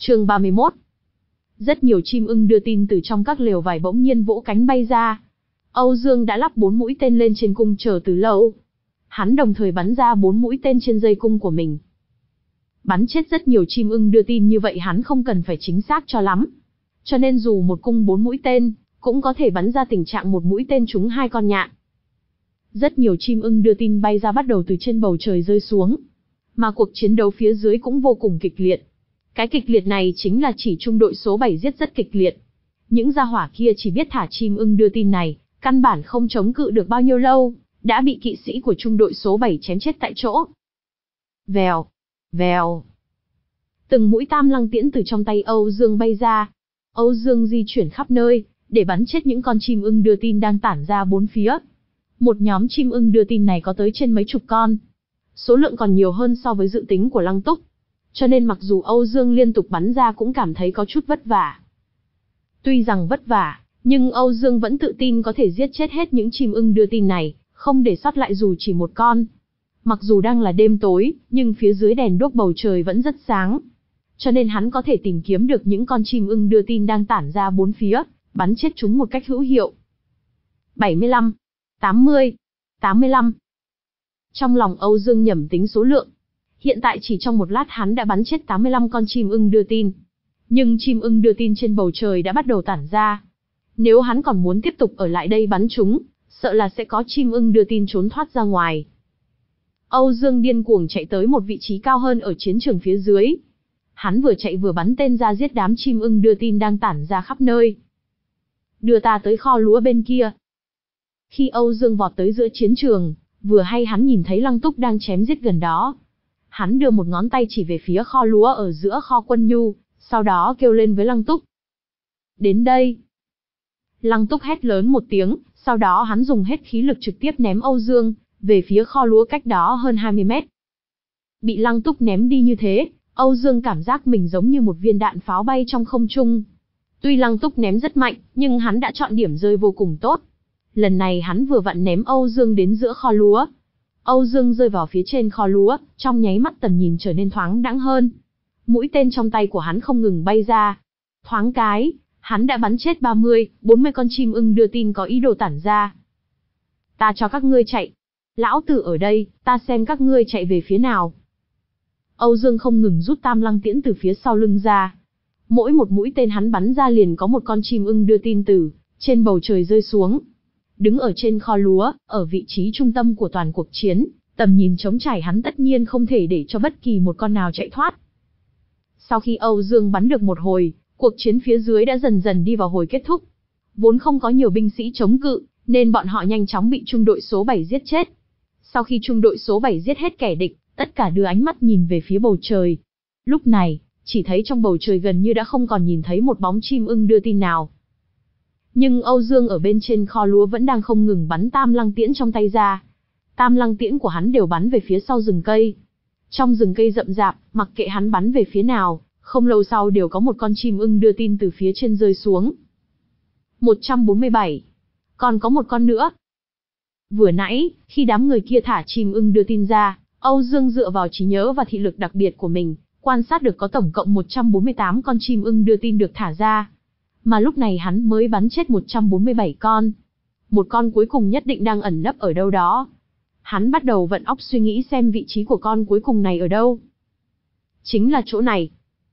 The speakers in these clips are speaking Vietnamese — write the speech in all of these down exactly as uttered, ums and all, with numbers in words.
Chương ba mươi mốt. Rất nhiều chim ưng đưa tin từ trong các lều vải bỗng nhiên vỗ cánh bay ra. Âu Dương đã lắp bốn mũi tên lên trên cung chờ từ lâu. Hắn đồng thời bắn ra bốn mũi tên trên dây cung của mình. Bắn chết rất nhiều chim ưng đưa tin như vậy hắn không cần phải chính xác cho lắm. Cho nên dù một cung bốn mũi tên, cũng có thể bắn ra tình trạng một mũi tên trúng hai con nhạn. Rất nhiều chim ưng đưa tin bay ra bắt đầu từ trên bầu trời rơi xuống. Mà cuộc chiến đấu phía dưới cũng vô cùng kịch liệt. Cái kịch liệt này chính là chỉ trung đội số bảy giết rất kịch liệt. Những gia hỏa kia chỉ biết thả chim ưng đưa tin này, căn bản không chống cự được bao nhiêu lâu, đã bị kỵ sĩ của trung đội số bảy chém chết tại chỗ. Vèo, vèo. Từng mũi tam lăng tiễn từ trong tay Âu Dương bay ra. Âu Dương di chuyển khắp nơi, để bắn chết những con chim ưng đưa tin đang tản ra bốn phía. Một nhóm chim ưng đưa tin này có tới trên mấy chục con. Số lượng còn nhiều hơn so với dự tính của Lăng Túc. Cho nên mặc dù Âu Dương liên tục bắn ra cũng cảm thấy có chút vất vả. Tuy rằng vất vả, nhưng Âu Dương vẫn tự tin có thể giết chết hết những chim ưng đưa tin này, không để sót lại dù chỉ một con. Mặc dù đang là đêm tối, nhưng phía dưới đèn đuốc bầu trời vẫn rất sáng. Cho nên hắn có thể tìm kiếm được những con chim ưng đưa tin đang tản ra bốn phía, bắn chết chúng một cách hữu hiệu. bảy mươi lăm, tám mươi, tám mươi lăm. Trong lòng Âu Dương nhẩm tính số lượng. Hiện tại chỉ trong một lát hắn đã bắn chết tám mươi lăm con chim ưng đưa tin. Nhưng chim ưng đưa tin trên bầu trời đã bắt đầu tản ra. Nếu hắn còn muốn tiếp tục ở lại đây bắn chúng, sợ là sẽ có chim ưng đưa tin trốn thoát ra ngoài. Âu Dương điên cuồng chạy tới một vị trí cao hơn ở chiến trường phía dưới. Hắn vừa chạy vừa bắn tên ra giết đám chim ưng đưa tin đang tản ra khắp nơi. Đưa ta tới kho lúa bên kia. Khi Âu Dương vọt tới giữa chiến trường, vừa hay hắn nhìn thấy Lăng Túc đang chém giết gần đó. Hắn đưa một ngón tay chỉ về phía kho lúa ở giữa kho quân nhu, sau đó kêu lên với Lăng Túc. Đến đây. Lăng Túc hét lớn một tiếng, sau đó hắn dùng hết khí lực trực tiếp ném Âu Dương về phía kho lúa cách đó hơn hai mươi mét. Bị Lăng Túc ném đi như thế, Âu Dương cảm giác mình giống như một viên đạn pháo bay trong không trung. Tuy Lăng Túc ném rất mạnh, nhưng hắn đã chọn điểm rơi vô cùng tốt. Lần này hắn vừa vặn ném Âu Dương đến giữa kho lúa. Âu Dương rơi vào phía trên kho lúa, trong nháy mắt tầm nhìn trở nên thoáng đãng hơn. Mũi tên trong tay của hắn không ngừng bay ra. Thoáng cái, hắn đã bắn chết ba mươi, bốn mươi con chim ưng đưa tin có ý đồ tản ra. Ta cho các ngươi chạy. Lão tử ở đây, ta xem các ngươi chạy về phía nào. Âu Dương không ngừng rút tam lăng tiễn từ phía sau lưng ra. Mỗi một mũi tên hắn bắn ra liền có một con chim ưng đưa tin từ trên bầu trời rơi xuống. Đứng ở trên kho lúa, ở vị trí trung tâm của toàn cuộc chiến, tầm nhìn trống trải hắn tất nhiên không thể để cho bất kỳ một con nào chạy thoát. Sau khi Âu Dương bắn được một hồi, cuộc chiến phía dưới đã dần dần đi vào hồi kết thúc. Vốn không có nhiều binh sĩ chống cự, nên bọn họ nhanh chóng bị trung đội số bảy giết chết. Sau khi trung đội số bảy giết hết kẻ địch, tất cả đưa ánh mắt nhìn về phía bầu trời. Lúc này, chỉ thấy trong bầu trời gần như đã không còn nhìn thấy một bóng chim ưng đưa tin nào. Nhưng Âu Dương ở bên trên kho lúa vẫn đang không ngừng bắn tam lăng tiễn trong tay ra. Tam lăng tiễn của hắn đều bắn về phía sau rừng cây. Trong rừng cây rậm rạp, mặc kệ hắn bắn về phía nào, không lâu sau đều có một con chim ưng đưa tin từ phía trên rơi xuống. một trăm bốn mươi bảy. Còn có một con nữa. Vừa nãy, khi đám người kia thả chim ưng đưa tin ra, Âu Dương dựa vào trí nhớ và thị lực đặc biệt của mình, quan sát được có tổng cộng một trăm bốn mươi tám con chim ưng đưa tin được thả ra. Mà lúc này hắn mới bắn chết một trăm bốn mươi bảy con. Một con cuối cùng nhất định đang ẩn nấp ở đâu đó. Hắn bắt đầu vận óc suy nghĩ xem vị trí của con cuối cùng này ở đâu. Chính là chỗ này.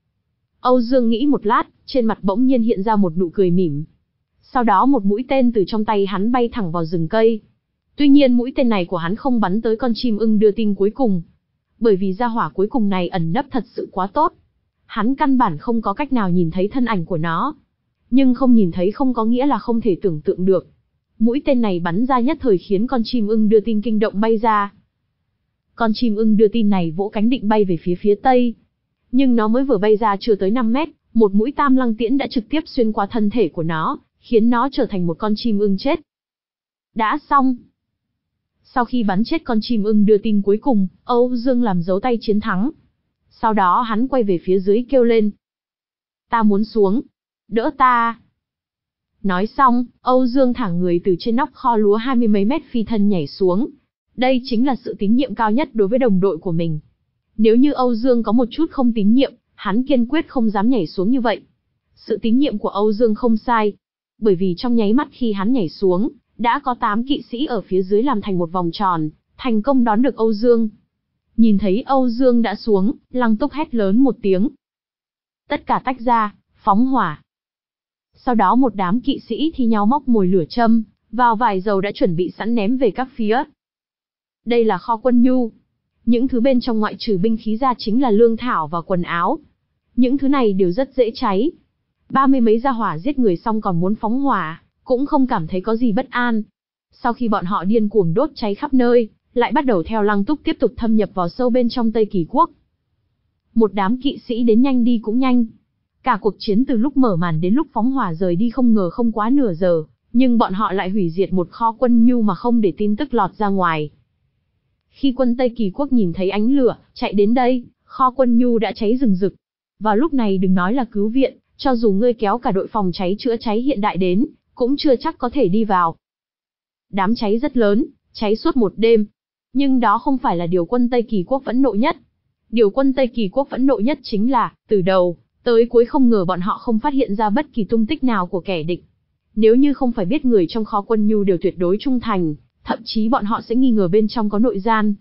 Âu Dương nghĩ một lát, trên mặt bỗng nhiên hiện ra một nụ cười mỉm. Sau đó một mũi tên từ trong tay hắn bay thẳng vào rừng cây. Tuy nhiên mũi tên này của hắn không bắn tới con chim ưng đưa tin cuối cùng. Bởi vì gia hỏa cuối cùng này ẩn nấp thật sự quá tốt. Hắn căn bản không có cách nào nhìn thấy thân ảnh của nó. Nhưng không nhìn thấy không có nghĩa là không thể tưởng tượng được. Mũi tên này bắn ra nhất thời khiến con chim ưng đưa tin kinh động bay ra. Con chim ưng đưa tin này vỗ cánh định bay về phía phía tây. Nhưng nó mới vừa bay ra chưa tới năm mét, một mũi tam lăng tiễn đã trực tiếp xuyên qua thân thể của nó, khiến nó trở thành một con chim ưng chết. Đã xong. Sau khi bắn chết con chim ưng đưa tin cuối cùng, Âu Dương làm dấu tay chiến thắng. Sau đó hắn quay về phía dưới kêu lên. Ta muốn xuống. Đỡ ta. Nói xong, Âu Dương thả người từ trên nóc kho lúa hai mươi mấy mét phi thân nhảy xuống. Đây chính là sự tín nhiệm cao nhất đối với đồng đội của mình. Nếu như Âu Dương có một chút không tín nhiệm, Hắn kiên quyết không dám nhảy xuống như vậy. Sự tín nhiệm của Âu Dương không sai. Bởi vì trong nháy mắt khi hắn nhảy xuống, đã có tám kỵ sĩ ở phía dưới làm thành một vòng tròn, thành công đón được Âu Dương. Nhìn thấy Âu Dương đã xuống, Lăng Túc hét lớn một tiếng. Tất cả tách ra, phóng hỏa. Sau đó một đám kỵ sĩ thi nhau móc mồi lửa châm, vào vải dầu đã chuẩn bị sẵn ném về các phía. Đây là kho quân nhu. Những thứ bên trong ngoại trừ binh khí ra chính là lương thảo và quần áo. Những thứ này đều rất dễ cháy. Ba mươi mấy gia hỏa giết người xong còn muốn phóng hỏa, cũng không cảm thấy có gì bất an. Sau khi bọn họ điên cuồng đốt cháy khắp nơi, lại bắt đầu theo Lăng Túc tiếp tục thâm nhập vào sâu bên trong Tây Kỳ Quốc. Một đám kỵ sĩ đến nhanh đi cũng nhanh. Cả cuộc chiến từ lúc mở màn đến lúc phóng hỏa rời đi không ngờ không quá nửa giờ, nhưng bọn họ lại hủy diệt một kho quân nhu mà không để tin tức lọt ra ngoài. Khi quân Tây Kỳ Quốc nhìn thấy ánh lửa, chạy đến đây, kho quân nhu đã cháy rừng rực. Vào lúc này đừng nói là cứu viện, cho dù ngươi kéo cả đội phòng cháy chữa cháy hiện đại đến, cũng chưa chắc có thể đi vào. Đám cháy rất lớn, cháy suốt một đêm. Nhưng đó không phải là điều quân Tây Kỳ Quốc phẫn nộ nhất. Điều quân Tây Kỳ Quốc phẫn nộ nhất chính là, từ đầu tới cuối không ngờ bọn họ không phát hiện ra bất kỳ tung tích nào của kẻ địch. Nếu như không phải biết người trong kho quân nhu đều tuyệt đối trung thành, thậm chí bọn họ sẽ nghi ngờ bên trong có nội gian.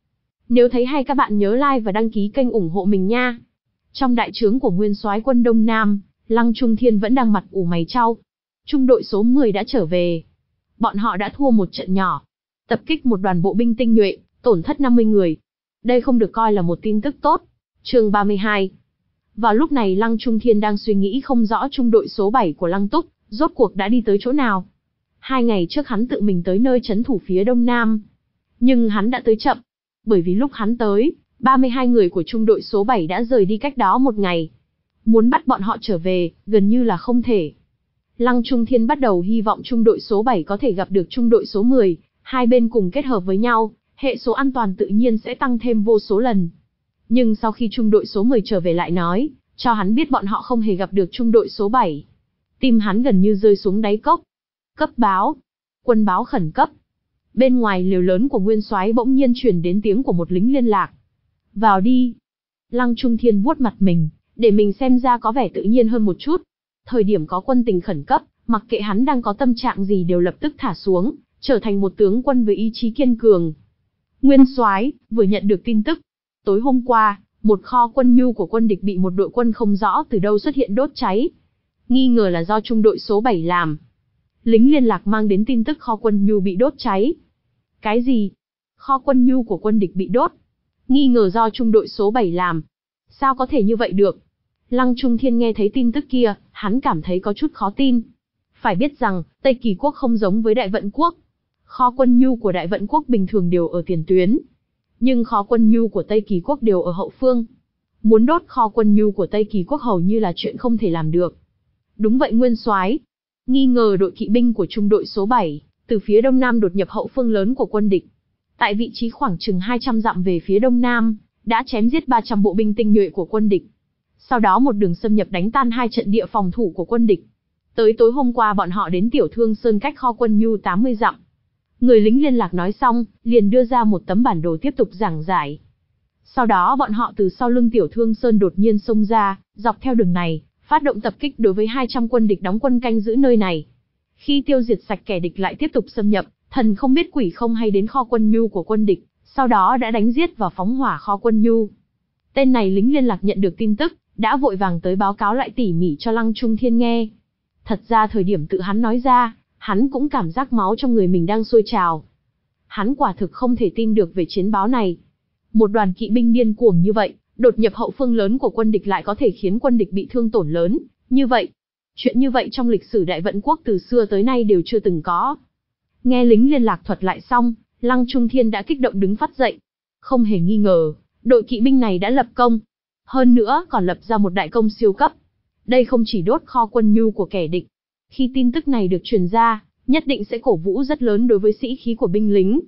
Nếu thấy hay các bạn nhớ like và đăng ký kênh ủng hộ mình nha. Trong đại trướng của nguyên soái quân Đông Nam, Lăng Trung Thiên vẫn đang mặt ủ mày chau. Trung đội số mười đã trở về. Bọn họ đã thua một trận nhỏ, tập kích một đoàn bộ binh tinh nhuệ, tổn thất năm mươi người. Đây không được coi là một tin tức tốt. Chương ba mươi hai. Vào lúc này Lăng Trung Thiên đang suy nghĩ không rõ trung đội số bảy của Lăng Túc, rốt cuộc đã đi tới chỗ nào. Hai ngày trước hắn tự mình tới nơi trấn thủ phía Đông Nam. Nhưng hắn đã tới chậm. Bởi vì lúc hắn tới, ba mươi hai người của trung đội số bảy đã rời đi cách đó một ngày. Muốn bắt bọn họ trở về, gần như là không thể. Lăng Trung Thiên bắt đầu hy vọng trung đội số bảy có thể gặp được trung đội số mười, hai bên cùng kết hợp với nhau, hệ số an toàn tự nhiên sẽ tăng thêm vô số lần. Nhưng sau khi trung đội số mười trở về lại nói, cho hắn biết bọn họ không hề gặp được trung đội số bảy. Tim hắn gần như rơi xuống đáy cốc. Cấp báo. Quân báo khẩn cấp. Bên ngoài lều lớn của nguyên soái bỗng nhiên truyền đến tiếng của một lính liên lạc. Vào đi. Lăng Trung Thiên vuốt mặt mình, để mình xem ra có vẻ tự nhiên hơn một chút. Thời điểm có quân tình khẩn cấp, mặc kệ hắn đang có tâm trạng gì đều lập tức thả xuống, trở thành một tướng quân với ý chí kiên cường. Nguyên soái vừa nhận được tin tức. Tối hôm qua, một kho quân nhu của quân địch bị một đội quân không rõ từ đâu xuất hiện đốt cháy. Nghi ngờ là do trung đội số bảy làm. Lính liên lạc mang đến tin tức kho quân nhu bị đốt cháy. Cái gì? Kho quân nhu của quân địch bị đốt? Nghi ngờ do trung đội số bảy làm. Sao có thể như vậy được? Lăng Trung Thiên nghe thấy tin tức kia, hắn cảm thấy có chút khó tin. Phải biết rằng, Tây Kỳ Quốc không giống với Đại Vận Quốc. Kho quân nhu của Đại Vận Quốc bình thường đều ở tiền tuyến. Nhưng kho quân nhu của Tây Kỳ Quốc đều ở hậu phương. Muốn đốt kho quân nhu của Tây Kỳ Quốc hầu như là chuyện không thể làm được. Đúng vậy nguyên soái. Nghi ngờ đội kỵ binh của trung đội số bảy, từ phía đông nam đột nhập hậu phương lớn của quân địch. Tại vị trí khoảng chừng hai trăm dặm về phía đông nam, đã chém giết ba trăm bộ binh tinh nhuệ của quân địch. Sau đó một đường xâm nhập đánh tan hai trận địa phòng thủ của quân địch. Tới tối hôm qua bọn họ đến Tiểu Thương Sơn cách kho quân nhu tám mươi dặm. Người lính liên lạc nói xong, liền đưa ra một tấm bản đồ tiếp tục giảng giải. Sau đó bọn họ từ sau lưng Tiểu Thương Sơn đột nhiên xông ra, dọc theo đường này, phát động tập kích đối với hai trăm quân địch đóng quân canh giữ nơi này. Khi tiêu diệt sạch kẻ địch lại tiếp tục xâm nhập, thần không biết quỷ không hay đến kho quân nhu của quân địch, sau đó đã đánh giết và phóng hỏa kho quân nhu. Tên này lính liên lạc nhận được tin tức, đã vội vàng tới báo cáo lại tỉ mỉ cho Lăng Trung Thiên nghe. Thật ra thời điểm tự hắn nói ra, hắn cũng cảm giác máu trong người mình đang sôi trào. Hắn quả thực không thể tin được về chiến báo này. Một đoàn kỵ binh điên cuồng như vậy, đột nhập hậu phương lớn của quân địch lại có thể khiến quân địch bị thương tổn lớn, như vậy. Chuyện như vậy trong lịch sử Đại Vận Quốc từ xưa tới nay đều chưa từng có. Nghe lính liên lạc thuật lại xong, Lăng Trung Thiên đã kích động đứng phát dậy. Không hề nghi ngờ, đội kỵ binh này đã lập công. Hơn nữa còn lập ra một đại công siêu cấp. Đây không chỉ đốt kho quân nhu của kẻ địch. Khi tin tức này được truyền ra, nhất định sẽ cổ vũ rất lớn đối với sĩ khí của binh lính.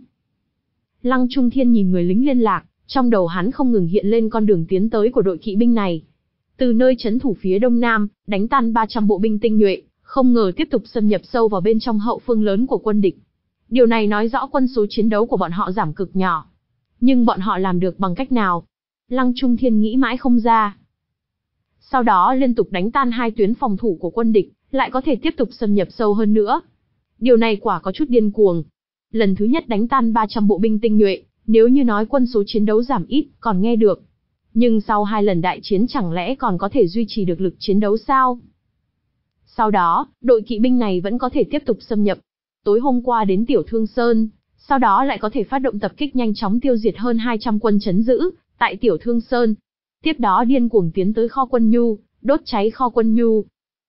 Lăng Trung Thiên nhìn người lính liên lạc, trong đầu hắn không ngừng hiện lên con đường tiến tới của đội kỵ binh này. Từ nơi trấn thủ phía đông nam, đánh tan ba trăm bộ binh tinh nhuệ, không ngờ tiếp tục xâm nhập sâu vào bên trong hậu phương lớn của quân địch. Điều này nói rõ quân số chiến đấu của bọn họ giảm cực nhỏ. Nhưng bọn họ làm được bằng cách nào? Lăng Trung Thiên nghĩ mãi không ra. sau đó liên tục đánh tan hai tuyến phòng thủ của quân địch, lại có thể tiếp tục xâm nhập sâu hơn nữa. Điều này quả có chút điên cuồng. Lần thứ nhất đánh tan ba trăm bộ binh tinh nhuệ, nếu như nói quân số chiến đấu giảm ít, còn nghe được. Nhưng sau hai lần đại chiến chẳng lẽ còn có thể duy trì được lực chiến đấu sao? Sau đó, đội kỵ binh này vẫn có thể tiếp tục xâm nhập. Tối hôm qua đến Tiểu Thương Sơn, sau đó lại có thể phát động tập kích nhanh chóng tiêu diệt hơn hai trăm quân trấn giữ tại Tiểu Thương Sơn. Tiếp đó điên cuồng tiến tới kho quân nhu, đốt cháy kho quân nhu.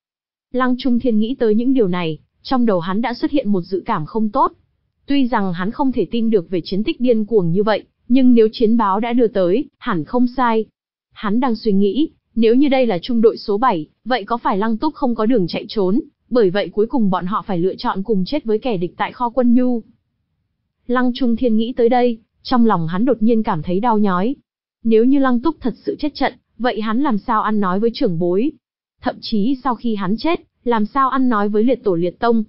Lăng Trung Thiên nghĩ tới những điều này, trong đầu hắn đã xuất hiện một dự cảm không tốt. Tuy rằng hắn không thể tin được về chiến tích điên cuồng như vậy, nhưng nếu chiến báo đã đưa tới, hẳn không sai. Hắn đang suy nghĩ, nếu như đây là trung đội số bảy, vậy có phải Lăng Túc không có đường chạy trốn, bởi vậy cuối cùng bọn họ phải lựa chọn cùng chết với kẻ địch tại kho quân nhu. Lăng Trung Thiên nghĩ tới đây, trong lòng hắn đột nhiên cảm thấy đau nhói. Nếu như Lăng Túc thật sự chết trận, vậy hắn làm sao ăn nói với trưởng bối? Thậm chí sau khi hắn chết, làm sao ăn nói với liệt tổ liệt tông?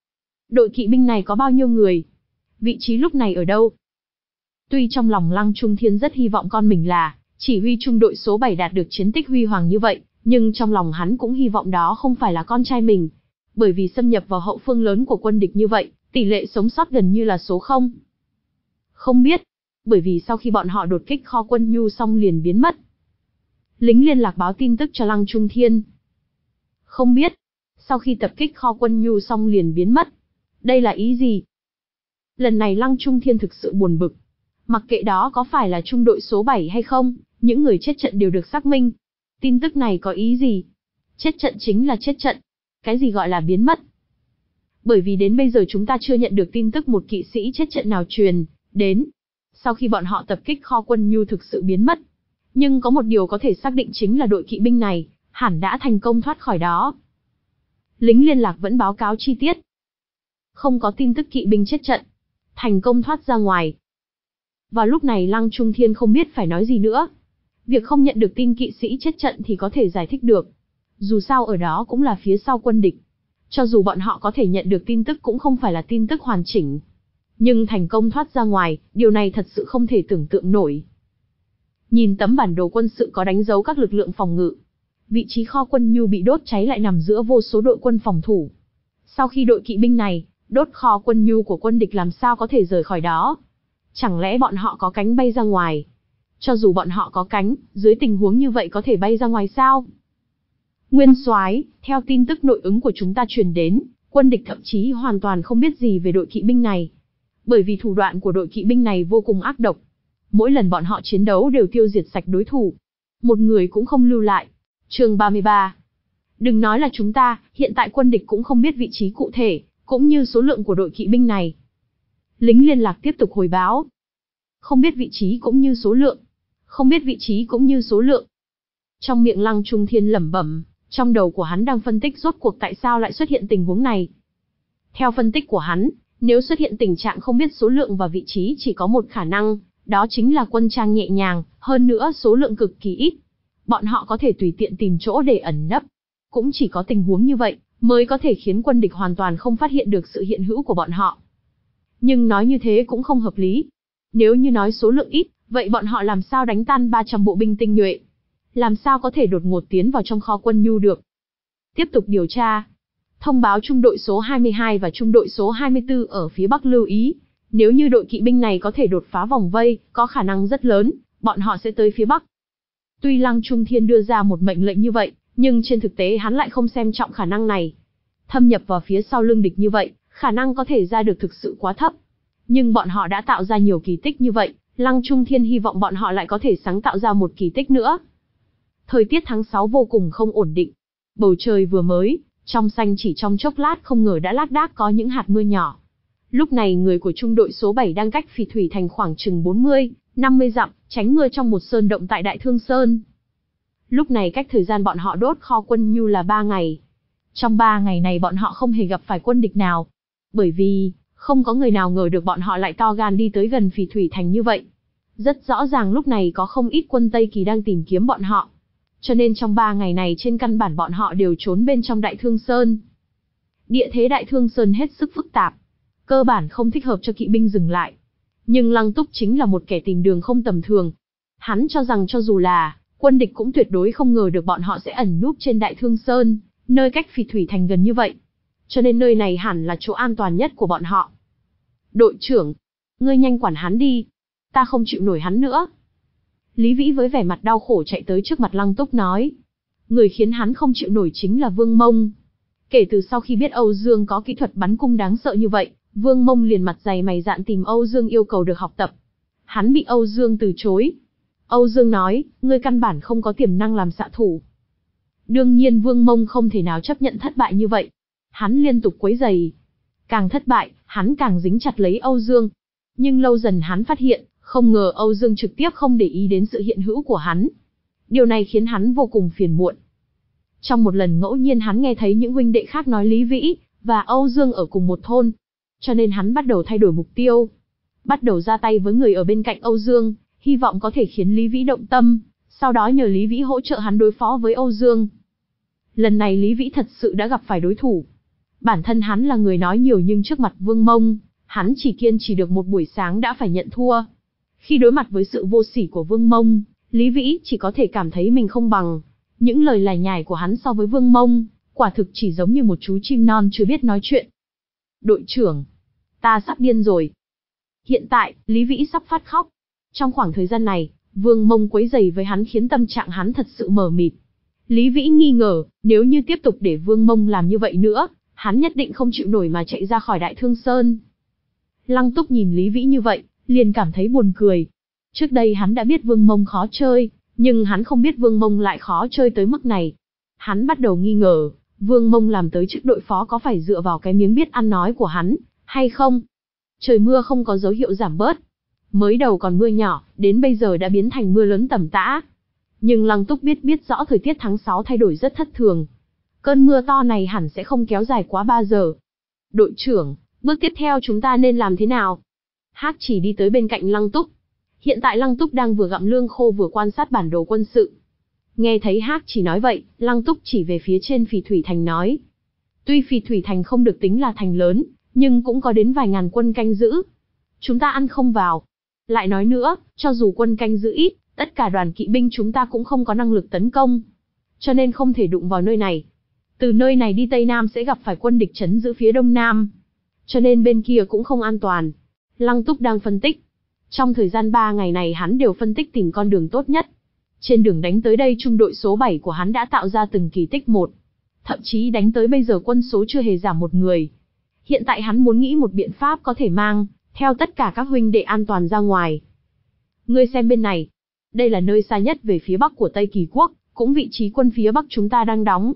Đội kỵ binh này có bao nhiêu người? Vị trí lúc này ở đâu? Tuy trong lòng Lăng Trung Thiên rất hy vọng con mình là chỉ huy trung đội số bảy đạt được chiến tích huy hoàng như vậy, nhưng trong lòng hắn cũng hy vọng đó không phải là con trai mình. Bởi vì xâm nhập vào hậu phương lớn của quân địch như vậy, tỷ lệ sống sót gần như là số không. Không biết, bởi vì sau khi bọn họ đột kích kho quân nhu xong liền biến mất. Lính liên lạc báo tin tức cho Lăng Trung Thiên. Không biết, sau khi tập kích kho quân nhu xong liền biến mất. Đây là ý gì? Lần này Lăng Trung Thiên thực sự buồn bực. Mặc kệ đó có phải là trung đội số bảy hay không, những người chết trận đều được xác minh. Tin tức này có ý gì? Chết trận chính là chết trận. Cái gì gọi là biến mất? Bởi vì đến bây giờ chúng ta chưa nhận được tin tức một kỵ sĩ chết trận nào truyền đến. Sau khi bọn họ tập kích kho quân nhu thực sự biến mất. Nhưng có một điều có thể xác định chính là đội kỵ binh này, hẳn đã thành công thoát khỏi đó. Lính liên lạc vẫn báo cáo chi tiết. Không có tin tức kỵ binh chết trận. Thành công thoát ra ngoài. Vào lúc này Lăng Trung Thiên không biết phải nói gì nữa. Việc không nhận được tin kỵ sĩ chết trận thì có thể giải thích được. Dù sao ở đó cũng là phía sau quân địch. Cho dù bọn họ có thể nhận được tin tức cũng không phải là tin tức hoàn chỉnh. Nhưng thành công thoát ra ngoài, điều này thật sự không thể tưởng tượng nổi. Nhìn tấm bản đồ quân sự có đánh dấu các lực lượng phòng ngự. Vị trí kho quân nhu bị đốt cháy lại nằm giữa vô số đội quân phòng thủ. Sau khi đội kỵ binh này đốt kho quân nhu của quân địch làm sao có thể rời khỏi đó? Chẳng lẽ bọn họ có cánh bay ra ngoài? Cho dù bọn họ có cánh, dưới tình huống như vậy có thể bay ra ngoài sao? Nguyên soái, theo tin tức nội ứng của chúng ta truyền đến, quân địch thậm chí hoàn toàn không biết gì về đội kỵ binh này. Bởi vì thủ đoạn của đội kỵ binh này vô cùng ác độc. Mỗi lần bọn họ chiến đấu đều tiêu diệt sạch đối thủ. Một người cũng không lưu lại. Chương ba mươi ba. Đừng nói là chúng ta, hiện tại quân địch cũng không biết vị trí cụ thể, cũng như số lượng của đội kỵ binh này. Lính liên lạc tiếp tục hồi báo. Không biết vị trí cũng như số lượng. Không biết vị trí cũng như số lượng. Trong miệng Lăng Trung Thiên lẩm bẩm, trong đầu của hắn đang phân tích rốt cuộc tại sao lại xuất hiện tình huống này. Theo phân tích của hắn, nếu xuất hiện tình trạng không biết số lượng và vị trí chỉ có một khả năng, đó chính là quân trang nhẹ nhàng, hơn nữa số lượng cực kỳ ít. Bọn họ có thể tùy tiện tìm chỗ để ẩn nấp. Cũng chỉ có tình huống như vậy, mới có thể khiến quân địch hoàn toàn không phát hiện được sự hiện hữu của bọn họ. Nhưng nói như thế cũng không hợp lý. Nếu như nói số lượng ít, vậy bọn họ làm sao đánh tan ba trăm bộ binh tinh nhuệ? Làm sao có thể đột ngột tiến vào trong kho quân nhu được? Tiếp tục điều tra. Thông báo trung đội số hai mươi hai và trung đội số hai mươi tư ở phía Bắc lưu ý. Nếu như đội kỵ binh này có thể đột phá vòng vây, có khả năng rất lớn, bọn họ sẽ tới phía Bắc. Tuy Lăng Trung Thiên đưa ra một mệnh lệnh như vậy, nhưng trên thực tế hắn lại không xem trọng khả năng này. Thâm nhập vào phía sau lưng địch như vậy, khả năng có thể ra được thực sự quá thấp. Nhưng bọn họ đã tạo ra nhiều kỳ tích như vậy, Lăng Trung Thiên hy vọng bọn họ lại có thể sáng tạo ra một kỳ tích nữa. Thời tiết tháng sáu vô cùng không ổn định. Bầu trời vừa mới, trong xanh chỉ trong chốc lát không ngờ đã lác đác có những hạt mưa nhỏ. Lúc này người của trung đội số bảy đang cách Phỉ Thủy Thành khoảng chừng bốn mươi, năm mươi dặm, tránh mưa trong một sơn động tại Đại Thương Sơn. Lúc này cách thời gian bọn họ đốt kho quân nhu là ba ngày. Trong ba ngày này bọn họ không hề gặp phải quân địch nào. Bởi vì, không có người nào ngờ được bọn họ lại to gan đi tới gần Phỉ Thủy Thành như vậy. Rất rõ ràng lúc này có không ít quân Tây Kỳ đang tìm kiếm bọn họ. Cho nên trong ba ngày này trên căn bản bọn họ đều trốn bên trong Đại Thương Sơn. Địa thế Đại Thương Sơn hết sức phức tạp. Cơ bản không thích hợp cho kỵ binh dừng lại. Nhưng Lăng Túc chính là một kẻ tìm đường không tầm thường. Hắn cho rằng cho dù là Quân địch cũng tuyệt đối không ngờ được bọn họ sẽ ẩn núp trên Đại Thương Sơn, nơi cách Phỉ Thủy Thành gần như vậy. Cho nên nơi này hẳn là chỗ an toàn nhất của bọn họ. Đội trưởng, ngươi nhanh quản hắn đi. Ta không chịu nổi hắn nữa. Lý Vĩ với vẻ mặt đau khổ chạy tới trước mặt Lăng Túc nói. Người khiến hắn không chịu nổi chính là Vương Mông. Kể từ sau khi biết Âu Dương có kỹ thuật bắn cung đáng sợ như vậy, Vương Mông liền mặt dày mày dạn tìm Âu Dương yêu cầu được học tập. Hắn bị Âu Dương từ chối. Âu Dương nói, ngươi căn bản không có tiềm năng làm xạ thủ. Đương nhiên Vương Mông không thể nào chấp nhận thất bại như vậy. Hắn liên tục quấy rầy. Càng thất bại, hắn càng dính chặt lấy Âu Dương. Nhưng lâu dần hắn phát hiện, không ngờ Âu Dương trực tiếp không để ý đến sự hiện hữu của hắn. Điều này khiến hắn vô cùng phiền muộn. Trong một lần ngẫu nhiên hắn nghe thấy những huynh đệ khác nói Lý Vĩ và Âu Dương ở cùng một thôn. Cho nên hắn bắt đầu thay đổi mục tiêu. Bắt đầu ra tay với người ở bên cạnh Âu Dương, hy vọng có thể khiến Lý Vĩ động tâm, sau đó nhờ Lý Vĩ hỗ trợ hắn đối phó với Âu Dương. Lần này Lý Vĩ thật sự đã gặp phải đối thủ. Bản thân hắn là người nói nhiều nhưng trước mặt Vương Mông, hắn chỉ kiên trì được một buổi sáng đã phải nhận thua. Khi đối mặt với sự vô sỉ của Vương Mông, Lý Vĩ chỉ có thể cảm thấy mình không bằng. Những lời lải nhải của hắn so với Vương Mông, quả thực chỉ giống như một chú chim non chưa biết nói chuyện. Đội trưởng, ta sắp điên rồi. Hiện tại, Lý Vĩ sắp phát khóc. Trong khoảng thời gian này, Vương Mông quấy rầy với hắn khiến tâm trạng hắn thật sự mờ mịt. Lý Vĩ nghi ngờ, nếu như tiếp tục để Vương Mông làm như vậy nữa, hắn nhất định không chịu nổi mà chạy ra khỏi Đại Thương Sơn. Lăng Túc nhìn Lý Vĩ như vậy, liền cảm thấy buồn cười. Trước đây hắn đã biết Vương Mông khó chơi, nhưng hắn không biết Vương Mông lại khó chơi tới mức này. Hắn bắt đầu nghi ngờ, Vương Mông làm tới chức đội phó có phải dựa vào cái miếng biết ăn nói của hắn, hay không? Trời mưa không có dấu hiệu giảm bớt. Mới đầu còn mưa nhỏ, đến bây giờ đã biến thành mưa lớn tầm tã. Nhưng Lăng Túc biết biết rõ thời tiết tháng sáu thay đổi rất thất thường. Cơn mưa to này hẳn sẽ không kéo dài quá ba giờ. Đội trưởng, bước tiếp theo chúng ta nên làm thế nào? Hắc Chỉ đi tới bên cạnh Lăng Túc. Hiện tại Lăng Túc đang vừa gặm lương khô vừa quan sát bản đồ quân sự. Nghe thấy Hắc Chỉ nói vậy, Lăng Túc chỉ về phía trên Phỉ Thủy Thành nói. Tuy Phỉ Thủy Thành không được tính là thành lớn, nhưng cũng có đến vài ngàn quân canh giữ. Chúng ta ăn không vào. Lại nói nữa, cho dù quân canh giữ ít, tất cả đoàn kỵ binh chúng ta cũng không có năng lực tấn công. Cho nên không thể đụng vào nơi này. Từ nơi này đi Tây Nam sẽ gặp phải quân địch trấn giữ phía Đông Nam. Cho nên bên kia cũng không an toàn. Lăng Túc đang phân tích. Trong thời gian ba ngày này hắn đều phân tích tìm con đường tốt nhất. Trên đường đánh tới đây trung đội số bảy của hắn đã tạo ra từng kỳ tích một. Thậm chí đánh tới bây giờ quân số chưa hề giảm một người. Hiện tại hắn muốn nghĩ một biện pháp có thể mang theo tất cả các huynh đệ an toàn ra ngoài. Ngươi xem bên này. Đây là nơi xa nhất về phía bắc của Tây Kỳ Quốc, cũng vị trí quân phía bắc chúng ta đang đóng.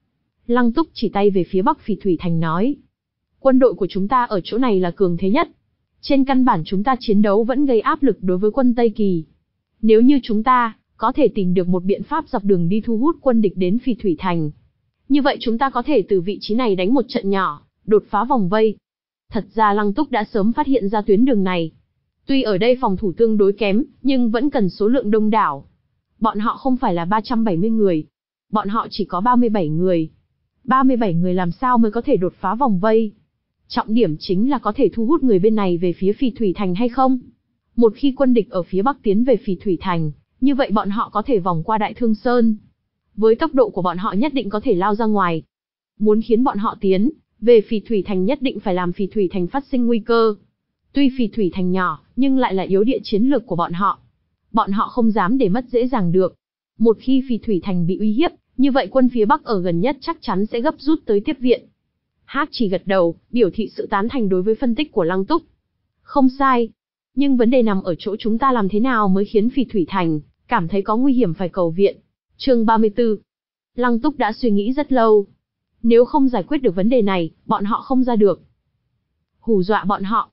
Lăng Túc chỉ tay về phía bắc Phỉ Thủy Thành nói. Quân đội của chúng ta ở chỗ này là cường thế nhất. Trên căn bản chúng ta chiến đấu vẫn gây áp lực đối với quân Tây Kỳ. Nếu như chúng ta có thể tìm được một biện pháp dọc đường đi thu hút quân địch đến Phỉ Thủy Thành, như vậy chúng ta có thể từ vị trí này đánh một trận nhỏ, đột phá vòng vây. Thật ra Lăng Túc đã sớm phát hiện ra tuyến đường này. Tuy ở đây phòng thủ tương đối kém, nhưng vẫn cần số lượng đông đảo. Bọn họ không phải là ba trăm bảy mươi người. Bọn họ chỉ có ba mươi bảy người. ba mươi bảy người làm sao mới có thể đột phá vòng vây? Trọng điểm chính là có thể thu hút người bên này về phía Phỉ Thủy Thành hay không? Một khi quân địch ở phía bắc tiến về Phỉ Thủy Thành, như vậy bọn họ có thể vòng qua Đại Thương Sơn. Với tốc độ của bọn họ nhất định có thể lao ra ngoài. Muốn khiến bọn họ tiến về Phỉ Thủy Thành nhất định phải làm Phỉ Thủy Thành phát sinh nguy cơ. Tuy Phỉ Thủy Thành nhỏ, nhưng lại là yếu địa chiến lược của bọn họ. Bọn họ không dám để mất dễ dàng được. Một khi Phỉ Thủy Thành bị uy hiếp, như vậy quân phía Bắc ở gần nhất chắc chắn sẽ gấp rút tới tiếp viện. Hắc Chỉ gật đầu, biểu thị sự tán thành đối với phân tích của Lăng Túc. Không sai. Nhưng vấn đề nằm ở chỗ chúng ta làm thế nào mới khiến Phỉ Thủy Thành cảm thấy có nguy hiểm phải cầu viện. Chương ba mươi tư. Lăng Túc đã suy nghĩ rất lâu. Nếu không giải quyết được vấn đề này, bọn họ không ra được. Hù dọa bọn họ.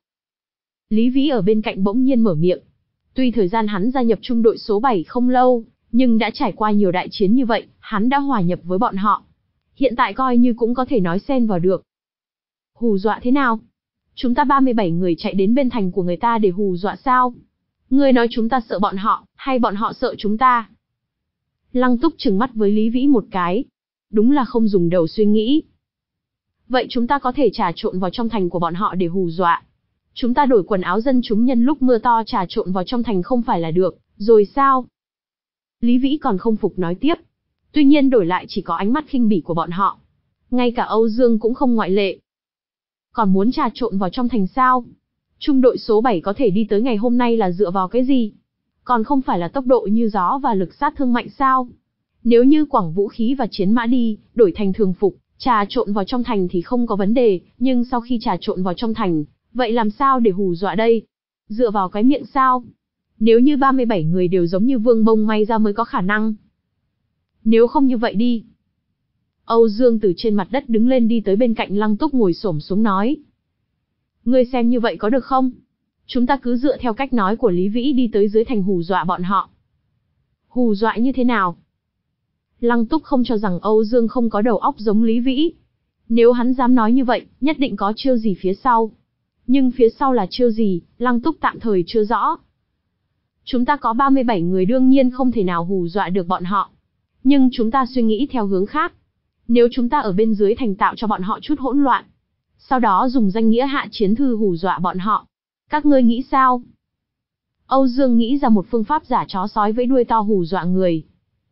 Lý Vĩ ở bên cạnh bỗng nhiên mở miệng. Tuy thời gian hắn gia nhập trung đội số bảy không lâu, nhưng đã trải qua nhiều đại chiến như vậy, hắn đã hòa nhập với bọn họ. Hiện tại coi như cũng có thể nói xen vào được. Hù dọa thế nào? Chúng ta ba mươi bảy người chạy đến bên thành của người ta để hù dọa sao? Ngươi nói chúng ta sợ bọn họ, hay bọn họ sợ chúng ta? Lăng Túc trừng mắt với Lý Vĩ một cái. Đúng là không dùng đầu suy nghĩ. Vậy chúng ta có thể trà trộn vào trong thành của bọn họ để hù dọa. Chúng ta đổi quần áo dân chúng nhân lúc mưa to trà trộn vào trong thành không phải là được, rồi sao? Lý Vĩ còn không phục nói tiếp. Tuy nhiên đổi lại chỉ có ánh mắt khinh bỉ của bọn họ. Ngay cả Âu Dương cũng không ngoại lệ. Còn muốn trà trộn vào trong thành sao? Trung đội số bảy có thể đi tới ngày hôm nay là dựa vào cái gì? Còn không phải là tốc độ như gió và lực sát thương mạnh sao? Nếu như quẳng vũ khí và chiến mã đi, đổi thành thường phục, trà trộn vào trong thành thì không có vấn đề, nhưng sau khi trà trộn vào trong thành, vậy làm sao để hù dọa đây? Dựa vào cái miệng sao? Nếu như ba mươi bảy người đều giống như Vương Bông may ra mới có khả năng. Nếu không như vậy đi. Âu Dương từ trên mặt đất đứng lên đi tới bên cạnh Lăng Túc ngồi xổm xuống nói. Ngươi xem như vậy có được không? Chúng ta cứ dựa theo cách nói của Lý Vĩ đi tới dưới thành hù dọa bọn họ. Hù dọa như thế nào? Lăng Túc không cho rằng Âu Dương không có đầu óc giống Lý Vĩ. Nếu hắn dám nói như vậy, nhất định có chiêu gì phía sau. Nhưng phía sau là chiêu gì, Lăng Túc tạm thời chưa rõ. Chúng ta có ba mươi bảy người đương nhiên không thể nào hù dọa được bọn họ. Nhưng chúng ta suy nghĩ theo hướng khác. Nếu chúng ta ở bên dưới thành tạo cho bọn họ chút hỗn loạn, sau đó dùng danh nghĩa hạ chiến thư hù dọa bọn họ. Các ngươi nghĩ sao? Âu Dương nghĩ ra một phương pháp giả chó sói với đuôi to hù dọa người.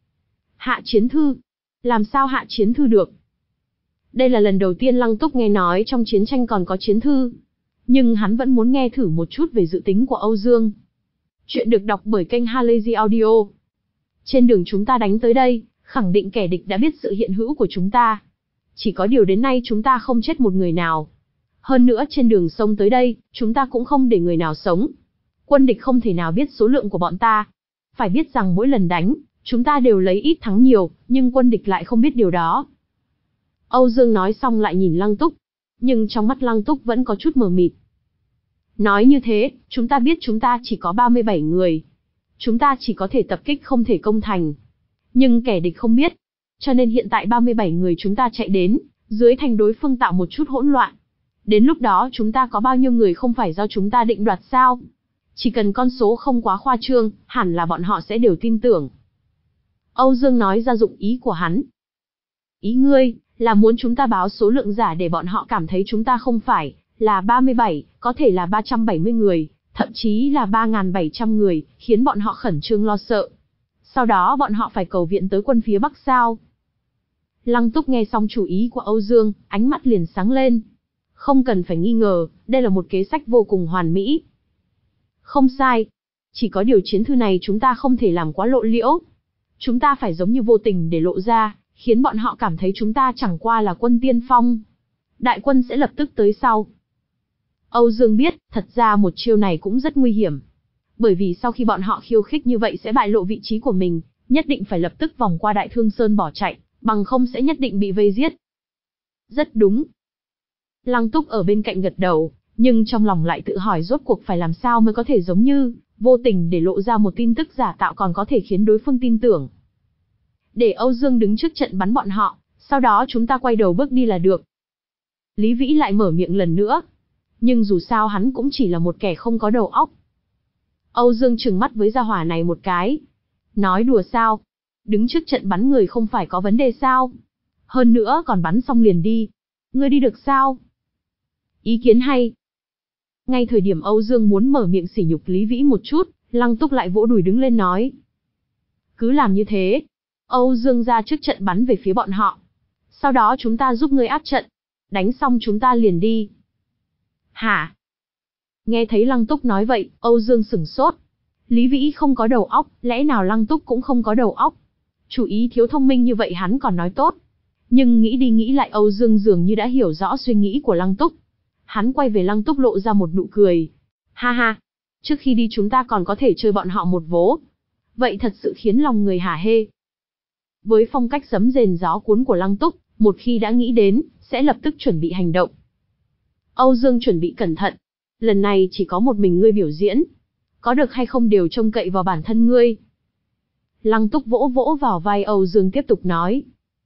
Hạ chiến thư? Làm sao hạ chiến thư được? Đây là lần đầu tiên Lăng Túc nghe nói trong chiến tranh còn có chiến thư. Nhưng hắn vẫn muốn nghe thử một chút về dự tính của Âu Dương. Chuyện được đọc bởi kênh Halazy Audio. Trên đường chúng ta đánh tới đây, khẳng định kẻ địch đã biết sự hiện hữu của chúng ta. Chỉ có điều đến nay chúng ta không chết một người nào. Hơn nữa trên đường sông tới đây, chúng ta cũng không để người nào sống. Quân địch không thể nào biết số lượng của bọn ta. Phải biết rằng mỗi lần đánh, chúng ta đều lấy ít thắng nhiều, nhưng quân địch lại không biết điều đó. Âu Dương nói xong lại nhìn Lăng Túc. Nhưng trong mắt Lăng Túc vẫn có chút mờ mịt. Nói như thế, chúng ta biết chúng ta chỉ có ba mươi bảy người. Chúng ta chỉ có thể tập kích không thể công thành. Nhưng kẻ địch không biết. Cho nên hiện tại ba mươi bảy người chúng ta chạy đến, dưới thành đối phương tạo một chút hỗn loạn. Đến lúc đó chúng ta có bao nhiêu người không phải do chúng ta định đoạt sao? Chỉ cần con số không quá khoa trương, hẳn là bọn họ sẽ đều tin tưởng. Âu Dương nói ra dụng ý của hắn. Ý ngươi, là muốn chúng ta báo số lượng giả để bọn họ cảm thấy chúng ta không phải là ba mươi bảy, có thể là ba trăm bảy mươi người, thậm chí là ba nghìn bảy trăm người, khiến bọn họ khẩn trương lo sợ. Sau đó bọn họ phải cầu viện tới quân phía Bắc sao? Lăng Túc nghe xong chủ ý của Âu Dương, ánh mắt liền sáng lên. Không cần phải nghi ngờ, đây là một kế sách vô cùng hoàn mỹ. Không sai. Chỉ có điều chiến thư này chúng ta không thể làm quá lộ liễu. Chúng ta phải giống như vô tình để lộ ra, khiến bọn họ cảm thấy chúng ta chẳng qua là quân tiên phong. Đại quân sẽ lập tức tới sau. Âu Dương biết, thật ra một chiêu này cũng rất nguy hiểm. Bởi vì sau khi bọn họ khiêu khích như vậy sẽ bại lộ vị trí của mình, nhất định phải lập tức vòng qua Đại Thương Sơn bỏ chạy, bằng không sẽ nhất định bị vây giết. Rất đúng. Lăng Túc ở bên cạnh gật đầu, nhưng trong lòng lại tự hỏi rốt cuộc phải làm sao mới có thể giống như vô tình để lộ ra một tin tức giả tạo còn có thể khiến đối phương tin tưởng. Để Âu Dương đứng trước trận bắn bọn họ, sau đó chúng ta quay đầu bước đi là được. Lý Vĩ lại mở miệng lần nữa. Nhưng dù sao hắn cũng chỉ là một kẻ không có đầu óc. Âu Dương trừng mắt với gia hỏa này một cái. Nói đùa sao? Đứng trước trận bắn người không phải có vấn đề sao? Hơn nữa còn bắn xong liền đi. Ngươi đi được sao? Ý kiến hay. Ngay thời điểm Âu Dương muốn mở miệng sỉ nhục Lý Vĩ một chút, Lăng Túc lại vỗ đùi đứng lên nói. Cứ làm như thế. Âu Dương ra trước trận bắn về phía bọn họ. Sau đó chúng ta giúp ngươi áp trận. Đánh xong chúng ta liền đi. Hả? Nghe thấy Lăng Túc nói vậy, Âu Dương sửng sốt. Lý Vĩ không có đầu óc, lẽ nào Lăng Túc cũng không có đầu óc? Chủ ý thiếu thông minh như vậy hắn còn nói tốt. Nhưng nghĩ đi nghĩ lại Âu Dương dường như đã hiểu rõ suy nghĩ của Lăng Túc. Hắn quay về Lăng Túc lộ ra một nụ cười. Ha ha, trước khi đi chúng ta còn có thể chơi bọn họ một vố. Vậy thật sự khiến lòng người hả hê. Với phong cách sấm rền gió cuốn của Lăng Túc, một khi đã nghĩ đến, sẽ lập tức chuẩn bị hành động. Âu Dương chuẩn bị cẩn thận. Lần này chỉ có một mình ngươi biểu diễn. Có được hay không đều trông cậy vào bản thân ngươi. Lăng Túc vỗ vỗ vào vai Âu Dương tiếp tục nói.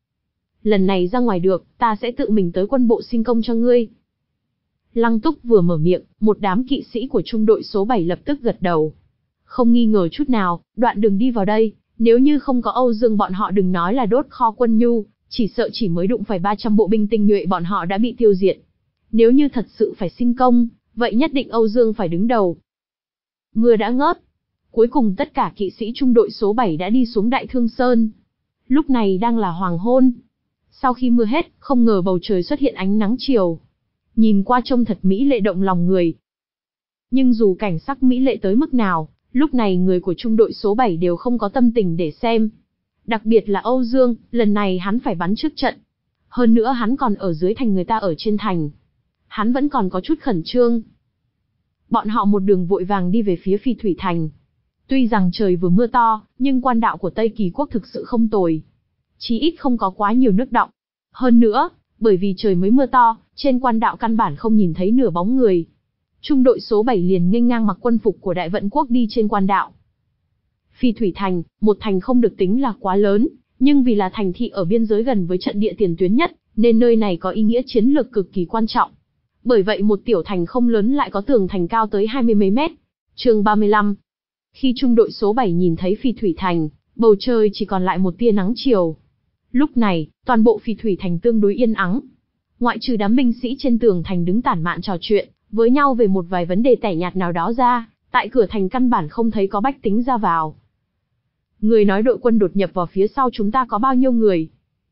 Lần này ra ngoài được, ta sẽ tự mình tới quân bộ xin công cho ngươi. Lăng Túc vừa mở miệng, một đám kỵ sĩ của trung đội số bảy lập tức gật đầu. Không nghi ngờ chút nào, đoạn đường đi vào đây, nếu như không có Âu Dương bọn họ đừng nói là đốt kho quân nhu, chỉ sợ chỉ mới đụng phải ba trăm bộ binh tinh nhuệ bọn họ đã bị tiêu diệt. Nếu như thật sự phải xin công, vậy nhất định Âu Dương phải đứng đầu. Mưa đã ngớt. Cuối cùng tất cả kỵ sĩ trung đội số bảy đã đi xuống Đại Thương Sơn. Lúc này đang là hoàng hôn. Sau khi mưa hết, không ngờ bầu trời xuất hiện ánh nắng chiều. Nhìn qua trông thật mỹ lệ động lòng người. Nhưng dù cảnh sắc mỹ lệ tới mức nào, lúc này người của trung đội số bảy đều không có tâm tình để xem. Đặc biệt là Âu Dương, lần này hắn phải bắn trước trận. Hơn nữa hắn còn ở dưới thành, người ta ở trên thành. Hắn vẫn còn có chút khẩn trương. Bọn họ một đường vội vàng đi về phía Phì Thủy Thành. Tuy rằng trời vừa mưa to, nhưng quan đạo của Tây Kỳ Quốc thực sự không tồi. Chí ít không có quá nhiều nước đọng. Hơn nữa, bởi vì trời mới mưa to, trên quan đạo căn bản không nhìn thấy nửa bóng người. Trung đội số bảy liền nghênh ngang mặc quân phục của Đại Vận Quốc đi trên quan đạo. Phì Thủy Thành, một thành không được tính là quá lớn, nhưng vì là thành thị ở biên giới gần với trận địa tiền tuyến nhất, nên nơi này có ý nghĩa chiến lược cực kỳ quan trọng. Bởi vậy một tiểu thành không lớn lại có tường thành cao tới hai mươi mấy mét. Chương ba mươi lăm. Khi trung đội số bảy nhìn thấy Phì Thủy Thành, bầu trời chỉ còn lại một tia nắng chiều. Lúc này, toàn bộ Phì Thủy Thành tương đối yên ắng. Ngoại trừ đám binh sĩ trên tường thành đứng tản mạn trò chuyện với nhau về một vài vấn đề tẻ nhạt nào đó ra, tại cửa thành căn bản không thấy có bách tính ra vào. Người nói đội quân đột nhập vào phía sau chúng ta có bao nhiêu người?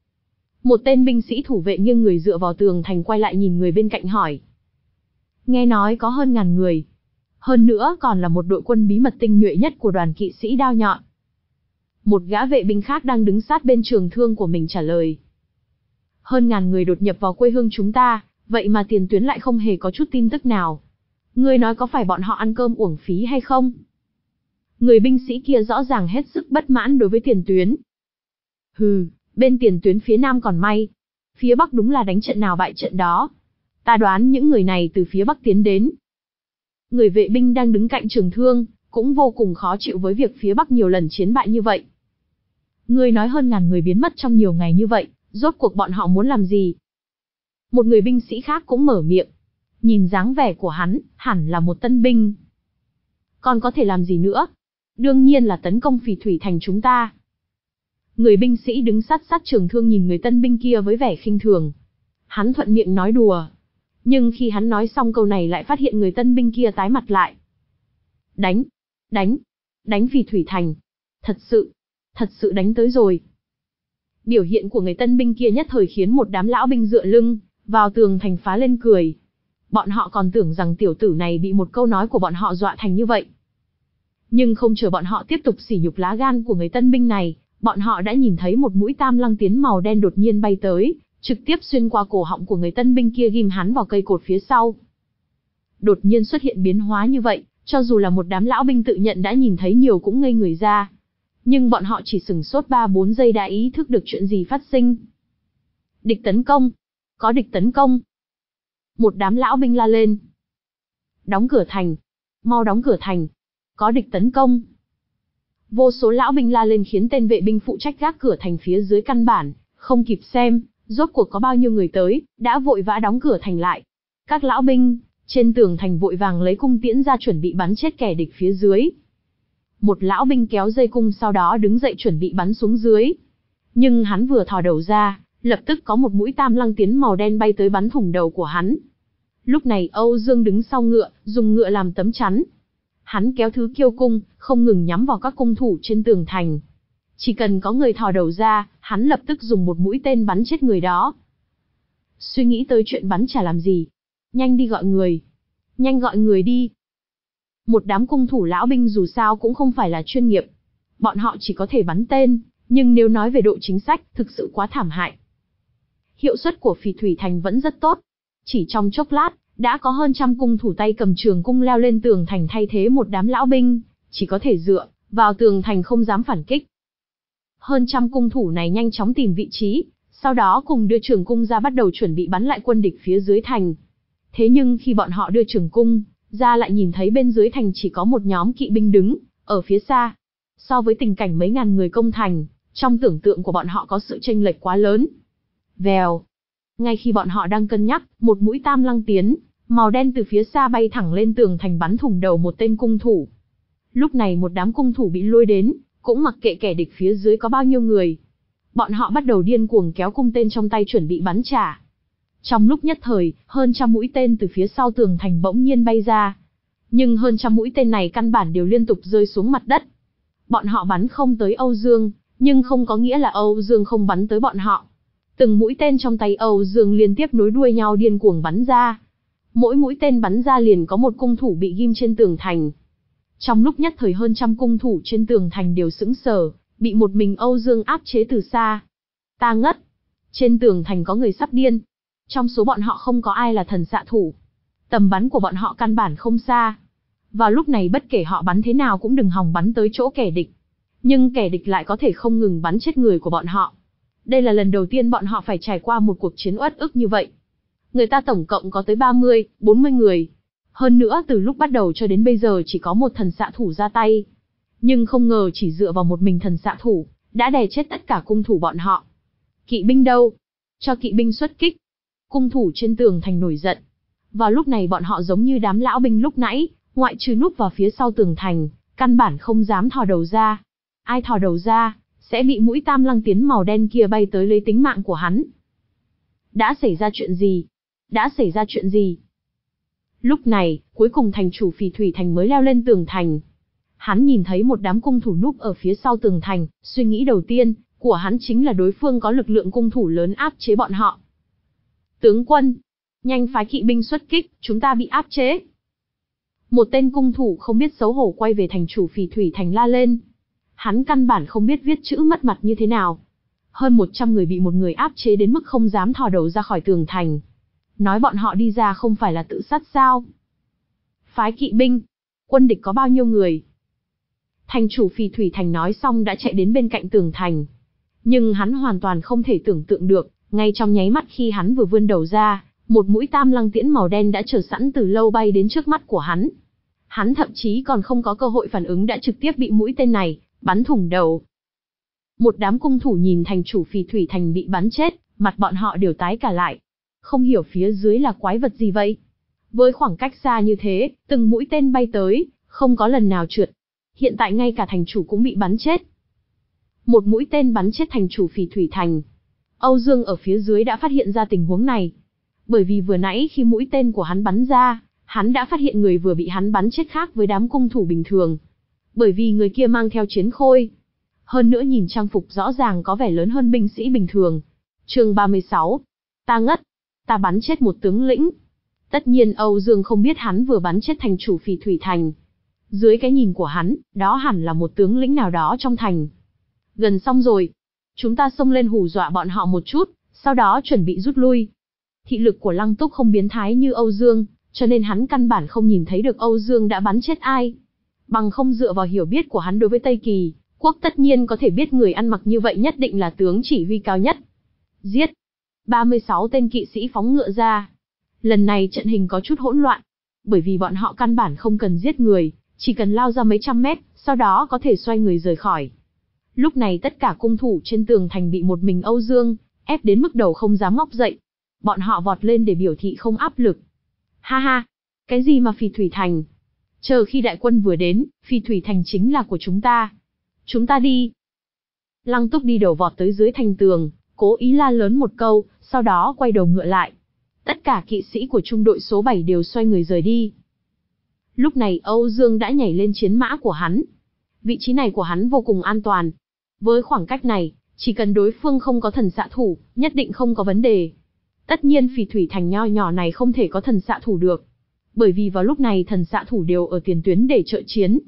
Một tên binh sĩ thủ vệ nghiêng người dựa vào tường thành quay lại nhìn người bên cạnh hỏi. Nghe nói có hơn ngàn người. Hơn nữa còn là một đội quân bí mật tinh nhuệ nhất của đoàn kỵ sĩ đao nhọn. Một gã vệ binh khác đang đứng sát bên trường thương của mình trả lời. Hơn ngàn người đột nhập vào quê hương chúng ta, vậy mà tiền tuyến lại không hề có chút tin tức nào. Ngươi nói có phải bọn họ ăn cơm uổng phí hay không? Người binh sĩ kia rõ ràng hết sức bất mãn đối với tiền tuyến. Hừ, bên tiền tuyến phía nam còn may. Phía bắc đúng là đánh trận nào bại trận đó. Ta đoán những người này từ phía bắc tiến đến. Người vệ binh đang đứng cạnh trường thương, cũng vô cùng khó chịu với việc phía bắc nhiều lần chiến bại như vậy. Ngươi nói hơn ngàn người biến mất trong nhiều ngày như vậy, rốt cuộc bọn họ muốn làm gì? Một người binh sĩ khác cũng mở miệng. Nhìn dáng vẻ của hắn, hẳn là một tân binh. Còn có thể làm gì nữa? Đương nhiên là tấn công Phì Thủy Thành chúng ta. Người binh sĩ đứng sát sát trường thương nhìn người tân binh kia với vẻ khinh thường. Hắn thuận miệng nói đùa. Nhưng khi hắn nói xong câu này lại phát hiện người tân binh kia tái mặt lại. Đánh, đánh, đánh Phì Thủy Thành. Thật sự, thật sự đánh tới rồi. Biểu hiện của người tân binh kia nhất thời khiến một đám lão binh dựa lưng vào tường thành phá lên cười. Bọn họ còn tưởng rằng tiểu tử này bị một câu nói của bọn họ dọa thành như vậy. Nhưng không chờ bọn họ tiếp tục sỉ nhục lá gan của người tân binh này, bọn họ đã nhìn thấy một mũi tam lăng tiến màu đen đột nhiên bay tới, trực tiếp xuyên qua cổ họng của người tân binh kia ghim hắn vào cây cột phía sau. Đột nhiên xuất hiện biến hóa như vậy, cho dù là một đám lão binh tự nhận đã nhìn thấy nhiều cũng ngây người ra. Nhưng bọn họ chỉ sửng sốt ba bốn giây đã ý thức được chuyện gì phát sinh. Địch tấn công! Có địch tấn công! Một đám lão binh la lên. Đóng cửa thành! Mau đóng cửa thành! Có địch tấn công! Vô số lão binh la lên khiến tên vệ binh phụ trách gác cửa thành phía dưới căn bản không kịp xem rốt cuộc có bao nhiêu người tới, đã vội vã đóng cửa thành lại. Các lão binh trên tường thành vội vàng lấy cung tiễn ra chuẩn bị bắn chết kẻ địch phía dưới. Một lão binh kéo dây cung sau đó đứng dậy chuẩn bị bắn xuống dưới. Nhưng hắn vừa thò đầu ra, lập tức có một mũi tam lăng tiến màu đen bay tới bắn thủng đầu của hắn. Lúc này Âu Dương đứng sau ngựa, dùng ngựa làm tấm chắn. Hắn kéo thứ kiêu cung, không ngừng nhắm vào các cung thủ trên tường thành. Chỉ cần có người thò đầu ra, hắn lập tức dùng một mũi tên bắn chết người đó. Suy nghĩ tới chuyện bắn chả làm gì. Nhanh đi gọi người. Nhanh gọi người đi. Một đám cung thủ lão binh dù sao cũng không phải là chuyên nghiệp. Bọn họ chỉ có thể bắn tên, nhưng nếu nói về độ chính xác, thực sự quá thảm hại. Hiệu suất của Phì Thủy Thành vẫn rất tốt. Chỉ trong chốc lát, đã có hơn trăm cung thủ tay cầm trường cung leo lên tường thành thay thế một đám lão binh, chỉ có thể dựa vào tường thành không dám phản kích. Hơn trăm cung thủ này nhanh chóng tìm vị trí, sau đó cùng đưa trường cung ra bắt đầu chuẩn bị bắn lại quân địch phía dưới thành. Thế nhưng khi bọn họ đưa trường cung ra lại nhìn thấy bên dưới thành chỉ có một nhóm kỵ binh đứng ở phía xa. So với tình cảnh mấy ngàn người công thành, trong tưởng tượng của bọn họ có sự chênh lệch quá lớn. Vèo. Ngay khi bọn họ đang cân nhắc, một mũi tam lăng tiến màu đen từ phía xa bay thẳng lên tường thành bắn thủng đầu một tên cung thủ. Lúc này một đám cung thủ bị lôi đến, cũng mặc kệ kẻ địch phía dưới có bao nhiêu người. Bọn họ bắt đầu điên cuồng kéo cung tên trong tay chuẩn bị bắn trả. Trong lúc nhất thời, hơn trăm mũi tên từ phía sau tường thành bỗng nhiên bay ra. Nhưng hơn trăm mũi tên này căn bản đều liên tục rơi xuống mặt đất. Bọn họ bắn không tới Âu Dương, nhưng không có nghĩa là Âu Dương không bắn tới bọn họ. Từng mũi tên trong tay Âu Dương liên tiếp nối đuôi nhau điên cuồng bắn ra. Mỗi mũi tên bắn ra liền có một cung thủ bị ghim trên tường thành. Trong lúc nhất thời hơn trăm cung thủ trên tường thành đều sững sờ, bị một mình Âu Dương áp chế từ xa. Ta ngất. Trên tường thành có người sắp điên. Trong số bọn họ không có ai là thần xạ thủ. Tầm bắn của bọn họ căn bản không xa. Vào lúc này bất kể họ bắn thế nào cũng đừng hòng bắn tới chỗ kẻ địch. Nhưng kẻ địch lại có thể không ngừng bắn chết người của bọn họ. Đây là lần đầu tiên bọn họ phải trải qua một cuộc chiến uất ức như vậy. Người ta tổng cộng có tới ba mươi, bốn mươi người. Hơn nữa từ lúc bắt đầu cho đến bây giờ chỉ có một thần xạ thủ ra tay. Nhưng không ngờ chỉ dựa vào một mình thần xạ thủ, đã đè chết tất cả cung thủ bọn họ. Kỵ binh đâu? Cho kỵ binh xuất kích. Cung thủ trên tường thành nổi giận. Vào lúc này bọn họ giống như đám lão binh lúc nãy, ngoại trừ núp vào phía sau tường thành, căn bản không dám thò đầu ra. Ai thò đầu ra, sẽ bị mũi tam lăng tiến màu đen kia bay tới lấy tính mạng của hắn. Đã xảy ra chuyện gì? Đã xảy ra chuyện gì? Lúc này, cuối cùng thành chủ Phỉ Thủy Thành mới leo lên tường thành. Hắn nhìn thấy một đám cung thủ núp ở phía sau tường thành, suy nghĩ đầu tiên của hắn chính là đối phương có lực lượng cung thủ lớn áp chế bọn họ. Tướng quân, nhanh phái kỵ binh xuất kích, chúng ta bị áp chế. Một tên cung thủ không biết xấu hổ quay về thành chủ Phỉ Thủy Thành la lên. Hắn căn bản không biết viết chữ mất mặt như thế nào. Hơn một trăm người bị một người áp chế đến mức không dám thò đầu ra khỏi tường thành. Nói bọn họ đi ra không phải là tự sát sao? Phái kỵ binh, quân địch có bao nhiêu người? Thành chủ Phỉ Thủy Thành nói xong đã chạy đến bên cạnh tường thành. Nhưng hắn hoàn toàn không thể tưởng tượng được, ngay trong nháy mắt khi hắn vừa vươn đầu ra, một mũi tam lăng tiễn màu đen đã chờ sẵn từ lâu bay đến trước mắt của hắn. Hắn thậm chí còn không có cơ hội phản ứng đã trực tiếp bị mũi tên này bắn thủng đầu. Một đám cung thủ nhìn thành chủ Phỉ Thủy Thành bị bắn chết, mặt bọn họ đều tái cả lại. Không hiểu phía dưới là quái vật gì vậy? Với khoảng cách xa như thế, từng mũi tên bay tới, không có lần nào trượt. Hiện tại ngay cả thành chủ cũng bị bắn chết. Một mũi tên bắn chết thành chủ Phỉ Thủy Thành. Âu Dương ở phía dưới đã phát hiện ra tình huống này. Bởi vì vừa nãy khi mũi tên của hắn bắn ra, hắn đã phát hiện người vừa bị hắn bắn chết khác với đám cung thủ bình thường. Bởi vì người kia mang theo chiến khôi. Hơn nữa nhìn trang phục rõ ràng có vẻ lớn hơn binh sĩ bình thường. Chương ba mươi sáu. Ta ngất. Ta bắn chết một tướng lĩnh. Tất nhiên Âu Dương không biết hắn vừa bắn chết thành chủ Phỉ Thủy Thành. Dưới cái nhìn của hắn, đó hẳn là một tướng lĩnh nào đó trong thành. Gần xong rồi. Chúng ta xông lên hù dọa bọn họ một chút, sau đó chuẩn bị rút lui. Thị lực của Lăng Túc không biến thái như Âu Dương, cho nên hắn căn bản không nhìn thấy được Âu Dương đã bắn chết ai. Bằng không dựa vào hiểu biết của hắn đối với Tây Kỳ, quốc tất nhiên có thể biết người ăn mặc như vậy nhất định là tướng chỉ huy cao nhất. Giết! ba mươi sáu tên kỵ sĩ phóng ngựa ra. Lần này trận hình có chút hỗn loạn, bởi vì bọn họ căn bản không cần giết người, chỉ cần lao ra mấy trăm mét, sau đó có thể xoay người rời khỏi. Lúc này tất cả cung thủ trên tường thành bị một mình Âu Dương ép đến mức đầu không dám ngóc dậy. Bọn họ vọt lên để biểu thị không áp lực. Ha ha, cái gì mà Phỉ Thủy Thành? Chờ khi đại quân vừa đến, Phỉ Thủy Thành chính là của chúng ta. Chúng ta đi. Lăng Túc đi đầu vọt tới dưới thành tường, cố ý la lớn một câu, sau đó quay đầu ngựa lại. Tất cả kỵ sĩ của trung đội số bảy đều xoay người rời đi. Lúc này Âu Dương đã nhảy lên chiến mã của hắn. Vị trí này của hắn vô cùng an toàn. Với khoảng cách này, chỉ cần đối phương không có thần xạ thủ, nhất định không có vấn đề. Tất nhiên Phỉ Thủy Thành nho nhỏ này không thể có thần xạ thủ được. Bởi vì vào lúc này thần xạ thủ đều ở tiền tuyến để trợ chiến.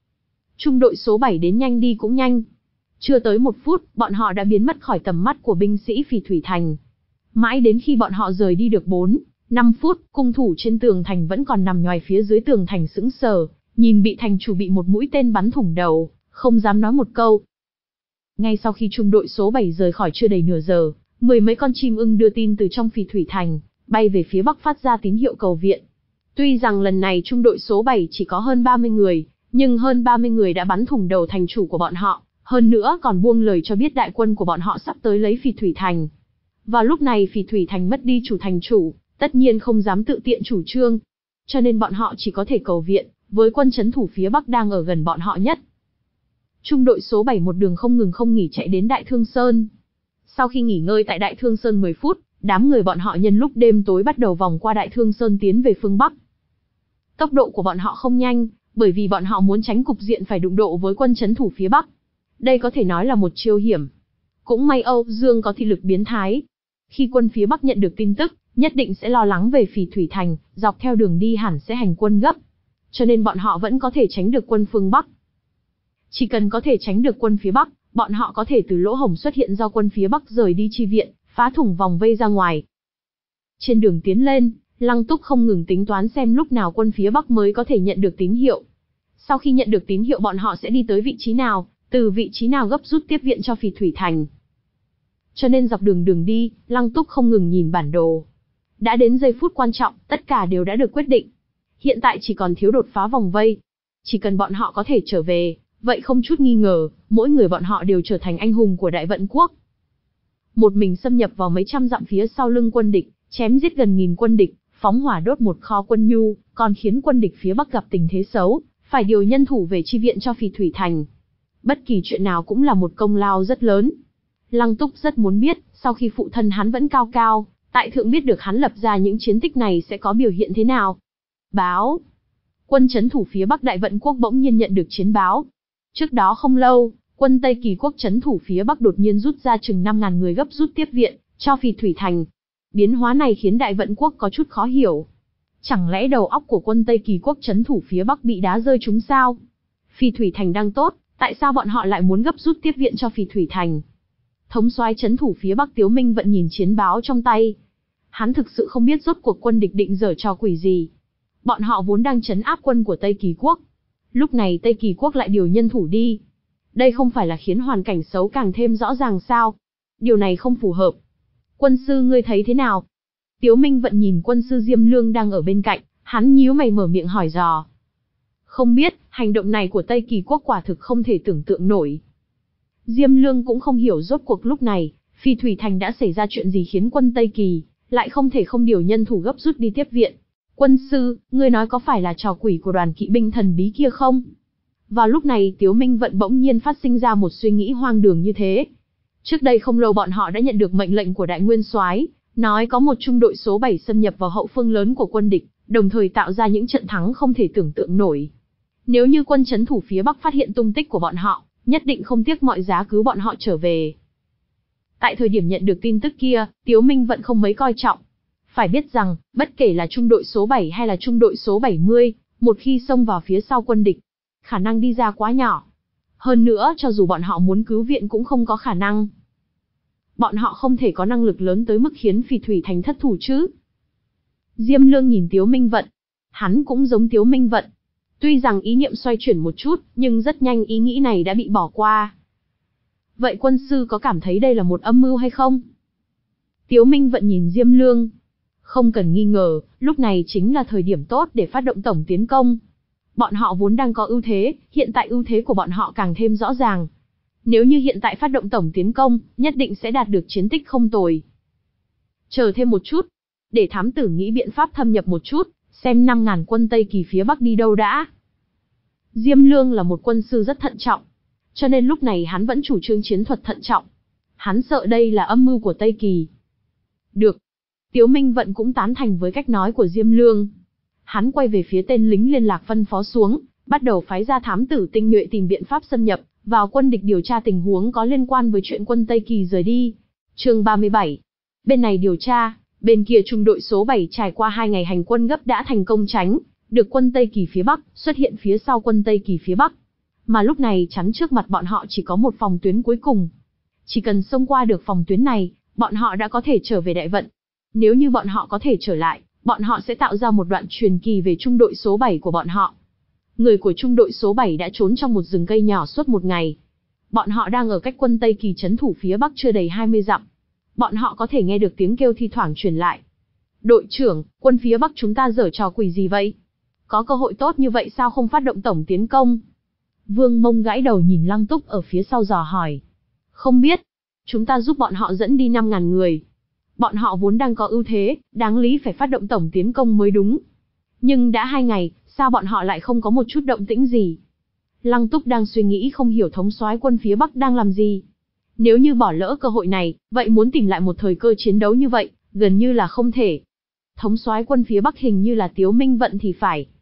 Trung đội số bảy đến nhanh đi cũng nhanh. Chưa tới một phút, bọn họ đã biến mất khỏi tầm mắt của binh sĩ Phỉ Thủy Thành. Mãi đến khi bọn họ rời đi được bốn, năm phút, cung thủ trên tường thành vẫn còn nằm nhoài phía dưới tường thành sững sờ, nhìn bị thành chủ bị một mũi tên bắn thủng đầu, không dám nói một câu. Ngay sau khi trung đội số bảy rời khỏi chưa đầy nửa giờ, mười mấy con chim ưng đưa tin từ trong Phỉ Thủy Thành, bay về phía bắc phát ra tín hiệu cầu viện. Tuy rằng lần này trung đội số bảy chỉ có hơn ba mươi người, nhưng hơn ba mươi người đã bắn thủng đầu thành chủ của bọn họ, hơn nữa còn buông lời cho biết đại quân của bọn họ sắp tới lấy Phỉ Thủy Thành. Vào lúc này Phỉ Thủy Thành mất đi chủ thành chủ, tất nhiên không dám tự tiện chủ trương, cho nên bọn họ chỉ có thể cầu viện, với quân trấn thủ phía bắc đang ở gần bọn họ nhất. Trung đội số bảy một đường không ngừng không nghỉ chạy đến Đại Thương Sơn. Sau khi nghỉ ngơi tại Đại Thương Sơn mười phút, đám người bọn họ nhân lúc đêm tối bắt đầu vòng qua Đại Thương Sơn tiến về phương bắc. Tốc độ của bọn họ không nhanh, bởi vì bọn họ muốn tránh cục diện phải đụng độ với quân trấn thủ phía Bắc. Đây có thể nói là một chiêu hiểm. Cũng may Âu Dương có thị lực biến thái. Khi quân phía Bắc nhận được tin tức, nhất định sẽ lo lắng về Phỉ Thủy Thành, dọc theo đường đi hẳn sẽ hành quân gấp. Cho nên bọn họ vẫn có thể tránh được quân phương Bắc. Chỉ cần có thể tránh được quân phía Bắc, bọn họ có thể từ lỗ hổng xuất hiện do quân phía Bắc rời đi chi viện, phá thủng vòng vây ra ngoài. Trên đường tiến lên, Lăng Túc không ngừng tính toán xem lúc nào quân phía Bắc mới có thể nhận được tín hiệu. Sau khi nhận được tín hiệu bọn họ sẽ đi tới vị trí nào, từ vị trí nào gấp rút tiếp viện cho Phỉ Thủy Thành. Cho nên dọc đường đường đi, Lăng Túc không ngừng nhìn bản đồ. Đã đến giây phút quan trọng, tất cả đều đã được quyết định. Hiện tại chỉ còn thiếu đột phá vòng vây. Chỉ cần bọn họ có thể trở về, vậy không chút nghi ngờ, mỗi người bọn họ đều trở thành anh hùng của Đại Vận Quốc. Một mình xâm nhập vào mấy trăm dặm phía sau lưng quân địch, chém giết gần nghìn quân địch, phóng hỏa đốt một kho quân nhu, còn khiến quân địch phía Bắc gặp tình thế xấu, phải điều nhân thủ về chi viện cho Phỉ Thủy Thành. Bất kỳ chuyện nào cũng là một công lao rất lớn. Lăng Túc rất muốn biết, sau khi phụ thân hắn vẫn cao cao, tại thượng biết được hắn lập ra những chiến tích này sẽ có biểu hiện thế nào. Báo. Quân trấn thủ phía Bắc Đại Vận Quốc bỗng nhiên nhận được chiến báo. Trước đó không lâu, quân Tây Kỳ Quốc trấn thủ phía Bắc đột nhiên rút ra chừng năm ngàn người gấp rút tiếp viện, cho Phỉ Thủy Thành. Biến hóa này khiến Đại Vận Quốc có chút khó hiểu. Chẳng lẽ đầu óc của quân Tây Kỳ Quốc trấn thủ phía Bắc bị đá rơi trúng sao? Phỉ Thủy Thành đang tốt, tại sao bọn họ lại muốn gấp rút tiếp viện cho Phỉ Thủy Thành? Thống soái trấn thủ phía Bắc Tiếu Minh Vận nhìn chiến báo trong tay. Hắn thực sự không biết rốt cuộc quân địch định giở trò quỷ gì. Bọn họ vốn đang trấn áp quân của Tây Kỳ Quốc. Lúc này Tây Kỳ Quốc lại điều nhân thủ đi. Đây không phải là khiến hoàn cảnh xấu càng thêm rõ ràng sao? Điều này không phù hợp. Quân sư ngươi thấy thế nào? Tiếu Minh Vận nhìn quân sư Diêm Lương đang ở bên cạnh, hắn nhíu mày mở miệng hỏi dò. Không biết, hành động này của Tây Kỳ Quốc quả thực không thể tưởng tượng nổi. Diêm Lương cũng không hiểu rốt cuộc lúc này, Phỉ Thủy Thành đã xảy ra chuyện gì khiến quân Tây Kỳ lại không thể không điều nhân thủ gấp rút đi tiếp viện. Quân sư, ngươi nói có phải là trò quỷ của đoàn kỵ binh thần bí kia không? Vào lúc này Tiếu Minh Vận bỗng nhiên phát sinh ra một suy nghĩ hoang đường như thế. Trước đây không lâu bọn họ đã nhận được mệnh lệnh của Đại Nguyên Soái, nói có một trung đội số bảy xâm nhập vào hậu phương lớn của quân địch, đồng thời tạo ra những trận thắng không thể tưởng tượng nổi. Nếu như quân trấn thủ phía Bắc phát hiện tung tích của bọn họ, nhất định không tiếc mọi giá cứu bọn họ trở về. Tại thời điểm nhận được tin tức kia, Tiếu Minh Vận không mấy coi trọng. Phải biết rằng, bất kể là trung đội số bảy hay là trung đội số bảy mươi, một khi xông vào phía sau quân địch, khả năng đi ra quá nhỏ. Hơn nữa, cho dù bọn họ muốn cứu viện cũng không có khả năng. Bọn họ không thể có năng lực lớn tới mức khiến Phỉ Thủy Thành thất thủ chứ. Diêm Lương nhìn Tiếu Minh Vận. Hắn cũng giống Tiếu Minh Vận. Tuy rằng ý niệm xoay chuyển một chút, nhưng rất nhanh ý nghĩ này đã bị bỏ qua. Vậy quân sư có cảm thấy đây là một âm mưu hay không? Tiếu Minh Vận nhìn Diêm Lương. Không cần nghi ngờ, lúc này chính là thời điểm tốt để phát động tổng tiến công. Bọn họ vốn đang có ưu thế, hiện tại ưu thế của bọn họ càng thêm rõ ràng. Nếu như hiện tại phát động tổng tiến công, nhất định sẽ đạt được chiến tích không tồi. Chờ thêm một chút, để thám tử nghĩ biện pháp thâm nhập một chút, xem năm ngàn quân Tây Kỳ phía Bắc đi đâu đã. Diêm Lương là một quân sư rất thận trọng, cho nên lúc này hắn vẫn chủ trương chiến thuật thận trọng. Hắn sợ đây là âm mưu của Tây Kỳ. Được. Tiếu Minh Vận cũng tán thành với cách nói của Diêm Lương. Hắn quay về phía tên lính liên lạc phân phó xuống, bắt đầu phái ra thám tử tinh nhuệ tìm biện pháp xâm nhập vào quân địch điều tra tình huống có liên quan với chuyện quân Tây Kỳ rời đi. Chương ba mươi bảy. Bên này điều tra, bên kia trung đội số bảy trải qua hai ngày hành quân gấp đã thành công tránh được quân Tây Kỳ phía Bắc, xuất hiện phía sau quân Tây Kỳ phía Bắc. Mà lúc này chắn trước mặt bọn họ chỉ có một phòng tuyến cuối cùng. Chỉ cần xông qua được phòng tuyến này, bọn họ đã có thể trở về Đại Vận. Nếu như bọn họ có thể trở lại, bọn họ sẽ tạo ra một đoạn truyền kỳ về trung đội số bảy của bọn họ. Người của trung đội số bảy đã trốn trong một rừng cây nhỏ suốt một ngày. Bọn họ đang ở cách quân Tây Kỳ trấn thủ phía Bắc chưa đầy hai mươi dặm. Bọn họ có thể nghe được tiếng kêu thi thoảng truyền lại. Đội trưởng, quân phía Bắc chúng ta giở trò quỷ gì vậy? Có cơ hội tốt như vậy sao không phát động tổng tiến công? Vương Mông gãi đầu nhìn Lăng Túc ở phía sau dò hỏi. Không biết. Chúng ta giúp bọn họ dẫn đi năm ngàn người. Bọn họ vốn đang có ưu thế, đáng lý phải phát động tổng tiến công mới đúng. Nhưng đã hai ngày, sao bọn họ lại không có một chút động tĩnh gì? Lăng Túc đang suy nghĩ không hiểu thống soái quân phía Bắc đang làm gì. Nếu như bỏ lỡ cơ hội này, vậy muốn tìm lại một thời cơ chiến đấu như vậy, gần như là không thể. Thống soái quân phía Bắc hình như là Tiếu Minh Vận thì phải.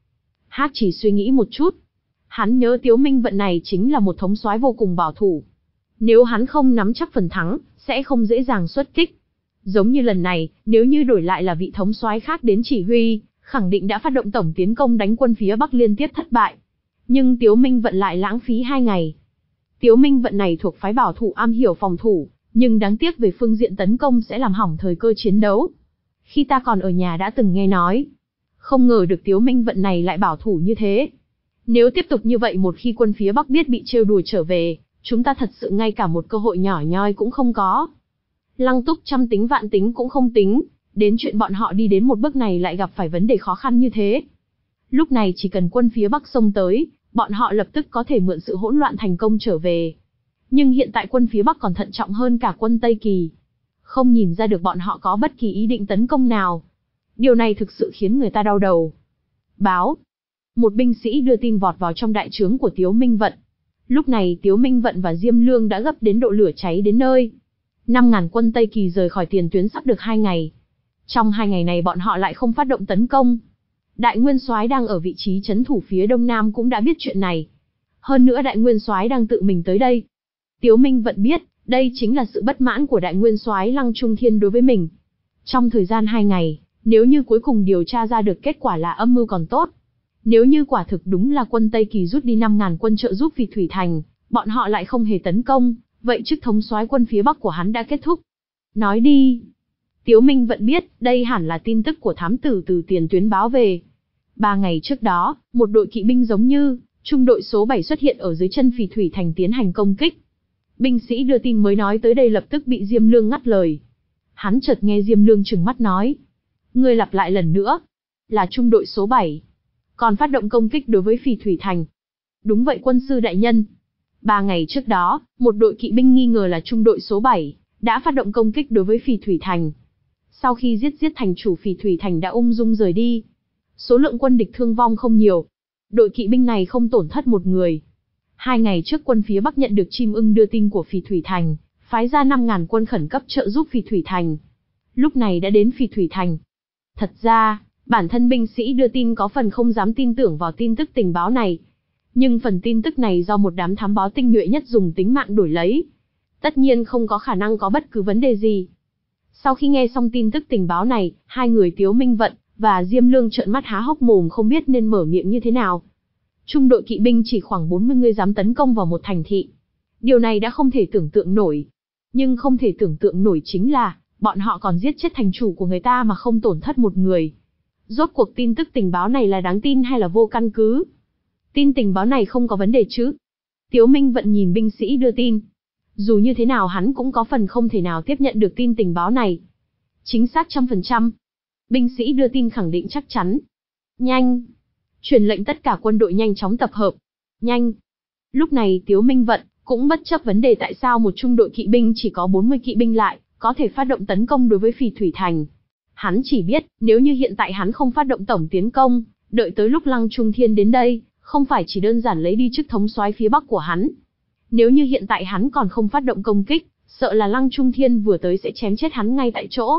Hắc Chỉ suy nghĩ một chút. Hắn nhớ Tiếu Minh Vận này chính là một thống soái vô cùng bảo thủ. Nếu hắn không nắm chắc phần thắng, sẽ không dễ dàng xuất kích. Giống như lần này, nếu như đổi lại là vị thống soái khác đến chỉ huy, khẳng định đã phát động tổng tiến công đánh quân phía Bắc liên tiếp thất bại. Nhưng Tiếu Minh Vận lại lãng phí hai ngày. Tiếu Minh Vận này thuộc phái bảo thủ am hiểu phòng thủ, nhưng đáng tiếc về phương diện tấn công sẽ làm hỏng thời cơ chiến đấu. Khi ta còn ở nhà đã từng nghe nói, không ngờ được Tiếu Minh Vận này lại bảo thủ như thế. Nếu tiếp tục như vậy, một khi quân phía Bắc biết bị trêu đùa trở về, chúng ta thật sự ngay cả một cơ hội nhỏ nhoi cũng không có. Lăng Túc trăm tính vạn tính cũng không tính, đến chuyện bọn họ đi đến một bước này lại gặp phải vấn đề khó khăn như thế. Lúc này chỉ cần quân phía Bắc xông tới, bọn họ lập tức có thể mượn sự hỗn loạn thành công trở về. Nhưng hiện tại quân phía Bắc còn thận trọng hơn cả quân Tây Kỳ. Không nhìn ra được bọn họ có bất kỳ ý định tấn công nào. Điều này thực sự khiến người ta đau đầu. Báo. Một binh sĩ đưa tin vọt vào trong đại trướng của Tiếu Minh Vận. Lúc này Tiếu Minh Vận và Diêm Lương đã gấp đến độ lửa cháy đến nơi. Năm ngàn quân Tây Kỳ rời khỏi tiền tuyến sắp được hai ngày. Trong hai ngày này bọn họ lại không phát động tấn công. Đại Nguyên Soái đang ở vị trí trấn thủ phía đông nam cũng đã biết chuyện này. Hơn nữa Đại Nguyên Soái đang tự mình tới đây. Tiếu Minh Vận biết, đây chính là sự bất mãn của Đại Nguyên Soái Lăng Trung Thiên đối với mình. Trong thời gian hai ngày, nếu như cuối cùng điều tra ra được kết quả là âm mưu còn tốt. Nếu như quả thực đúng là quân Tây Kỳ rút đi năm ngàn quân trợ giúp Phì Thủy Thành, bọn họ lại không hề tấn công, vậy chức thống soái quân phía Bắc của hắn đã kết thúc. Nói đi. Tiếu Minh Vận biết, đây hẳn là tin tức của thám tử từ tiền tuyến báo về. Ba ngày trước đó, một đội kỵ binh giống như trung đội số bảy xuất hiện ở dưới chân Phì Thủy Thành tiến hành công kích. Binh sĩ đưa tin mới nói tới đây lập tức bị Diêm Lương ngắt lời. Hắn chợt nghe Diêm Lương trừng mắt nói. Ngươi lặp lại lần nữa. Là trung đội số bảy. Còn phát động công kích đối với Phì Thủy Thành. Đúng vậy quân sư đại nhân. Ba ngày trước đó, một đội kỵ binh nghi ngờ là trung đội số bảy, đã phát động công kích đối với Phì Thủy Thành. Sau khi giết giết thành chủ Phì Thủy Thành đã ung dung rời đi. Số lượng quân địch thương vong không nhiều. Đội kỵ binh này không tổn thất một người. Hai ngày trước quân phía Bắc nhận được chim ưng đưa tin của Phì Thủy Thành, phái ra năm ngàn quân khẩn cấp trợ giúp Phì Thủy Thành. Lúc này đã đến Phì Thủy Thành. Thật ra, bản thân binh sĩ đưa tin có phần không dám tin tưởng vào tin tức tình báo này. Nhưng phần tin tức này do một đám thám báo tinh nhuệ nhất dùng tính mạng đổi lấy. Tất nhiên không có khả năng có bất cứ vấn đề gì. Sau khi nghe xong tin tức tình báo này, hai người Tiếu Minh Vận và Diêm Lương trợn mắt há hốc mồm không biết nên mở miệng như thế nào. Trung đội kỵ binh chỉ khoảng bốn mươi người dám tấn công vào một thành thị. Điều này đã không thể tưởng tượng nổi. Nhưng không thể tưởng tượng nổi chính là, bọn họ còn giết chết thành chủ của người ta mà không tổn thất một người. Rốt cuộc tin tức tình báo này là đáng tin hay là vô căn cứ? Tin tình báo này không có vấn đề chứ? Tiếu Minh Vận nhìn binh sĩ đưa tin. Dù như thế nào hắn cũng có phần không thể nào tiếp nhận được tin tình báo này. Chính xác trăm phần trăm. Binh sĩ đưa tin khẳng định chắc chắn. Nhanh! Truyền lệnh tất cả quân đội nhanh chóng tập hợp. Nhanh! Lúc này Tiếu Minh Vận cũng bất chấp vấn đề tại sao một trung đội kỵ binh chỉ có bốn mươi kỵ binh lại, có thể phát động tấn công đối với Phì Thủy Thành. Hắn chỉ biết, nếu như hiện tại hắn không phát động tổng tiến công, đợi tới lúc Lăng Trung Thiên đến đây, không phải chỉ đơn giản lấy đi chức thống soái phía Bắc của hắn. Nếu như hiện tại hắn còn không phát động công kích, sợ là Lăng Trung Thiên vừa tới sẽ chém chết hắn ngay tại chỗ.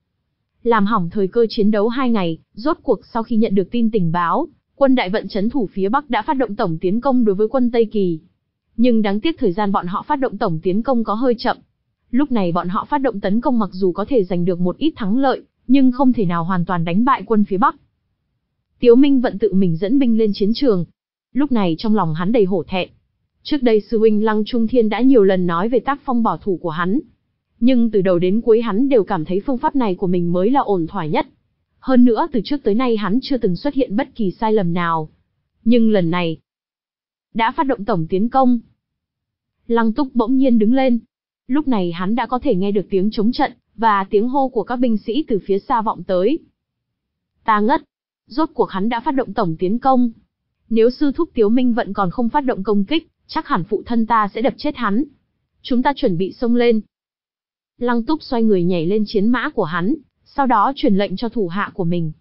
Làm hỏng thời cơ chiến đấu hai ngày, rốt cuộc sau khi nhận được tin tình báo, quân đại vận trấn thủ phía Bắc đã phát động tổng tiến công đối với quân Tây Kỳ. Nhưng đáng tiếc thời gian bọn họ phát động tổng tiến công có hơi chậm. Lúc này bọn họ phát động tấn công mặc dù có thể giành được một ít thắng lợi, nhưng không thể nào hoàn toàn đánh bại quân phía Bắc. Tiếu Minh Vận tự mình dẫn binh lên chiến trường. Lúc này trong lòng hắn đầy hổ thẹn. Trước đây sư huynh Lăng Trung Thiên đã nhiều lần nói về tác phong bảo thủ của hắn. Nhưng từ đầu đến cuối hắn đều cảm thấy phương pháp này của mình mới là ổn thỏa nhất. Hơn nữa từ trước tới nay hắn chưa từng xuất hiện bất kỳ sai lầm nào. Nhưng lần này, đã phát động tổng tiến công. Lăng Túc bỗng nhiên đứng lên. Lúc này hắn đã có thể nghe được tiếng chống trận, và tiếng hô của các binh sĩ từ phía xa vọng tới. Ta ngất. Rốt cuộc hắn đã phát động tổng tiến công. Nếu sư thúc Tiếu Minh Vận còn không phát động công kích, chắc hẳn phụ thân ta sẽ đập chết hắn. Chúng ta chuẩn bị xông lên. Lăng Túc xoay người nhảy lên chiến mã của hắn, sau đó truyền lệnh cho thủ hạ của mình.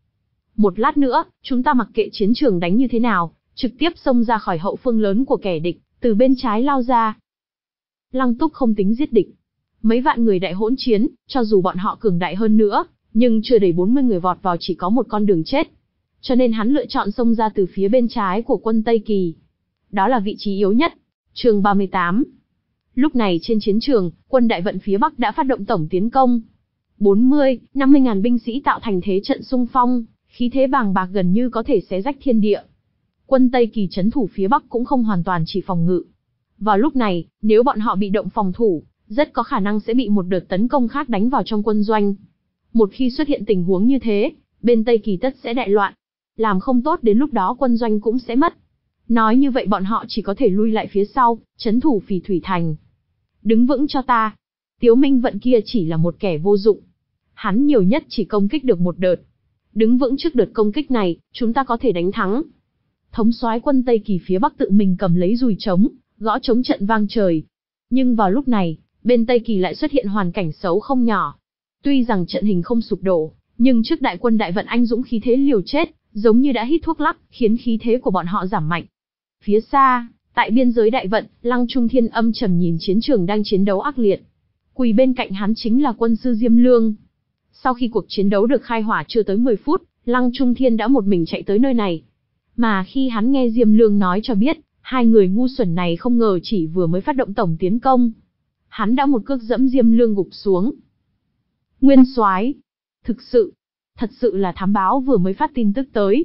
Một lát nữa, chúng ta mặc kệ chiến trường đánh như thế nào, trực tiếp xông ra khỏi hậu phương lớn của kẻ địch, từ bên trái lao ra. Lăng Túc không tính giết địch. Mấy vạn người đại hỗn chiến, cho dù bọn họ cường đại hơn nữa, nhưng chưa đầy bốn mươi người vọt vào chỉ có một con đường chết. cho nên hắn lựa chọn xông ra từ phía bên trái của quân Tây Kỳ. Đó là vị trí yếu nhất. Chương ba mươi tám. Lúc này trên chiến trường, quân Đại Vận phía Bắc đã phát động tổng tiến công. bốn mươi, năm mươi ngàn binh sĩ tạo thành thế trận xung phong, khí thế bàng bạc gần như có thể xé rách thiên địa. Quân Tây Kỳ trấn thủ phía Bắc cũng không hoàn toàn chỉ phòng ngự. Vào lúc này, nếu bọn họ bị động phòng thủ, rất có khả năng sẽ bị một đợt tấn công khác đánh vào trong quân doanh. Một khi xuất hiện tình huống như thế, bên Tây Kỳ tất sẽ đại loạn. Làm không tốt đến lúc đó quân doanh cũng sẽ mất. Nói như vậy bọn họ chỉ có thể lui lại phía sau, trấn thủ Phì Thủy Thành. Đứng vững cho ta. Tiếu Minh Vận kia chỉ là một kẻ vô dụng. Hắn nhiều nhất chỉ công kích được một đợt. Đứng vững trước đợt công kích này, chúng ta có thể đánh thắng. Thống soái quân Tây Kỳ phía Bắc tự mình cầm lấy dùi trống, gõ trống trận vang trời. Nhưng vào lúc này, bên Tây Kỳ lại xuất hiện hoàn cảnh xấu không nhỏ. Tuy rằng trận hình không sụp đổ, nhưng trước đại quân Đại Vận anh dũng khí thế liều chết, giống như đã hít thuốc lắc, khiến khí thế của bọn họ giảm mạnh. Phía xa, tại biên giới Đại Vận, Lăng Trung Thiên âm trầm nhìn chiến trường đang chiến đấu ác liệt. Quỳ bên cạnh hắn chính là quân sư Diêm Lương. Sau khi cuộc chiến đấu được khai hỏa chưa tới mười phút, Lăng Trung Thiên đã một mình chạy tới nơi này. Mà khi hắn nghe Diêm Lương nói cho biết, hai người ngu xuẩn này không ngờ chỉ vừa mới phát động tổng tiến công. Hắn đã một cước dẫm Diêm Lương gục xuống. Nguyên soái, thực sự, thật sự là thám báo vừa mới phát tin tức tới.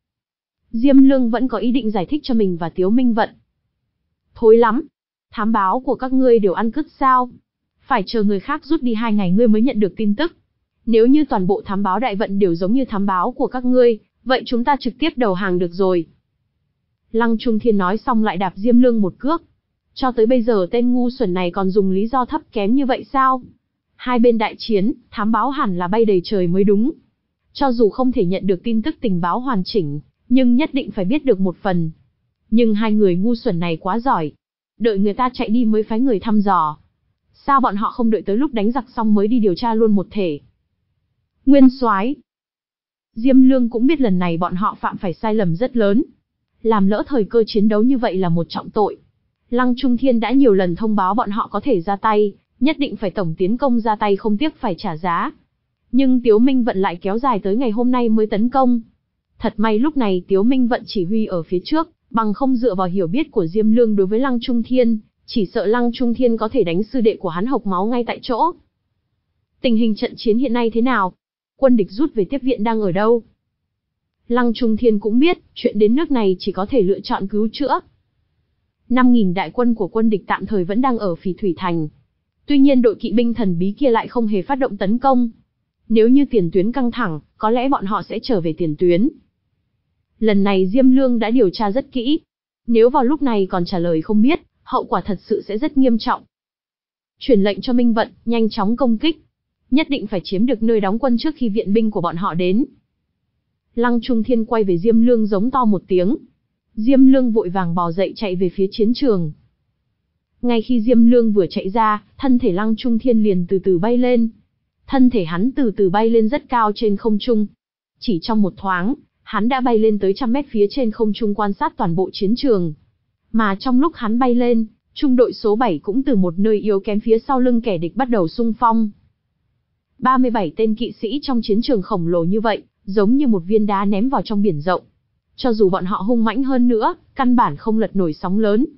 Diêm Lương vẫn có ý định giải thích cho mình và Tiếu Minh Vận. Thối lắm, thám báo của các ngươi đều ăn cứt sao? Phải chờ người khác rút đi hai ngày ngươi mới nhận được tin tức. Nếu như toàn bộ thám báo Đại Vận đều giống như thám báo của các ngươi, vậy chúng ta trực tiếp đầu hàng được rồi. Lăng Trung Thiên nói xong lại đạp Diêm Lương một cước. Cho tới bây giờ tên ngu xuẩn này còn dùng lý do thấp kém như vậy sao? Hai bên đại chiến, thám báo hẳn là bay đầy trời mới đúng. Cho dù không thể nhận được tin tức tình báo hoàn chỉnh, nhưng nhất định phải biết được một phần. Nhưng hai người ngu xuẩn này quá giỏi. Đợi người ta chạy đi mới phái người thăm dò. Sao bọn họ không đợi tới lúc đánh giặc xong mới đi điều tra luôn một thể? Nguyên soái, Diêm Lương cũng biết lần này bọn họ phạm phải sai lầm rất lớn. Làm lỡ thời cơ chiến đấu như vậy là một trọng tội. Lăng Trung Thiên đã nhiều lần thông báo bọn họ có thể ra tay, nhất định phải tổng tiến công ra tay không tiếc phải trả giá. Nhưng Tiếu Minh Vận lại kéo dài tới ngày hôm nay mới tấn công. Thật may lúc này Tiếu Minh Vận chỉ huy ở phía trước, bằng không dựa vào hiểu biết của Diêm Lương đối với Lăng Trung Thiên, chỉ sợ Lăng Trung Thiên có thể đánh sư đệ của hắn hộc máu ngay tại chỗ. Tình hình trận chiến hiện nay thế nào? Quân địch rút về tiếp viện đang ở đâu? Lăng Trung Thiên cũng biết, chuyện đến nước này chỉ có thể lựa chọn cứu chữa. năm nghìn đại quân của quân địch tạm thời vẫn đang ở Phì Thủy Thành. Tuy nhiên đội kỵ binh thần bí kia lại không hề phát động tấn công. Nếu như tiền tuyến căng thẳng, có lẽ bọn họ sẽ trở về tiền tuyến. Lần này Diêm Lương đã điều tra rất kỹ. Nếu vào lúc này còn trả lời không biết, hậu quả thật sự sẽ rất nghiêm trọng. Truyền lệnh cho Minh Vận, nhanh chóng công kích. Nhất định phải chiếm được nơi đóng quân trước khi viện binh của bọn họ đến. Lăng Trung Thiên quay về Diêm Lương giống to một tiếng. Diêm Lương vội vàng bò dậy chạy về phía chiến trường. Ngay khi Diêm Lương vừa chạy ra, thân thể Lăng Trung Thiên liền từ từ bay lên. Thân thể hắn từ từ bay lên rất cao trên không trung. Chỉ trong một thoáng, hắn đã bay lên tới trăm mét phía trên không trung quan sát toàn bộ chiến trường. Mà trong lúc hắn bay lên, trung đội số bảy cũng từ một nơi yếu kém phía sau lưng kẻ địch bắt đầu xung phong. ba mươi bảy tên kỵ sĩ trong chiến trường khổng lồ như vậy, giống như một viên đá ném vào trong biển rộng. Cho dù bọn họ hung mãnh hơn nữa, căn bản không lật nổi sóng lớn.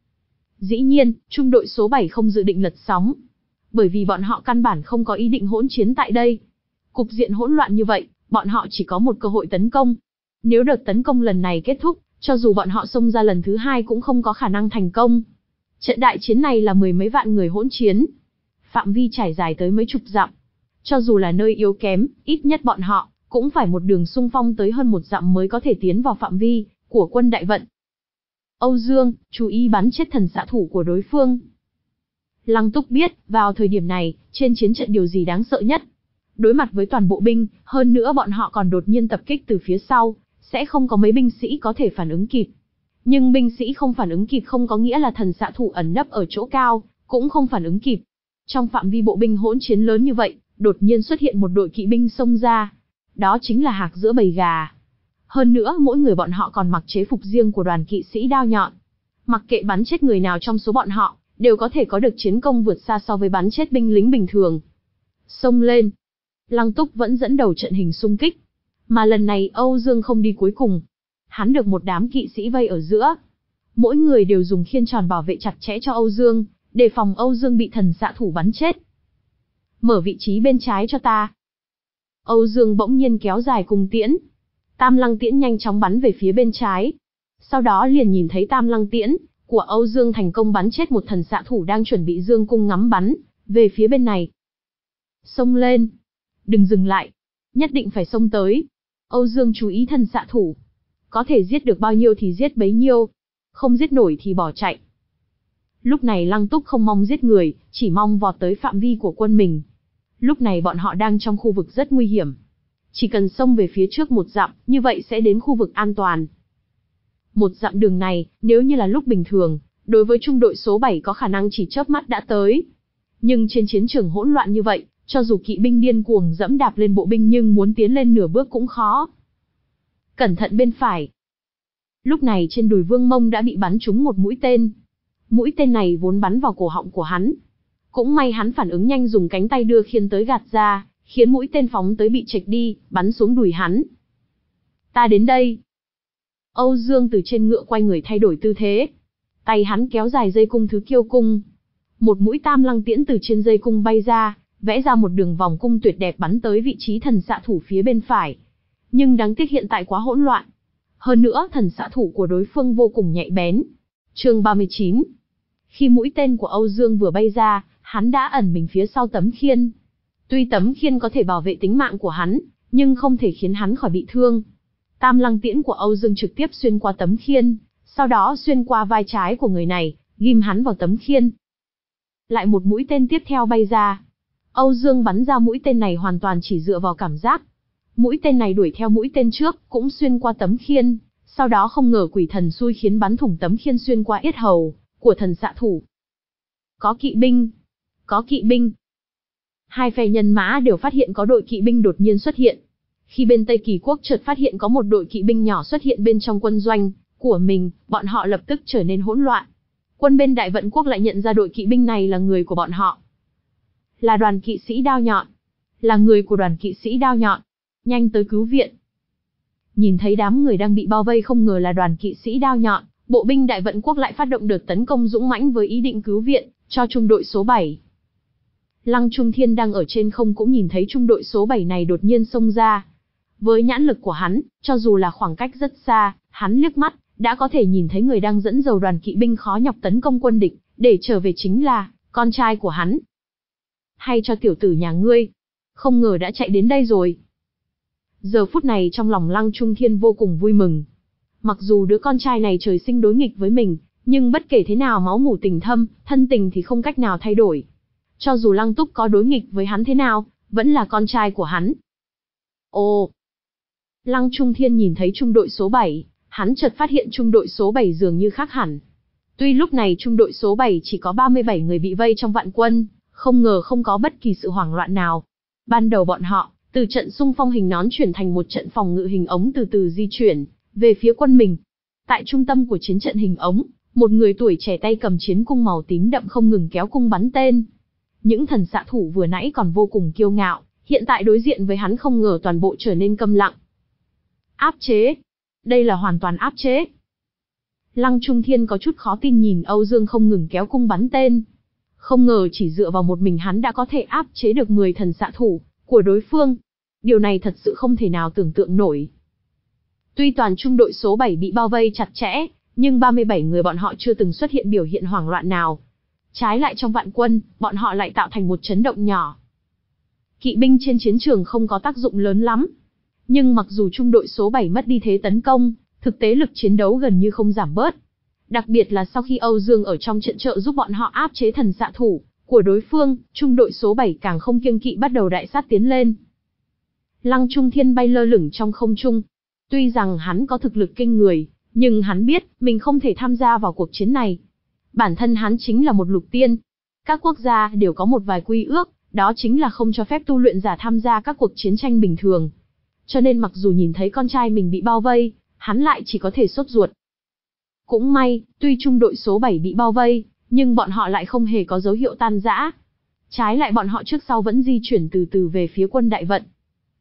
Dĩ nhiên, trung đội số bảy không dự định lật sóng. Bởi vì bọn họ căn bản không có ý định hỗn chiến tại đây. Cục diện hỗn loạn như vậy, bọn họ chỉ có một cơ hội tấn công. Nếu đợt tấn công lần này kết thúc, cho dù bọn họ xông ra lần thứ hai cũng không có khả năng thành công. Trận đại chiến này là mười mấy vạn người hỗn chiến. Phạm vi trải dài tới mấy chục dặm. Cho dù là nơi yếu kém, ít nhất bọn họ cũng phải một đường xung phong tới hơn một dặm mới có thể tiến vào phạm vi của quân Đại Vận. Âu Dương, chú ý bắn chết thần xạ thủ của đối phương. Lăng Túc biết, vào thời điểm này, trên chiến trận điều gì đáng sợ nhất. Đối mặt với toàn bộ binh, hơn nữa bọn họ còn đột nhiên tập kích từ phía sau, sẽ không có mấy binh sĩ có thể phản ứng kịp. Nhưng binh sĩ không phản ứng kịp không có nghĩa là thần xạ thủ ẩn nấp ở chỗ cao, cũng không phản ứng kịp. Trong phạm vi bộ binh hỗn chiến lớn như vậy, đột nhiên xuất hiện một đội kỵ binh xông ra. Đó chính là hạc giữa bầy gà. Hơn nữa mỗi người bọn họ còn mặc chế phục riêng của đoàn kỵ sĩ đao nhọn. Mặc kệ bắn chết người nào trong số bọn họ, đều có thể có được chiến công vượt xa so với bắn chết binh lính bình thường. Xông lên. Lăng Túc vẫn dẫn đầu trận hình xung kích. Mà lần này Âu Dương không đi cuối cùng. Hắn được một đám kỵ sĩ vây ở giữa. Mỗi người đều dùng khiên tròn bảo vệ chặt chẽ cho Âu Dương, đề phòng Âu Dương bị thần xạ thủ bắn chết. Mở vị trí bên trái cho ta. Âu Dương bỗng nhiên kéo dài cung tiễn. Tam lăng tiễn nhanh chóng bắn về phía bên trái. Sau đó liền nhìn thấy tam lăng tiễn của Âu Dương thành công bắn chết một thần xạ thủ đang chuẩn bị dương cung ngắm bắn về phía bên này. Xông lên. Đừng dừng lại. Nhất định phải xông tới. Âu Dương chú ý thần xạ thủ. Có thể giết được bao nhiêu thì giết bấy nhiêu. Không giết nổi thì bỏ chạy. Lúc này Lăng Túc không mong giết người, chỉ mong vọt tới phạm vi của quân mình. Lúc này bọn họ đang trong khu vực rất nguy hiểm. Chỉ cần xông về phía trước một dặm, như vậy sẽ đến khu vực an toàn. Một dặm đường này, nếu như là lúc bình thường, đối với trung đội số bảy có khả năng chỉ chớp mắt đã tới. Nhưng trên chiến trường hỗn loạn như vậy, cho dù kỵ binh điên cuồng dẫm đạp lên bộ binh nhưng muốn tiến lên nửa bước cũng khó. Cẩn thận bên phải. Lúc này trên đùi Vương Mông đã bị bắn trúng một mũi tên. Mũi tên này vốn bắn vào cổ họng của hắn. Cũng may hắn phản ứng nhanh dùng cánh tay đưa khiên tới gạt ra, khiến mũi tên phóng tới bị chệch đi, bắn xuống đùi hắn. Ta đến đây. Âu Dương từ trên ngựa quay người thay đổi tư thế. Tay hắn kéo dài dây cung thứ kiêu cung. Một mũi tam lăng tiễn từ trên dây cung bay ra, vẽ ra một đường vòng cung tuyệt đẹp bắn tới vị trí thần xạ thủ phía bên phải. Nhưng đáng tiếc hiện tại quá hỗn loạn. Hơn nữa thần xạ thủ của đối phương vô cùng nhạy bén. Chương ba mươi chín. Khi mũi tên của Âu Dương vừa bay ra, hắn đã ẩn mình phía sau tấm khiên. Tuy tấm khiên có thể bảo vệ tính mạng của hắn, nhưng không thể khiến hắn khỏi bị thương. Tam lăng tiễn của Âu Dương trực tiếp xuyên qua tấm khiên, sau đó xuyên qua vai trái của người này, ghim hắn vào tấm khiên. Lại một mũi tên tiếp theo bay ra. Âu Dương bắn ra mũi tên này hoàn toàn chỉ dựa vào cảm giác. Mũi tên này đuổi theo mũi tên trước, cũng xuyên qua tấm khiên, sau đó không ngờ quỷ thần xui khiến bắn thủng tấm khiên xuyên qua yết hầu của thần xạ thủ. Có kỵ binh, có kỵ binh. Hai phe nhân mã đều phát hiện có đội kỵ binh đột nhiên xuất hiện. Khi bên Tây Kỳ Quốc chợt phát hiện có một đội kỵ binh nhỏ xuất hiện bên trong quân doanh của mình, bọn họ lập tức trở nên hỗn loạn. Quân bên Đại Vận Quốc lại nhận ra đội kỵ binh này là người của bọn họ. Là đoàn kỵ sĩ đao nhọn. Là người của đoàn kỵ sĩ đao nhọn. Nhanh tới cứu viện. Nhìn thấy đám người đang bị bao vây không ngờ là đoàn kỵ sĩ đao nhọn, bộ binh Đại Vận Quốc lại phát động đợt tấn công dũng mãnh với ý định cứu viện cho trung đội số bảy. Lăng Trung Thiên đang ở trên không cũng nhìn thấy trung đội số bảy này đột nhiên xông ra. Với nhãn lực của hắn, cho dù là khoảng cách rất xa, hắn liếc mắt đã có thể nhìn thấy người đang dẫn dầu đoàn kỵ binh khó nhọc tấn công quân địch, để trở về chính là con trai của hắn. Hay cho tiểu tử nhà ngươi, không ngờ đã chạy đến đây rồi. Giờ phút này trong lòng Lăng Trung Thiên vô cùng vui mừng. Mặc dù đứa con trai này trời sinh đối nghịch với mình, nhưng bất kể thế nào máu mủ tình thâm, thân tình thì không cách nào thay đổi. Cho dù Lăng Túc có đối nghịch với hắn thế nào, vẫn là con trai của hắn. Ồ! Lăng Trung Thiên nhìn thấy trung đội số bảy, hắn chợt phát hiện trung đội số bảy dường như khác hẳn. Tuy lúc này trung đội số bảy chỉ có ba mươi bảy người bị vây trong vạn quân, không ngờ không có bất kỳ sự hoảng loạn nào. Ban đầu bọn họ, từ trận xung phong hình nón chuyển thành một trận phòng ngự hình ống từ từ di chuyển về phía quân mình. Tại trung tâm của chiến trận hình ống, một người tuổi trẻ tay cầm chiến cung màu tím đậm không ngừng kéo cung bắn tên. Những thần xạ thủ vừa nãy còn vô cùng kiêu ngạo, hiện tại đối diện với hắn không ngờ toàn bộ trở nên câm lặng. Áp chế. Đây là hoàn toàn áp chế. Lăng Trung Thiên có chút khó tin nhìn Âu Dương không ngừng kéo cung bắn tên. Không ngờ chỉ dựa vào một mình hắn đã có thể áp chế được mười thần xạ thủ của đối phương. Điều này thật sự không thể nào tưởng tượng nổi. Tuy toàn trung đội số bảy bị bao vây chặt chẽ, nhưng ba mươi bảy người bọn họ chưa từng xuất hiện biểu hiện hoảng loạn nào. Trái lại trong vạn quân, bọn họ lại tạo thành một chấn động nhỏ. Kỵ binh trên chiến trường không có tác dụng lớn lắm. Nhưng mặc dù trung đội số bảy mất đi thế tấn công, thực tế lực chiến đấu gần như không giảm bớt. Đặc biệt là sau khi Âu Dương ở trong trận trợ giúp bọn họ áp chế thần xạ thủ của đối phương, trung đội số bảy càng không kiêng kỵ bắt đầu đại sát tiến lên. Lăng Trung Thiên bay lơ lửng trong không trung. Tuy rằng hắn có thực lực kinh người, nhưng hắn biết mình không thể tham gia vào cuộc chiến này. Bản thân hắn chính là một lục tiên. Các quốc gia đều có một vài quy ước, đó chính là không cho phép tu luyện giả tham gia các cuộc chiến tranh bình thường. Cho nên mặc dù nhìn thấy con trai mình bị bao vây, hắn lại chỉ có thể sốt ruột. Cũng may, tuy trung đội số bảy bị bao vây, nhưng bọn họ lại không hề có dấu hiệu tan rã. Trái lại bọn họ trước sau vẫn di chuyển từ từ về phía quân Đại Vận.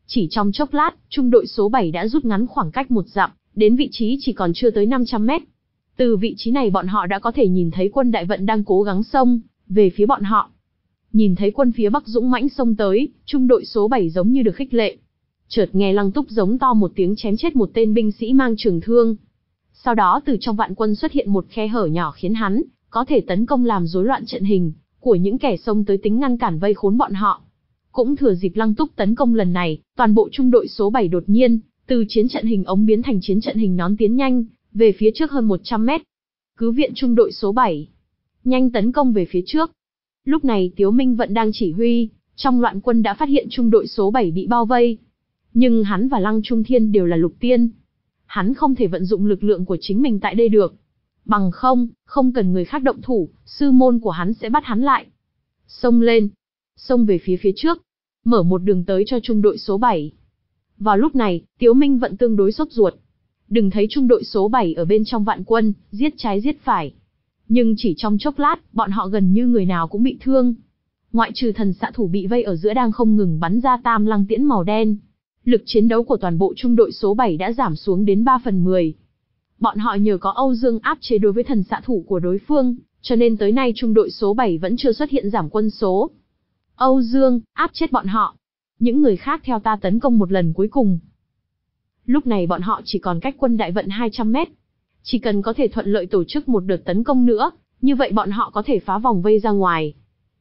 Chỉ trong chốc lát, trung đội số bảy đã rút ngắn khoảng cách một dặm, đến vị trí chỉ còn chưa tới năm trăm mét. Từ vị trí này bọn họ đã có thể nhìn thấy quân đại vận đang cố gắng xông về phía bọn họ. Nhìn thấy quân phía Bắc dũng mãnh xông tới, trung đội số bảy giống như được khích lệ. Chợt nghe Lăng Túc giống to một tiếng chém chết một tên binh sĩ mang trường thương. Sau đó từ trong vạn quân xuất hiện một khe hở nhỏ khiến hắn có thể tấn công làm rối loạn trận hình của những kẻ xông tới tính ngăn cản vây khốn bọn họ. Cũng thừa dịp Lăng Túc tấn công lần này, toàn bộ trung đội số bảy đột nhiên từ chiến trận hình ống biến thành chiến trận hình nón tiến nhanh về phía trước hơn một trăm mét. Cứ viện trung đội số bảy nhanh tấn công về phía trước. Lúc này Tiếu Minh vẫn đang chỉ huy, trong loạn quân đã phát hiện trung đội số bảy bị bao vây. Nhưng hắn và Lăng Trung Thiên đều là lục tiên. Hắn không thể vận dụng lực lượng của chính mình tại đây được. Bằng không, không cần người khác động thủ, sư môn của hắn sẽ bắt hắn lại. Xông lên, xông về phía phía trước, mở một đường tới cho trung đội số bảy. Vào lúc này, Tiếu Minh vẫn tương đối sốt ruột. Đừng thấy trung đội số bảy ở bên trong vạn quân, giết trái giết phải. Nhưng chỉ trong chốc lát, bọn họ gần như người nào cũng bị thương. Ngoại trừ thần xạ thủ bị vây ở giữa đang không ngừng bắn ra tam lăng tiễn màu đen. Lực chiến đấu của toàn bộ trung đội số bảy đã giảm xuống đến ba phần mười. Bọn họ nhờ có Âu Dương áp chế đối với thần xạ thủ của đối phương, cho nên tới nay trung đội số bảy vẫn chưa xuất hiện giảm quân số. Âu Dương, áp chết bọn họ. Những người khác theo ta tấn công một lần cuối cùng. Lúc này bọn họ chỉ còn cách quân đại vận hai trăm mét. Chỉ cần có thể thuận lợi tổ chức một đợt tấn công nữa, như vậy bọn họ có thể phá vòng vây ra ngoài.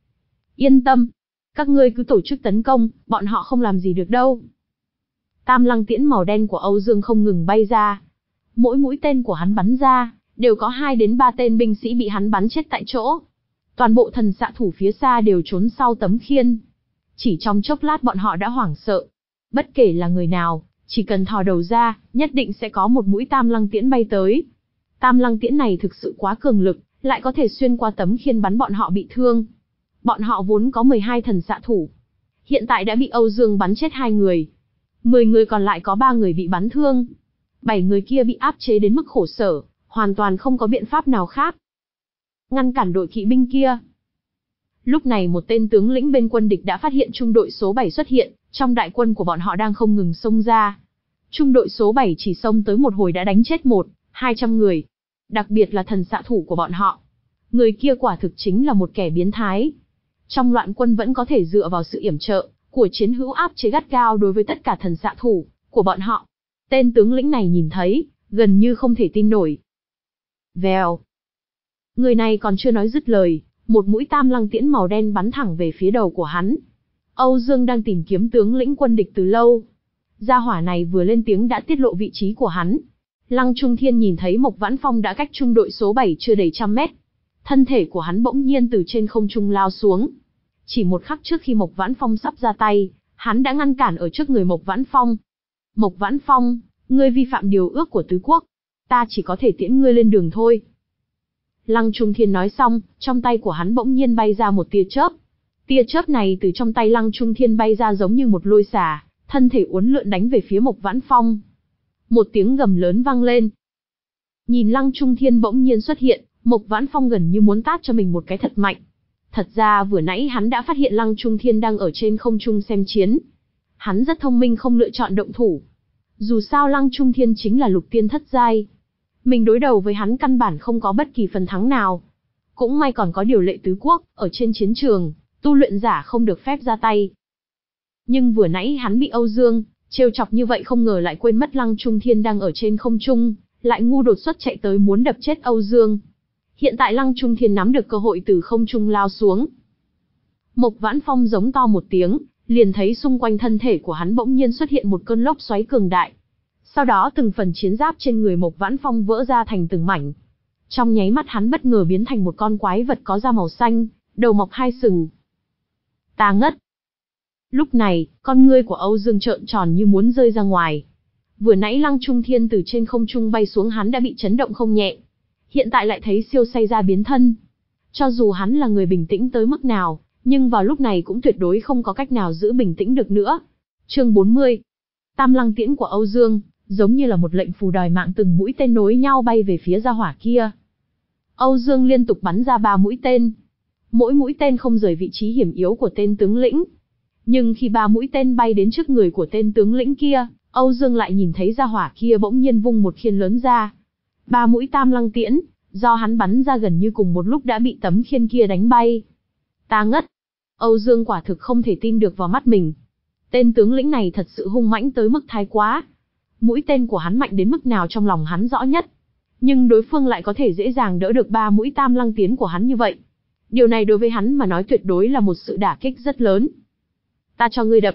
Yên tâm, các ngươi cứ tổ chức tấn công, bọn họ không làm gì được đâu. Tam lăng tiễn màu đen của Âu Dương không ngừng bay ra. Mỗi mũi tên của hắn bắn ra, đều có hai đến ba tên binh sĩ bị hắn bắn chết tại chỗ. Toàn bộ thần xạ thủ phía xa đều trốn sau tấm khiên. Chỉ trong chốc lát bọn họ đã hoảng sợ. Bất kể là người nào, chỉ cần thò đầu ra, nhất định sẽ có một mũi tam lăng tiễn bay tới. Tam lăng tiễn này thực sự quá cường lực, lại có thể xuyên qua tấm khiên bắn bọn họ bị thương. Bọn họ vốn có mười hai thần xạ thủ. Hiện tại đã bị Âu Dương bắn chết hai người. mười người còn lại có ba người bị bắn thương. bảy người kia bị áp chế đến mức khổ sở, hoàn toàn không có biện pháp nào khác. Ngăn cản đội kỵ binh kia. Lúc này một tên tướng lĩnh bên quân địch đã phát hiện trung đội số bảy xuất hiện, trong đại quân của bọn họ đang không ngừng xông ra. Trung đội số bảy chỉ xông tới một hồi đã đánh chết một, hai trăm người. Đặc biệt là thần xạ thủ của bọn họ. Người kia quả thực chính là một kẻ biến thái. Trong loạn quân vẫn có thể dựa vào sự yểm trợ của chiến hữu áp chế gắt gao đối với tất cả thần xạ thủ của bọn họ. Tên tướng lĩnh này nhìn thấy, gần như không thể tin nổi. Vèo. Người này còn chưa nói dứt lời, một mũi tam lăng tiễn màu đen bắn thẳng về phía đầu của hắn. Âu Dương đang tìm kiếm tướng lĩnh quân địch từ lâu. Gia hỏa này vừa lên tiếng đã tiết lộ vị trí của hắn. Lăng Trung Thiên nhìn thấy Mộc Vãn Phong đã cách trung đội số bảy chưa đầy trăm mét. Thân thể của hắn bỗng nhiên từ trên không trung lao xuống. Chỉ một khắc trước khi Mộc Vãn Phong sắp ra tay, hắn đã ngăn cản ở trước người Mộc Vãn Phong. Mộc Vãn Phong, ngươi vi phạm điều ước của tứ quốc. Ta chỉ có thể tiễn ngươi lên đường thôi. Lăng Trung Thiên nói xong, trong tay của hắn bỗng nhiên bay ra một tia chớp. Tia chớp này từ trong tay Lăng Trung Thiên bay ra giống như một lôi xả, thân thể uốn lượn đánh về phía Mộc Vãn Phong. Một tiếng gầm lớn vang lên. Nhìn Lăng Trung Thiên bỗng nhiên xuất hiện, Mộc Vãn Phong gần như muốn tát cho mình một cái thật mạnh. Thật ra vừa nãy hắn đã phát hiện Lăng Trung Thiên đang ở trên không trung xem chiến. Hắn rất thông minh không lựa chọn động thủ. Dù sao Lăng Trung Thiên chính là lục tiên thất giai. Mình đối đầu với hắn căn bản không có bất kỳ phần thắng nào. Cũng may còn có điều lệ tứ quốc, ở trên chiến trường, tu luyện giả không được phép ra tay. Nhưng vừa nãy hắn bị Âu Dương trêu chọc như vậy không ngờ lại quên mất Lăng Trung Thiên đang ở trên không trung, lại ngu đột xuất chạy tới muốn đập chết Âu Dương. Hiện tại Lăng Trung Thiên nắm được cơ hội từ không trung lao xuống. Mộc Vãn Phong giống to một tiếng, liền thấy xung quanh thân thể của hắn bỗng nhiên xuất hiện một cơn lốc xoáy cường đại. Sau đó từng phần chiến giáp trên người Mộc Vãn Phong vỡ ra thành từng mảnh. Trong nháy mắt hắn bất ngờ biến thành một con quái vật có da màu xanh, đầu mọc hai sừng. Ta ngất. Lúc này, con ngươi của Âu Dương trợn tròn như muốn rơi ra ngoài. Vừa nãy Lăng Trung Thiên từ trên không trung bay xuống hắn đã bị chấn động không nhẹ. Hiện tại lại thấy siêu say ra biến thân. Cho dù hắn là người bình tĩnh tới mức nào, nhưng vào lúc này cũng tuyệt đối không có cách nào giữ bình tĩnh được nữa. Chương bốn mươi. Tam lăng tiễn của Âu Dương, giống như là một lệnh phù đòi mạng từng mũi tên nối nhau bay về phía gia hỏa kia. Âu Dương liên tục bắn ra ba mũi tên. Mỗi mũi tên không rời vị trí hiểm yếu của tên tướng lĩnh. Nhưng khi ba mũi tên bay đến trước người của tên tướng lĩnh kia, Âu Dương lại nhìn thấy ra hỏa kia bỗng nhiên vung một khiên lớn ra. Ba mũi tam lăng tiễn, do hắn bắn ra gần như cùng một lúc đã bị tấm khiên kia đánh bay. Ta ngất. Âu Dương quả thực không thể tin được vào mắt mình. Tên tướng lĩnh này thật sự hung mãnh tới mức thái quá. Mũi tên của hắn mạnh đến mức nào trong lòng hắn rõ nhất. Nhưng đối phương lại có thể dễ dàng đỡ được ba mũi tam lăng tiến của hắn như vậy. Điều này đối với hắn mà nói tuyệt đối là một sự đả kích rất lớn. Ta cho ngươi đập.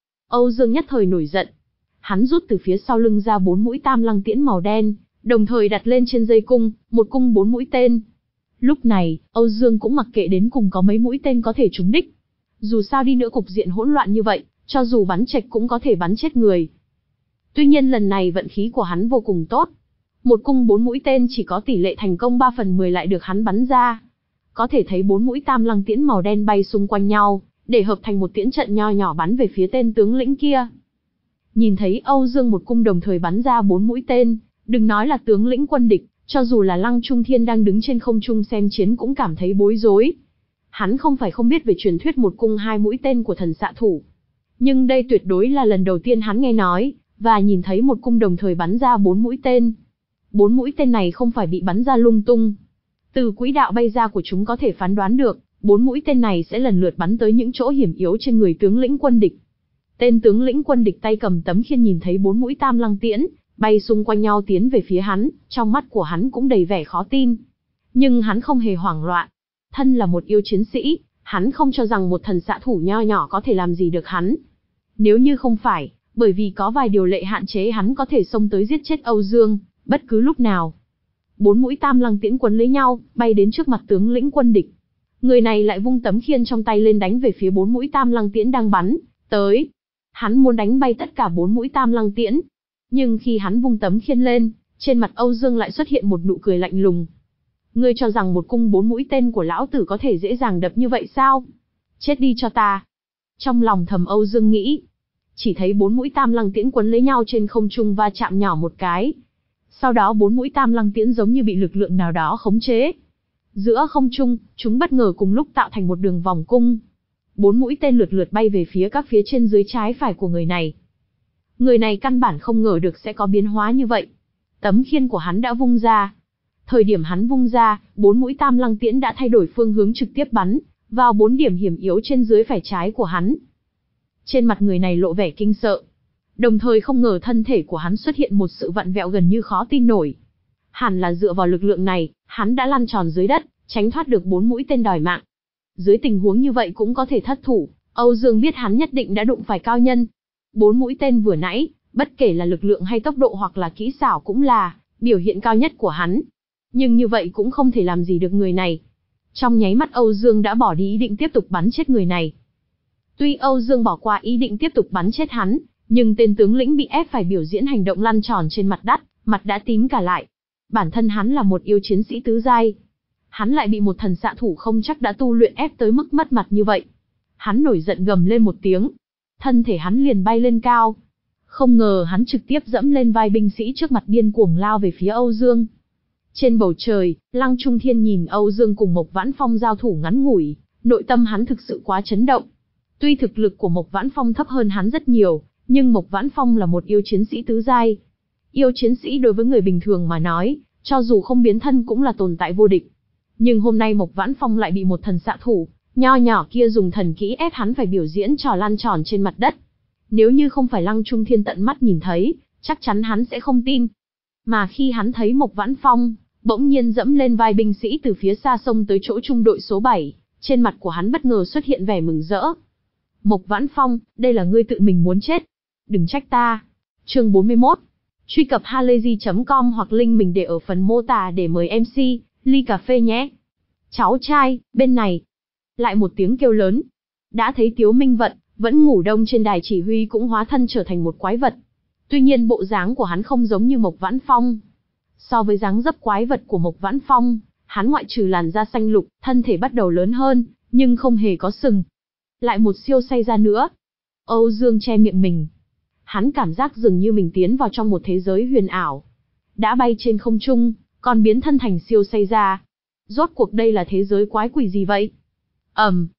Âu Dương nhất thời nổi giận. Hắn rút từ phía sau lưng ra bốn mũi tam lăng tiễn màu đen, đồng thời đặt lên trên dây cung, một cung bốn mũi tên. Lúc này, Âu Dương cũng mặc kệ đến cùng có mấy mũi tên có thể trúng đích. Dù sao đi nữa cục diện hỗn loạn như vậy, cho dù bắn chệch cũng có thể bắn chết người. Tuy nhiên lần này vận khí của hắn vô cùng tốt. Một cung bốn mũi tên chỉ có tỷ lệ thành công ba phần mười lại được hắn bắn ra. Có thể thấy bốn mũi tam lăng tiễn màu đen bay xung quanh nhau, để hợp thành một tiễn trận nho nhỏ bắn về phía tên tướng lĩnh kia. Nhìn thấy Âu Dương một cung đồng thời bắn ra bốn mũi tên, đừng nói là tướng lĩnh quân địch, cho dù là Lăng Trung Thiên đang đứng trên không trung xem chiến cũng cảm thấy bối rối. Hắn không phải không biết về truyền thuyết một cung hai mũi tên của thần xạ thủ. Nhưng đây tuyệt đối là lần đầu tiên hắn nghe nói, và nhìn thấy một cung đồng thời bắn ra bốn mũi tên. Bốn mũi tên này không phải bị bắn ra lung tung. Từ quỹ đạo bay ra của chúng có thể phán đoán được, bốn mũi tên này sẽ lần lượt bắn tới những chỗ hiểm yếu trên người tướng lĩnh quân địch. Tên tướng lĩnh quân địch tay cầm tấm khiên nhìn thấy bốn mũi tam lăng tiễn, bay xung quanh nhau tiến về phía hắn, trong mắt của hắn cũng đầy vẻ khó tin. Nhưng hắn không hề hoảng loạn. Thân là một yêu chiến sĩ, hắn không cho rằng một thần xạ thủ nho nhỏ có thể làm gì được hắn. Nếu như không phải, bởi vì có vài điều lệ hạn chế hắn có thể xông tới giết chết Âu Dương, bất cứ lúc nào. Bốn mũi tam lăng tiễn quấn lấy nhau, bay đến trước mặt tướng lĩnh quân địch. Người này lại vung tấm khiên trong tay lên đánh về phía bốn mũi tam lăng tiễn đang bắn tới. Hắn muốn đánh bay tất cả bốn mũi tam lăng tiễn. Nhưng khi hắn vung tấm khiên lên, trên mặt Âu Dương lại xuất hiện một nụ cười lạnh lùng. Ngươi cho rằng một cung bốn mũi tên của lão tử có thể dễ dàng đập như vậy sao? Chết đi cho ta. Trong lòng thầm Âu Dương nghĩ. Chỉ thấy bốn mũi tam lăng tiễn quấn lấy nhau trên không trung va chạm nhỏ một cái. Sau đó bốn mũi tam lăng tiễn giống như bị lực lượng nào đó khống chế. Giữa không trung, chúng bất ngờ cùng lúc tạo thành một đường vòng cung. Bốn mũi tên lượt lượt bay về phía các phía trên dưới trái phải của người này. Người này căn bản không ngờ được sẽ có biến hóa như vậy. Tấm khiên của hắn đã vung ra. Thời điểm hắn vung ra, bốn mũi tam lăng tiễn đã thay đổi phương hướng trực tiếp bắn vào bốn điểm hiểm yếu trên dưới phải trái của hắn. Trên mặt người này lộ vẻ kinh sợ. Đồng thời không ngờ thân thể của hắn xuất hiện một sự vặn vẹo gần như khó tin nổi. Hẳn là dựa vào lực lượng này, hắn đã lăn tròn dưới đất, tránh thoát được bốn mũi tên đòi mạng. Dưới tình huống như vậy cũng có thể thất thủ, Âu Dương biết hắn nhất định đã đụng phải cao nhân. Bốn mũi tên vừa nãy, bất kể là lực lượng hay tốc độ hoặc là kỹ xảo cũng là biểu hiện cao nhất của hắn. Nhưng như vậy cũng không thể làm gì được người này. Trong nháy mắt Âu Dương đã bỏ đi ý định tiếp tục bắn chết người này. Tuy Âu Dương bỏ qua ý định tiếp tục bắn chết hắn, nhưng tên tướng lĩnh bị ép phải biểu diễn hành động lăn tròn trên mặt đất, mặt đã tím cả lại. Bản thân hắn là một yêu chiến sĩ tứ giai. Hắn lại bị một thần xạ thủ không chắc đã tu luyện ép tới mức mất mặt như vậy. Hắn nổi giận gầm lên một tiếng. Thân thể hắn liền bay lên cao. Không ngờ hắn trực tiếp dẫm lên vai binh sĩ trước mặt điên cuồng lao về phía Âu Dương. Trên bầu trời, Lăng Trung Thiên nhìn Âu Dương cùng Mộc Vãn Phong giao thủ ngắn ngủi, nội tâm hắn thực sự quá chấn động. Tuy thực lực của Mộc Vãn Phong thấp hơn hắn rất nhiều, nhưng Mộc Vãn Phong là một yêu chiến sĩ tứ giai. Yêu chiến sĩ đối với người bình thường mà nói, cho dù không biến thân cũng là tồn tại vô địch. Nhưng hôm nay Mộc Vãn Phong lại bị một thần xạ thủ nho nhỏ kia dùng thần kỹ ép hắn phải biểu diễn trò lăn tròn trên mặt đất. Nếu như không phải Lăng Trung Thiên tận mắt nhìn thấy, chắc chắn hắn sẽ không tin. Mà khi hắn thấy Mộc Vãn Phong bỗng nhiên dẫm lên vai binh sĩ từ phía xa xông tới chỗ trung đội số bảy, trên mặt của hắn bất ngờ xuất hiện vẻ mừng rỡ. Mộc Vãn Phong, đây là ngươi tự mình muốn chết. Đừng trách ta. Chương bốn mươi mốt. Truy cập halayzi chấm com hoặc link mình để ở phần mô tả để mời em xê, ly cà phê nhé. Cháu trai, bên này. Lại một tiếng kêu lớn. Đã thấy Tiếu Minh Vận, vẫn ngủ đông trên đài chỉ huy cũng hóa thân trở thành một quái vật. Tuy nhiên bộ dáng của hắn không giống như Mộc Vãn Phong. So với dáng dấp quái vật của Mộc Vãn Phong, hắn ngoại trừ làn da xanh lục, thân thể bắt đầu lớn hơn, nhưng không hề có sừng. Lại một siêu say ra nữa. Âu Dương che miệng mình. Hắn cảm giác dường như mình tiến vào trong một thế giới huyền ảo. Đã bay trên không trung, còn biến thân thành siêu say ra. Rốt cuộc đây là thế giới quái quỷ gì vậy? Ầm. Um.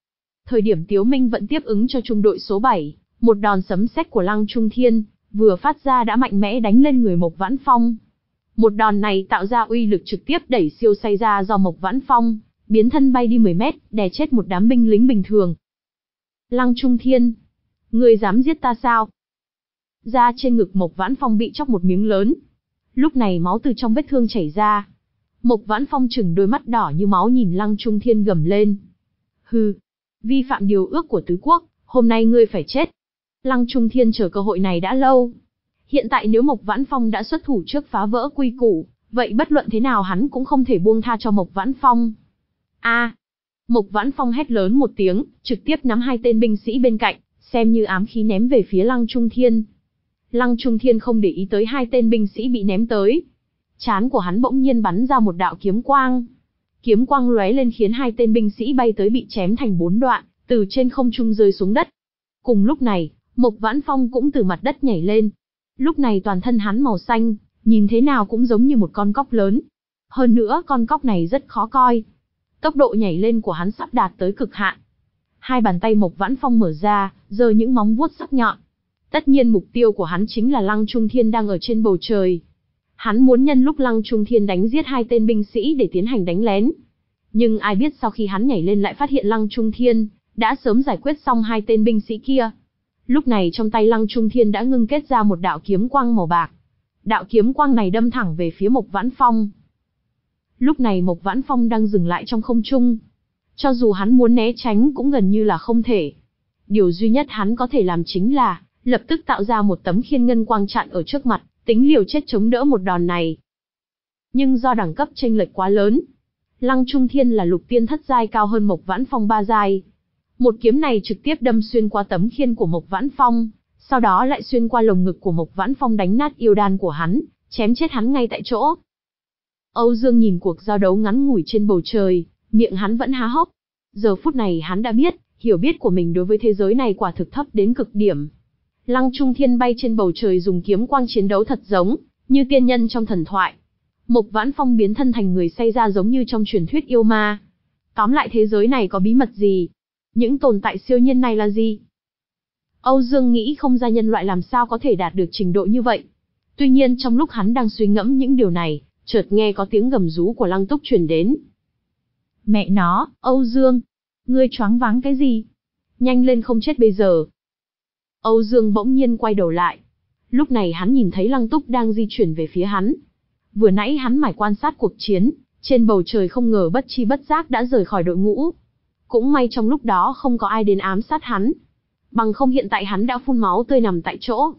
Thời điểm Tiếu Minh vẫn tiếp ứng cho trung đội số bảy, một đòn sấm sét của Lăng Trung Thiên vừa phát ra đã mạnh mẽ đánh lên người Mộc Vãn Phong. Một đòn này tạo ra uy lực trực tiếp đẩy siêu say ra do Mộc Vãn Phong, biến thân bay đi mười mét, đè chết một đám binh lính bình thường. Lăng Trung Thiên, ngươi dám giết ta sao? Da trên ngực Mộc Vãn Phong bị chóc một miếng lớn. Lúc này máu từ trong vết thương chảy ra. Mộc Vãn Phong chừng đôi mắt đỏ như máu nhìn Lăng Trung Thiên gầm lên. Hừ, vi phạm điều ước của tứ quốc, hôm nay ngươi phải chết. Lăng Trung Thiên chờ cơ hội này đã lâu. Hiện tại nếu Mộc Vãn Phong đã xuất thủ trước phá vỡ quy củ, vậy bất luận thế nào hắn cũng không thể buông tha cho Mộc Vãn Phong. A! À, Mộc Vãn Phong hét lớn một tiếng, trực tiếp nắm hai tên binh sĩ bên cạnh, xem như ám khí ném về phía Lăng Trung Thiên. Lăng Trung Thiên không để ý tới hai tên binh sĩ bị ném tới. Trán của hắn bỗng nhiên bắn ra một đạo kiếm quang. Kiếm quang lóe lên khiến hai tên binh sĩ bay tới bị chém thành bốn đoạn, từ trên không trung rơi xuống đất. Cùng lúc này, Mộc Vãn Phong cũng từ mặt đất nhảy lên. Lúc này toàn thân hắn màu xanh, nhìn thế nào cũng giống như một con cóc lớn. Hơn nữa con cóc này rất khó coi. Tốc độ nhảy lên của hắn sắp đạt tới cực hạn. Hai bàn tay Mộc Vãn Phong mở ra, giơ những móng vuốt sắc nhọn. Tất nhiên mục tiêu của hắn chính là Lăng Trung Thiên đang ở trên bầu trời. Hắn muốn nhân lúc Lăng Trung Thiên đánh giết hai tên binh sĩ để tiến hành đánh lén. Nhưng ai biết sau khi hắn nhảy lên lại phát hiện Lăng Trung Thiên đã sớm giải quyết xong hai tên binh sĩ kia. Lúc này trong tay Lăng Trung Thiên đã ngưng kết ra một đạo kiếm quang màu bạc. Đạo kiếm quang này đâm thẳng về phía Mộc Vãn Phong. Lúc này Mộc Vãn Phong đang dừng lại trong không trung. Cho dù hắn muốn né tránh cũng gần như là không thể. Điều duy nhất hắn có thể làm chính là lập tức tạo ra một tấm khiên ngân quang chặn ở trước mặt, tính liều chết chống đỡ một đòn này. Nhưng do đẳng cấp chênh lệch quá lớn, Lăng Trung Thiên là lục tiên thất giai cao hơn Mộc Vãn Phong ba giai. Một kiếm này trực tiếp đâm xuyên qua tấm khiên của Mộc Vãn Phong, sau đó lại xuyên qua lồng ngực của Mộc Vãn Phong đánh nát yêu đan của hắn, chém chết hắn ngay tại chỗ. Âu Dương nhìn cuộc giao đấu ngắn ngủi trên bầu trời, miệng hắn vẫn há hốc. Giờ phút này hắn đã biết, hiểu biết của mình đối với thế giới này quả thực thấp đến cực điểm. Lăng Trung Thiên bay trên bầu trời dùng kiếm quang chiến đấu thật giống như tiên nhân trong thần thoại. Mộc Vãn Phong biến thân thành người say ra giống như trong truyền thuyết yêu ma. Tóm lại thế giới này có bí mật gì? Những tồn tại siêu nhiên này là gì? Âu Dương nghĩ không ra nhân loại làm sao có thể đạt được trình độ như vậy. Tuy nhiên trong lúc hắn đang suy ngẫm những điều này, chợt nghe có tiếng gầm rú của Lăng Túc truyền đến. Mẹ nó, Âu Dương! Ngươi choáng váng cái gì? Nhanh lên không chết bây giờ! Âu Dương bỗng nhiên quay đầu lại. Lúc này hắn nhìn thấy Lăng Túc đang di chuyển về phía hắn. Vừa nãy hắn mải quan sát cuộc chiến, trên bầu trời không ngờ bất chi bất giác đã rời khỏi đội ngũ. Cũng may trong lúc đó không có ai đến ám sát hắn. Bằng không hiện tại hắn đã phun máu tươi nằm tại chỗ.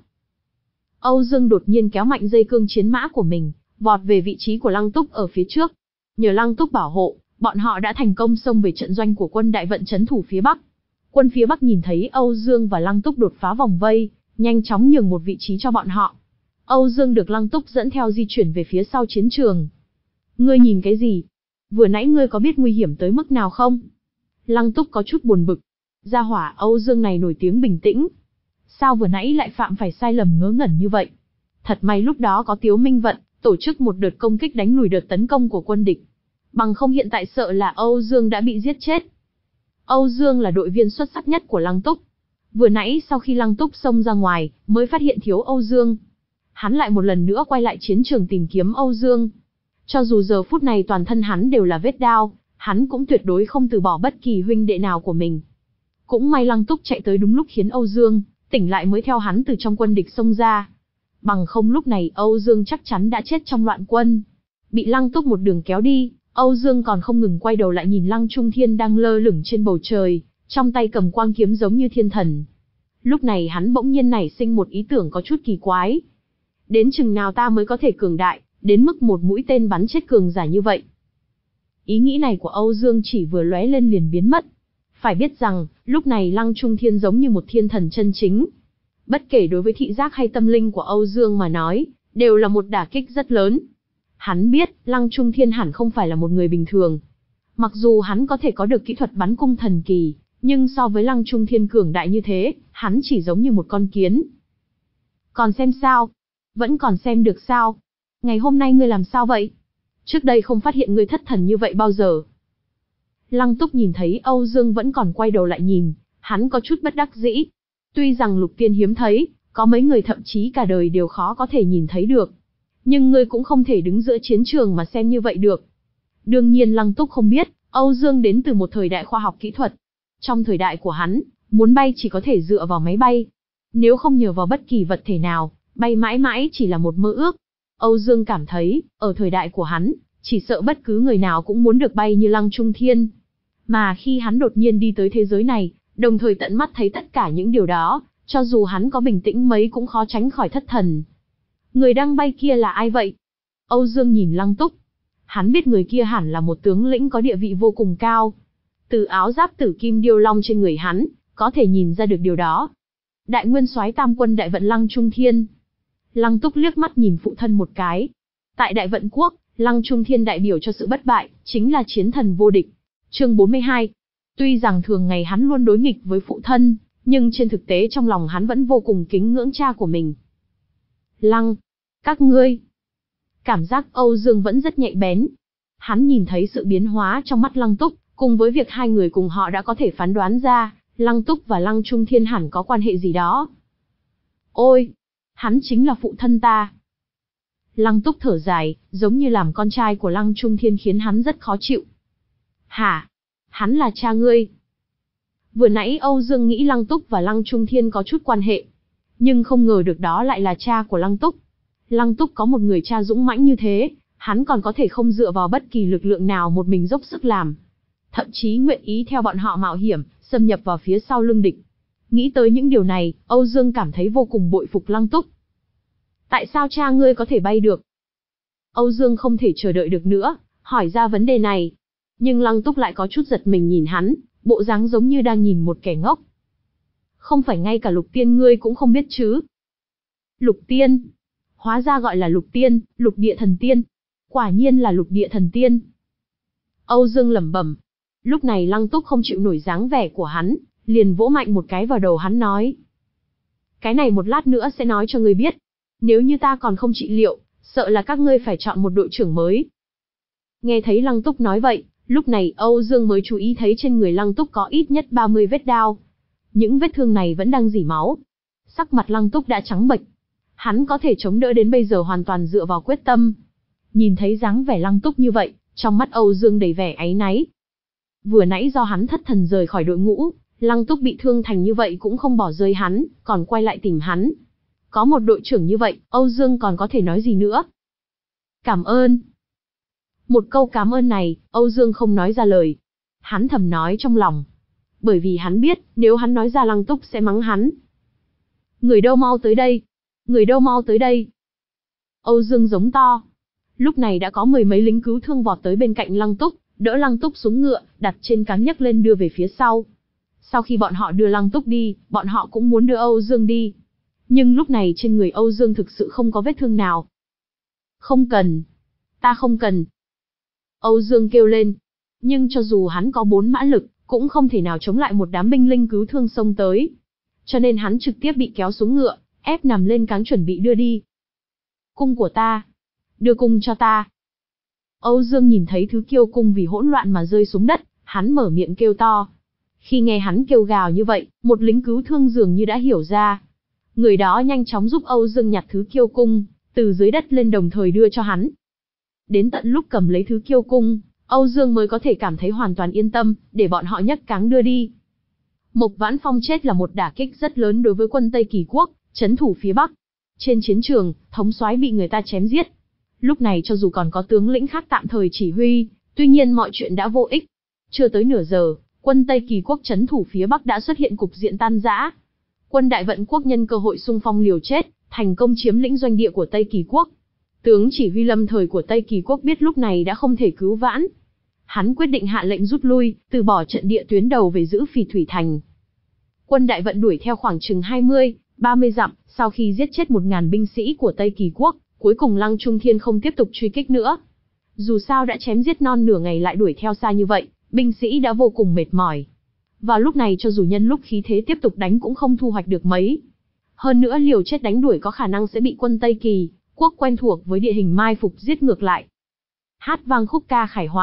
Âu Dương đột nhiên kéo mạnh dây cương chiến mã của mình, vọt về vị trí của Lăng Túc ở phía trước. Nhờ Lăng Túc bảo hộ, bọn họ đã thành công xông về trận doanh của quân đại vận trấn thủ phía Bắc. Quân phía Bắc nhìn thấy Âu Dương và Lăng Túc đột phá vòng vây, nhanh chóng nhường một vị trí cho bọn họ. Âu Dương được Lăng Túc dẫn theo di chuyển về phía sau chiến trường. Ngươi nhìn cái gì? Vừa nãy ngươi có biết nguy hiểm tới mức nào không? Lăng Túc có chút buồn bực. Gia hỏa Âu Dương này nổi tiếng bình tĩnh. Sao vừa nãy lại phạm phải sai lầm ngớ ngẩn như vậy? Thật may lúc đó có Tiếu Minh vận, tổ chức một đợt công kích đánh lùi đợt tấn công của quân địch. Bằng không hiện tại sợ là Âu Dương đã bị giết chết. Âu Dương là đội viên xuất sắc nhất của Lăng Túc. Vừa nãy sau khi Lăng Túc xông ra ngoài, mới phát hiện thiếu Âu Dương. Hắn lại một lần nữa quay lại chiến trường tìm kiếm Âu Dương. Cho dù giờ phút này toàn thân hắn đều là vết đao, hắn cũng tuyệt đối không từ bỏ bất kỳ huynh đệ nào của mình. Cũng may Lăng Túc chạy tới đúng lúc khiến Âu Dương tỉnh lại mới theo hắn từ trong quân địch xông ra. Bằng không lúc này Âu Dương chắc chắn đã chết trong loạn quân. Bị Lăng Túc một đường kéo đi, Âu Dương còn không ngừng quay đầu lại nhìn Lăng Trung Thiên đang lơ lửng trên bầu trời, trong tay cầm quang kiếm giống như thiên thần. Lúc này hắn bỗng nhiên nảy sinh một ý tưởng có chút kỳ quái. Đến chừng nào ta mới có thể cường đại, đến mức một mũi tên bắn chết cường giả như vậy? Ý nghĩ này của Âu Dương chỉ vừa lóe lên liền biến mất. Phải biết rằng, lúc này Lăng Trung Thiên giống như một thiên thần chân chính. Bất kể đối với thị giác hay tâm linh của Âu Dương mà nói, đều là một đả kích rất lớn. Hắn biết, Lăng Trung Thiên hẳn không phải là một người bình thường. Mặc dù hắn có thể có được kỹ thuật bắn cung thần kỳ, nhưng so với Lăng Trung Thiên cường đại như thế, hắn chỉ giống như một con kiến. Còn xem sao? Vẫn còn xem được sao? Ngày hôm nay ngươi làm sao vậy? Trước đây không phát hiện ngươi thất thần như vậy bao giờ. Lăng Túc nhìn thấy Âu Dương vẫn còn quay đầu lại nhìn, hắn có chút bất đắc dĩ. Tuy rằng lục tiên hiếm thấy, có mấy người thậm chí cả đời đều khó có thể nhìn thấy được. Nhưng ngươi cũng không thể đứng giữa chiến trường mà xem như vậy được. Đương nhiên Lăng Túc không biết, Âu Dương đến từ một thời đại khoa học kỹ thuật. Trong thời đại của hắn, muốn bay chỉ có thể dựa vào máy bay. Nếu không nhờ vào bất kỳ vật thể nào, bay mãi mãi chỉ là một mơ ước. Âu Dương cảm thấy, ở thời đại của hắn, chỉ sợ bất cứ người nào cũng muốn được bay như Lăng Trung Thiên. Mà khi hắn đột nhiên đi tới thế giới này, đồng thời tận mắt thấy tất cả những điều đó, cho dù hắn có bình tĩnh mấy cũng khó tránh khỏi thất thần. Người đang bay kia là ai vậy? Âu Dương nhìn Lăng Túc. Hắn biết người kia hẳn là một tướng lĩnh có địa vị vô cùng cao. Từ áo giáp tử kim điêu long trên người hắn, có thể nhìn ra được điều đó. Đại nguyên soái tam quân Đại Vận Lăng Trung Thiên. Lăng Túc liếc mắt nhìn phụ thân một cái. Tại Đại Vận Quốc, Lăng Trung Thiên đại biểu cho sự bất bại, chính là chiến thần vô địch. Chương bốn mươi hai. Tuy rằng thường ngày hắn luôn đối nghịch với phụ thân, nhưng trên thực tế trong lòng hắn vẫn vô cùng kính ngưỡng cha của mình. Lăng, các ngươi. Cảm giác Âu Dương vẫn rất nhạy bén. Hắn nhìn thấy sự biến hóa trong mắt Lăng Túc, cùng với việc hai người cùng họ đã có thể phán đoán ra, Lăng Túc và Lăng Trung Thiên hẳn có quan hệ gì đó. Ôi, hắn chính là phụ thân ta. Lăng Túc thở dài, giống như làm con trai của Lăng Trung Thiên khiến hắn rất khó chịu. Hả? Hắn là cha ngươi? Vừa nãy Âu Dương nghĩ Lăng Túc và Lăng Trung Thiên có chút quan hệ, nhưng không ngờ được đó lại là cha của Lăng Túc. Lăng Túc có một người cha dũng mãnh như thế, hắn còn có thể không dựa vào bất kỳ lực lượng nào một mình dốc sức làm. Thậm chí nguyện ý theo bọn họ mạo hiểm, xâm nhập vào phía sau lưng địch. Nghĩ tới những điều này, Âu Dương cảm thấy vô cùng bội phục Lăng Túc. Tại sao cha ngươi có thể bay được? Âu Dương không thể chờ đợi được nữa, hỏi ra vấn đề này. Nhưng Lăng Túc lại có chút giật mình nhìn hắn, bộ dáng giống như đang nhìn một kẻ ngốc. Không phải ngay cả lục tiên ngươi cũng không biết chứ? Lục tiên? Hóa ra gọi là lục tiên, lục địa thần tiên. Quả nhiên là lục địa thần tiên. Âu Dương lẩm bẩm. Lúc này Lăng Túc không chịu nổi dáng vẻ của hắn, liền vỗ mạnh một cái vào đầu hắn nói. Cái này một lát nữa sẽ nói cho ngươi biết. Nếu như ta còn không trị liệu, sợ là các ngươi phải chọn một đội trưởng mới. Nghe thấy Lăng Túc nói vậy, lúc này Âu Dương mới chú ý thấy trên người Lăng Túc có ít nhất ba mươi vết đao. Những vết thương này vẫn đang rỉ máu. Sắc mặt Lăng Túc đã trắng bệch. Hắn có thể chống đỡ đến bây giờ hoàn toàn dựa vào quyết tâm. Nhìn thấy dáng vẻ Lăng Túc như vậy, trong mắt Âu Dương đầy vẻ áy náy. Vừa nãy do hắn thất thần rời khỏi đội ngũ, Lăng Túc bị thương thành như vậy cũng không bỏ rơi hắn, còn quay lại tìm hắn. Có một đội trưởng như vậy, Âu Dương còn có thể nói gì nữa? Cảm ơn. Một câu cảm ơn này, Âu Dương không nói ra lời. Hắn thầm nói trong lòng. Bởi vì hắn biết, nếu hắn nói ra Lăng Túc sẽ mắng hắn. Người đâu mau tới đây. Người đâu mau tới đây. Âu Dương giống to. Lúc này đã có mười mấy lính cứu thương vọt tới bên cạnh Lăng Túc, đỡ Lăng Túc xuống ngựa, đặt trên cáng nhấc lên đưa về phía sau. Sau khi bọn họ đưa Lăng Túc đi, bọn họ cũng muốn đưa Âu Dương đi. Nhưng lúc này trên người Âu Dương thực sự không có vết thương nào. Không cần. Ta không cần. Âu Dương kêu lên. Nhưng cho dù hắn có bốn mã lực, cũng không thể nào chống lại một đám binh linh cứu thương xông tới. Cho nên hắn trực tiếp bị kéo xuống ngựa, ép nằm lên cáng chuẩn bị đưa đi. Cung của ta. Đưa cung cho ta. Âu Dương nhìn thấy thứ kiêu cung vì hỗn loạn mà rơi xuống đất, hắn mở miệng kêu to. Khi nghe hắn kêu gào như vậy, một lính cứu thương dường như đã hiểu ra. Người đó nhanh chóng giúp Âu Dương nhặt thứ kiêu cung, từ dưới đất lên đồng thời đưa cho hắn. Đến tận lúc cầm lấy thứ kiêu cung, Âu Dương mới có thể cảm thấy hoàn toàn yên tâm, để bọn họ nhấc cáng đưa đi. Mộc Vãn Phong chết là một đả kích rất lớn đối với quân Tây Kỳ Quốc, trấn thủ phía Bắc. Trên chiến trường, thống soái bị người ta chém giết. Lúc này cho dù còn có tướng lĩnh khác tạm thời chỉ huy, tuy nhiên mọi chuyện đã vô ích. Chưa tới nửa giờ, quân Tây Kỳ Quốc trấn thủ phía Bắc đã xuất hiện cục diện tan rã. Quân Đại Vận Quốc nhân cơ hội xung phong liều chết, thành công chiếm lĩnh doanh địa của Tây Kỳ Quốc. Tướng chỉ huy lâm thời của Tây Kỳ Quốc biết lúc này đã không thể cứu vãn. Hắn quyết định hạ lệnh rút lui, từ bỏ trận địa tuyến đầu về giữ Phì Thủy Thành. Quân Đại Vận đuổi theo khoảng chừng hai mươi, ba mươi dặm, sau khi giết chết một nghìn binh sĩ của Tây Kỳ Quốc, cuối cùng Lăng Trung Thiên không tiếp tục truy kích nữa. Dù sao đã chém giết non nửa ngày lại đuổi theo xa như vậy, binh sĩ đã vô cùng mệt mỏi. Vào lúc này cho dù nhân lúc khí thế tiếp tục đánh cũng không thu hoạch được mấy. Hơn nữa liều chết đánh đuổi có khả năng sẽ bị quân Tây Kỳ Quốc quen thuộc với địa hình mai phục giết ngược lại. Hát vang khúc ca khải hoàn,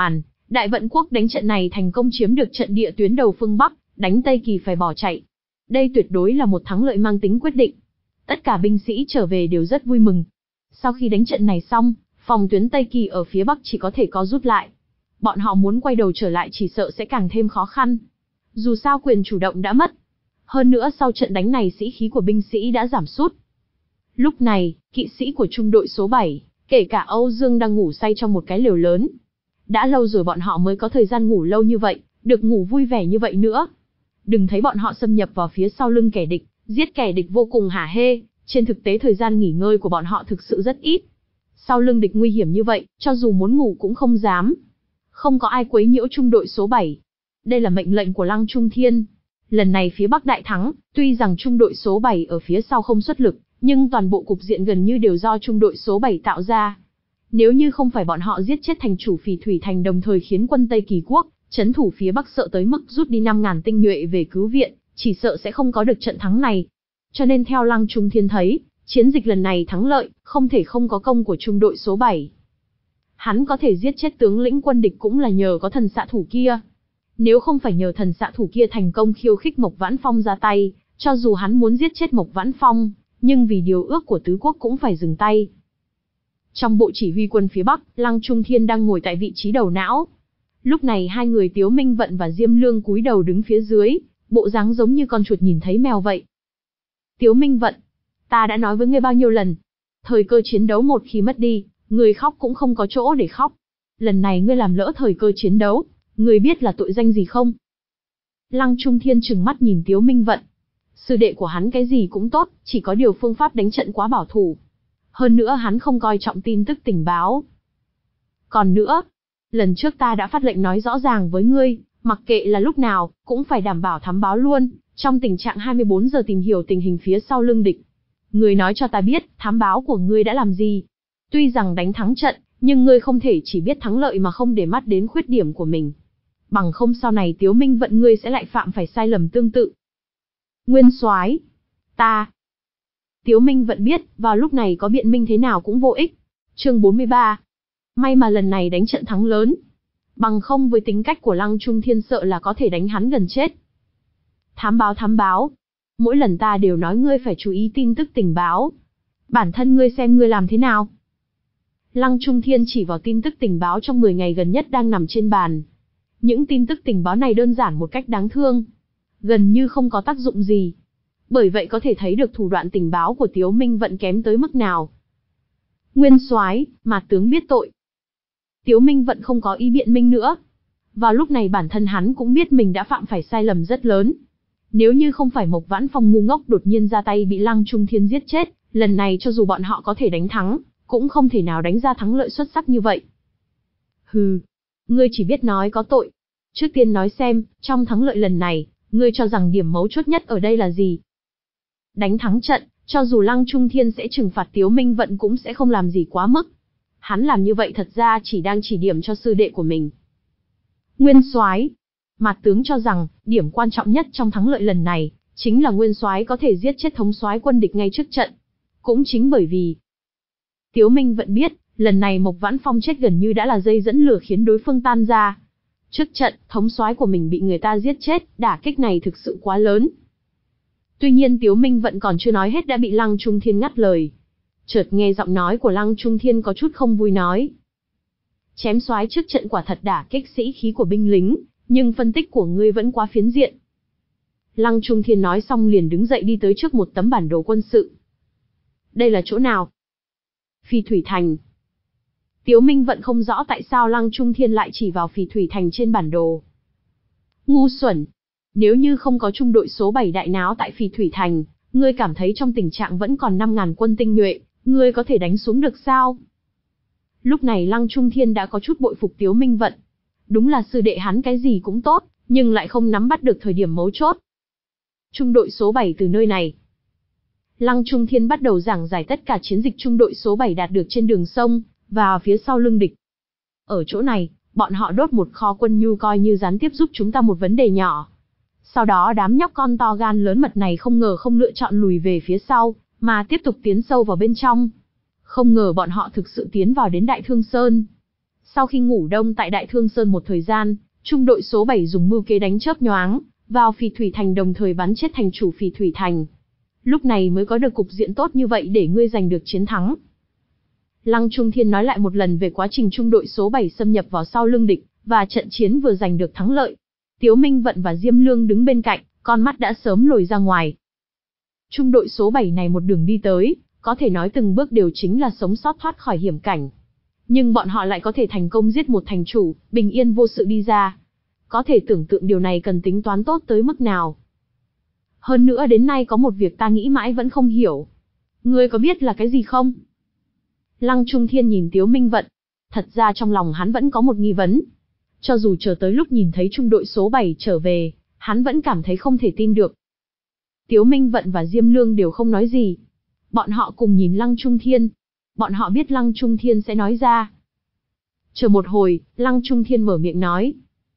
Đại Vận quốc đánh trận này thành công chiếm được trận địa tuyến đầu phương Bắc, đánh Tây Kỳ phải bỏ chạy. Đây tuyệt đối là một thắng lợi mang tính quyết định. Tất cả binh sĩ trở về đều rất vui mừng. Sau khi đánh trận này xong, phòng tuyến Tây Kỳ ở phía Bắc chỉ có thể có rút lại. Bọn họ muốn quay đầu trở lại chỉ sợ sẽ càng thêm khó khăn. Dù sao quyền chủ động đã mất. Hơn nữa sau trận đánh này sĩ khí của binh sĩ đã giảm sút. Lúc này, kỵ sĩ của trung đội số bảy, kể cả Âu Dương đang ngủ say trong một cái lều lớn. Đã lâu rồi bọn họ mới có thời gian ngủ lâu như vậy, được ngủ vui vẻ như vậy nữa. Đừng thấy bọn họ xâm nhập vào phía sau lưng kẻ địch, giết kẻ địch vô cùng hả hê, trên thực tế thời gian nghỉ ngơi của bọn họ thực sự rất ít. Sau lưng địch nguy hiểm như vậy, cho dù muốn ngủ cũng không dám. Không có ai quấy nhiễu trung đội số bảy. Đây là mệnh lệnh của Lăng Trung Thiên. Lần này phía Bắc đại thắng, tuy rằng trung đội số bảy ở phía sau không xuất lực, nhưng toàn bộ cục diện gần như đều do trung đội số bảy tạo ra. Nếu như không phải bọn họ giết chết thành chủ Phỉ Thủy Thành đồng thời khiến quân Tây Kỳ quốc, trấn thủ phía Bắc sợ tới mức rút đi năm ngàn tinh nhuệ về cứu viện, chỉ sợ sẽ không có được trận thắng này. Cho nên theo Lăng Trung Thiên thấy, chiến dịch lần này thắng lợi, không thể không có công của trung đội số bảy. Hắn có thể giết chết tướng lĩnh quân địch cũng là nhờ có thần xạ thủ kia. Nếu không phải nhờ thần xạ thủ kia thành công khiêu khích Mộc Vãn Phong ra tay, cho dù hắn muốn giết chết Mộc Vãn Phong, nhưng vì điều ước của tứ quốc cũng phải dừng tay. Trong bộ chỉ huy quân phía Bắc, Lăng Trung Thiên đang ngồi tại vị trí đầu não. Lúc này hai người Tiếu Minh Vận và Diêm Lương cúi đầu đứng phía dưới, bộ dáng giống như con chuột nhìn thấy mèo vậy. Tiếu Minh Vận, ta đã nói với ngươi bao nhiêu lần, thời cơ chiến đấu một khi mất đi, người khóc cũng không có chỗ để khóc. Lần này ngươi làm lỡ thời cơ chiến đấu, ngươi biết là tội danh gì không? Lăng Trung Thiên trừng mắt nhìn Tiếu Minh Vận. Sư đệ của hắn cái gì cũng tốt, chỉ có điều phương pháp đánh trận quá bảo thủ. Hơn nữa hắn không coi trọng tin tức tình báo. Còn nữa, lần trước ta đã phát lệnh nói rõ ràng với ngươi, mặc kệ là lúc nào, cũng phải đảm bảo thám báo luôn, trong tình trạng hai mươi bốn giờ tìm hiểu tình hình phía sau lưng địch. Ngươi nói cho ta biết, thám báo của ngươi đã làm gì? Tuy rằng đánh thắng trận, nhưng ngươi không thể chỉ biết thắng lợi mà không để mắt đến khuyết điểm của mình. Bằng không sau này Tiếu Minh Vận ngươi sẽ lại phạm phải sai lầm tương tự. Nguyên soái, ta. Tiếu Minh Vận biết, vào lúc này có biện minh thế nào cũng vô ích. Chương bốn mươi ba. May mà lần này đánh trận thắng lớn. Bằng không với tính cách của Lăng Trung Thiên sợ là có thể đánh hắn gần chết. Thám báo thám báo. Mỗi lần ta đều nói ngươi phải chú ý tin tức tình báo. Bản thân ngươi xem ngươi làm thế nào. Lăng Trung Thiên chỉ vào tin tức tình báo trong mười ngày gần nhất đang nằm trên bàn. Những tin tức tình báo này đơn giản một cách đáng thương. Gần như không có tác dụng gì. Bởi vậy có thể thấy được thủ đoạn tình báo của Tiếu Minh Vận kém tới mức nào. Nguyên soái, Mạt tướng biết tội. Tiếu Minh Vận không có ý biện minh nữa. Vào lúc này bản thân hắn cũng biết mình đã phạm phải sai lầm rất lớn. Nếu như không phải Mộc Vãn Phong ngu ngốc đột nhiên ra tay bị Lăng Trung Thiên giết chết, lần này cho dù bọn họ có thể đánh thắng, cũng không thể nào đánh ra thắng lợi xuất sắc như vậy. Hừ, ngươi chỉ biết nói có tội. Trước tiên nói xem, trong thắng lợi lần này, ngươi cho rằng điểm mấu chốt nhất ở đây là gì? Đánh thắng trận, cho dù Lăng Trung Thiên sẽ trừng phạt Tiếu Minh Vận cũng sẽ không làm gì quá mức. Hắn làm như vậy thật ra chỉ đang chỉ điểm cho sư đệ của mình. Nguyên soái, Mạt tướng cho rằng, điểm quan trọng nhất trong thắng lợi lần này, chính là Nguyên soái có thể giết chết thống soái quân địch ngay trước trận. Cũng chính bởi vì Tiếu Minh Vận biết, lần này Mộc Vãn Phong chết gần như đã là dây dẫn lửa khiến đối phương tan ra. Trước trận, thống soái của mình bị người ta giết chết, đả kích này thực sự quá lớn. Tuy nhiên Tiếu Minh Vận còn chưa nói hết đã bị Lăng Trung Thiên ngắt lời. Chợt nghe giọng nói của Lăng Trung Thiên có chút không vui nói. Chém soái trước trận quả thật đả kích sĩ khí của binh lính, nhưng phân tích của ngươi vẫn quá phiến diện. Lăng Trung Thiên nói xong liền đứng dậy đi tới trước một tấm bản đồ quân sự. Đây là chỗ nào? Phỉ Thủy Thành. Tiếu Minh Vận không rõ tại sao Lăng Trung Thiên lại chỉ vào Phỉ Thủy Thành trên bản đồ. Ngu xuẩn. Nếu như không có trung đội số bảy đại náo tại Phỉ Thủy Thành, ngươi cảm thấy trong tình trạng vẫn còn năm ngàn quân tinh nhuệ, ngươi có thể đánh xuống được sao? Lúc này Lăng Trung Thiên đã có chút bội phục Tiếu Minh Vận. Đúng là sư đệ hắn cái gì cũng tốt, nhưng lại không nắm bắt được thời điểm mấu chốt. Trung đội số bảy từ nơi này. Lăng Trung Thiên bắt đầu giảng giải tất cả chiến dịch trung đội số bảy đạt được trên đường sông, và phía sau lưng địch. Ở chỗ này, bọn họ đốt một kho quân nhu coi như gián tiếp giúp chúng ta một vấn đề nhỏ. Sau đó đám nhóc con to gan lớn mật này không ngờ không lựa chọn lùi về phía sau, mà tiếp tục tiến sâu vào bên trong. Không ngờ bọn họ thực sự tiến vào đến Đại Thương Sơn. Sau khi ngủ đông tại Đại Thương Sơn một thời gian, trung đội số bảy dùng mưu kế đánh chớp nhoáng, vào Phỉ Thủy Thành đồng thời bắn chết thành chủ Phỉ Thủy Thành. Lúc này mới có được cục diện tốt như vậy để ngươi giành được chiến thắng. Lăng Trung Thiên nói lại một lần về quá trình trung đội số bảy xâm nhập vào sau lưng địch, và trận chiến vừa giành được thắng lợi. Tiếu Minh Vận và Diêm Lương đứng bên cạnh, con mắt đã sớm lồi ra ngoài. Trung đội số bảy này một đường đi tới, có thể nói từng bước đều chính là sống sót thoát khỏi hiểm cảnh. Nhưng bọn họ lại có thể thành công giết một thành chủ, bình yên vô sự đi ra. Có thể tưởng tượng điều này cần tính toán tốt tới mức nào. Hơn nữa đến nay có một việc ta nghĩ mãi vẫn không hiểu. Ngươi có biết là cái gì không? Lăng Trung Thiên nhìn Tiếu Minh Vận. Thật ra trong lòng hắn vẫn có một nghi vấn. Cho dù chờ tới lúc nhìn thấy trung đội số bảy trở về, hắn vẫn cảm thấy không thể tin được. Tiếu Minh Vận và Diêm Lương đều không nói gì. Bọn họ cùng nhìn Lăng Trung Thiên. Bọn họ biết Lăng Trung Thiên sẽ nói ra. Chờ một hồi, Lăng Trung Thiên mở miệng nói.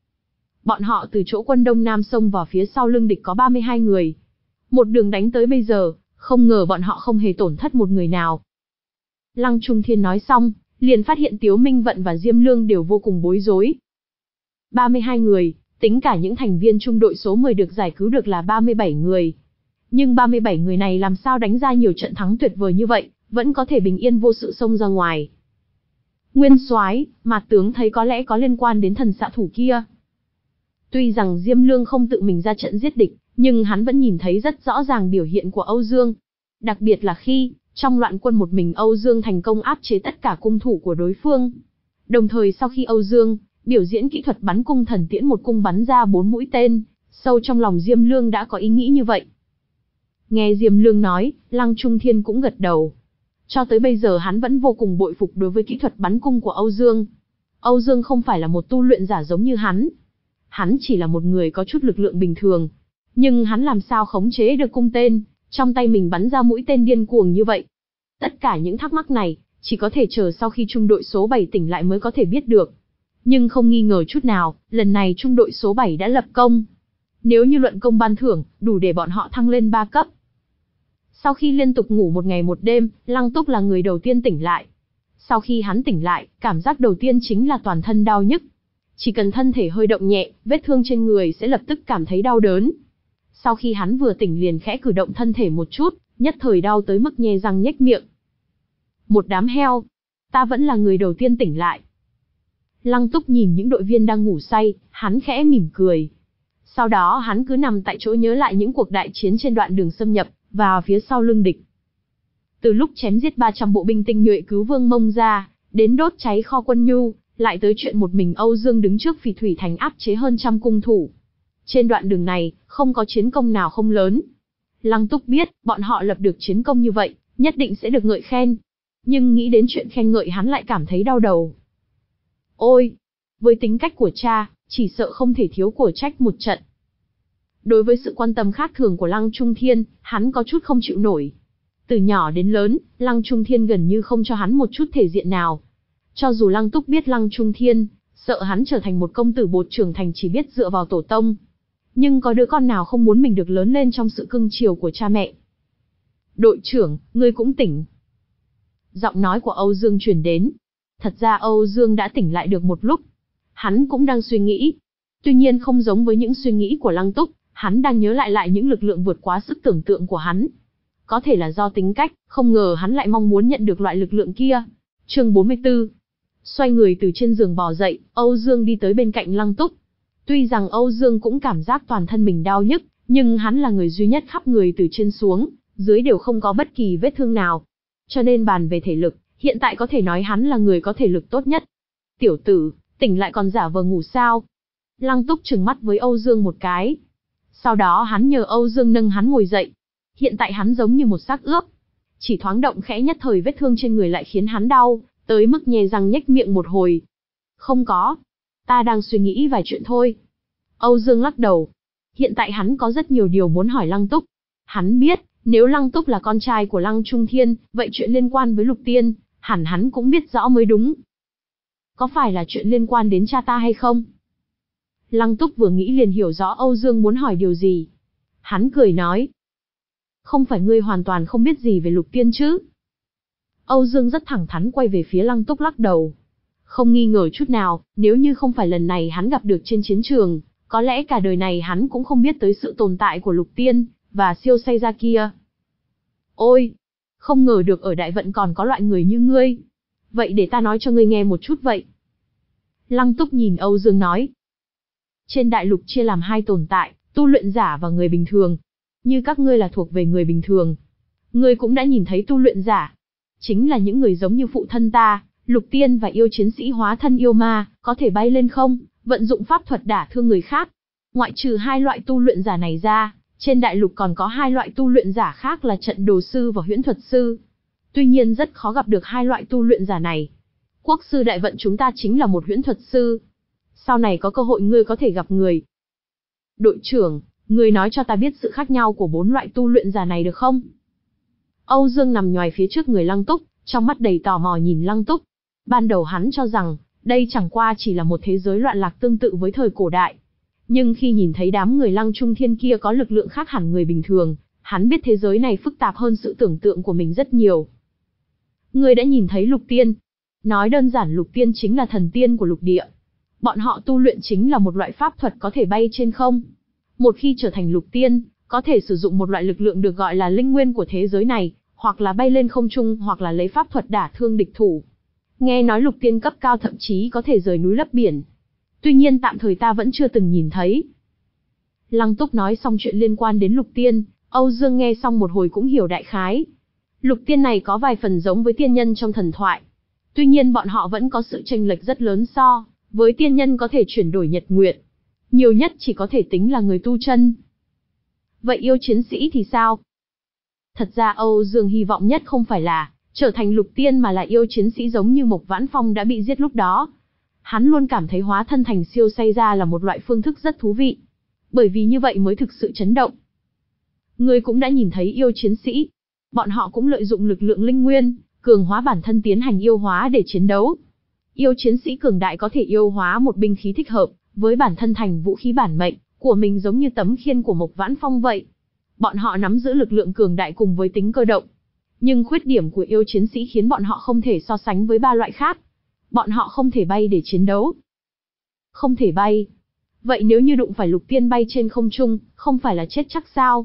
Bọn họ từ chỗ quân Đông Nam xông vào phía sau lưng địch có ba mươi hai người. Một đường đánh tới bây giờ, không ngờ bọn họ không hề tổn thất một người nào. Lăng Trung Thiên nói xong, liền phát hiện Tiếu Minh Vận và Diêm Lương đều vô cùng bối rối. ba mươi hai người, tính cả những thành viên trung đội số mười được giải cứu được là ba mươi bảy người. Nhưng ba mươi bảy người này làm sao đánh ra nhiều trận thắng tuyệt vời như vậy, vẫn có thể bình yên vô sự xông ra ngoài. Nguyên soái, Mạt tướng thấy có lẽ có liên quan đến thần xạ thủ kia. Tuy rằng Diêm Lương không tự mình ra trận giết địch, nhưng hắn vẫn nhìn thấy rất rõ ràng biểu hiện của Âu Dương. Đặc biệt là khi, trong loạn quân một mình Âu Dương thành công áp chế tất cả cung thủ của đối phương. Đồng thời sau khi Âu Dương biểu diễn kỹ thuật bắn cung thần tiễn một cung bắn ra bốn mũi tên, sâu trong lòng Diêm Lương đã có ý nghĩ như vậy. Nghe Diêm Lương nói, Lăng Trung Thiên cũng gật đầu. Cho tới bây giờ hắn vẫn vô cùng bội phục đối với kỹ thuật bắn cung của Âu Dương. Âu Dương không phải là một tu luyện giả giống như hắn. Hắn chỉ là một người có chút lực lượng bình thường. Nhưng hắn làm sao khống chế được cung tên, trong tay mình bắn ra mũi tên điên cuồng như vậy. Tất cả những thắc mắc này, chỉ có thể chờ sau khi trung đội số bảy tỉnh lại mới có thể biết được. Nhưng không nghi ngờ chút nào, lần này trung đội số bảy đã lập công. Nếu như luận công ban thưởng, đủ để bọn họ thăng lên ba cấp. Sau khi liên tục ngủ một ngày một đêm, Lăng Túc là người đầu tiên tỉnh lại. Sau khi hắn tỉnh lại, cảm giác đầu tiên chính là toàn thân đau nhức. Chỉ cần thân thể hơi động nhẹ, vết thương trên người sẽ lập tức cảm thấy đau đớn. Sau khi hắn vừa tỉnh liền khẽ cử động thân thể một chút, nhất thời đau tới mức nhe răng nhếch miệng. Một đám heo, ta vẫn là người đầu tiên tỉnh lại. Lăng Túc nhìn những đội viên đang ngủ say, hắn khẽ mỉm cười. Sau đó hắn cứ nằm tại chỗ nhớ lại những cuộc đại chiến trên đoạn đường xâm nhập vào phía sau lưng địch. Từ lúc chém giết ba trăm bộ binh tinh nhuệ cứu Vương Mông ra, đến đốt cháy kho quân nhu, lại tới chuyện một mình Âu Dương đứng trước Phỉ Thủy Thành áp chế hơn trăm cung thủ. Trên đoạn đường này, không có chiến công nào không lớn. Lăng Túc biết, bọn họ lập được chiến công như vậy, nhất định sẽ được ngợi khen. Nhưng nghĩ đến chuyện khen ngợi hắn lại cảm thấy đau đầu. Ôi! Với tính cách của cha, chỉ sợ không thể thiếu của trách một trận. Đối với sự quan tâm khác thường của Lăng Trung Thiên, hắn có chút không chịu nổi. Từ nhỏ đến lớn, Lăng Trung Thiên gần như không cho hắn một chút thể diện nào. Cho dù Lăng Túc biết Lăng Trung Thiên, sợ hắn trở thành một công tử bột trưởng thành chỉ biết dựa vào tổ tông. Nhưng có đứa con nào không muốn mình được lớn lên trong sự cưng chiều của cha mẹ. Đội trưởng, ngươi cũng tỉnh. Giọng nói của Âu Dương truyền đến. Thật ra Âu Dương đã tỉnh lại được một lúc. Hắn cũng đang suy nghĩ. Tuy nhiên không giống với những suy nghĩ của Lăng Túc, hắn đang nhớ lại lại những lực lượng vượt quá sức tưởng tượng của hắn. Có thể là do tính cách, không ngờ hắn lại mong muốn nhận được loại lực lượng kia. Chương bốn mươi tư. Xoay người từ trên giường bò dậy, Âu Dương đi tới bên cạnh Lăng Túc. Tuy rằng Âu Dương cũng cảm giác toàn thân mình đau nhức, nhưng hắn là người duy nhất khắp người từ trên xuống, dưới đều không có bất kỳ vết thương nào. Cho nên bàn về thể lực, hiện tại có thể nói hắn là người có thể lực tốt nhất. Tiểu tử, tỉnh lại còn giả vờ ngủ sao? Lăng Túc trừng mắt với Âu Dương một cái. Sau đó hắn nhờ Âu Dương nâng hắn ngồi dậy. Hiện tại hắn giống như một xác ướp. Chỉ thoáng động khẽ nhất thời vết thương trên người lại khiến hắn đau, tới mức nhe răng nhếch miệng một hồi. Không có. Ta đang suy nghĩ vài chuyện thôi. Âu Dương lắc đầu. Hiện tại hắn có rất nhiều điều muốn hỏi Lăng Túc. Hắn biết, nếu Lăng Túc là con trai của Lăng Trung Thiên, vậy chuyện liên quan với Lục Tiên, hẳn hắn cũng biết rõ mới đúng. Có phải là chuyện liên quan đến cha ta hay không? Lăng Túc vừa nghĩ liền hiểu rõ Âu Dương muốn hỏi điều gì. Hắn cười nói. Không phải ngươi hoàn toàn không biết gì về Lục Tiên chứ? Âu Dương rất thẳng thắn quay về phía Lăng Túc lắc đầu. Không nghi ngờ chút nào, nếu như không phải lần này hắn gặp được trên chiến trường, có lẽ cả đời này hắn cũng không biết tới sự tồn tại của Lục Tiên, và siêu say ra kia. Ôi! Không ngờ được ở Đại Vận còn có loại người như ngươi. Vậy để ta nói cho ngươi nghe một chút vậy. Lăng Túc nhìn Âu Dương nói. Trên đại lục chia làm hai tồn tại, tu luyện giả và người bình thường. Như các ngươi là thuộc về người bình thường. Ngươi cũng đã nhìn thấy tu luyện giả. Chính là những người giống như phụ thân ta, Lục Tiên và yêu chiến sĩ hóa thân yêu ma, có thể bay lên không, vận dụng pháp thuật đả thương người khác. Ngoại trừ hai loại tu luyện giả này ra, trên đại lục còn có hai loại tu luyện giả khác là trận đồ sư và huyễn thuật sư. Tuy nhiên rất khó gặp được hai loại tu luyện giả này. Quốc sư Đại Vận chúng ta chính là một huyễn thuật sư. Sau này có cơ hội ngươi có thể gặp người. Đội trưởng, ngươi nói cho ta biết sự khác nhau của bốn loại tu luyện giả này được không? Âu Dương nằm nhoài phía trước người Lăng Túc, trong mắt đầy tò mò nhìn Lăng Túc. Ban đầu hắn cho rằng, đây chẳng qua chỉ là một thế giới loạn lạc tương tự với thời cổ đại. Nhưng khi nhìn thấy đám người Lăng Trung Thiên kia có lực lượng khác hẳn người bình thường, hắn biết thế giới này phức tạp hơn sự tưởng tượng của mình rất nhiều. Ngươi đã nhìn thấy Lục Tiên. Nói đơn giản Lục Tiên chính là thần tiên của lục địa. Bọn họ tu luyện chính là một loại pháp thuật có thể bay trên không. Một khi trở thành Lục Tiên, có thể sử dụng một loại lực lượng được gọi là linh nguyên của thế giới này, hoặc là bay lên không trung hoặc là lấy pháp thuật đả thương địch thủ. Nghe nói Lục Tiên cấp cao thậm chí có thể rời núi lấp biển. Tuy nhiên tạm thời ta vẫn chưa từng nhìn thấy. Lăng Túc nói xong chuyện liên quan đến Lục Tiên, Âu Dương nghe xong một hồi cũng hiểu đại khái. Lục Tiên này có vài phần giống với tiên nhân trong thần thoại. Tuy nhiên bọn họ vẫn có sự chênh lệch rất lớn so với tiên nhân có thể chuyển đổi nhật nguyệt. Nhiều nhất chỉ có thể tính là người tu chân. Vậy yêu chiến sĩ thì sao? Thật ra Âu Dương hy vọng nhất không phải là trở thành Lục Tiên mà là yêu chiến sĩ giống như Mộc Vãn Phong đã bị giết lúc đó. Hắn luôn cảm thấy hóa thân thành siêu say ra là một loại phương thức rất thú vị. Bởi vì như vậy mới thực sự chấn động. Ngươi cũng đã nhìn thấy yêu chiến sĩ. Bọn họ cũng lợi dụng lực lượng linh nguyên, cường hóa bản thân tiến hành yêu hóa để chiến đấu. Yêu chiến sĩ cường đại có thể yêu hóa một binh khí thích hợp, với bản thân thành vũ khí bản mệnh của mình giống như tấm khiên của Mộc Vãn Phong vậy. Bọn họ nắm giữ lực lượng cường đại cùng với tính cơ động. Nhưng khuyết điểm của yêu chiến sĩ khiến bọn họ không thể so sánh với ba loại khác. Bọn họ không thể bay để chiến đấu. Không thể bay. Vậy nếu như đụng phải Lục Tiên bay trên không trung, không phải là chết chắc sao?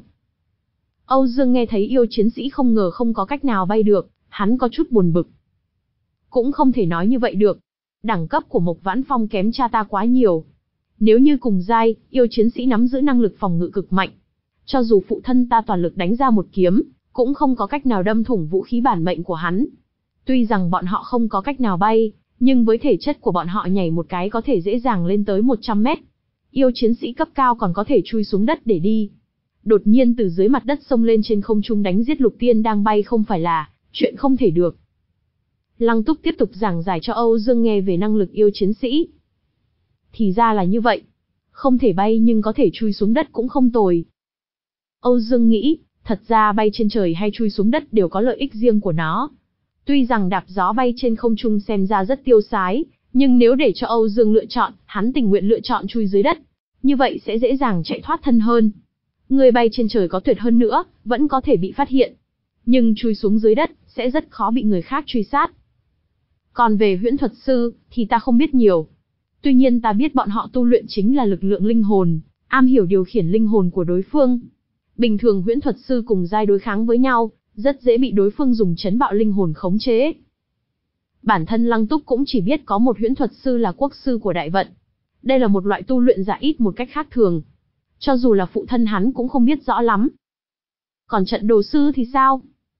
Âu Dương nghe thấy yêu chiến sĩ không ngờ không có cách nào bay được, hắn có chút buồn bực. Cũng không thể nói như vậy được. Đẳng cấp của Mộc Vãn Phong kém cha ta quá nhiều. Nếu như cùng giai, yêu chiến sĩ nắm giữ năng lực phòng ngự cực mạnh. Cho dù phụ thân ta toàn lực đánh ra một kiếm, cũng không có cách nào đâm thủng vũ khí bản mệnh của hắn. Tuy rằng bọn họ không có cách nào bay, nhưng với thể chất của bọn họ nhảy một cái có thể dễ dàng lên tới một trăm mét. Yêu chiến sĩ cấp cao còn có thể chui xuống đất để đi. Đột nhiên từ dưới mặt đất xông lên trên không trung đánh giết Lục Tiên đang bay không phải là chuyện không thể được. Lăng Túc tiếp tục giảng giải cho Âu Dương nghe về năng lực yêu chiến sĩ. Thì ra là như vậy. Không thể bay nhưng có thể chui xuống đất cũng không tồi. Âu Dương nghĩ, thật ra bay trên trời hay chui xuống đất đều có lợi ích riêng của nó. Tuy rằng đạp gió bay trên không trung xem ra rất tiêu sái, nhưng nếu để cho Âu Dương lựa chọn, hắn tình nguyện lựa chọn chui dưới đất. Như vậy sẽ dễ dàng chạy thoát thân hơn. Người bay trên trời có tuyệt hơn nữa, vẫn có thể bị phát hiện. Nhưng chui xuống dưới đất, sẽ rất khó bị người khác truy sát. Còn về huyễn thuật sư, thì ta không biết nhiều. Tuy nhiên ta biết bọn họ tu luyện chính là lực lượng linh hồn, am hiểu điều khiển linh hồn của đối phương. Bình thường huyễn thuật sư cùng giai đối kháng với nhau, rất dễ bị đối phương dùng trấn bạo linh hồn khống chế. Bản thân Lăng Túc cũng chỉ biết có một huyễn thuật sư là quốc sư của Đại Vận. Đây là một loại tu luyện giả ít một cách khác thường. Cho dù là phụ thân hắn cũng không biết rõ lắm. Còn trận đồ sư thì sao?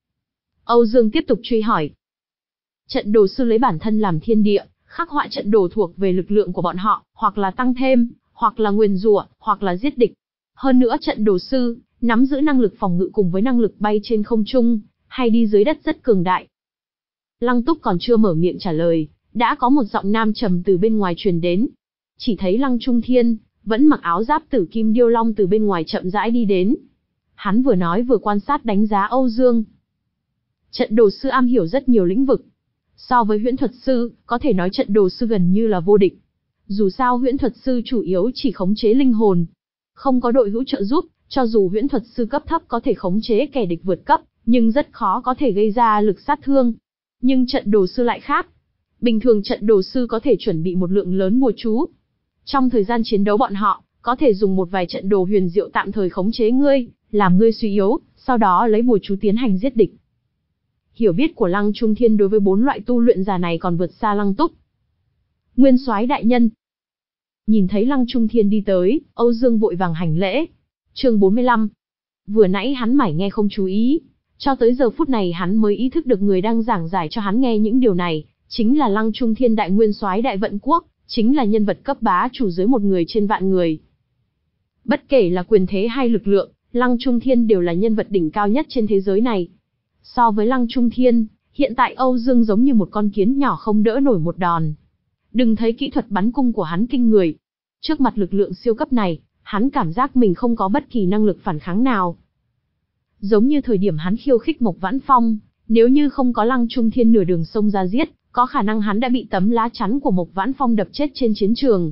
Âu Dương tiếp tục truy hỏi. Trận đồ sư lấy bản thân làm thiên địa, khắc họa trận đồ thuộc về lực lượng của bọn họ, hoặc là tăng thêm, hoặc là nguyền rủa, hoặc là giết địch. Hơn nữa trận đồ sư nắm giữ năng lực phòng ngự cùng với năng lực bay trên không trung, hay đi dưới đất rất cường đại. Lăng Túc còn chưa mở miệng trả lời, đã có một giọng nam trầm từ bên ngoài truyền đến. Chỉ thấy Lăng Trung Thiên vẫn mặc áo giáp tử kim điêu long từ bên ngoài chậm rãi đi đến. Hắn vừa nói vừa quan sát đánh giá Âu Dương. Trận đồ sư am hiểu rất nhiều lĩnh vực. So với huyễn thuật sư, có thể nói trận đồ sư gần như là vô địch. Dù sao huyễn thuật sư chủ yếu chỉ khống chế linh hồn, không có đội hữu trợ giúp, cho dù huyễn thuật sư cấp thấp có thể khống chế kẻ địch vượt cấp, nhưng rất khó có thể gây ra lực sát thương. Nhưng trận đồ sư lại khác. Bình thường trận đồ sư có thể chuẩn bị một lượng lớn bùa chú. Trong thời gian chiến đấu bọn họ, có thể dùng một vài trận đồ huyền diệu tạm thời khống chế ngươi, làm ngươi suy yếu, sau đó lấy bùa chú tiến hành giết địch. Hiểu biết của Lăng Trung Thiên đối với bốn loại tu luyện giả này còn vượt xa Lăng Túc. Nguyên Soái đại nhân. Nhìn thấy Lăng Trung Thiên đi tới, Âu Dương vội vàng hành lễ. Chương bốn mươi lăm. Vừa nãy hắn mải nghe không chú ý, cho tới giờ phút này hắn mới ý thức được người đang giảng giải cho hắn nghe những điều này, chính là Lăng Trung Thiên đại nguyên soái Đại Vận Quốc, chính là nhân vật cấp bá chủ dưới một người trên vạn người. Bất kể là quyền thế hay lực lượng, Lăng Trung Thiên đều là nhân vật đỉnh cao nhất trên thế giới này. So với Lăng Trung Thiên, hiện tại Âu Dương giống như một con kiến nhỏ không đỡ nổi một đòn. Đừng thấy kỹ thuật bắn cung của hắn kinh người. Trước mặt lực lượng siêu cấp này, hắn cảm giác mình không có bất kỳ năng lực phản kháng nào. Giống như thời điểm hắn khiêu khích Mộc Vãn Phong, nếu như không có Lăng Trung Thiên nửa đường xông ra giết, có khả năng hắn đã bị tấm lá chắn của Mộc Vãn Phong đập chết trên chiến trường.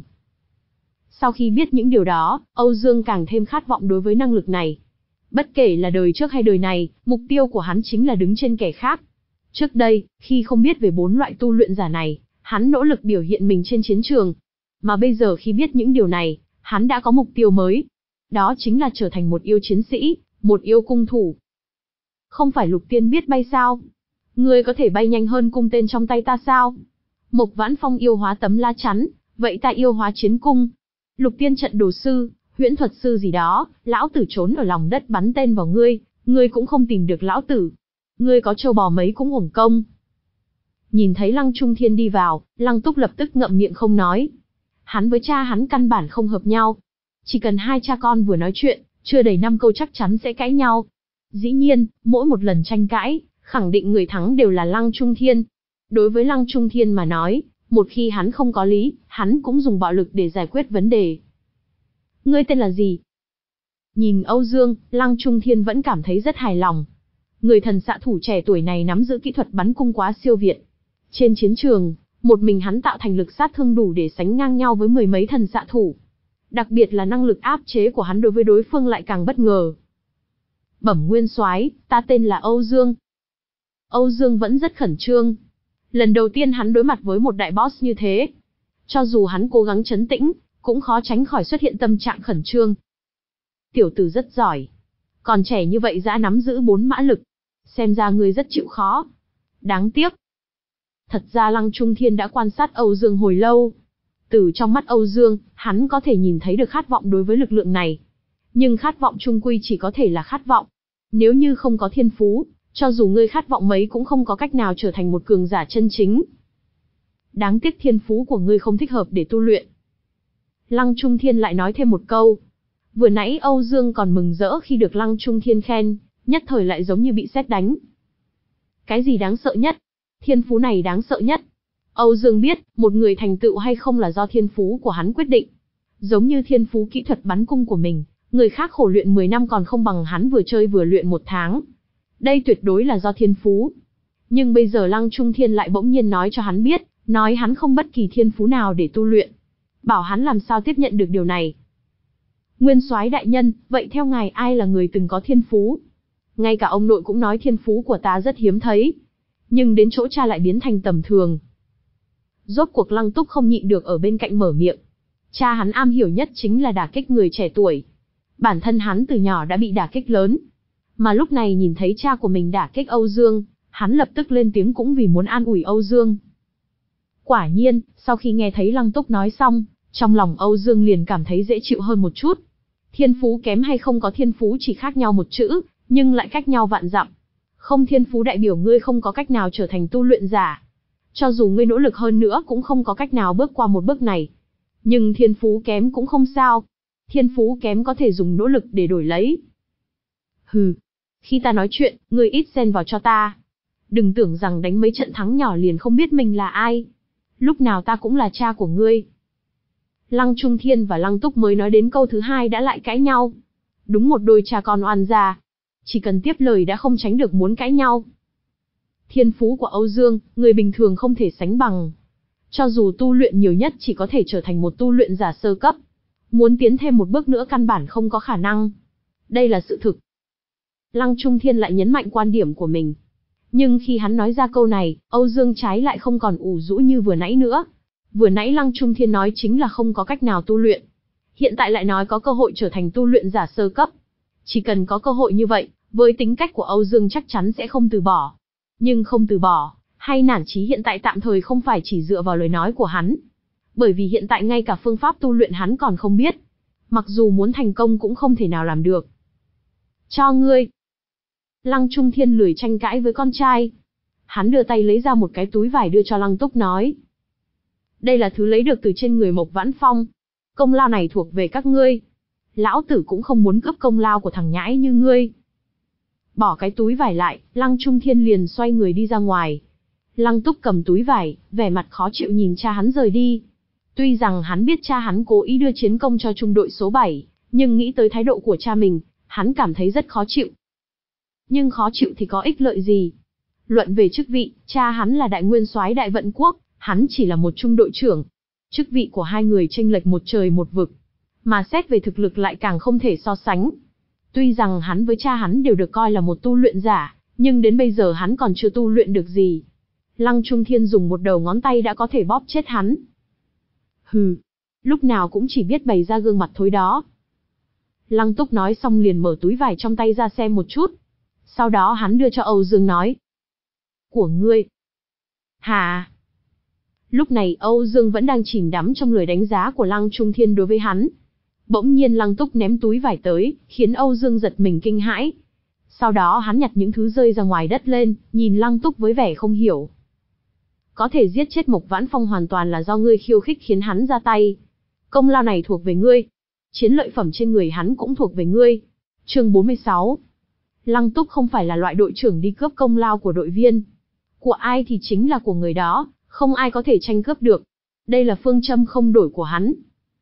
Sau khi biết những điều đó, Âu Dương càng thêm khát vọng đối với năng lực này. Bất kể là đời trước hay đời này, mục tiêu của hắn chính là đứng trên kẻ khác. Trước đây, khi không biết về bốn loại tu luyện giả này, hắn nỗ lực biểu hiện mình trên chiến trường. Mà bây giờ khi biết những điều này, hắn đã có mục tiêu mới. Đó chính là trở thành một yêu chiến sĩ, một yêu cung thủ. Không phải Lục Tiên biết bay sao? Ngươi có thể bay nhanh hơn cung tên trong tay ta sao? Mộc Vãn Phong yêu hóa tấm la chắn, vậy ta yêu hóa chiến cung. Lục Tiên trận đồ sư, huyễn thuật sư gì đó, lão tử trốn ở lòng đất bắn tên vào ngươi, ngươi cũng không tìm được lão tử. Ngươi có trâu bò mấy cũng uổng công. Nhìn thấy Lăng Trung Thiên đi vào, Lăng Túc lập tức ngậm miệng không nói. Hắn với cha hắn căn bản không hợp nhau. Chỉ cần hai cha con vừa nói chuyện, chưa đầy năm câu chắc chắn sẽ cãi nhau. Dĩ nhiên, mỗi một lần tranh cãi, khẳng định người thắng đều là Lăng Trung Thiên. Đối với Lăng Trung Thiên mà nói, một khi hắn không có lý, hắn cũng dùng bạo lực để giải quyết vấn đề. Ngươi tên là gì? Nhìn Âu Dương, Lăng Trung Thiên vẫn cảm thấy rất hài lòng. Người thần xạ thủ trẻ tuổi này nắm giữ kỹ thuật bắn cung quá siêu việt. Trên chiến trường, một mình hắn tạo thành lực sát thương đủ để sánh ngang nhau với mười mấy thần xạ thủ. Đặc biệt là năng lực áp chế của hắn đối với đối phương lại càng bất ngờ. Bẩm Nguyên Soái, ta tên là Âu Dương. Âu Dương vẫn rất khẩn trương. Lần đầu tiên hắn đối mặt với một đại boss như thế. Cho dù hắn cố gắng trấn tĩnh, cũng khó tránh khỏi xuất hiện tâm trạng khẩn trương. Tiểu tử rất giỏi. Còn trẻ như vậy đã nắm giữ bốn mã lực. Xem ra ngươi rất chịu khó. Đáng tiếc. Thật ra Lăng Trung Thiên đã quan sát Âu Dương hồi lâu. Từ trong mắt Âu Dương, hắn có thể nhìn thấy được khát vọng đối với lực lượng này. Nhưng khát vọng chung quy chỉ có thể là khát vọng. Nếu như không có thiên phú, cho dù ngươi khát vọng mấy cũng không có cách nào trở thành một cường giả chân chính. Đáng tiếc thiên phú của ngươi không thích hợp để tu luyện. Lăng Trung Thiên lại nói thêm một câu. Vừa nãy Âu Dương còn mừng rỡ khi được Lăng Trung Thiên khen, nhất thời lại giống như bị sét đánh. Cái gì đáng sợ nhất? Thiên phú này đáng sợ nhất. Âu Dương biết, một người thành tựu hay không là do thiên phú của hắn quyết định. Giống như thiên phú kỹ thuật bắn cung của mình, người khác khổ luyện mười năm còn không bằng hắn vừa chơi vừa luyện một tháng. Đây tuyệt đối là do thiên phú. Nhưng bây giờ Lăng Trung Thiên lại bỗng nhiên nói cho hắn biết, nói hắn không bất kỳ thiên phú nào để tu luyện. Bảo hắn làm sao tiếp nhận được điều này. Nguyên Soái đại nhân, vậy theo ngài ai là người từng có thiên phú? Ngay cả ông nội cũng nói thiên phú của ta rất hiếm thấy. Nhưng đến chỗ cha lại biến thành tầm thường. Rốt cuộc Lăng Túc không nhịn được ở bên cạnh mở miệng. Cha hắn am hiểu nhất chính là đả kích người trẻ tuổi. Bản thân hắn từ nhỏ đã bị đả kích lớn. Mà lúc này nhìn thấy cha của mình đả kích Âu Dương, hắn lập tức lên tiếng cũng vì muốn an ủi Âu Dương. Quả nhiên, sau khi nghe thấy Lăng Túc nói xong, trong lòng Âu Dương liền cảm thấy dễ chịu hơn một chút. Thiên phú kém hay không có thiên phú chỉ khác nhau một chữ, nhưng lại cách nhau vạn dặm. Không thiên phú đại biểu ngươi không có cách nào trở thành tu luyện giả. Cho dù ngươi nỗ lực hơn nữa cũng không có cách nào bước qua một bước này. Nhưng thiên phú kém cũng không sao. Thiên phú kém có thể dùng nỗ lực để đổi lấy. Hừ, khi ta nói chuyện, ngươi ít xen vào cho ta. Đừng tưởng rằng đánh mấy trận thắng nhỏ liền không biết mình là ai. Lúc nào ta cũng là cha của ngươi. Lăng Trung Thiên và Lăng Túc mới nói đến câu thứ hai đã lại cãi nhau. Đúng một đôi cha con oan gia. Chỉ cần tiếp lời đã không tránh được muốn cãi nhau. Thiên phú của Âu Dương, người bình thường không thể sánh bằng. Cho dù tu luyện nhiều nhất chỉ có thể trở thành một tu luyện giả sơ cấp. Muốn tiến thêm một bước nữa căn bản không có khả năng. Đây là sự thực. Lăng Trung Thiên lại nhấn mạnh quan điểm của mình. Nhưng khi hắn nói ra câu này, Âu Dương trái lại không còn ủ rũ như vừa nãy nữa. Vừa nãy Lăng Trung Thiên nói chính là không có cách nào tu luyện. Hiện tại lại nói có cơ hội trở thành tu luyện giả sơ cấp. Chỉ cần có cơ hội như vậy, với tính cách của Âu Dương chắc chắn sẽ không từ bỏ. Nhưng không từ bỏ, hay nản chí hiện tại tạm thời không phải chỉ dựa vào lời nói của hắn. Bởi vì hiện tại ngay cả phương pháp tu luyện hắn còn không biết. Mặc dù muốn thành công cũng không thể nào làm được. Cho ngươi. Lăng Trung Thiên lười tranh cãi với con trai. Hắn đưa tay lấy ra một cái túi vải đưa cho Lăng Túc nói. Đây là thứ lấy được từ trên người Mộc Vãn Phong. Công lao này thuộc về các ngươi. Lão tử cũng không muốn cướp công lao của thằng nhãi như ngươi. Bỏ cái túi vải lại, Lăng Trung Thiên liền xoay người đi ra ngoài. Lăng Túc cầm túi vải, vẻ mặt khó chịu nhìn cha hắn rời đi. Tuy rằng hắn biết cha hắn cố ý đưa chiến công cho trung đội số bảy, nhưng nghĩ tới thái độ của cha mình, hắn cảm thấy rất khó chịu. Nhưng khó chịu thì có ích lợi gì? Luận về chức vị, cha hắn là đại nguyên soái Đại Vận Quốc, hắn chỉ là một trung đội trưởng. Chức vị của hai người chênh lệch một trời một vực, mà xét về thực lực lại càng không thể so sánh. Tuy rằng hắn với cha hắn đều được coi là một tu luyện giả, nhưng đến bây giờ hắn còn chưa tu luyện được gì. Lăng Trung Thiên dùng một đầu ngón tay đã có thể bóp chết hắn. Hừ, lúc nào cũng chỉ biết bày ra gương mặt thối đó. Lăng Túc nói xong liền mở túi vải trong tay ra xem một chút. Sau đó hắn đưa cho Âu Dương nói. Của ngươi. Hà. Lúc này Âu Dương vẫn đang chìm đắm trong lời đánh giá của Lăng Trung Thiên đối với hắn. Bỗng nhiên Lăng Túc ném túi vải tới, khiến Âu Dương giật mình kinh hãi. Sau đó hắn nhặt những thứ rơi ra ngoài đất lên, nhìn Lăng Túc với vẻ không hiểu. Có thể giết chết Mộc Vãn Phong hoàn toàn là do ngươi khiêu khích khiến hắn ra tay. Công lao này thuộc về ngươi. Chiến lợi phẩm trên người hắn cũng thuộc về ngươi. Chương bốn mươi sáu. Lăng Túc không phải là loại đội trưởng đi cướp công lao của đội viên. Của ai thì chính là của người đó, không ai có thể tranh cướp được. Đây là phương châm không đổi của hắn.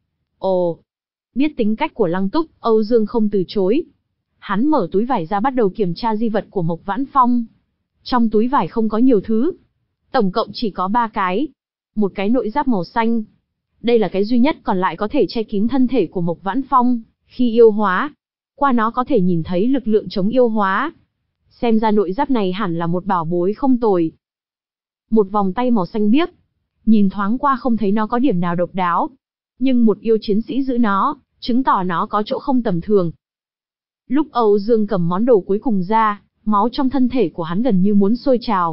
Ồ, biết tính cách của Lăng Túc, Âu Dương không từ chối. Hắn mở túi vải ra bắt đầu kiểm tra di vật của Mộc Vãn Phong. Trong túi vải không có nhiều thứ. Tổng cộng chỉ có ba cái. Một cái nội giáp màu xanh. Đây là cái duy nhất còn lại có thể che kín thân thể của Mộc Vãn Phong, khi yêu hóa. Qua nó có thể nhìn thấy lực lượng chống yêu hóa. Xem ra nội giáp này hẳn là một bảo bối không tồi. Một vòng tay màu xanh biếc. Nhìn thoáng qua không thấy nó có điểm nào độc đáo. Nhưng một yêu chiến sĩ giữ nó, chứng tỏ nó có chỗ không tầm thường. Lúc Âu Dương cầm món đồ cuối cùng ra, máu trong thân thể của hắn gần như muốn sôi trào.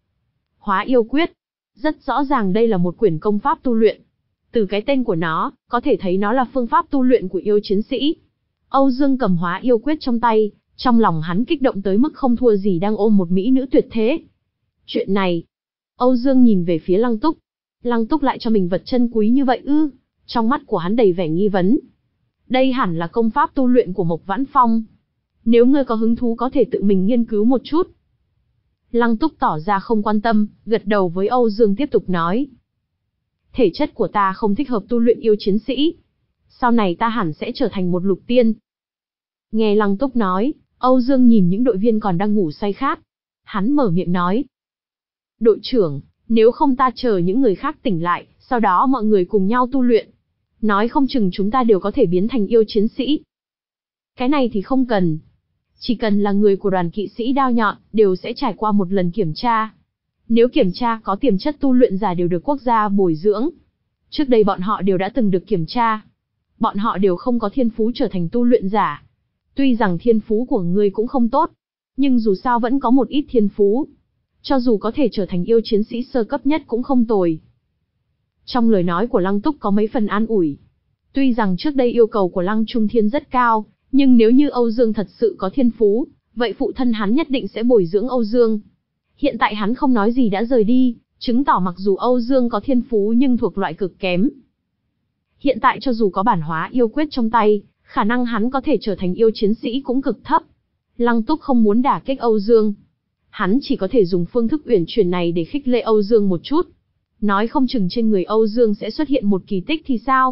Hóa yêu quyết. Rất rõ ràng đây là một quyển công pháp tu luyện. Từ cái tên của nó, có thể thấy nó là phương pháp tu luyện của yêu chiến sĩ. Âu Dương cầm hóa yêu quyết trong tay, trong lòng hắn kích động tới mức không thua gì đang ôm một mỹ nữ tuyệt thế. Chuyện này, Âu Dương nhìn về phía Lăng Túc. Lăng Túc lại cho mình vật chân quý như vậy ư? Trong mắt của hắn đầy vẻ nghi vấn. Đây hẳn là công pháp tu luyện của Mộc Vãn Phong. Nếu ngươi có hứng thú có thể tự mình nghiên cứu một chút. Lăng Túc tỏ ra không quan tâm, gật đầu với Âu Dương tiếp tục nói. Thể chất của ta không thích hợp tu luyện yêu chiến sĩ. Sau này ta hẳn sẽ trở thành một lục tiên. Nghe Lăng Túc nói, Âu Dương nhìn những đội viên còn đang ngủ say khát. Hắn mở miệng nói. Đội trưởng, nếu không ta chờ những người khác tỉnh lại, sau đó mọi người cùng nhau tu luyện. Nói không chừng chúng ta đều có thể biến thành yêu chiến sĩ. Cái này thì không cần. Chỉ cần là người của đoàn kỵ sĩ đao nhọn, đều sẽ trải qua một lần kiểm tra. Nếu kiểm tra có tiềm chất tu luyện giả đều được quốc gia bồi dưỡng. Trước đây bọn họ đều đã từng được kiểm tra. Bọn họ đều không có thiên phú trở thành tu luyện giả. Tuy rằng thiên phú của ngươi cũng không tốt, nhưng dù sao vẫn có một ít thiên phú. Cho dù có thể trở thành yêu chiến sĩ sơ cấp nhất cũng không tồi. Trong lời nói của Lăng Túc có mấy phần an ủi. Tuy rằng trước đây yêu cầu của Lăng Trung Thiên rất cao, nhưng nếu như Âu Dương thật sự có thiên phú, vậy phụ thân hắn nhất định sẽ bồi dưỡng Âu Dương. Hiện tại hắn không nói gì đã rời đi, chứng tỏ mặc dù Âu Dương có thiên phú nhưng thuộc loại cực kém. Hiện tại cho dù có bản hóa yêu quyết trong tay, khả năng hắn có thể trở thành yêu chiến sĩ cũng cực thấp. Lăng Túc không muốn đả kích Âu Dương. Hắn chỉ có thể dùng phương thức uyển chuyển này để khích lệ Âu Dương một chút. Nói không chừng trên người Âu Dương sẽ xuất hiện một kỳ tích thì sao?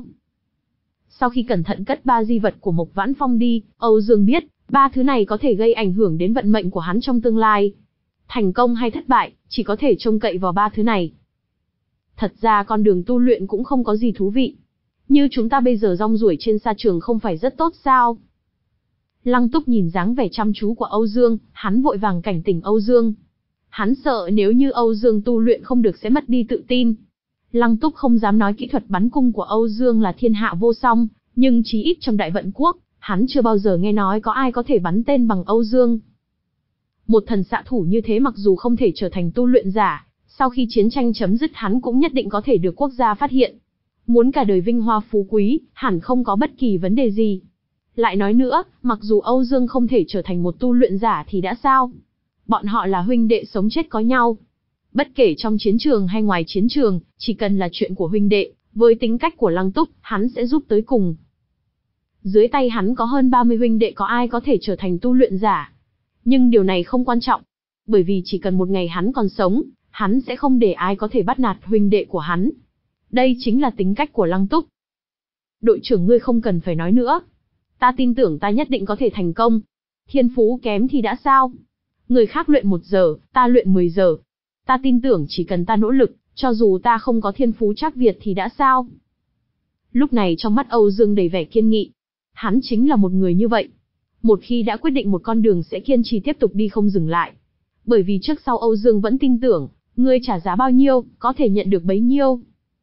Sau khi cẩn thận cất ba di vật của Mộc Vãn Phong đi, Âu Dương biết, ba thứ này có thể gây ảnh hưởng đến vận mệnh của hắn trong tương lai. Thành công hay thất bại, chỉ có thể trông cậy vào ba thứ này. Thật ra con đường tu luyện cũng không có gì thú vị. Như chúng ta bây giờ rong ruổi trên sa trường không phải rất tốt sao? Lăng Túc nhìn dáng vẻ chăm chú của Âu Dương, hắn vội vàng cảnh tỉnh Âu Dương. Hắn sợ nếu như Âu Dương tu luyện không được sẽ mất đi tự tin. Lăng Túc không dám nói kỹ thuật bắn cung của Âu Dương là thiên hạ vô song, nhưng chí ít trong Đại Vận Quốc, hắn chưa bao giờ nghe nói có ai có thể bắn tên bằng Âu Dương. Một thần xạ thủ như thế mặc dù không thể trở thành tu luyện giả, sau khi chiến tranh chấm dứt hắn cũng nhất định có thể được quốc gia phát hiện. Muốn cả đời vinh hoa phú quý, hẳn không có bất kỳ vấn đề gì. Lại nói nữa, mặc dù Âu Dương không thể trở thành một tu luyện giả thì đã sao? Bọn họ là huynh đệ sống chết có nhau. Bất kể trong chiến trường hay ngoài chiến trường, chỉ cần là chuyện của huynh đệ, với tính cách của Lăng Túc, hắn sẽ giúp tới cùng. Dưới tay hắn có hơn ba mươi huynh đệ, có ai có thể trở thành tu luyện giả. Nhưng điều này không quan trọng, bởi vì chỉ cần một ngày hắn còn sống, hắn sẽ không để ai có thể bắt nạt huynh đệ của hắn. Đây chính là tính cách của Lăng Túc. Đội trưởng, ngươi không cần phải nói nữa. Ta tin tưởng ta nhất định có thể thành công. Thiên phú kém thì đã sao? Người khác luyện một giờ, ta luyện mười giờ. Ta tin tưởng chỉ cần ta nỗ lực, cho dù ta không có thiên phú chắc Việt thì đã sao? Lúc này trong mắt Âu Dương đầy vẻ kiên nghị. Hắn chính là một người như vậy. Một khi đã quyết định một con đường sẽ kiên trì tiếp tục đi không dừng lại. Bởi vì trước sau Âu Dương vẫn tin tưởng, ngươi trả giá bao nhiêu, có thể nhận được bấy nhiêu.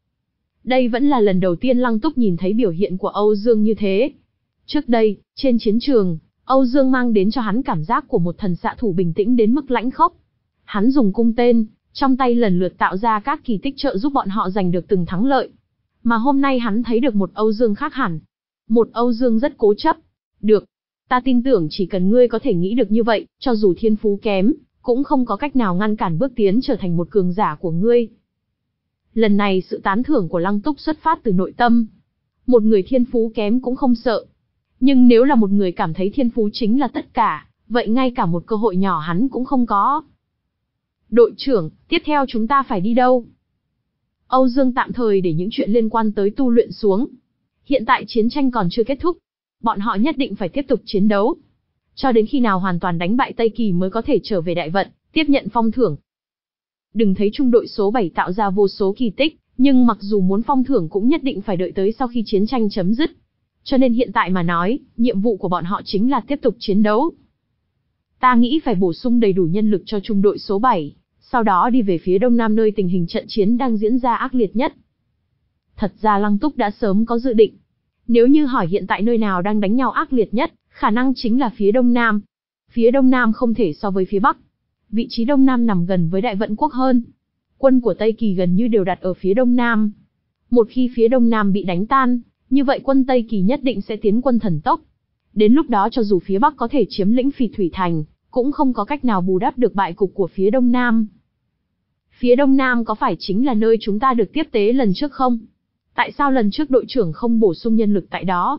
Đây vẫn là lần đầu tiên Lăng Túc nhìn thấy biểu hiện của Âu Dương như thế. Trước đây, trên chiến trường, Âu Dương mang đến cho hắn cảm giác của một thần xạ thủ bình tĩnh đến mức lãnh khốc. Hắn dùng cung tên, trong tay lần lượt tạo ra các kỳ tích trợ giúp bọn họ giành được từng thắng lợi. Mà hôm nay hắn thấy được một Âu Dương khác hẳn. Một Âu Dương rất cố chấp. Được, ta tin tưởng chỉ cần ngươi có thể nghĩ được như vậy, cho dù thiên phú kém, cũng không có cách nào ngăn cản bước tiến trở thành một cường giả của ngươi. Lần này sự tán thưởng của Lăng Túc xuất phát từ nội tâm. Một người thiên phú kém cũng không sợ. Nhưng nếu là một người cảm thấy thiên phú chính là tất cả, vậy ngay cả một cơ hội nhỏ hắn cũng không có. Đội trưởng, tiếp theo chúng ta phải đi đâu? Âu Dương tạm thời để những chuyện liên quan tới tu luyện xuống. Hiện tại chiến tranh còn chưa kết thúc. Bọn họ nhất định phải tiếp tục chiến đấu. Cho đến khi nào hoàn toàn đánh bại Tây Kỳ mới có thể trở về Đại Vận, tiếp nhận phong thưởng. Đừng thấy trung đội số bảy tạo ra vô số kỳ tích, nhưng mặc dù muốn phong thưởng cũng nhất định phải đợi tới sau khi chiến tranh chấm dứt. Cho nên hiện tại mà nói, nhiệm vụ của bọn họ chính là tiếp tục chiến đấu. Ta nghĩ phải bổ sung đầy đủ nhân lực cho trung đội số bảy, sau đó đi về phía đông nam nơi tình hình trận chiến đang diễn ra ác liệt nhất. Thật ra Lăng Túc đã sớm có dự định. Nếu như hỏi hiện tại nơi nào đang đánh nhau ác liệt nhất, khả năng chính là phía đông nam. Phía đông nam không thể so với phía bắc. Vị trí đông nam nằm gần với Đại Vận Quốc hơn. Quân của Tây Kỳ gần như đều đặt ở phía đông nam. Một khi phía đông nam bị đánh tan, như vậy quân Tây Kỳ nhất định sẽ tiến quân thần tốc. Đến lúc đó cho dù phía bắc có thể chiếm lĩnh Phỉ Thủy Thành, cũng không có cách nào bù đắp được bại cục của phía đông nam. Phía đông nam có phải chính là nơi chúng ta được tiếp tế lần trước không? Tại sao lần trước đội trưởng không bổ sung nhân lực tại đó?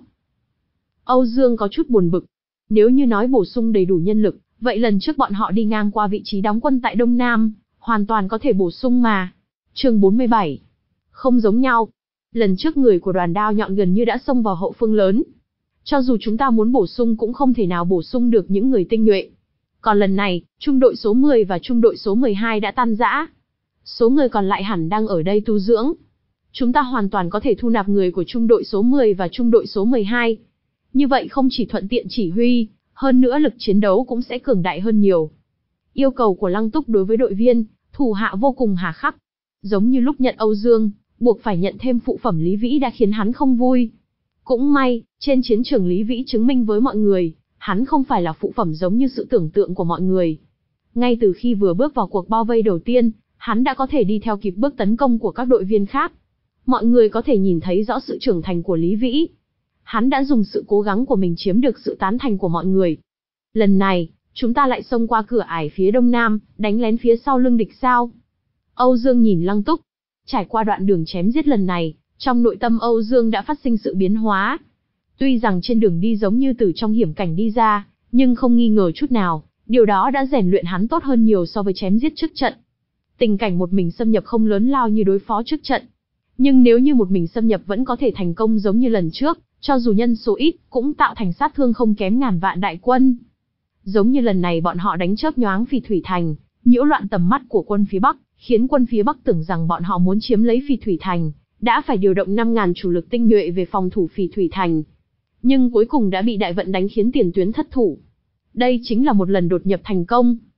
Âu Dương có chút buồn bực. Nếu như nói bổ sung đầy đủ nhân lực, vậy lần trước bọn họ đi ngang qua vị trí đóng quân tại Đông Nam, hoàn toàn có thể bổ sung mà. Chương bốn mươi bảy. Không giống nhau. Lần trước người của đoàn đao nhọn gần như đã xông vào hậu phương lớn. Cho dù chúng ta muốn bổ sung cũng không thể nào bổ sung được những người tinh nhuệ. Còn lần này, trung đội số mười và trung đội số mười hai đã tan rã. Số người còn lại hẳn đang ở đây tu dưỡng. Chúng ta hoàn toàn có thể thu nạp người của trung đội số mười và trung đội số mười hai. Như vậy không chỉ thuận tiện chỉ huy, hơn nữa lực chiến đấu cũng sẽ cường đại hơn nhiều. Yêu cầu của Lăng Túc đối với đội viên, thủ hạ vô cùng hà khắc. Giống như lúc nhận Âu Dương, buộc phải nhận thêm phụ phẩm Lý Vĩ đã khiến hắn không vui. Cũng may, trên chiến trường Lý Vĩ chứng minh với mọi người, hắn không phải là phụ phẩm giống như sự tưởng tượng của mọi người. Ngay từ khi vừa bước vào cuộc bao vây đầu tiên, hắn đã có thể đi theo kịp bước tấn công của các đội viên khác. Mọi người có thể nhìn thấy rõ sự trưởng thành của Lý Vĩ. Hắn đã dùng sự cố gắng của mình chiếm được sự tán thành của mọi người. Lần này, chúng ta lại xông qua cửa ải phía đông nam, đánh lén phía sau lưng địch sao? Âu Dương nhìn Lăng Túc. Trải qua đoạn đường chém giết lần này, trong nội tâm Âu Dương đã phát sinh sự biến hóa. Tuy rằng trên đường đi giống như từ trong hiểm cảnh đi ra, nhưng không nghi ngờ chút nào, điều đó đã rèn luyện hắn tốt hơn nhiều so với chém giết trước trận. Tình cảnh một mình xâm nhập không lớn lao như đối phó trước trận. Nhưng nếu như một mình xâm nhập vẫn có thể thành công giống như lần trước, cho dù nhân số ít, cũng tạo thành sát thương không kém ngàn vạn đại quân. Giống như lần này bọn họ đánh chớp nhoáng Phỉ Thủy Thành, nhiễu loạn tầm mắt của quân phía Bắc, khiến quân phía Bắc tưởng rằng bọn họ muốn chiếm lấy Phỉ Thủy Thành, đã phải điều động năm ngàn chủ lực tinh nhuệ về phòng thủ Phỉ Thủy Thành. Nhưng cuối cùng đã bị Đại Vận đánh khiến tiền tuyến thất thủ. Đây chính là một lần đột nhập thành công.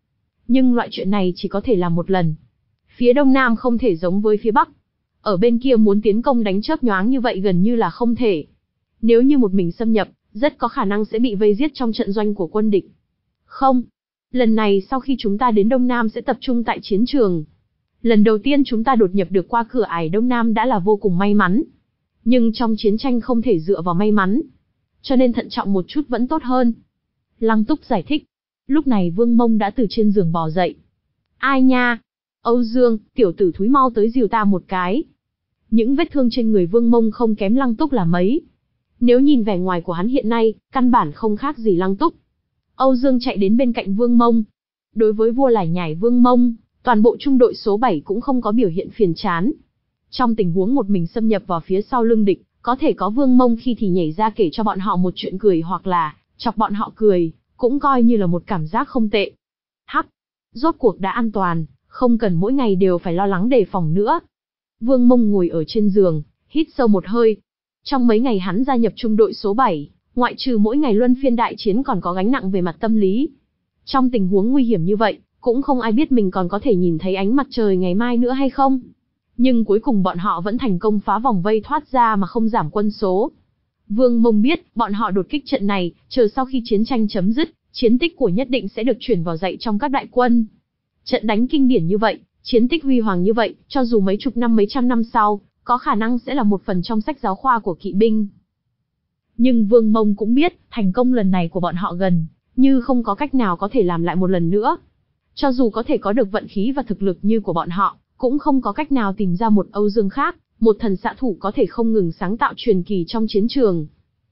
Nhưng loại chuyện này chỉ có thể làm một lần. Phía Đông Nam không thể giống với phía Bắc. Ở bên kia muốn tiến công đánh chớp nhoáng như vậy gần như là không thể. Nếu như một mình xâm nhập, rất có khả năng sẽ bị vây giết trong trận doanh của quân địch. Không. Lần này sau khi chúng ta đến Đông Nam sẽ tập trung tại chiến trường. Lần đầu tiên chúng ta đột nhập được qua cửa ải Đông Nam đã là vô cùng may mắn. Nhưng trong chiến tranh không thể dựa vào may mắn. Cho nên thận trọng một chút vẫn tốt hơn. Lăng Túc giải thích. Lúc này Vương Mông đã từ trên giường bò dậy. Ai nha? Âu Dương, tiểu tử thúi mau tới dìu ta một cái. Những vết thương trên người Vương Mông không kém Lăng Túc là mấy. Nếu nhìn vẻ ngoài của hắn hiện nay, căn bản không khác gì Lăng Túc. Âu Dương chạy đến bên cạnh Vương Mông. Đối với vua lải nhải Vương Mông, toàn bộ trung đội số bảy cũng không có biểu hiện phiền chán. Trong tình huống một mình xâm nhập vào phía sau lưng địch, có thể có Vương Mông khi thì nhảy ra kể cho bọn họ một chuyện cười hoặc là chọc bọn họ cười, cũng coi như là một cảm giác không tệ. Hắc, rốt cuộc đã an toàn, không cần mỗi ngày đều phải lo lắng đề phòng nữa. Vương Mông ngồi ở trên giường, hít sâu một hơi. Trong mấy ngày hắn gia nhập trung đội số bảy, ngoại trừ mỗi ngày luân phiên đại chiến còn có gánh nặng về mặt tâm lý. Trong tình huống nguy hiểm như vậy, cũng không ai biết mình còn có thể nhìn thấy ánh mặt trời ngày mai nữa hay không. Nhưng cuối cùng bọn họ vẫn thành công phá vòng vây thoát ra mà không giảm quân số. Vương Mông biết, bọn họ đột kích trận này, chờ sau khi chiến tranh chấm dứt, chiến tích của nhất định sẽ được chuyển vào dạy trong các đại quân. Trận đánh kinh điển như vậy, chiến tích huy hoàng như vậy, cho dù mấy chục năm mấy trăm năm sau, có khả năng sẽ là một phần trong sách giáo khoa của kỵ binh. Nhưng Vương Mông cũng biết, thành công lần này của bọn họ gần, như không có cách nào có thể làm lại một lần nữa. Cho dù có thể có được vận khí và thực lực như của bọn họ, cũng không có cách nào tìm ra một Âu Dương khác, một thần xạ thủ có thể không ngừng sáng tạo truyền kỳ trong chiến trường.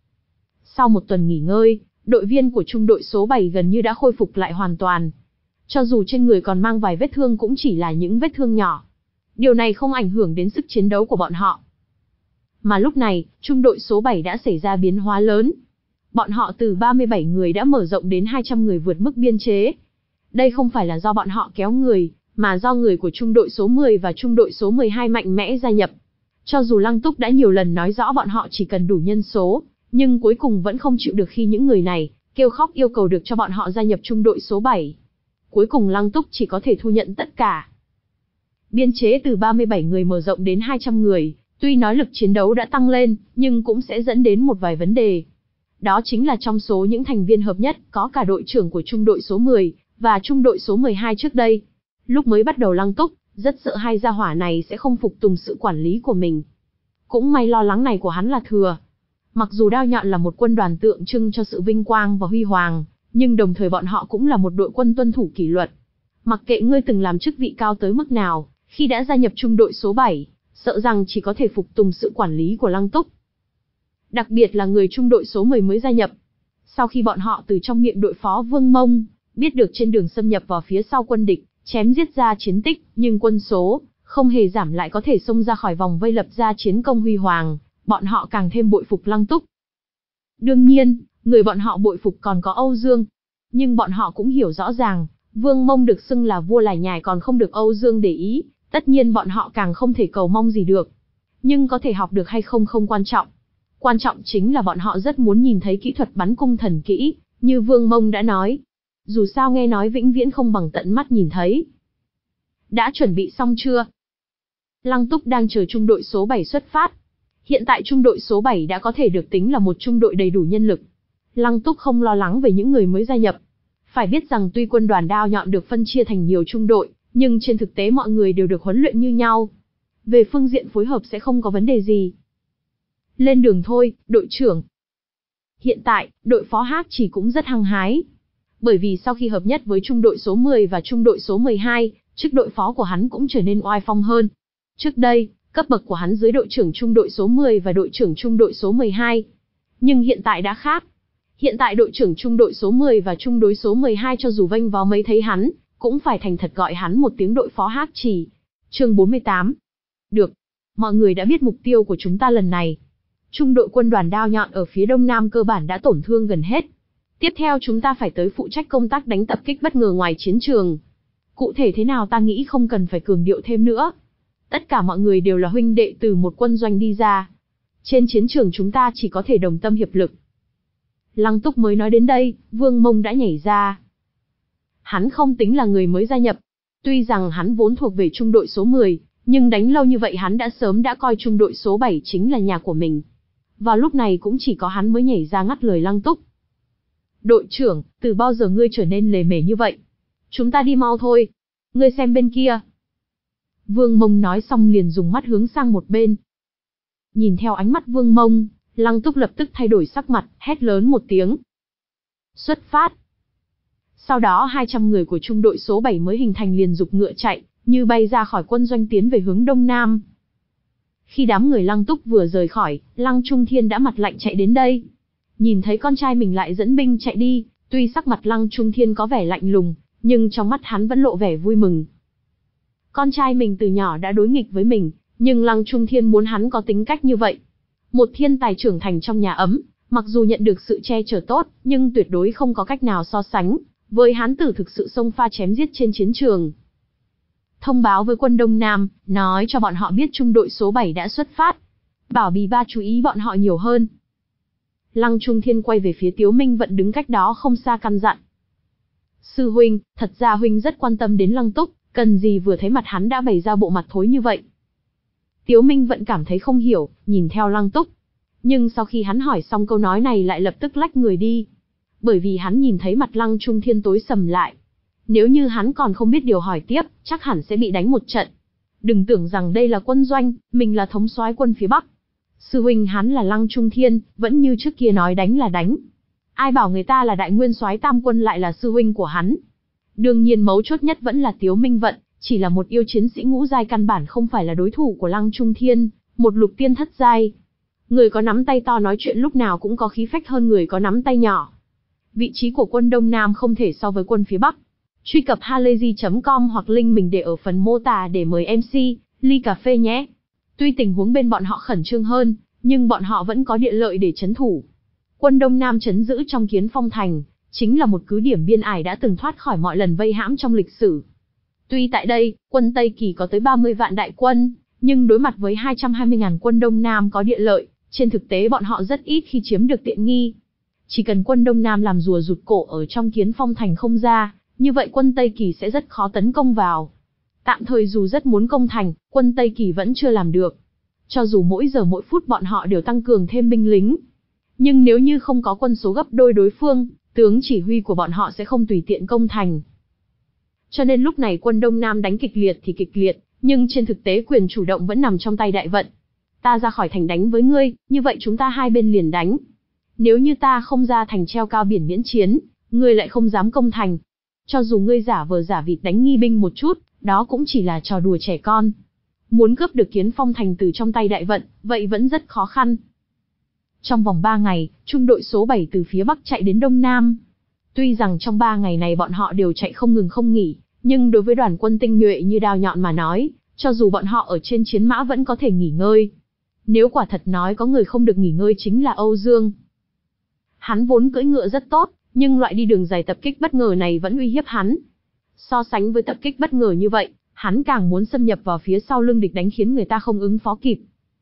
Sau một tuần nghỉ ngơi, đội viên của trung đội số bảy gần như đã khôi phục lại hoàn toàn. Cho dù trên người còn mang vài vết thương cũng chỉ là những vết thương nhỏ. Điều này không ảnh hưởng đến sức chiến đấu của bọn họ. Mà lúc này, trung đội số bảy đã xảy ra biến hóa lớn. Bọn họ từ ba mươi bảy người đã mở rộng đến hai trăm người vượt mức biên chế. Đây không phải là do bọn họ kéo người, mà do người của trung đội số mười và trung đội số mười hai mạnh mẽ gia nhập. Cho dù Lăng Túc đã nhiều lần nói rõ bọn họ chỉ cần đủ nhân số, nhưng cuối cùng vẫn không chịu được khi những người này kêu khóc yêu cầu được cho bọn họ gia nhập trung đội số bảy. Cuối cùng Lăng Túc chỉ có thể thu nhận tất cả. Biên chế từ ba mươi bảy người mở rộng đến hai trăm người, tuy nói lực chiến đấu đã tăng lên, nhưng cũng sẽ dẫn đến một vài vấn đề. Đó chính là trong số những thành viên hợp nhất, có cả đội trưởng của trung đội số mười, và trung đội số mười hai trước đây. Lúc mới bắt đầu Lăng Túc, rất sợ hai gia hỏa này sẽ không phục tùng sự quản lý của mình. Cũng may lo lắng này của hắn là thừa. Mặc dù đao nhọn là một quân đoàn tượng trưng cho sự vinh quang và huy hoàng, nhưng đồng thời bọn họ cũng là một đội quân tuân thủ kỷ luật. Mặc kệ ngươi từng làm chức vị cao tới mức nào, khi đã gia nhập trung đội số bảy, sợ rằng chỉ có thể phục tùng sự quản lý của Lăng Túc. Đặc biệt là người trung đội số mười mới gia nhập. Sau khi bọn họ từ trong miệng đội phó Vương Mông, biết được trên đường xâm nhập vào phía sau quân địch, chém giết ra chiến tích, nhưng quân số không hề giảm lại có thể xông ra khỏi vòng vây lập ra chiến công huy hoàng, bọn họ càng thêm bội phục Lăng Túc. Đương nhiên, người bọn họ bội phục còn có Âu Dương. Nhưng bọn họ cũng hiểu rõ ràng, Vương Mông được xưng là vua lải nhải còn không được Âu Dương để ý, tất nhiên bọn họ càng không thể cầu mong gì được. Nhưng có thể học được hay không không quan trọng. Quan trọng chính là bọn họ rất muốn nhìn thấy kỹ thuật bắn cung thần kỹ, như Vương Mông đã nói. Dù sao nghe nói vĩnh viễn không bằng tận mắt nhìn thấy. Đã chuẩn bị xong chưa? Lăng Túc đang chờ trung đội số bảy xuất phát. Hiện tại trung đội số bảy đã có thể được tính là một trung đội đầy đủ nhân lực. Lăng Túc không lo lắng về những người mới gia nhập. Phải biết rằng tuy quân đoàn đao nhọn được phân chia thành nhiều trung đội, nhưng trên thực tế mọi người đều được huấn luyện như nhau. Về phương diện phối hợp sẽ không có vấn đề gì. Lên đường thôi, đội trưởng. Hiện tại, đội phó Hát chỉ cũng rất hăng hái. Bởi vì sau khi hợp nhất với trung đội số mười và trung đội số mười hai, chức đội phó của hắn cũng trở nên oai phong hơn. Trước đây, cấp bậc của hắn dưới đội trưởng trung đội số mười và đội trưởng trung đội số mười hai. Nhưng hiện tại đã khác. Hiện tại đội trưởng trung đội số mười và trung đối số mười hai cho dù vênh váo mấy thấy hắn, cũng phải thành thật gọi hắn một tiếng đội phó Hát chỉ. Chương bốn mươi tám. Được. Mọi người đã biết mục tiêu của chúng ta lần này. Trung đội quân đoàn đao nhọn ở phía đông nam cơ bản đã tổn thương gần hết. Tiếp theo chúng ta phải tới phụ trách công tác đánh tập kích bất ngờ ngoài chiến trường. Cụ thể thế nào ta nghĩ không cần phải cường điệu thêm nữa. Tất cả mọi người đều là huynh đệ từ một quân doanh đi ra. Trên chiến trường chúng ta chỉ có thể đồng tâm hiệp lực. Lăng Túc mới nói đến đây, Vương Mông đã nhảy ra. Hắn không tính là người mới gia nhập. Tuy rằng hắn vốn thuộc về trung đội số mười, nhưng đánh lâu như vậy hắn đã sớm đã coi trung đội số bảy chính là nhà của mình. Vào lúc này cũng chỉ có hắn mới nhảy ra ngắt lời Lăng Túc. Đội trưởng, từ bao giờ ngươi trở nên lề mề như vậy? Chúng ta đi mau thôi. Ngươi xem bên kia. Vương Mông nói xong liền dùng mắt hướng sang một bên. Nhìn theo ánh mắt Vương Mông, Lăng Túc lập tức thay đổi sắc mặt, hét lớn một tiếng. Xuất phát. Sau đó hai trăm người của trung đội số bảy mới hình thành liền dục ngựa chạy, như bay ra khỏi quân doanh tiến về hướng đông nam. Khi đám người Lăng Túc vừa rời khỏi, Lăng Trung Thiên đã mặt lạnh chạy đến đây. Nhìn thấy con trai mình lại dẫn binh chạy đi, tuy sắc mặt Lăng Trung Thiên có vẻ lạnh lùng, nhưng trong mắt hắn vẫn lộ vẻ vui mừng. Con trai mình từ nhỏ đã đối nghịch với mình, nhưng Lăng Trung Thiên muốn hắn có tính cách như vậy. Một thiên tài trưởng thành trong nhà ấm, mặc dù nhận được sự che chở tốt, nhưng tuyệt đối không có cách nào so sánh với hán tử thực sự xông pha chém giết trên chiến trường. Thông báo với quân Đông Nam, nói cho bọn họ biết trung đội số bảy đã xuất phát. Bảo Bì Ba chú ý bọn họ nhiều hơn. Lăng Trung Thiên quay về phía Tiếu Minh Vận đứng cách đó không xa căn dặn. Sư huynh, thật ra huynh rất quan tâm đến Lăng Túc, cần gì vừa thấy mặt hắn đã bày ra bộ mặt thối như vậy. Tiếu Minh Vận cảm thấy không hiểu, nhìn theo Lăng Túc. Nhưng sau khi hắn hỏi xong câu nói này lại lập tức lách người đi. Bởi vì hắn nhìn thấy mặt Lăng Trung Thiên tối sầm lại. Nếu như hắn còn không biết điều hỏi tiếp, chắc hẳn sẽ bị đánh một trận. Đừng tưởng rằng đây là quân doanh, mình là thống soái quân phía Bắc. Sư huynh hắn là Lăng Trung Thiên, vẫn như trước kia nói đánh là đánh. Ai bảo người ta là đại nguyên soái tam quân lại là sư huynh của hắn. Đương nhiên mấu chốt nhất vẫn là Tiếu Minh Vận, chỉ là một yêu chiến sĩ ngũ giai căn bản không phải là đối thủ của Lăng Trung Thiên, một lục tiên thất giai. Người có nắm tay to nói chuyện lúc nào cũng có khí phách hơn người có nắm tay nhỏ. Vị trí của quân Đông Nam không thể so với quân phía Bắc. Truy cập halayzi chấm com hoặc link mình để ở phần mô tả để mời em xê, ly cà phê nhé. Tuy tình huống bên bọn họ khẩn trương hơn, nhưng bọn họ vẫn có địa lợi để trấn thủ. Quân Đông Nam trấn giữ trong Kiến Phong Thành, chính là một cứ điểm biên ải đã từng thoát khỏi mọi lần vây hãm trong lịch sử. Tuy tại đây, quân Tây Kỳ có tới ba mươi vạn đại quân, nhưng đối mặt với hai trăm hai mươi nghìn quân Đông Nam có địa lợi, trên thực tế bọn họ rất ít khi chiếm được tiện nghi. Chỉ cần quân Đông Nam làm rùa rụt cổ ở trong Kiến Phong Thành không ra, như vậy quân Tây Kỳ sẽ rất khó tấn công vào. Tạm thời dù rất muốn công thành, quân Tây Kỳ vẫn chưa làm được. Cho dù mỗi giờ mỗi phút bọn họ đều tăng cường thêm binh lính. Nhưng nếu như không có quân số gấp đôi đối phương, tướng chỉ huy của bọn họ sẽ không tùy tiện công thành. Cho nên lúc này quân Đông Nam đánh kịch liệt thì kịch liệt, nhưng trên thực tế quyền chủ động vẫn nằm trong tay đại vận. Ta ra khỏi thành đánh với ngươi, như vậy chúng ta hai bên liền đánh. Nếu như ta không ra thành treo cao biển miễn chiến, ngươi lại không dám công thành. Cho dù ngươi giả vờ giả vịt đánh nghi binh một chút, đó cũng chỉ là trò đùa trẻ con. Muốn cướp được Kiến Phong Thành từ trong tay đại vận, vậy vẫn rất khó khăn. Trong vòng ba ngày, trung đội số bảy từ phía Bắc chạy đến Đông Nam. Tuy rằng trong ba ngày này bọn họ đều chạy không ngừng không nghỉ, nhưng đối với đoàn quân tinh nhuệ như đao nhọn mà nói, cho dù bọn họ ở trên chiến mã vẫn có thể nghỉ ngơi. Nếu quả thật nói có người không được nghỉ ngơi chính là Âu Dương. Hắn vốn cưỡi ngựa rất tốt, nhưng loại đi đường dài tập kích bất ngờ này vẫn uy hiếp hắn. So sánh với tập kích bất ngờ như vậy, hắn càng muốn xâm nhập vào phía sau lưng địch đánh khiến người ta không ứng phó kịp.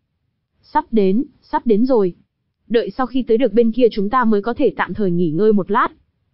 Sắp đến, sắp đến rồi. Đợi sau khi tới được bên kia chúng ta mới có thể tạm thời nghỉ ngơi một lát.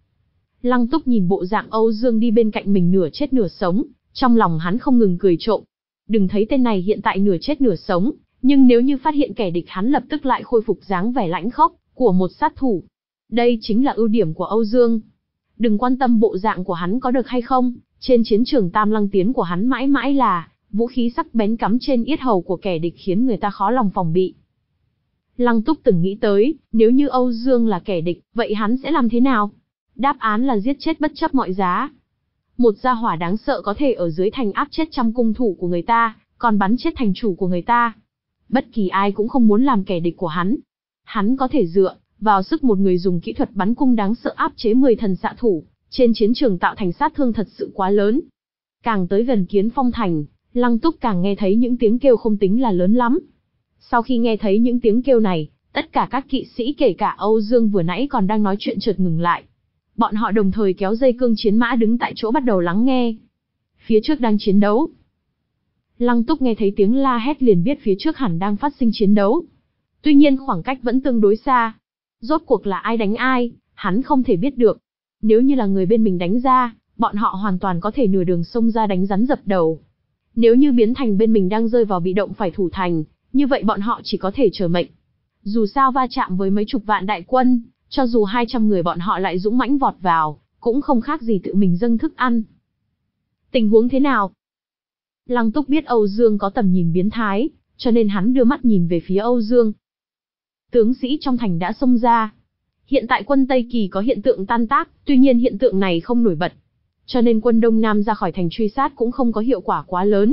Lăng Túc nhìn bộ dạng Âu Dương đi bên cạnh mình nửa chết nửa sống, trong lòng hắn không ngừng cười trộm. Đừng thấy tên này hiện tại nửa chết nửa sống, nhưng nếu như phát hiện kẻ địch hắn lập tức lại khôi phục dáng vẻ lãnh khốc của một sát thủ. Đây chính là ưu điểm của Âu Dương. Đừng quan tâm bộ dạng của hắn có được hay không, trên chiến trường Tam Lăng Tiến của hắn mãi mãi là vũ khí sắc bén cắm trên yết hầu của kẻ địch khiến người ta khó lòng phòng bị. Lăng Túc từng nghĩ tới, nếu như Âu Dương là kẻ địch, vậy hắn sẽ làm thế nào? Đáp án là giết chết bất chấp mọi giá. Một gia hỏa đáng sợ có thể ở dưới thành áp chết trăm cung thủ của người ta, còn bắn chết thành chủ của người ta. Bất kỳ ai cũng không muốn làm kẻ địch của hắn. Hắn có thể dựa vào sức một người dùng kỹ thuật bắn cung đáng sợ áp chế mười thần xạ thủ, trên chiến trường tạo thành sát thương thật sự quá lớn. Càng tới gần Kiến Phong Thành, Lăng Túc càng nghe thấy những tiếng kêu không tính là lớn lắm. Sau khi nghe thấy những tiếng kêu này, tất cả các kỵ sĩ kể cả Âu Dương vừa nãy còn đang nói chuyện chợt ngừng lại. Bọn họ đồng thời kéo dây cương chiến mã đứng tại chỗ bắt đầu lắng nghe. Phía trước đang chiến đấu. Lăng Túc nghe thấy tiếng la hét liền biết phía trước hẳn đang phát sinh chiến đấu. Tuy nhiên khoảng cách vẫn tương đối xa. Rốt cuộc là ai đánh ai, hắn không thể biết được. Nếu như là người bên mình đánh ra, bọn họ hoàn toàn có thể nửa đường xông ra đánh rắn dập đầu. Nếu như biến thành bên mình đang rơi vào bị động phải thủ thành, như vậy bọn họ chỉ có thể chờ mệnh. Dù sao va chạm với mấy chục vạn đại quân, cho dù hai trăm người bọn họ lại dũng mãnh vọt vào, cũng không khác gì tự mình dâng thức ăn. Tình huống thế nào? Lăng Túc biết Âu Dương có tầm nhìn biến thái, cho nên hắn đưa mắt nhìn về phía Âu Dương. Tướng sĩ trong thành đã xông ra. Hiện tại quân Tây Kỳ có hiện tượng tan tác, tuy nhiên hiện tượng này không nổi bật. Cho nên quân Đông Nam ra khỏi thành truy sát cũng không có hiệu quả quá lớn.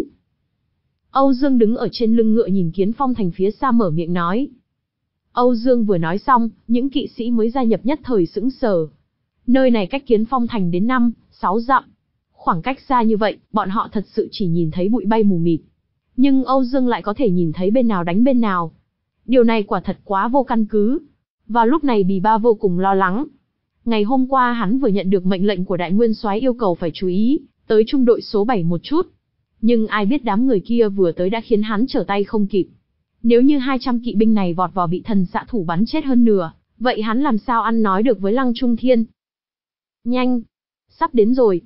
Âu Dương đứng ở trên lưng ngựa nhìn Kiến Phong thành phía xa mở miệng nói. Âu Dương vừa nói xong, những kỵ sĩ mới gia nhập nhất thời sững sờ. Nơi này cách Kiến Phong thành đến năm, sáu dặm. Khoảng cách xa như vậy, bọn họ thật sự chỉ nhìn thấy bụi bay mù mịt. Nhưng Âu Dương lại có thể nhìn thấy bên nào đánh bên nào. Điều này quả thật quá vô căn cứ. Vào lúc này Bì Ba vô cùng lo lắng. Ngày hôm qua hắn vừa nhận được mệnh lệnh của Đại Nguyên Soái yêu cầu phải chú ý tới trung đội số bảy một chút. Nhưng ai biết đám người kia vừa tới đã khiến hắn trở tay không kịp. Nếu như hai trăm kỵ binh này vọt vào bị thần xạ thủ bắn chết hơn nửa, vậy hắn làm sao ăn nói được với Lăng Trung Thiên? Nhanh! Sắp đến rồi!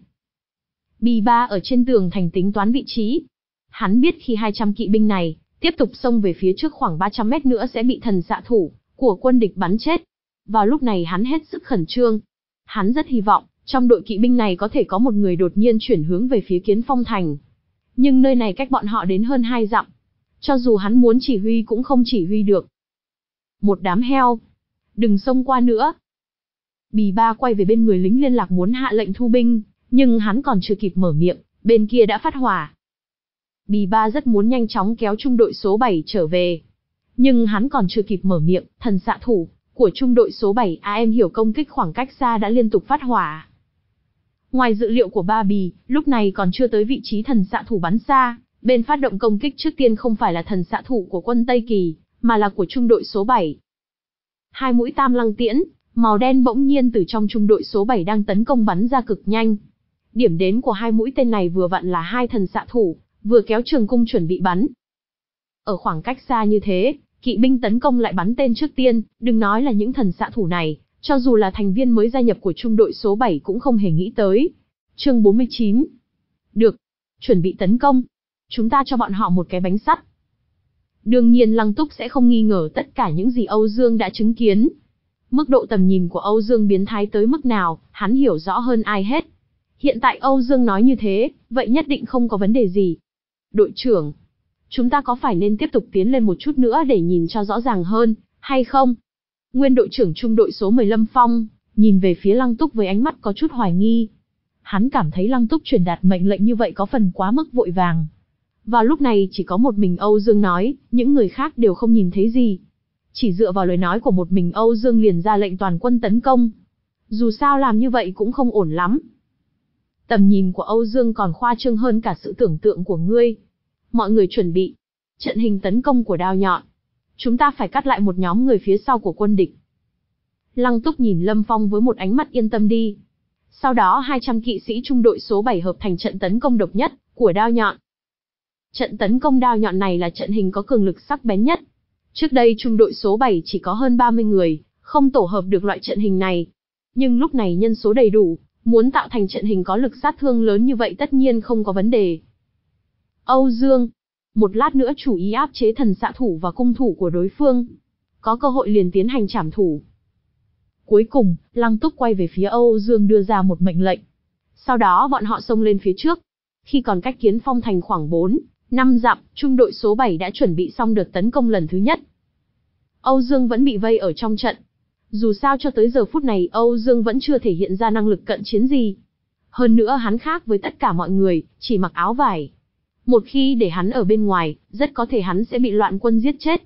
Bì Ba ở trên tường thành tính toán vị trí. Hắn biết khi hai trăm kỵ binh này tiếp tục xông về phía trước khoảng ba trăm mét nữa sẽ bị thần xạ thủ của quân địch bắn chết. Vào lúc này hắn hết sức khẩn trương. Hắn rất hy vọng, trong đội kỵ binh này có thể có một người đột nhiên chuyển hướng về phía Kiến Phong thành. Nhưng nơi này cách bọn họ đến hơn hai dặm. Cho dù hắn muốn chỉ huy cũng không chỉ huy được. Một đám heo! Đừng xông qua nữa! Bì Ba quay về bên người lính liên lạc muốn hạ lệnh thu binh, nhưng hắn còn chưa kịp mở miệng, bên kia đã phát hỏa. Bì Ba rất muốn nhanh chóng kéo trung đội số bảy trở về. Nhưng hắn còn chưa kịp mở miệng, thần xạ thủ của trung đội số bảy a em hiểu công kích khoảng cách xa đã liên tục phát hỏa. Ngoài dự liệu của Ba Bì, lúc này còn chưa tới vị trí thần xạ thủ bắn xa, bên phát động công kích trước tiên không phải là thần xạ thủ của quân Tây Kỳ, mà là của trung đội số bảy. Hai mũi tam lăng tiễn, màu đen bỗng nhiên từ trong trung đội số bảy đang tấn công bắn ra cực nhanh. Điểm đến của hai mũi tên này vừa vặn là hai thần xạ thủ, vừa kéo trường cung chuẩn bị bắn. Ở khoảng cách xa như thế, kỵ binh tấn công lại bắn tên trước tiên, đừng nói là những thần xạ thủ này, cho dù là thành viên mới gia nhập của trung đội số bảy cũng không hề nghĩ tới. Chương bốn mươi chín. Được, chuẩn bị tấn công. Chúng ta cho bọn họ một cái bánh sắt. Đương nhiên Lăng Túc sẽ không nghi ngờ tất cả những gì Âu Dương đã chứng kiến. Mức độ tầm nhìn của Âu Dương biến thái tới mức nào, hắn hiểu rõ hơn ai hết. Hiện tại Âu Dương nói như thế, vậy nhất định không có vấn đề gì. Đội trưởng, chúng ta có phải nên tiếp tục tiến lên một chút nữa để nhìn cho rõ ràng hơn, hay không? Nguyên đội trưởng trung đội số mười Lâm Phong, nhìn về phía Lăng Túc với ánh mắt có chút hoài nghi. Hắn cảm thấy Lăng Túc truyền đạt mệnh lệnh như vậy có phần quá mức vội vàng. Vào lúc này chỉ có một mình Âu Dương nói, những người khác đều không nhìn thấy gì. Chỉ dựa vào lời nói của một mình Âu Dương liền ra lệnh toàn quân tấn công. Dù sao làm như vậy cũng không ổn lắm. Tầm nhìn của Âu Dương còn khoa trương hơn cả sự tưởng tượng của ngươi. Mọi người chuẩn bị. Trận hình tấn công của đao nhọn. Chúng ta phải cắt lại một nhóm người phía sau của quân địch. Lăng Túc nhìn Lâm Phong với một ánh mắt yên tâm đi. Sau đó hai trăm kỵ sĩ trung đội số bảy hợp thành trận tấn công độc nhất của đao nhọn. Trận tấn công đao nhọn này là trận hình có cường lực sắc bén nhất. Trước đây trung đội số bảy chỉ có hơn ba mươi người, không tổ hợp được loại trận hình này. Nhưng lúc này nhân số đầy đủ, muốn tạo thành trận hình có lực sát thương lớn như vậy tất nhiên không có vấn đề. Âu Dương, một lát nữa chủ ý áp chế thần xạ thủ và cung thủ của đối phương. Có cơ hội liền tiến hành trảm thủ. Cuối cùng, Lăng Túc quay về phía Âu Dương đưa ra một mệnh lệnh. Sau đó bọn họ xông lên phía trước. Khi còn cách Kiến Phong thành khoảng bốn, năm dặm, trung đội số bảy đã chuẩn bị xong đợt tấn công lần thứ nhất. Âu Dương vẫn bị vây ở trong trận. Dù sao cho tới giờ phút này Âu Dương vẫn chưa thể hiện ra năng lực cận chiến gì. Hơn nữa hắn khác với tất cả mọi người, chỉ mặc áo vải. Một khi để hắn ở bên ngoài, rất có thể hắn sẽ bị loạn quân giết chết.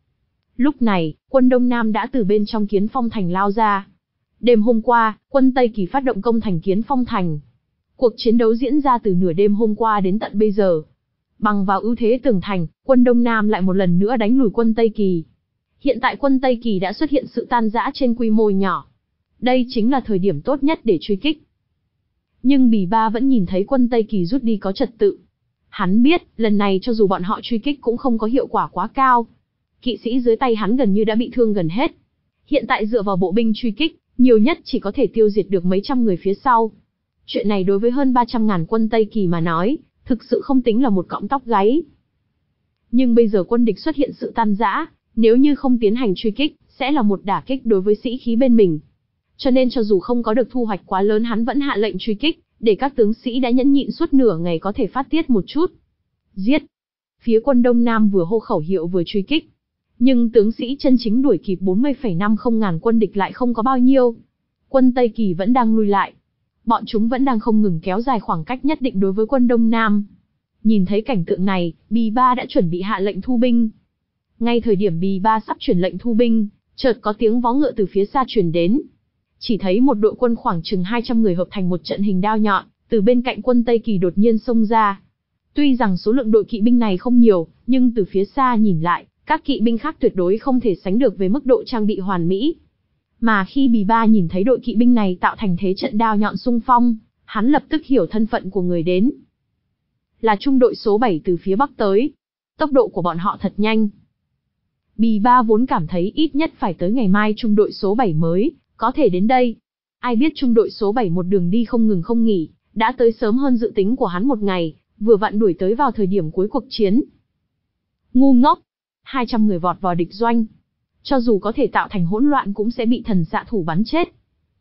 Lúc này, quân Đông Nam đã từ bên trong Kiến Phong thành lao ra. Đêm hôm qua, quân Tây Kỳ phát động công thành Kiến Phong thành. Cuộc chiến đấu diễn ra từ nửa đêm hôm qua đến tận bây giờ. Bằng vào ưu thế tường thành, quân Đông Nam lại một lần nữa đánh lùi quân Tây Kỳ. Hiện tại quân Tây Kỳ đã xuất hiện sự tan rã trên quy mô nhỏ. Đây chính là thời điểm tốt nhất để truy kích. Nhưng Bì Ba vẫn nhìn thấy quân Tây Kỳ rút đi có trật tự. Hắn biết, lần này cho dù bọn họ truy kích cũng không có hiệu quả quá cao. Kỵ sĩ dưới tay hắn gần như đã bị thương gần hết. Hiện tại dựa vào bộ binh truy kích, nhiều nhất chỉ có thể tiêu diệt được mấy trăm người phía sau. Chuyện này đối với hơn ba trăm ngàn quân Tây Kỳ mà nói, thực sự không tính là một cọng tóc gáy. Nhưng bây giờ quân địch xuất hiện sự tan rã, nếu như không tiến hành truy kích, sẽ là một đả kích đối với sĩ khí bên mình. Cho nên cho dù không có được thu hoạch quá lớn hắn vẫn hạ lệnh truy kích, để các tướng sĩ đã nhẫn nhịn suốt nửa ngày có thể phát tiết một chút. Giết! Phía quân Đông Nam vừa hô khẩu hiệu vừa truy kích. Nhưng tướng sĩ chân chính đuổi kịp bốn mươi phẩy năm không ngàn quân địch lại không có bao nhiêu. Quân Tây Kỳ vẫn đang lui lại. Bọn chúng vẫn đang không ngừng kéo dài khoảng cách nhất định đối với quân Đông Nam. Nhìn thấy cảnh tượng này, Bì Ba đã chuẩn bị hạ lệnh thu binh. Ngay thời điểm Bì Ba sắp truyền lệnh thu binh, chợt có tiếng vó ngựa từ phía xa truyền đến. Chỉ thấy một đội quân khoảng chừng hai trăm người hợp thành một trận hình đao nhọn, từ bên cạnh quân Tây Kỳ đột nhiên xông ra. Tuy rằng số lượng đội kỵ binh này không nhiều, nhưng từ phía xa nhìn lại, các kỵ binh khác tuyệt đối không thể sánh được về mức độ trang bị hoàn mỹ. Mà khi Bì Ba nhìn thấy đội kỵ binh này tạo thành thế trận đao nhọn xung phong, hắn lập tức hiểu thân phận của người đến. Là trung đội số bảy từ phía bắc tới. Tốc độ của bọn họ thật nhanh. Bì Ba vốn cảm thấy ít nhất phải tới ngày mai trung đội số bảy mới có thể đến đây. Ai biết trung đội số bảy một đường đi không ngừng không nghỉ, đã tới sớm hơn dự tính của hắn một ngày, vừa vặn đuổi tới vào thời điểm cuối cuộc chiến. Ngu ngốc! hai trăm người vọt vào địch doanh. Cho dù có thể tạo thành hỗn loạn cũng sẽ bị thần xạ thủ bắn chết.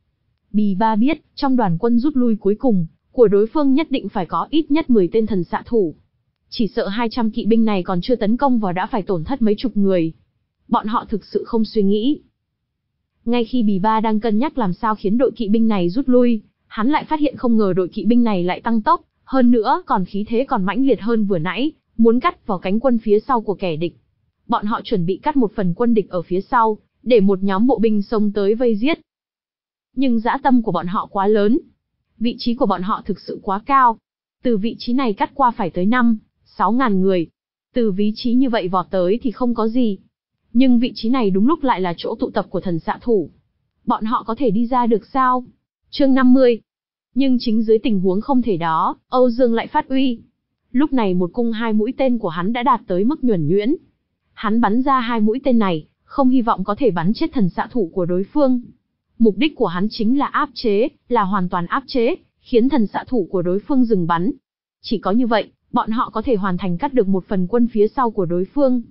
Bì Ba biết, trong đoàn quân rút lui cuối cùng, của đối phương nhất định phải có ít nhất mười tên thần xạ thủ. Chỉ sợ hai trăm kỵ binh này còn chưa tấn công vào đã phải tổn thất mấy chục người. Bọn họ thực sự không suy nghĩ. Ngay khi Bì Ba đang cân nhắc làm sao khiến đội kỵ binh này rút lui, hắn lại phát hiện không ngờ đội kỵ binh này lại tăng tốc, hơn nữa còn khí thế còn mãnh liệt hơn vừa nãy, muốn cắt vào cánh quân phía sau của kẻ địch. Bọn họ chuẩn bị cắt một phần quân địch ở phía sau, để một nhóm bộ binh xông tới vây giết. Nhưng dã tâm của bọn họ quá lớn. Vị trí của bọn họ thực sự quá cao. Từ vị trí này cắt qua phải tới năm, sáu ngàn người. Từ vị trí như vậy vọt tới thì không có gì. Nhưng vị trí này đúng lúc lại là chỗ tụ tập của thần xạ thủ. Bọn họ có thể đi ra được sao? Chương năm mươi. Nhưng chính dưới tình huống không thể đó, Âu Dương lại phát uy. Lúc này một cung hai mũi tên của hắn đã đạt tới mức nhuần nhuyễn. Hắn bắn ra hai mũi tên này, không hy vọng có thể bắn chết thần xạ thủ của đối phương. Mục đích của hắn chính là áp chế, là hoàn toàn áp chế, khiến thần xạ thủ của đối phương dừng bắn. Chỉ có như vậy, bọn họ có thể hoàn thành cắt được một phần quân phía sau của đối phương.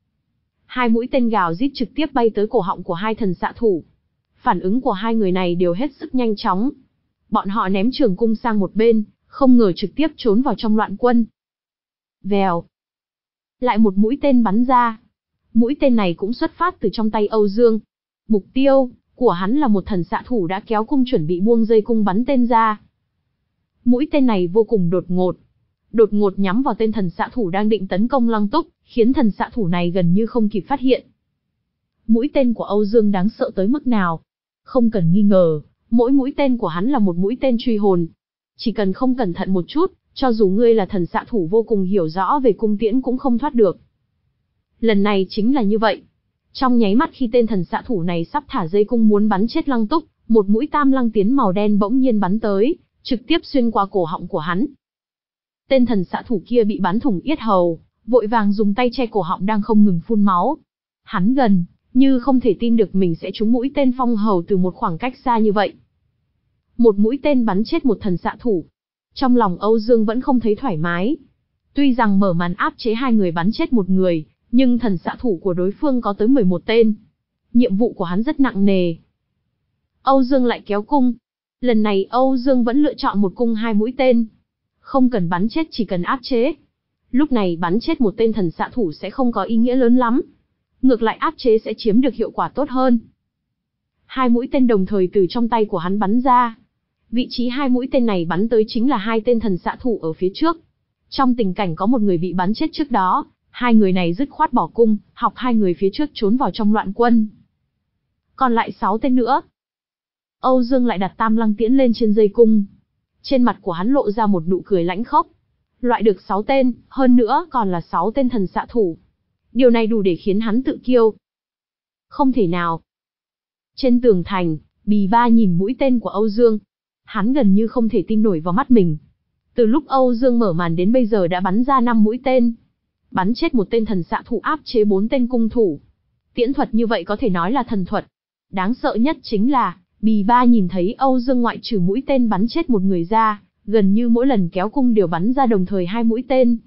Hai mũi tên gào rít trực tiếp bay tới cổ họng của hai thần xạ thủ. Phản ứng của hai người này đều hết sức nhanh chóng. Bọn họ ném trường cung sang một bên, không ngờ trực tiếp trốn vào trong loạn quân. Vèo. Lại một mũi tên bắn ra. Mũi tên này cũng xuất phát từ trong tay Âu Dương. Mục tiêu của hắn là một thần xạ thủ đã kéo cung chuẩn bị buông dây cung bắn tên ra. Mũi tên này vô cùng đột ngột. Đột ngột nhắm vào tên thần xạ thủ đang định tấn công Lăng Túc, khiến thần xạ thủ này gần như không kịp phát hiện. Mũi tên của Âu Dương đáng sợ tới mức nào? Không cần nghi ngờ, mỗi mũi tên của hắn là một mũi tên truy hồn. Chỉ cần không cẩn thận một chút, cho dù ngươi là thần xạ thủ vô cùng hiểu rõ về cung tiễn cũng không thoát được. Lần này chính là như vậy. Trong nháy mắt khi tên thần xạ thủ này sắp thả dây cung muốn bắn chết Lăng Túc, một mũi tam lăng tiến màu đen bỗng nhiên bắn tới, trực tiếp xuyên qua cổ họng của hắn. Tên thần xạ thủ kia bị bắn thủng yết hầu, vội vàng dùng tay che cổ họng đang không ngừng phun máu. Hắn gần như không thể tin được mình sẽ trúng mũi tên phong hầu từ một khoảng cách xa như vậy. Một mũi tên bắn chết một thần xạ thủ. Trong lòng Âu Dương vẫn không thấy thoải mái. Tuy rằng mở màn áp chế hai người bắn chết một người, nhưng thần xạ thủ của đối phương có tới mười một tên. Nhiệm vụ của hắn rất nặng nề. Âu Dương lại kéo cung. Lần này Âu Dương vẫn lựa chọn một cung hai mũi tên. Không cần bắn chết, chỉ cần áp chế. Lúc này bắn chết một tên thần xạ thủ sẽ không có ý nghĩa lớn lắm. Ngược lại áp chế sẽ chiếm được hiệu quả tốt hơn. Hai mũi tên đồng thời từ trong tay của hắn bắn ra. Vị trí hai mũi tên này bắn tới chính là hai tên thần xạ thủ ở phía trước. Trong tình cảnh có một người bị bắn chết trước đó, hai người này dứt khoát bỏ cung, học hai người phía trước trốn vào trong loạn quân. Còn lại sáu tên nữa. Âu Dương lại đặt tam lăng tiễn lên trên dây cung. Trên mặt của hắn lộ ra một nụ cười lãnh khốc. Loại được sáu tên, hơn nữa còn là sáu tên thần xạ thủ. Điều này đủ để khiến hắn tự kiêu. Không thể nào. Trên tường thành, Bì Ba nhìn mũi tên của Âu Dương. Hắn gần như không thể tin nổi vào mắt mình. Từ lúc Âu Dương mở màn đến bây giờ đã bắn ra năm mũi tên. Bắn chết một tên thần xạ thủ, áp chế bốn tên cung thủ. Tiễn thuật như vậy có thể nói là thần thuật. Đáng sợ nhất chính là, Bì Ba nhìn thấy Âu Dương ngoại trừ mũi tên bắn chết một người ra, gần như mỗi lần kéo cung đều bắn ra đồng thời hai mũi tên.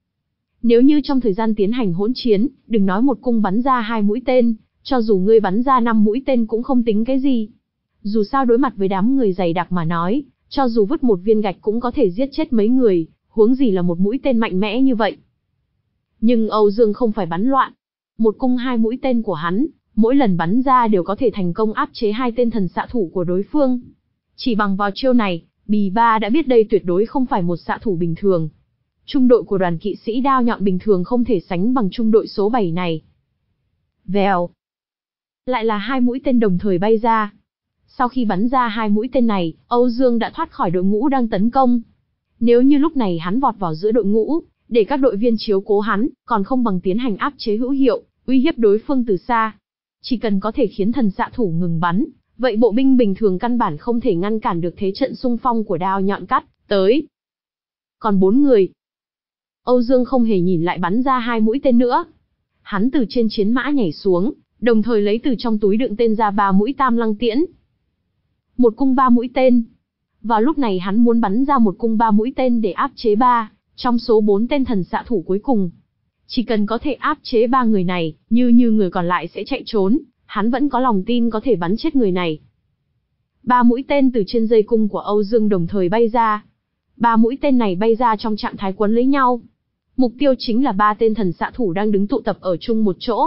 Nếu như trong thời gian tiến hành hỗn chiến, đừng nói một cung bắn ra hai mũi tên, cho dù ngươi bắn ra năm mũi tên cũng không tính cái gì. Dù sao đối mặt với đám người dày đặc mà nói, cho dù vứt một viên gạch cũng có thể giết chết mấy người, huống gì là một mũi tên mạnh mẽ như vậy. Nhưng Âu Dương không phải bắn loạn. Một cung hai mũi tên của hắn, mỗi lần bắn ra đều có thể thành công áp chế hai tên thần xạ thủ của đối phương. Chỉ bằng vào chiêu này, Bì Ba đã biết đây tuyệt đối không phải một xạ thủ bình thường. Trung đội của đoàn kỵ sĩ đao nhọn bình thường không thể sánh bằng trung đội số bảy này. Vèo. Lại là hai mũi tên đồng thời bay ra. Sau khi bắn ra hai mũi tên này, Âu Dương đã thoát khỏi đội ngũ đang tấn công. Nếu như lúc này hắn vọt vào giữa đội ngũ, để các đội viên chiếu cố hắn, còn không bằng tiến hành áp chế hữu hiệu, uy hiếp đối phương từ xa. Chỉ cần có thể khiến thần xạ thủ ngừng bắn, vậy bộ binh bình thường căn bản không thể ngăn cản được thế trận xung phong của đao nhọn cắt tới. Còn bốn người. Âu Dương không hề nhìn lại bắn ra hai mũi tên nữa. Hắn từ trên chiến mã nhảy xuống, đồng thời lấy từ trong túi đựng tên ra ba mũi tam lăng tiễn. Một cung ba mũi tên. Vào lúc này hắn muốn bắn ra một cung ba mũi tên để áp chế ba trong số bốn tên thần xạ thủ cuối cùng. Chỉ cần có thể áp chế ba người này, như như người còn lại sẽ chạy trốn, hắn vẫn có lòng tin có thể bắn chết người này. Ba mũi tên từ trên dây cung của Âu Dương đồng thời bay ra. Ba mũi tên này bay ra trong trạng thái quấn lấy nhau. Mục tiêu chính là ba tên thần xạ thủ đang đứng tụ tập ở chung một chỗ.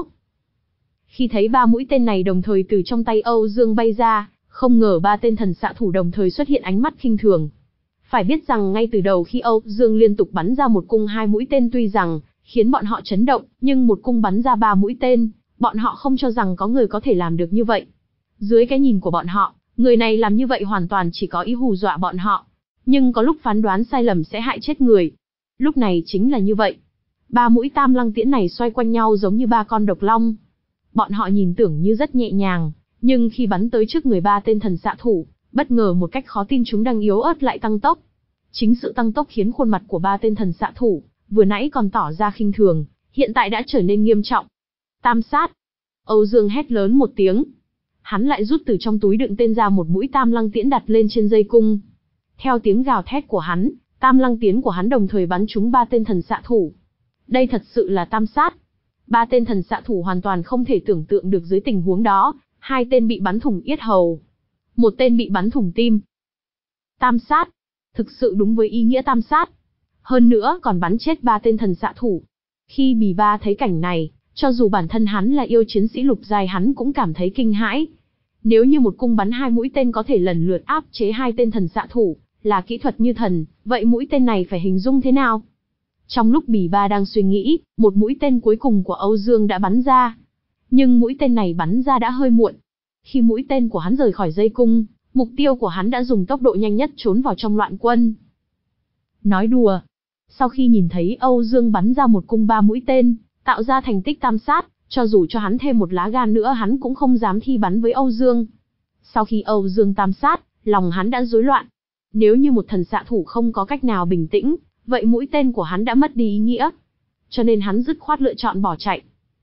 Khi thấy ba mũi tên này đồng thời từ trong tay Âu Dương bay ra, không ngờ ba tên thần xạ thủ đồng thời xuất hiện ánh mắt khinh thường. Phải biết rằng ngay từ đầu khi Âu Dương liên tục bắn ra một cung hai mũi tên tuy rằng khiến bọn họ chấn động, nhưng một cung bắn ra ba mũi tên, bọn họ không cho rằng có người có thể làm được như vậy. Dưới cái nhìn của bọn họ, người này làm như vậy hoàn toàn chỉ có ý hù dọa bọn họ. Nhưng có lúc phán đoán sai lầm sẽ hại chết người. Lúc này chính là như vậy. Ba mũi tam lăng tiễn này xoay quanh nhau giống như ba con độc long. Bọn họ nhìn tưởng như rất nhẹ nhàng, nhưng khi bắn tới trước người ba tên thần xạ thủ, bất ngờ một cách khó tin chúng đang yếu ớt lại tăng tốc. Chính sự tăng tốc khiến khuôn mặt của ba tên thần xạ thủ, vừa nãy còn tỏ ra khinh thường, hiện tại đã trở nên nghiêm trọng. Tam sát. Âu Dương hét lớn một tiếng. Hắn lại rút từ trong túi đựng tên ra một mũi tam lăng tiễn đặt lên trên dây cung. Theo tiếng gào thét của hắn, tam lăng tiễn của hắn đồng thời bắn trúng ba tên thần xạ thủ. Đây thật sự là tam sát. Ba tên thần xạ thủ hoàn toàn không thể tưởng tượng được dưới tình huống đó, hai tên bị bắn thủng yết hầu, một tên bị bắn thủng tim. Tam sát. Thực sự đúng với ý nghĩa tam sát. Hơn nữa còn bắn chết ba tên thần xạ thủ. Khi Bì Ba thấy cảnh này, cho dù bản thân hắn là yêu chiến sĩ lục giai hắn cũng cảm thấy kinh hãi. Nếu như một cung bắn hai mũi tên có thể lần lượt áp chế hai tên thần xạ thủ, là kỹ thuật như thần, vậy mũi tên này phải hình dung thế nào? Trong lúc Bì Ba đang suy nghĩ, một mũi tên cuối cùng của Âu Dương đã bắn ra. Nhưng mũi tên này bắn ra đã hơi muộn. Khi mũi tên của hắn rời khỏi dây cung, mục tiêu của hắn đã dùng tốc độ nhanh nhất trốn vào trong loạn quân. Nói đùa. Sau khi nhìn thấy Âu Dương bắn ra một cung ba mũi tên, tạo ra thành tích tam sát, cho dù cho hắn thêm một lá gan nữa hắn cũng không dám thi bắn với Âu Dương. Sau khi Âu Dương tam sát, lòng hắn đã rối loạn. Nếu như một thần xạ thủ không có cách nào bình tĩnh, vậy mũi tên của hắn đã mất đi ý nghĩa. Cho nên hắn dứt khoát lựa chọn bỏ chạy.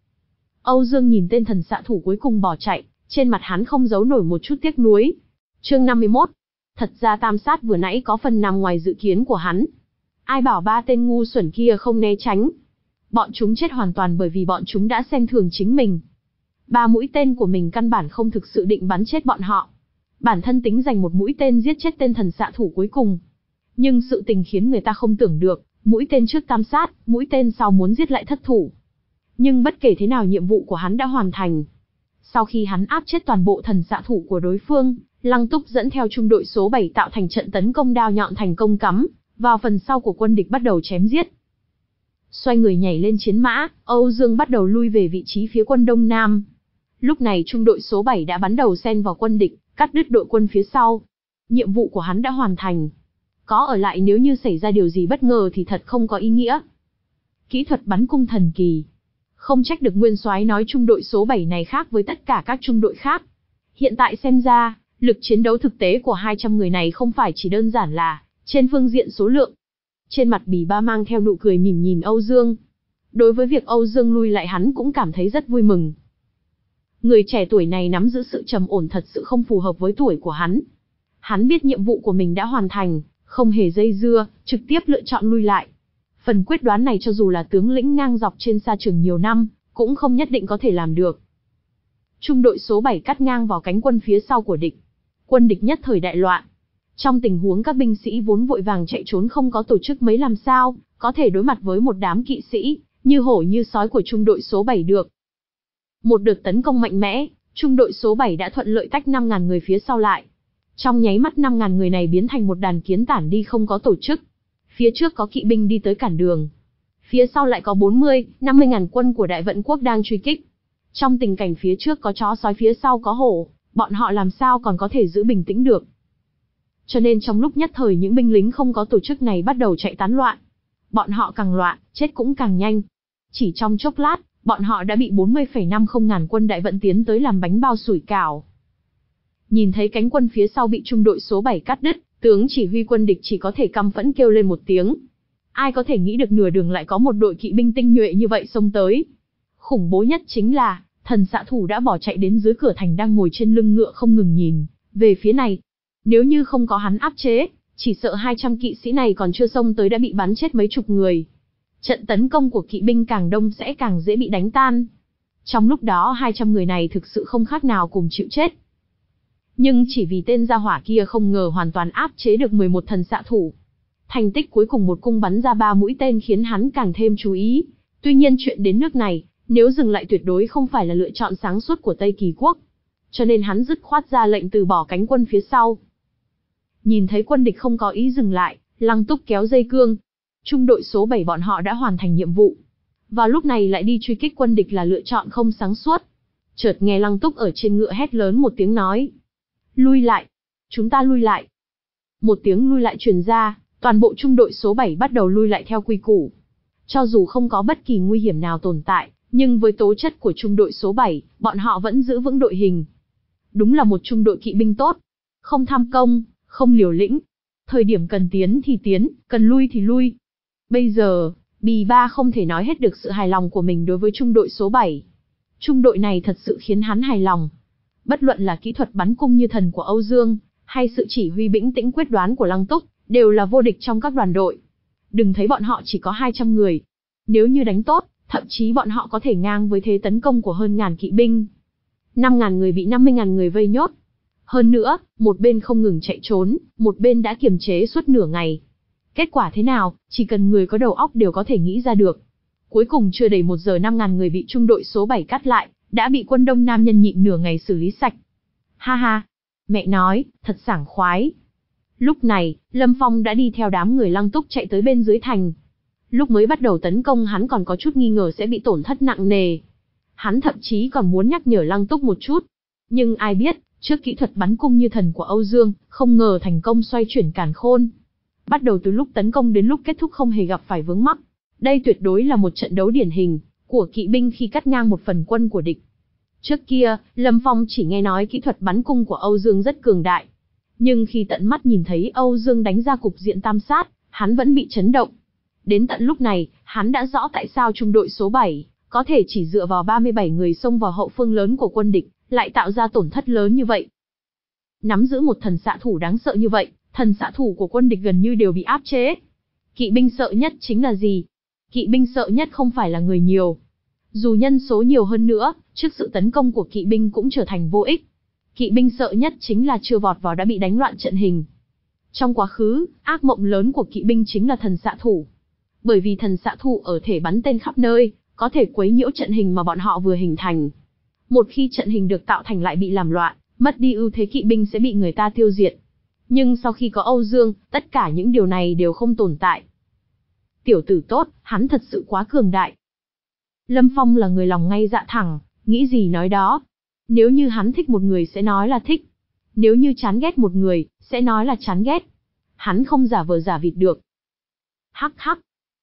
Âu Dương nhìn tên thần xạ thủ cuối cùng bỏ chạy, trên mặt hắn không giấu nổi một chút tiếc nuối. Chương năm mươi mốt. Thật ra tam sát vừa nãy có phần nằm ngoài dự kiến của hắn. Ai bảo ba tên ngu xuẩn kia không né tránh. Bọn chúng chết hoàn toàn bởi vì bọn chúng đã xem thường chính mình. Ba mũi tên của mình căn bản không thực sự định bắn chết bọn họ. Bản thân tính dành một mũi tên giết chết tên thần xạ thủ cuối cùng. Nhưng sự tình khiến người ta không tưởng được, mũi tên trước tam sát, mũi tên sau muốn giết lại thất thủ. Nhưng bất kể thế nào nhiệm vụ của hắn đã hoàn thành. Sau khi hắn áp chết toàn bộ thần xạ thủ của đối phương, Lăng Túc dẫn theo trung đội số bảy tạo thành trận tấn công đao nhọn thành công cắm vào phần sau của quân địch bắt đầu chém giết. Xoay người nhảy lên chiến mã, Âu Dương bắt đầu lui về vị trí phía quân Đông Nam. Lúc này trung đội số bảy đã bắn đầu xen vào quân địch, cắt đứt đội quân phía sau. Nhiệm vụ của hắn đã hoàn thành. Có ở lại nếu như xảy ra điều gì bất ngờ thì thật không có ý nghĩa. Kỹ thuật bắn cung thần kỳ. Không trách được Nguyên Soái nói trung đội số bảy này khác với tất cả các trung đội khác. Hiện tại xem ra, lực chiến đấu thực tế của hai trăm người này không phải chỉ đơn giản là trên phương diện số lượng. Trên mặt Bì Ba mang theo nụ cười mỉm nhìn Âu Dương. Đối với việc Âu Dương lui lại hắn cũng cảm thấy rất vui mừng. Người trẻ tuổi này nắm giữ sự trầm ổn thật sự không phù hợp với tuổi của hắn. Hắn biết nhiệm vụ của mình đã hoàn thành, không hề dây dưa, trực tiếp lựa chọn lui lại. Phần quyết đoán này cho dù là tướng lĩnh ngang dọc trên sa trường nhiều năm, cũng không nhất định có thể làm được. Trung đội số bảy cắt ngang vào cánh quân phía sau của địch. Quân địch nhất thời đại loạn. Trong tình huống các binh sĩ vốn vội vàng chạy trốn không có tổ chức mấy làm sao, có thể đối mặt với một đám kỵ sĩ, như hổ như sói của trung đội số bảy được. Một đợt tấn công mạnh mẽ, trung đội số bảy đã thuận lợi tách năm nghìn người phía sau lại. Trong nháy mắt năm nghìn người này biến thành một đàn kiến tản đi không có tổ chức. Phía trước có kỵ binh đi tới cản đường. Phía sau lại có bốn mươi, năm mươi ngàn quân của Đại Vận Quốc đang truy kích. Trong tình cảnh phía trước có chó sói phía sau có hổ, bọn họ làm sao còn có thể giữ bình tĩnh được. Cho nên trong lúc nhất thời những binh lính không có tổ chức này bắt đầu chạy tán loạn. Bọn họ càng loạn, chết cũng càng nhanh. Chỉ trong chốc lát, bọn họ đã bị bốn mươi phẩy năm mươi ngàn quân Đại Vận tiến tới làm bánh bao sủi cảo. Nhìn thấy cánh quân phía sau bị trung đội số bảy cắt đứt, tướng chỉ huy quân địch chỉ có thể căm phẫn kêu lên một tiếng. Ai có thể nghĩ được nửa đường lại có một đội kỵ binh tinh nhuệ như vậy xông tới. Khủng bố nhất chính là, thần xạ thủ đã bỏ chạy đến dưới cửa thành đang ngồi trên lưng ngựa không ngừng nhìn về phía này. Nếu như không có hắn áp chế, chỉ sợ hai trăm kỵ sĩ này còn chưa xông tới đã bị bắn chết mấy chục người. Trận tấn công của kỵ binh càng đông sẽ càng dễ bị đánh tan. Trong lúc đó hai trăm người này thực sự không khác nào cùng chịu chết. Nhưng chỉ vì tên gia hỏa kia không ngờ hoàn toàn áp chế được mười một thần xạ thủ. Thành tích cuối cùng một cung bắn ra ba mũi tên khiến hắn càng thêm chú ý. Tuy nhiên chuyện đến nước này, nếu dừng lại tuyệt đối không phải là lựa chọn sáng suốt của Tây Kỳ Quốc. Cho nên hắn dứt khoát ra lệnh từ bỏ cánh quân phía sau. Nhìn thấy quân địch không có ý dừng lại, Lăng Túc kéo dây cương. Trung đội số bảy bọn họ đã hoàn thành nhiệm vụ. Vào lúc này lại đi truy kích quân địch là lựa chọn không sáng suốt. Chợt nghe Lăng Túc ở trên ngựa hét lớn một tiếng nói. Lui lại! Chúng ta lui lại! Một tiếng lui lại truyền ra, toàn bộ trung đội số bảy bắt đầu lui lại theo quy củ. Cho dù không có bất kỳ nguy hiểm nào tồn tại, nhưng với tố chất của trung đội số bảy, bọn họ vẫn giữ vững đội hình. Đúng là một trung đội kỵ binh tốt. Không tham công, không liều lĩnh. Thời điểm cần tiến thì tiến, cần lui thì lui. Bây giờ, Bì Ba không thể nói hết được sự hài lòng của mình đối với trung đội số bảy. Trung đội này thật sự khiến hắn hài lòng. Bất luận là kỹ thuật bắn cung như thần của Âu Dương, hay sự chỉ huy bĩnh tĩnh quyết đoán của Lăng Túc, đều là vô địch trong các đoàn đội. Đừng thấy bọn họ chỉ có hai trăm người. Nếu như đánh tốt, thậm chí bọn họ có thể ngang với thế tấn công của hơn ngàn kỵ binh. năm ngàn người bị năm mươi ngàn người vây nhốt. Hơn nữa, một bên không ngừng chạy trốn, một bên đã kiềm chế suốt nửa ngày. Kết quả thế nào, chỉ cần người có đầu óc đều có thể nghĩ ra được. Cuối cùng chưa đầy một giờ năm ngàn người bị trung đội số bảy cắt lại, đã bị quân Đông Nam nhân nhịn nửa ngày xử lý sạch. Ha ha, mẹ nói, thật sảng khoái. Lúc này, Lâm Phong đã đi theo đám người Lăng Túc chạy tới bên dưới thành. Lúc mới bắt đầu tấn công hắn còn có chút nghi ngờ sẽ bị tổn thất nặng nề. Hắn thậm chí còn muốn nhắc nhở Lăng Túc một chút. Nhưng ai biết, trước kỹ thuật bắn cung như thần của Âu Dương, không ngờ thành công xoay chuyển càn khôn. Bắt đầu từ lúc tấn công đến lúc kết thúc không hề gặp phải vướng mắc. Đây tuyệt đối là một trận đấu điển hình của kỵ binh khi cắt ngang một phần quân của địch. Trước kia, Lâm Phong chỉ nghe nói kỹ thuật bắn cung của Âu Dương rất cường đại. Nhưng khi tận mắt nhìn thấy Âu Dương đánh ra cục diện tam sát, hắn vẫn bị chấn động. Đến tận lúc này, hắn đã rõ tại sao trung đội số bảy có thể chỉ dựa vào ba mươi bảy người xông vào hậu phương lớn của quân địch, lại tạo ra tổn thất lớn như vậy. Nắm giữ một thần xạ thủ đáng sợ như vậy, thần xạ thủ của quân địch gần như đều bị áp chế. Kỵ binh sợ nhất chính là gì? Kỵ binh sợ nhất không phải là người nhiều. Dù nhân số nhiều hơn nữa, trước sự tấn công của kỵ binh cũng trở thành vô ích. Kỵ binh sợ nhất chính là chưa vọt vào đã bị đánh loạn trận hình. Trong quá khứ, ác mộng lớn của kỵ binh chính là thần xạ thủ. Bởi vì thần xạ thủ ở thể bắn tên khắp nơi, có thể quấy nhiễu trận hình mà bọn họ vừa hình thành. Một khi trận hình được tạo thành lại bị làm loạn, mất đi ưu thế kỵ binh sẽ bị người ta tiêu diệt. Nhưng sau khi có Âu Dương, tất cả những điều này đều không tồn tại. Tiểu tử tốt, hắn thật sự quá cường đại. Lâm Phong là người lòng ngay dạ thẳng, nghĩ gì nói đó. Nếu như hắn thích một người sẽ nói là thích. Nếu như chán ghét một người, sẽ nói là chán ghét. Hắn không giả vờ giả vịt được. Hắc hắc.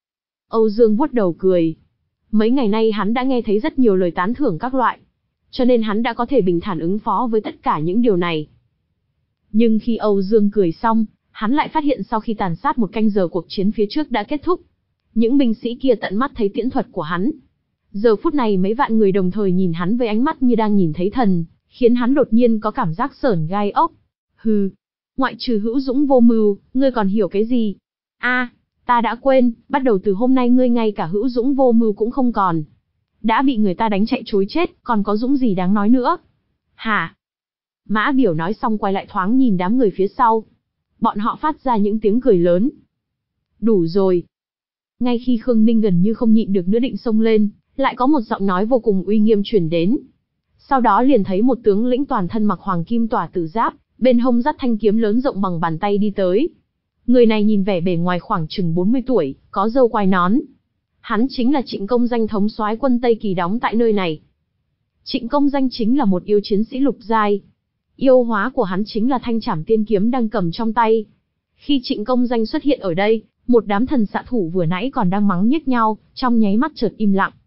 Âu Dương vuốt đầu cười. Mấy ngày nay hắn đã nghe thấy rất nhiều lời tán thưởng các loại. Cho nên hắn đã có thể bình thản ứng phó với tất cả những điều này. Nhưng khi Âu Dương cười xong, hắn lại phát hiện sau khi tàn sát một canh giờ cuộc chiến phía trước đã kết thúc. Những binh sĩ kia tận mắt thấy tiễn thuật của hắn. Giờ phút này mấy vạn người đồng thời nhìn hắn với ánh mắt như đang nhìn thấy thần, khiến hắn đột nhiên có cảm giác sởn gai ốc. Hừ, ngoại trừ hữu dũng vô mưu, ngươi còn hiểu cái gì? A, ta đã quên, bắt đầu từ hôm nay ngươi ngay cả hữu dũng vô mưu cũng không còn. Đã bị người ta đánh chạy trối chết, còn có dũng gì đáng nói nữa? Hả? Mã Biểu nói xong quay lại thoáng nhìn đám người phía sau. Bọn họ phát ra những tiếng cười lớn. Đủ rồi. Ngay khi Khương Ninh gần như không nhịn được nữa định xông lên, lại có một giọng nói vô cùng uy nghiêm truyền đến. Sau đó liền thấy một tướng lĩnh toàn thân mặc hoàng kim tỏa tử giáp, bên hông dắt thanh kiếm lớn rộng bằng bàn tay đi tới. Người này nhìn vẻ bề ngoài khoảng chừng bốn mươi tuổi, có râu quai nón. Hắn chính là Trịnh Công Danh, thống soái quân Tây Kỳ đóng tại nơi này. Trịnh Công Danh chính là một yêu chiến sĩ lục giai. Yêu hóa của hắn chính là thanh trảm tiên kiếm đang cầm trong tay. Khi Trịnh Công Danh xuất hiện ở đây, một đám thần xạ thủ vừa nãy còn đang mắng nhiếc nhau, trong nháy mắt chợt im lặng.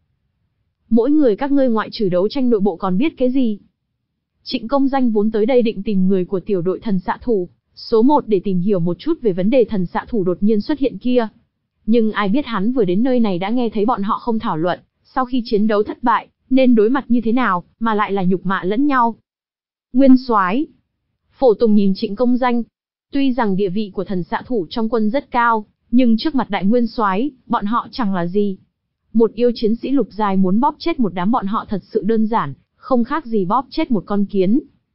Mỗi người các ngươi ngoại trừ đấu tranh nội bộ còn biết cái gì? Trịnh Công Danh vốn tới đây định tìm người của tiểu đội thần xạ thủ, số một để tìm hiểu một chút về vấn đề thần xạ thủ đột nhiên xuất hiện kia. Nhưng ai biết hắn vừa đến nơi này đã nghe thấy bọn họ không thảo luận, sau khi chiến đấu thất bại, nên đối mặt như thế nào, mà lại là nhục mạ lẫn nhau. Nguyên soái. Phổ Tùng nhìn Trịnh Công Danh. Tuy rằng địa vị của thần xạ thủ trong quân rất cao, nhưng trước mặt đại nguyên soái, bọn họ chẳng là gì. Một yêu chiến sĩ lục giai muốn bóp chết một đám bọn họ thật sự đơn giản, không khác gì bóp chết một con kiến.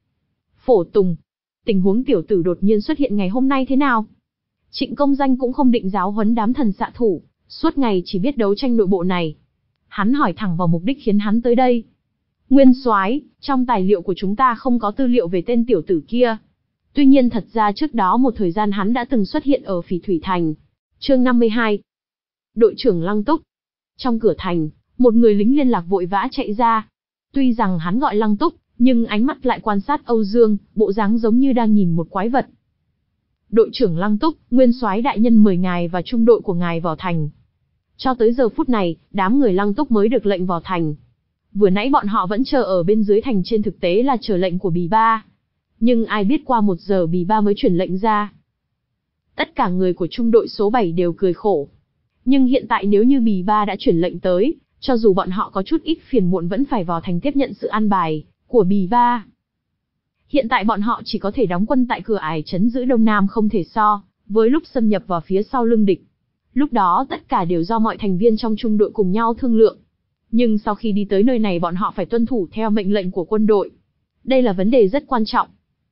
Phổ Tùng, tình huống tiểu tử đột nhiên xuất hiện ngày hôm nay thế nào? Trịnh Công Danh cũng không định giáo huấn đám thần xạ thủ, suốt ngày chỉ biết đấu tranh nội bộ này. Hắn hỏi thẳng vào mục đích khiến hắn tới đây. Nguyên soái, trong tài liệu của chúng ta không có tư liệu về tên tiểu tử kia. Tuy nhiên thật ra trước đó một thời gian hắn đã từng xuất hiện ở Phỉ Thủy Thành. Chương năm mươi hai. Đội trưởng Lăng Túc. Trong cửa thành, một người lính liên lạc vội vã chạy ra. Tuy rằng hắn gọi Lăng Túc, nhưng ánh mắt lại quan sát Âu Dương, bộ dáng giống như đang nhìn một quái vật. Đội trưởng Lăng Túc, nguyên soái đại nhân mời ngài và trung đội của ngài vào thành. Cho tới giờ phút này, đám người Lăng Túc mới được lệnh vào thành. Vừa nãy bọn họ vẫn chờ ở bên dưới thành, trên thực tế là chờ lệnh của Bì Ba. Nhưng ai biết qua một giờ Bì Ba mới chuyển lệnh ra. Tất cả người của trung đội số bảy đều cười khổ. Nhưng hiện tại nếu như Bì Ba đã chuyển lệnh tới, cho dù bọn họ có chút ít phiền muộn vẫn phải vào thành tiếp nhận sự an bài của Bì Ba. Hiện tại bọn họ chỉ có thể đóng quân tại cửa ải trấn giữ Đông Nam, không thể so với lúc xâm nhập vào phía sau lưng địch. Lúc đó tất cả đều do mọi thành viên trong trung đội cùng nhau thương lượng. Nhưng sau khi đi tới nơi này bọn họ phải tuân thủ theo mệnh lệnh của quân đội. Đây là vấn đề rất quan trọng.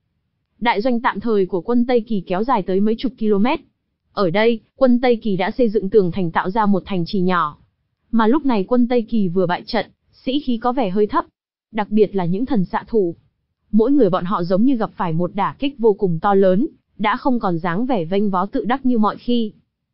Đại doanh tạm thời của quân Tây Kỳ kéo dài tới mấy chục km. Ở đây, quân Tây Kỳ đã xây dựng tường thành tạo ra một thành trì nhỏ. Mà lúc này quân Tây Kỳ vừa bại trận, sĩ khí có vẻ hơi thấp. Đặc biệt là những thần xạ thủ. Mỗi người bọn họ giống như gặp phải một đả kích vô cùng to lớn, đã không còn dáng vẻ vênh váo tự đắc như mọi khi.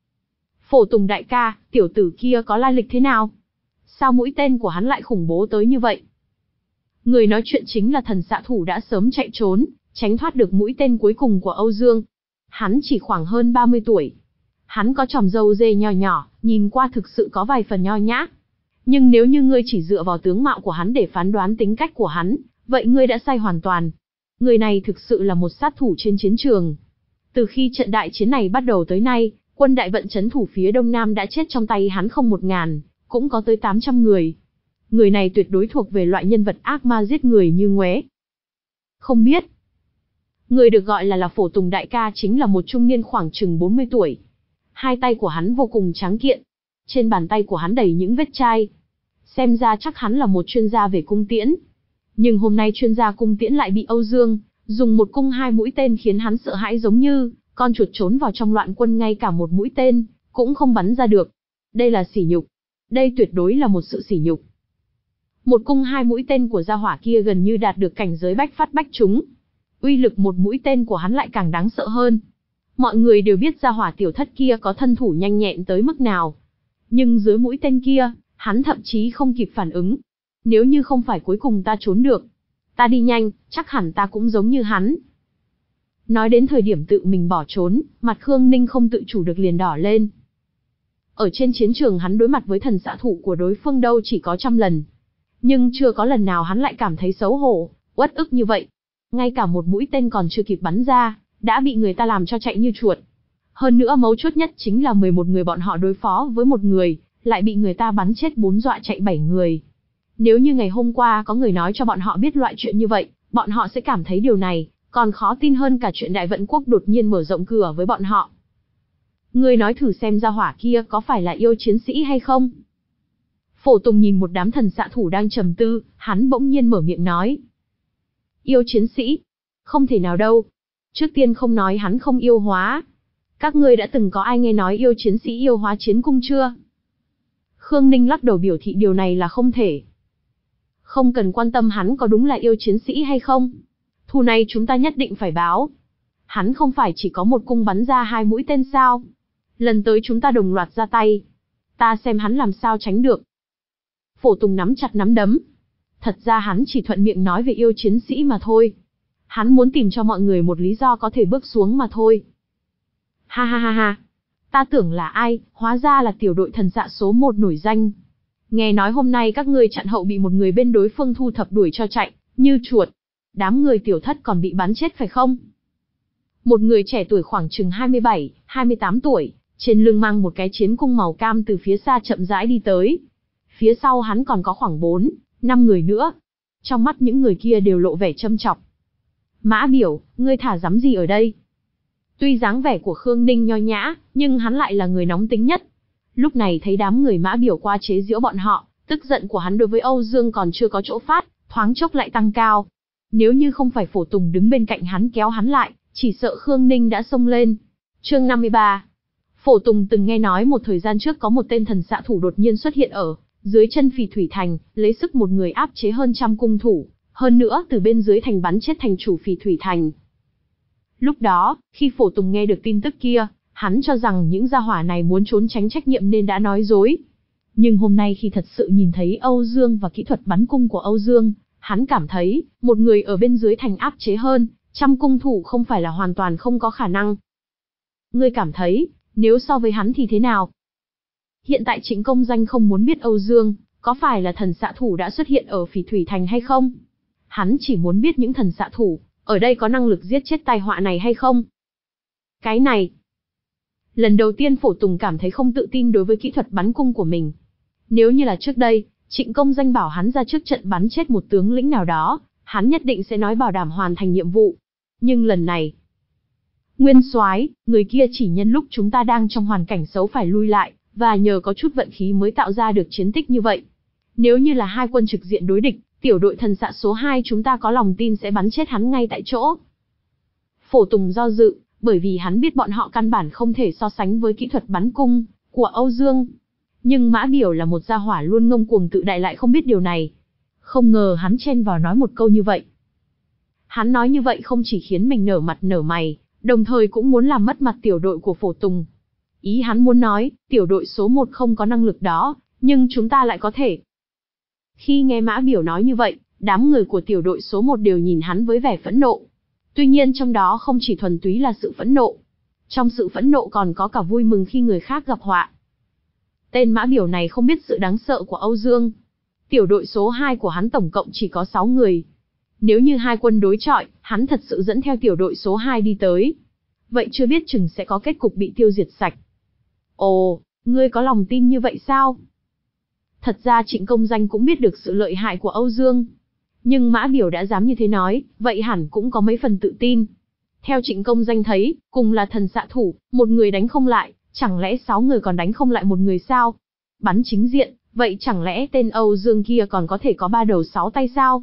Phổ Tùng đại ca, tiểu tử kia có lai lịch thế nào? Sao mũi tên của hắn lại khủng bố tới như vậy? Người nói chuyện chính là thần xạ thủ đã sớm chạy trốn, tránh thoát được mũi tên cuối cùng của Âu Dương. Hắn chỉ khoảng hơn ba mươi tuổi. Hắn có chòm râu dê nho nhỏ, nhìn qua thực sự có vài phần nho nhã. Nhưng nếu như ngươi chỉ dựa vào tướng mạo của hắn để phán đoán tính cách của hắn, vậy ngươi đã sai hoàn toàn. Người này thực sự là một sát thủ trên chiến trường. Từ khi trận đại chiến này bắt đầu tới nay, quân đại vận trấn thủ phía Đông Nam đã chết trong tay hắn không một ngàn, cũng có tới tám trăm người. Người này tuyệt đối thuộc về loại nhân vật ác ma giết người như ngoé. Không biết. Người được gọi là là Phổ Tùng đại ca chính là một trung niên khoảng chừng bốn mươi tuổi. Hai tay của hắn vô cùng tráng kiện. Trên bàn tay của hắn đầy những vết chai. Xem ra chắc hắn là một chuyên gia về cung tiễn. Nhưng hôm nay chuyên gia cung tiễn lại bị Âu Dương dùng một cung hai mũi tên khiến hắn sợ hãi, giống như con chuột trốn vào trong loạn quân, ngay cả một mũi tên cũng không bắn ra được. Đây là sỉ nhục. Đây tuyệt đối là một sự sỉ nhục. Một cung hai mũi tên của gia hỏa kia gần như đạt được cảnh giới bách phát bách trúng. Uy lực một mũi tên của hắn lại càng đáng sợ hơn. Mọi người đều biết gia hỏa tiểu thất kia có thân thủ nhanh nhẹn tới mức nào. Nhưng dưới mũi tên kia, hắn thậm chí không kịp phản ứng. Nếu như không phải cuối cùng ta trốn được, ta đi nhanh, chắc hẳn ta cũng giống như hắn. Nói đến thời điểm tự mình bỏ trốn, mặt Khương Ninh không tự chủ được liền đỏ lên. Ở trên chiến trường hắn đối mặt với thần xạ thủ của đối phương đâu chỉ có trăm lần. Nhưng chưa có lần nào hắn lại cảm thấy xấu hổ, uất ức như vậy. Ngay cả một mũi tên còn chưa kịp bắn ra, đã bị người ta làm cho chạy như chuột. Hơn nữa mấu chốt nhất chính là mười một người bọn họ đối phó với một người, lại bị người ta bắn chết bốn dọa chạy bảy người. Nếu như ngày hôm qua có người nói cho bọn họ biết loại chuyện như vậy, bọn họ sẽ cảm thấy điều này còn khó tin hơn cả chuyện Đại Vận Quốc đột nhiên mở rộng cửa với bọn họ. Ngươi nói thử xem gia hỏa kia có phải là yêu chiến sĩ hay không? Phổ Tùng nhìn một đám thần xạ thủ đang trầm tư, hắn bỗng nhiên mở miệng nói. Yêu chiến sĩ? Không thể nào đâu. Trước tiên không nói hắn không yêu hóa. Các ngươi đã từng có ai nghe nói yêu chiến sĩ yêu hóa chiến cung chưa? Khương Ninh lắc đầu biểu thị điều này là không thể. Không cần quan tâm hắn có đúng là yêu chiến sĩ hay không. Thù này chúng ta nhất định phải báo. Hắn không phải chỉ có một cung bắn ra hai mũi tên sao? Lần tới chúng ta đồng loạt ra tay. Ta xem hắn làm sao tránh được. Phổ Tùng nắm chặt nắm đấm. Thật ra hắn chỉ thuận miệng nói về yêu chiến sĩ mà thôi. Hắn muốn tìm cho mọi người một lý do có thể bước xuống mà thôi. Ha ha ha ha. Ta tưởng là ai, hóa ra là tiểu đội thần xạ số một nổi danh. Nghe nói hôm nay các ngươi chặn hậu bị một người bên đối phương thu thập đuổi cho chạy, như chuột. Đám người tiểu thất còn bị bắn chết phải không? Một người trẻ tuổi khoảng chừng hai mươi bảy, hai mươi tám tuổi, trên lưng mang một cái chiến cung màu cam từ phía xa chậm rãi đi tới. Phía sau hắn còn có khoảng bốn, năm người nữa. Trong mắt những người kia đều lộ vẻ châm chọc. Mã Biểu, ngươi thả dám gì ở đây? Tuy dáng vẻ của Khương Ninh nho nhã, nhưng hắn lại là người nóng tính nhất. Lúc này thấy đám người Mã Biểu qua chế giễu bọn họ, tức giận của hắn đối với Âu Dương còn chưa có chỗ phát, thoáng chốc lại tăng cao. Nếu như không phải Phổ Tùng đứng bên cạnh hắn kéo hắn lại, chỉ sợ Khương Ninh đã xông lên. Chương năm mươi ba. Phổ Tùng từng nghe nói một thời gian trước có một tên thần xạ thủ đột nhiên xuất hiện ở dưới chân Phỉ Thủy Thành, lấy sức một người áp chế hơn trăm cung thủ, hơn nữa từ bên dưới thành bắn chết thành chủ Phỉ Thủy Thành. Lúc đó, khi Phổ Tùng nghe được tin tức kia, hắn cho rằng những gia hỏa này muốn trốn tránh trách nhiệm nên đã nói dối. Nhưng hôm nay khi thật sự nhìn thấy Âu Dương và kỹ thuật bắn cung của Âu Dương, hắn cảm thấy, một người ở bên dưới thành áp chế hơn trăm cung thủ không phải là hoàn toàn không có khả năng. Ngươi cảm thấy, nếu so với hắn thì thế nào? Hiện tại Trịnh Công Danh không muốn biết Âu Dương có phải là thần xạ thủ đã xuất hiện ở Phỉ Thủy Thành hay không. Hắn chỉ muốn biết những thần xạ thủ ở đây có năng lực giết chết tai họa này hay không. Cái này, lần đầu tiên Phổ Tùng cảm thấy không tự tin đối với kỹ thuật bắn cung của mình. Nếu như là trước đây, Trịnh Công Danh bảo hắn ra trước trận bắn chết một tướng lĩnh nào đó, hắn nhất định sẽ nói bảo đảm hoàn thành nhiệm vụ. Nhưng lần này, Nguyên Soái, người kia chỉ nhân lúc chúng ta đang trong hoàn cảnh xấu phải lui lại, và nhờ có chút vận khí mới tạo ra được chiến tích như vậy. Nếu như là hai quân trực diện đối địch, tiểu đội thần xạ số hai chúng ta có lòng tin sẽ bắn chết hắn ngay tại chỗ. Phổ Tùng do dự, bởi vì hắn biết bọn họ căn bản không thể so sánh với kỹ thuật bắn cung của Âu Dương. Nhưng Mã Biểu là một gia hỏa luôn ngông cuồng tự đại lại không biết điều này. Không ngờ hắn chen vào nói một câu như vậy. Hắn nói như vậy không chỉ khiến mình nở mặt nở mày, đồng thời cũng muốn làm mất mặt tiểu đội của Phổ Tùng. Ý hắn muốn nói, tiểu đội số một không có năng lực đó, nhưng chúng ta lại có thể. Khi nghe Mã Biểu nói như vậy, đám người của tiểu đội số một đều nhìn hắn với vẻ phẫn nộ. Tuy nhiên trong đó không chỉ thuần túy là sự phẫn nộ. Trong sự phẫn nộ còn có cả vui mừng khi người khác gặp họa. Tên Mã Biểu này không biết sự đáng sợ của Âu Dương. Tiểu đội số hai của hắn tổng cộng chỉ có sáu người. Nếu như hai quân đối chọi, hắn thật sự dẫn theo tiểu đội số hai đi tới. Vậy chưa biết chừng sẽ có kết cục bị tiêu diệt sạch. Ồ, ngươi có lòng tin như vậy sao? Thật ra Trịnh Công Danh cũng biết được sự lợi hại của Âu Dương. Nhưng Mã Biểu đã dám như thế nói, vậy hẳn cũng có mấy phần tự tin. Theo Trịnh Công Danh thấy, cùng là thần xạ thủ, một người đánh không lại, chẳng lẽ sáu người còn đánh không lại một người sao? Bắn chính diện, vậy chẳng lẽ tên Âu Dương kia còn có thể có ba đầu sáu tay sao?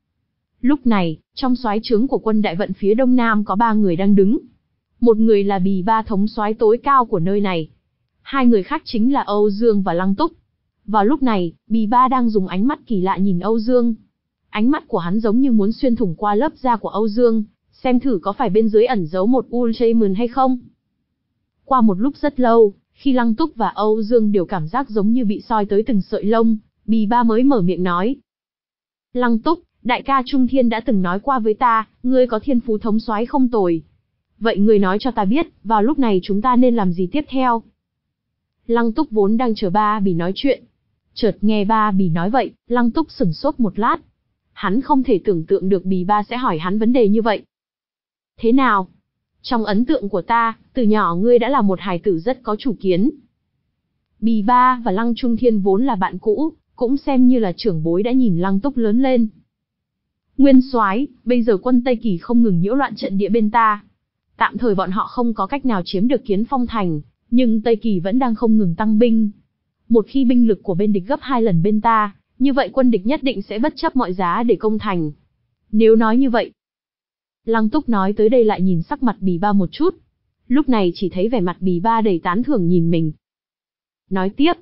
Lúc này, trong soái trướng của quân Đại Vận phía đông nam có ba người đang đứng. Một người là Bì Ba thống soái tối cao của nơi này. Hai người khác chính là Âu Dương và Lăng Túc. Vào lúc này, Bì Ba đang dùng ánh mắt kỳ lạ nhìn Âu Dương. Ánh mắt của hắn giống như muốn xuyên thủng qua lớp da của Âu Dương, xem thử có phải bên dưới ẩn giấu một Ultraman hay không. Qua một lúc rất lâu, khi Lăng Túc và Âu Dương đều cảm giác giống như bị soi tới từng sợi lông, Bì Ba mới mở miệng nói. Lăng Túc, đại ca Trung Thiên đã từng nói qua với ta, ngươi có thiên phú thống soái không tồi. Vậy ngươi nói cho ta biết, vào lúc này chúng ta nên làm gì tiếp theo? Lăng Túc vốn đang chờ Ba Bì nói chuyện. Chợt nghe Ba Bì nói vậy, Lăng Túc sửng sốt một lát. Hắn không thể tưởng tượng được Bì Ba sẽ hỏi hắn vấn đề như vậy. Thế nào? Trong ấn tượng của ta, từ nhỏ ngươi đã là một hài tử rất có chủ kiến. Bì Ba và Lăng Trung Thiên vốn là bạn cũ, cũng xem như là trưởng bối đã nhìn Lăng Túc lớn lên. Nguyên soái, bây giờ quân Tây Kỳ không ngừng nhiễu loạn trận địa bên ta. Tạm thời bọn họ không có cách nào chiếm được Kiến Phong thành, nhưng Tây Kỳ vẫn đang không ngừng tăng binh. Một khi binh lực của bên địch gấp hai lần bên ta, như vậy quân địch nhất định sẽ bất chấp mọi giá để công thành. Nếu nói như vậy. Lăng Túc nói tới đây lại nhìn sắc mặt Bì Ba một chút. Lúc này chỉ thấy vẻ mặt Bì Ba đầy tán thưởng nhìn mình. Nói tiếp.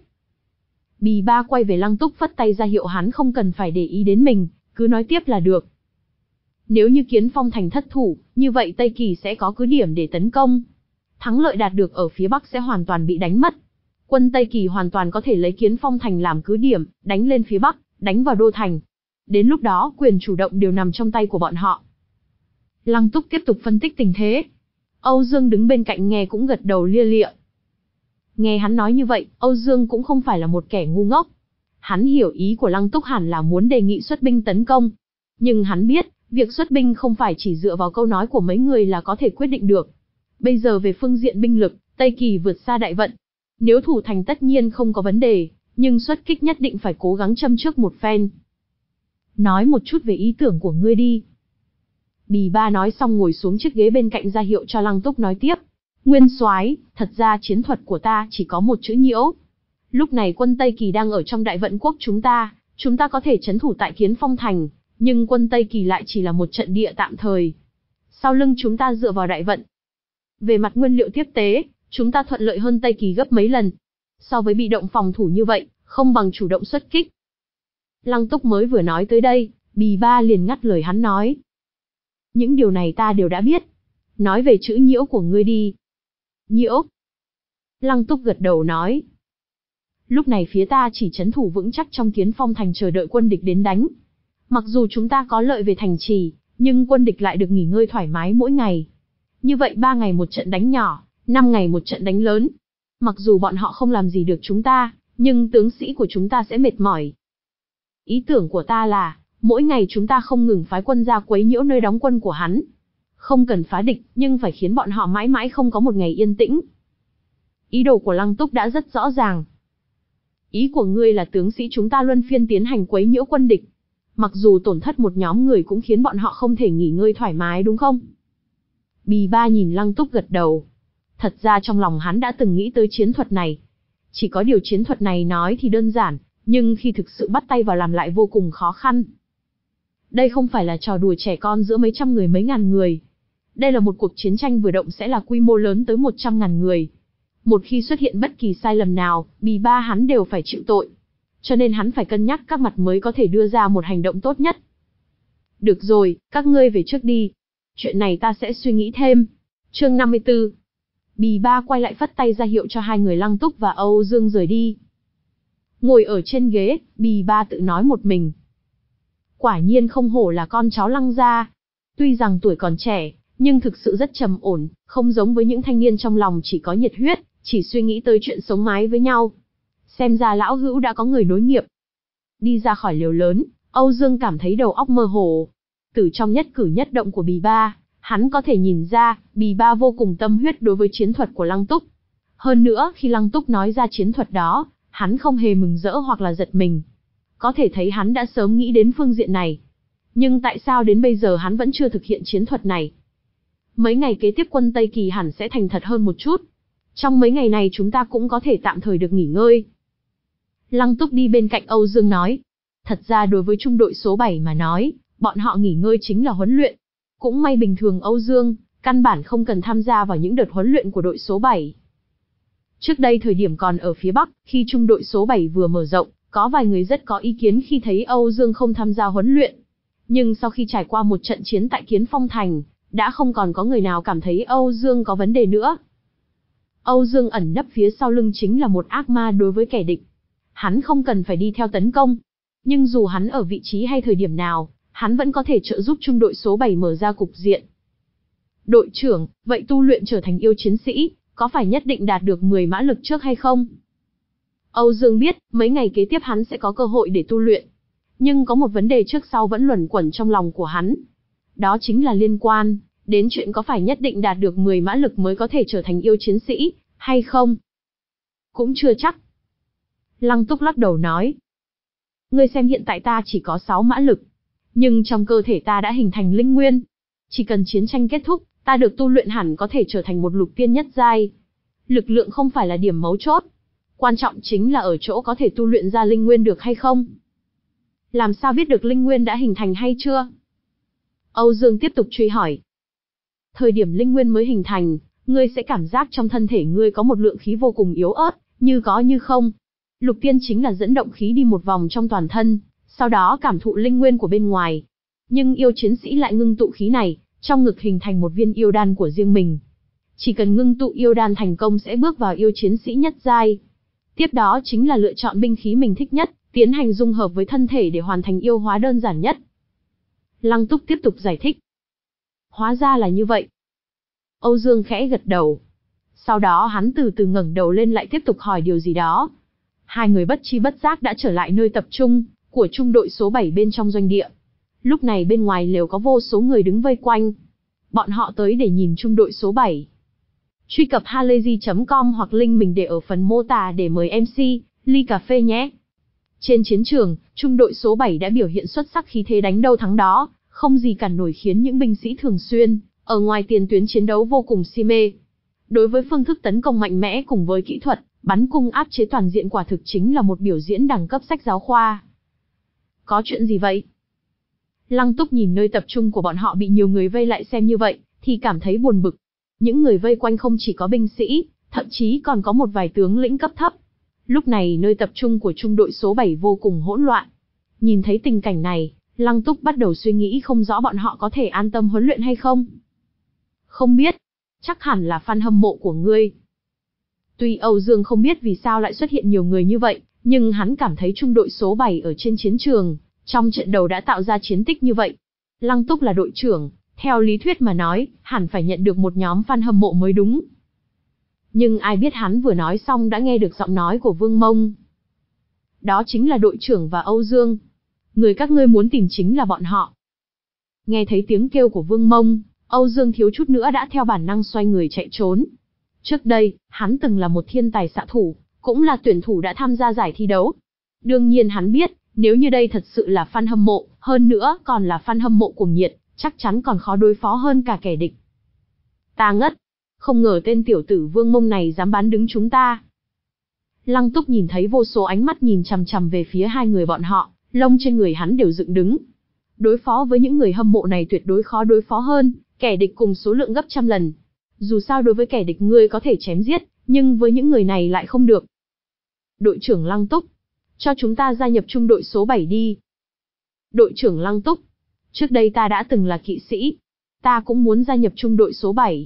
Bì Ba quay về Lăng Túc phất tay ra hiệu hắn không cần phải để ý đến mình, cứ nói tiếp là được. Nếu như Kiến Phong thành thất thủ, như vậy Tây Kỳ sẽ có cứ điểm để tấn công. Thắng lợi đạt được ở phía Bắc sẽ hoàn toàn bị đánh mất. Quân Tây Kỳ hoàn toàn có thể lấy Kiến Phong thành làm cứ điểm, đánh lên phía Bắc, đánh vào đô thành. Đến lúc đó quyền chủ động đều nằm trong tay của bọn họ. Lăng Túc tiếp tục phân tích tình thế. Âu Dương đứng bên cạnh nghe cũng gật đầu lia lịa. Nghe hắn nói như vậy, Âu Dương cũng không phải là một kẻ ngu ngốc. Hắn hiểu ý của Lăng Túc hẳn là muốn đề nghị xuất binh tấn công. Nhưng hắn biết, việc xuất binh không phải chỉ dựa vào câu nói của mấy người là có thể quyết định được. Bây giờ về phương diện binh lực, Tây Kỳ vượt xa Đại Vận. Nếu thủ thành tất nhiên không có vấn đề, nhưng xuất kích nhất định phải cố gắng châm trước một phen. Nói một chút về ý tưởng của ngươi đi. Bì Ba nói xong ngồi xuống chiếc ghế bên cạnh ra hiệu cho Lăng Túc nói tiếp. Nguyên soái, thật ra chiến thuật của ta chỉ có một chữ nhiễu. Lúc này quân Tây Kỳ đang ở trong Đại Vận quốc chúng ta, chúng ta có thể trấn thủ tại Kiến Phong thành, nhưng quân Tây Kỳ lại chỉ là một trận địa tạm thời. Sau lưng chúng ta dựa vào Đại Vận. Về mặt nguyên liệu tiếp tế, chúng ta thuận lợi hơn Tây Kỳ gấp mấy lần. So với bị động phòng thủ như vậy, không bằng chủ động xuất kích. Lăng Túc mới vừa nói tới đây, Bì Ba liền ngắt lời hắn nói. Những điều này ta đều đã biết. Nói về chữ nhiễu của ngươi đi. Nhiễu. Lăng Túc gật đầu nói. Lúc này phía ta chỉ trấn thủ vững chắc trong Kiến Phong thành chờ đợi quân địch đến đánh. Mặc dù chúng ta có lợi về thành trì, nhưng quân địch lại được nghỉ ngơi thoải mái mỗi ngày. Như vậy ba ngày một trận đánh nhỏ, năm ngày một trận đánh lớn. Mặc dù bọn họ không làm gì được chúng ta, nhưng tướng sĩ của chúng ta sẽ mệt mỏi. Ý tưởng của ta là, mỗi ngày chúng ta không ngừng phái quân ra quấy nhiễu nơi đóng quân của hắn. Không cần phá địch, nhưng phải khiến bọn họ mãi mãi không có một ngày yên tĩnh. Ý đồ của Lăng Túc đã rất rõ ràng. Ý của ngươi là tướng sĩ chúng ta luân phiên tiến hành quấy nhiễu quân địch. Mặc dù tổn thất một nhóm người cũng khiến bọn họ không thể nghỉ ngơi thoải mái đúng không? Bì Ba nhìn Lăng Túc gật đầu. Thật ra trong lòng hắn đã từng nghĩ tới chiến thuật này. Chỉ có điều chiến thuật này nói thì đơn giản, nhưng khi thực sự bắt tay vào làm lại vô cùng khó khăn. Đây không phải là trò đùa trẻ con giữa mấy trăm người mấy ngàn người. Đây là một cuộc chiến tranh vừa động sẽ là quy mô lớn tới một trăm ngàn người. Một khi xuất hiện bất kỳ sai lầm nào, Bì Ba hắn đều phải chịu tội. Cho nên hắn phải cân nhắc các mặt mới có thể đưa ra một hành động tốt nhất. Được rồi, các ngươi về trước đi. Chuyện này ta sẽ suy nghĩ thêm. Chương năm mươi tư. Bì Ba quay lại phất tay ra hiệu cho hai người Lăng Túc và Âu Dương rời đi. Ngồi ở trên ghế, Bì Ba tự nói một mình. Quả nhiên không hổ là con cháu Lăng gia. Tuy rằng tuổi còn trẻ, nhưng thực sự rất trầm ổn, không giống với những thanh niên trong lòng chỉ có nhiệt huyết, chỉ suy nghĩ tới chuyện sống mái với nhau. Xem ra lão hữu đã có người nối nghiệp. Đi ra khỏi lều lớn, Âu Dương cảm thấy đầu óc mơ hồ. Từ trong nhất cử nhất động của Bì Ba, hắn có thể nhìn ra, Bì Ba vô cùng tâm huyết đối với chiến thuật của Lăng Túc. Hơn nữa, khi Lăng Túc nói ra chiến thuật đó, hắn không hề mừng rỡ hoặc là giật mình. Có thể thấy hắn đã sớm nghĩ đến phương diện này. Nhưng tại sao đến bây giờ hắn vẫn chưa thực hiện chiến thuật này? Mấy ngày kế tiếp quân Tây Kỳ hẳn sẽ thành thật hơn một chút. Trong mấy ngày này chúng ta cũng có thể tạm thời được nghỉ ngơi. Lăng Túc đi bên cạnh Âu Dương nói. Thật ra đối với trung đội số bảy mà nói, bọn họ nghỉ ngơi chính là huấn luyện. Cũng may bình thường Âu Dương, căn bản không cần tham gia vào những đợt huấn luyện của đội số bảy. Trước đây thời điểm còn ở phía Bắc, khi trung đội số bảy vừa mở rộng, có vài người rất có ý kiến khi thấy Âu Dương không tham gia huấn luyện. Nhưng sau khi trải qua một trận chiến tại Kiến Phong Thành, đã không còn có người nào cảm thấy Âu Dương có vấn đề nữa. Âu Dương ẩn nấp phía sau lưng chính là một ác ma đối với kẻ địch. Hắn không cần phải đi theo tấn công. Nhưng dù hắn ở vị trí hay thời điểm nào, hắn vẫn có thể trợ giúp trung đội số bảy mở ra cục diện. Đội trưởng, vậy tu luyện trở thành yêu chiến sĩ, có phải nhất định đạt được mười mã lực trước hay không? Âu Dương biết, mấy ngày kế tiếp hắn sẽ có cơ hội để tu luyện. Nhưng có một vấn đề trước sau vẫn luẩn quẩn trong lòng của hắn. Đó chính là liên quan đến chuyện có phải nhất định đạt được mười mã lực mới có thể trở thành yêu chiến sĩ, hay không? Cũng chưa chắc. Lăng Túc lắc đầu nói. Ngươi xem hiện tại ta chỉ có sáu mã lực, nhưng trong cơ thể ta đã hình thành linh nguyên. Chỉ cần chiến tranh kết thúc, ta được tu luyện hẳn có thể trở thành một lục tiên nhất giai. Lực lượng không phải là điểm mấu chốt. Quan trọng chính là ở chỗ có thể tu luyện ra linh nguyên được hay không. Làm sao biết được linh nguyên đã hình thành hay chưa? Âu Dương tiếp tục truy hỏi. Thời điểm linh nguyên mới hình thành, ngươi sẽ cảm giác trong thân thể ngươi có một lượng khí vô cùng yếu ớt, như có như không. Lục tiên chính là dẫn động khí đi một vòng trong toàn thân, sau đó cảm thụ linh nguyên của bên ngoài. Nhưng yêu chiến sĩ lại ngưng tụ khí này, trong ngực hình thành một viên yêu đan của riêng mình. Chỉ cần ngưng tụ yêu đan thành công sẽ bước vào yêu chiến sĩ nhất giai. Tiếp đó chính là lựa chọn binh khí mình thích nhất, tiến hành dung hợp với thân thể để hoàn thành yêu hóa đơn giản nhất. Lăng Túc tiếp tục giải thích. Hóa ra là như vậy. Âu Dương khẽ gật đầu. Sau đó hắn từ từ ngẩng đầu lên lại tiếp tục hỏi điều gì đó. Hai người bất chi bất giác đã trở lại nơi tập trung của trung đội số bảy bên trong doanh địa. Lúc này bên ngoài lều có vô số người đứng vây quanh. Bọn họ tới để nhìn trung đội số bảy. Truy cập halayzi chấm com hoặc link mình để ở phần mô tả để mời em xê, ly cà phê nhé. Trên chiến trường, trung đội số bảy đã biểu hiện xuất sắc khí thế đánh đâu thắng đó, không gì cản nổi khiến những binh sĩ thường xuyên ở ngoài tiền tuyến chiến đấu vô cùng si mê. Đối với phương thức tấn công mạnh mẽ cùng với kỹ thuật bắn cung áp chế toàn diện quả thực chính là một biểu diễn đẳng cấp sách giáo khoa. Có chuyện gì vậy? Lăng Túc nhìn nơi tập trung của bọn họ bị nhiều người vây lại xem như vậy, thì cảm thấy buồn bực. Những người vây quanh không chỉ có binh sĩ, thậm chí còn có một vài tướng lĩnh cấp thấp. Lúc này nơi tập trung của trung đội số bảy vô cùng hỗn loạn. Nhìn thấy tình cảnh này, Lăng Túc bắt đầu suy nghĩ không rõ bọn họ có thể an tâm huấn luyện hay không. Không biết, chắc hẳn là fan hâm mộ của ngươi. Tuy Âu Dương không biết vì sao lại xuất hiện nhiều người như vậy, nhưng hắn cảm thấy trung đội số bảy ở trên chiến trường, trong trận đầu đã tạo ra chiến tích như vậy. Lăng Túc là đội trưởng, theo lý thuyết mà nói, hẳn phải nhận được một nhóm fan hâm mộ mới đúng. Nhưng ai biết hắn vừa nói xong đã nghe được giọng nói của Vương Mông. Đó chính là đội trưởng và Âu Dương. Người các ngươi muốn tìm chính là bọn họ. Nghe thấy tiếng kêu của Vương Mông, Âu Dương thiếu chút nữa đã theo bản năng xoay người chạy trốn. Trước đây, hắn từng là một thiên tài xạ thủ, cũng là tuyển thủ đã tham gia giải thi đấu. Đương nhiên hắn biết, nếu như đây thật sự là fan hâm mộ, hơn nữa còn là fan hâm mộ cuồng nhiệt, chắc chắn còn khó đối phó hơn cả kẻ địch. Ta ngất, không ngờ tên tiểu tử Vương Mông này dám bán đứng chúng ta. Lăng Túc nhìn thấy vô số ánh mắt nhìn chằm chằm về phía hai người bọn họ, lông trên người hắn đều dựng đứng. Đối phó với những người hâm mộ này tuyệt đối khó đối phó hơn, kẻ địch cùng số lượng gấp trăm lần. Dù sao đối với kẻ địch ngươi có thể chém giết, nhưng với những người này lại không được. Đội trưởng Lăng Túc, cho chúng ta gia nhập trung đội số bảy đi. Đội trưởng Lăng Túc, trước đây ta đã từng là kỵ sĩ, ta cũng muốn gia nhập trung đội số bảy.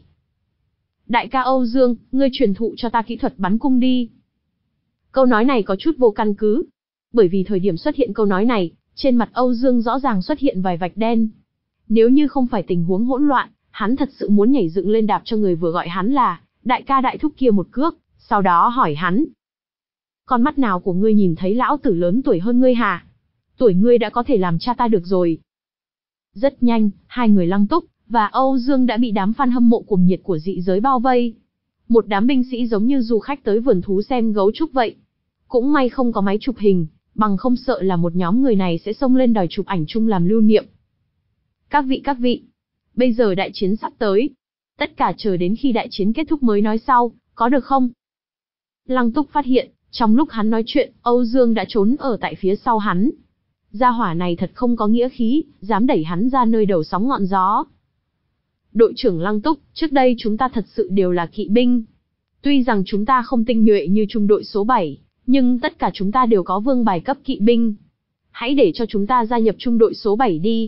Đại ca Âu Dương, ngươi truyền thụ cho ta kỹ thuật bắn cung đi. Câu nói này có chút vô căn cứ, bởi vì thời điểm xuất hiện câu nói này, trên mặt Âu Dương rõ ràng xuất hiện vài vạch đen. Nếu như không phải tình huống hỗn loạn, hắn thật sự muốn nhảy dựng lên đạp cho người vừa gọi hắn là đại ca đại thúc kia một cước, sau đó hỏi hắn. Con mắt nào của ngươi nhìn thấy lão tử lớn tuổi hơn ngươi hả? Tuổi ngươi đã có thể làm cha ta được rồi. Rất nhanh, hai người Lăng Túc và Âu Dương đã bị đám fan hâm mộ cuồng nhiệt của dị giới bao vây. Một đám binh sĩ giống như du khách tới vườn thú xem gấu trúc vậy. Cũng may không có máy chụp hình, bằng không sợ là một nhóm người này sẽ xông lên đòi chụp ảnh chung làm lưu niệm. Các vị các vị, bây giờ đại chiến sắp tới. Tất cả chờ đến khi đại chiến kết thúc mới nói sau, có được không? Lăng Túc phát hiện, trong lúc hắn nói chuyện, Âu Dương đã trốn ở tại phía sau hắn. Gia hỏa này thật không có nghĩa khí, dám đẩy hắn ra nơi đầu sóng ngọn gió. Đội trưởng Lăng Túc, trước đây chúng ta thật sự đều là kỵ binh. Tuy rằng chúng ta không tinh nhuệ như trung đội số bảy, nhưng tất cả chúng ta đều có vương bài cấp kỵ binh. Hãy để cho chúng ta gia nhập trung đội số bảy đi.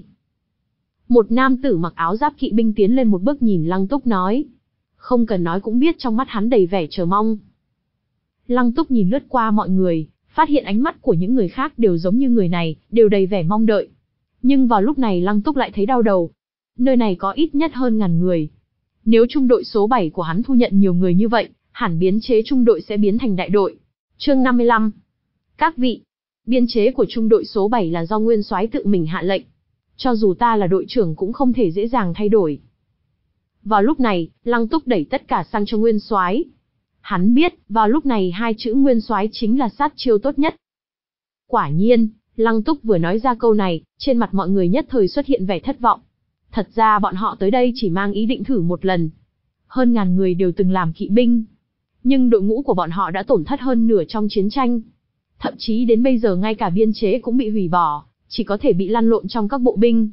Một nam tử mặc áo giáp kỵ binh tiến lên một bước nhìn Lăng Túc nói. Không cần nói cũng biết trong mắt hắn đầy vẻ chờ mong. Lăng Túc nhìn lướt qua mọi người, phát hiện ánh mắt của những người khác đều giống như người này, đều đầy vẻ mong đợi. Nhưng vào lúc này Lăng Túc lại thấy đau đầu. Nơi này có ít nhất hơn ngàn người. Nếu trung đội số bảy của hắn thu nhận nhiều người như vậy, hẳn biên chế trung đội sẽ biến thành đại đội. Chương năm mươi lăm. Các vị, biên chế của trung đội số bảy là do Nguyên Soái tự mình hạ lệnh. Cho dù ta là đội trưởng cũng không thể dễ dàng thay đổi. Vào lúc này, Lăng Túc đẩy tất cả sang cho Nguyên Soái. Hắn biết, vào lúc này hai chữ nguyên soái chính là sát chiêu tốt nhất. Quả nhiên, Lăng Túc vừa nói ra câu này, trên mặt mọi người nhất thời xuất hiện vẻ thất vọng. Thật ra bọn họ tới đây chỉ mang ý định thử một lần. Hơn ngàn người đều từng làm kỵ binh. Nhưng đội ngũ của bọn họ đã tổn thất hơn nửa trong chiến tranh. Thậm chí đến bây giờ ngay cả biên chế cũng bị hủy bỏ, chỉ có thể bị lăn lộn trong các bộ binh.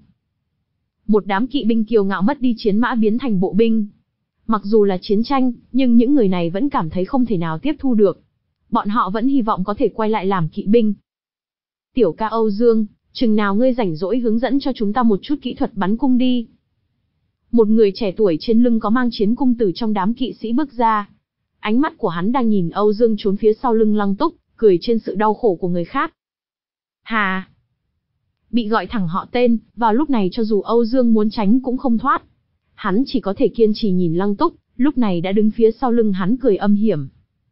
Một đám kỵ binh kiêu ngạo mất đi chiến mã biến thành bộ binh. Mặc dù là chiến tranh, nhưng những người này vẫn cảm thấy không thể nào tiếp thu được. Bọn họ vẫn hy vọng có thể quay lại làm kỵ binh. Tiểu ca Âu Dương, chừng nào ngươi rảnh rỗi hướng dẫn cho chúng ta một chút kỹ thuật bắn cung đi. Một người trẻ tuổi trên lưng có mang chiến cung từ trong đám kỵ sĩ bước ra. Ánh mắt của hắn đang nhìn Âu Dương trốn phía sau lưng Lăng Túc, cười trên sự đau khổ của người khác. Hà! Bị gọi thẳng họ tên, vào lúc này cho dù Âu Dương muốn tránh cũng không thoát. Hắn chỉ có thể kiên trì nhìn Lăng Túc, lúc này đã đứng phía sau lưng hắn cười âm hiểm.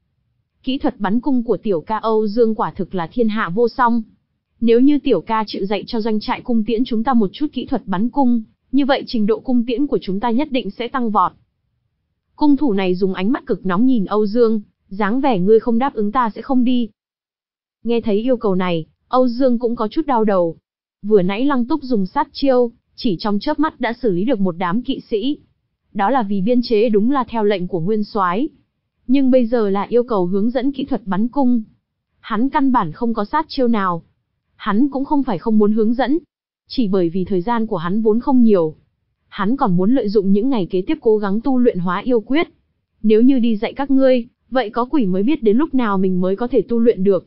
Kỹ thuật bắn cung của tiểu ca Âu Dương quả thực là thiên hạ vô song. Nếu như tiểu ca chịu dạy cho doanh trại cung tiễn chúng ta một chút kỹ thuật bắn cung, như vậy trình độ cung tiễn của chúng ta nhất định sẽ tăng vọt. Cung thủ này dùng ánh mắt cực nóng nhìn Âu Dương, dáng vẻ ngươi không đáp ứng ta sẽ không đi. Nghe thấy yêu cầu này, Âu Dương cũng có chút đau đầu. Vừa nãy Lăng Túc dùng sát chiêu, chỉ trong chớp mắt đã xử lý được một đám kỵ sĩ. Đó là vì biên chế đúng là theo lệnh của nguyên soái. Nhưng bây giờ là yêu cầu hướng dẫn kỹ thuật bắn cung. Hắn căn bản không có sát chiêu nào. Hắn cũng không phải không muốn hướng dẫn. Chỉ bởi vì thời gian của hắn vốn không nhiều. Hắn còn muốn lợi dụng những ngày kế tiếp cố gắng tu luyện hóa yêu quyết. Nếu như đi dạy các ngươi, vậy có quỷ mới biết đến lúc nào mình mới có thể tu luyện được.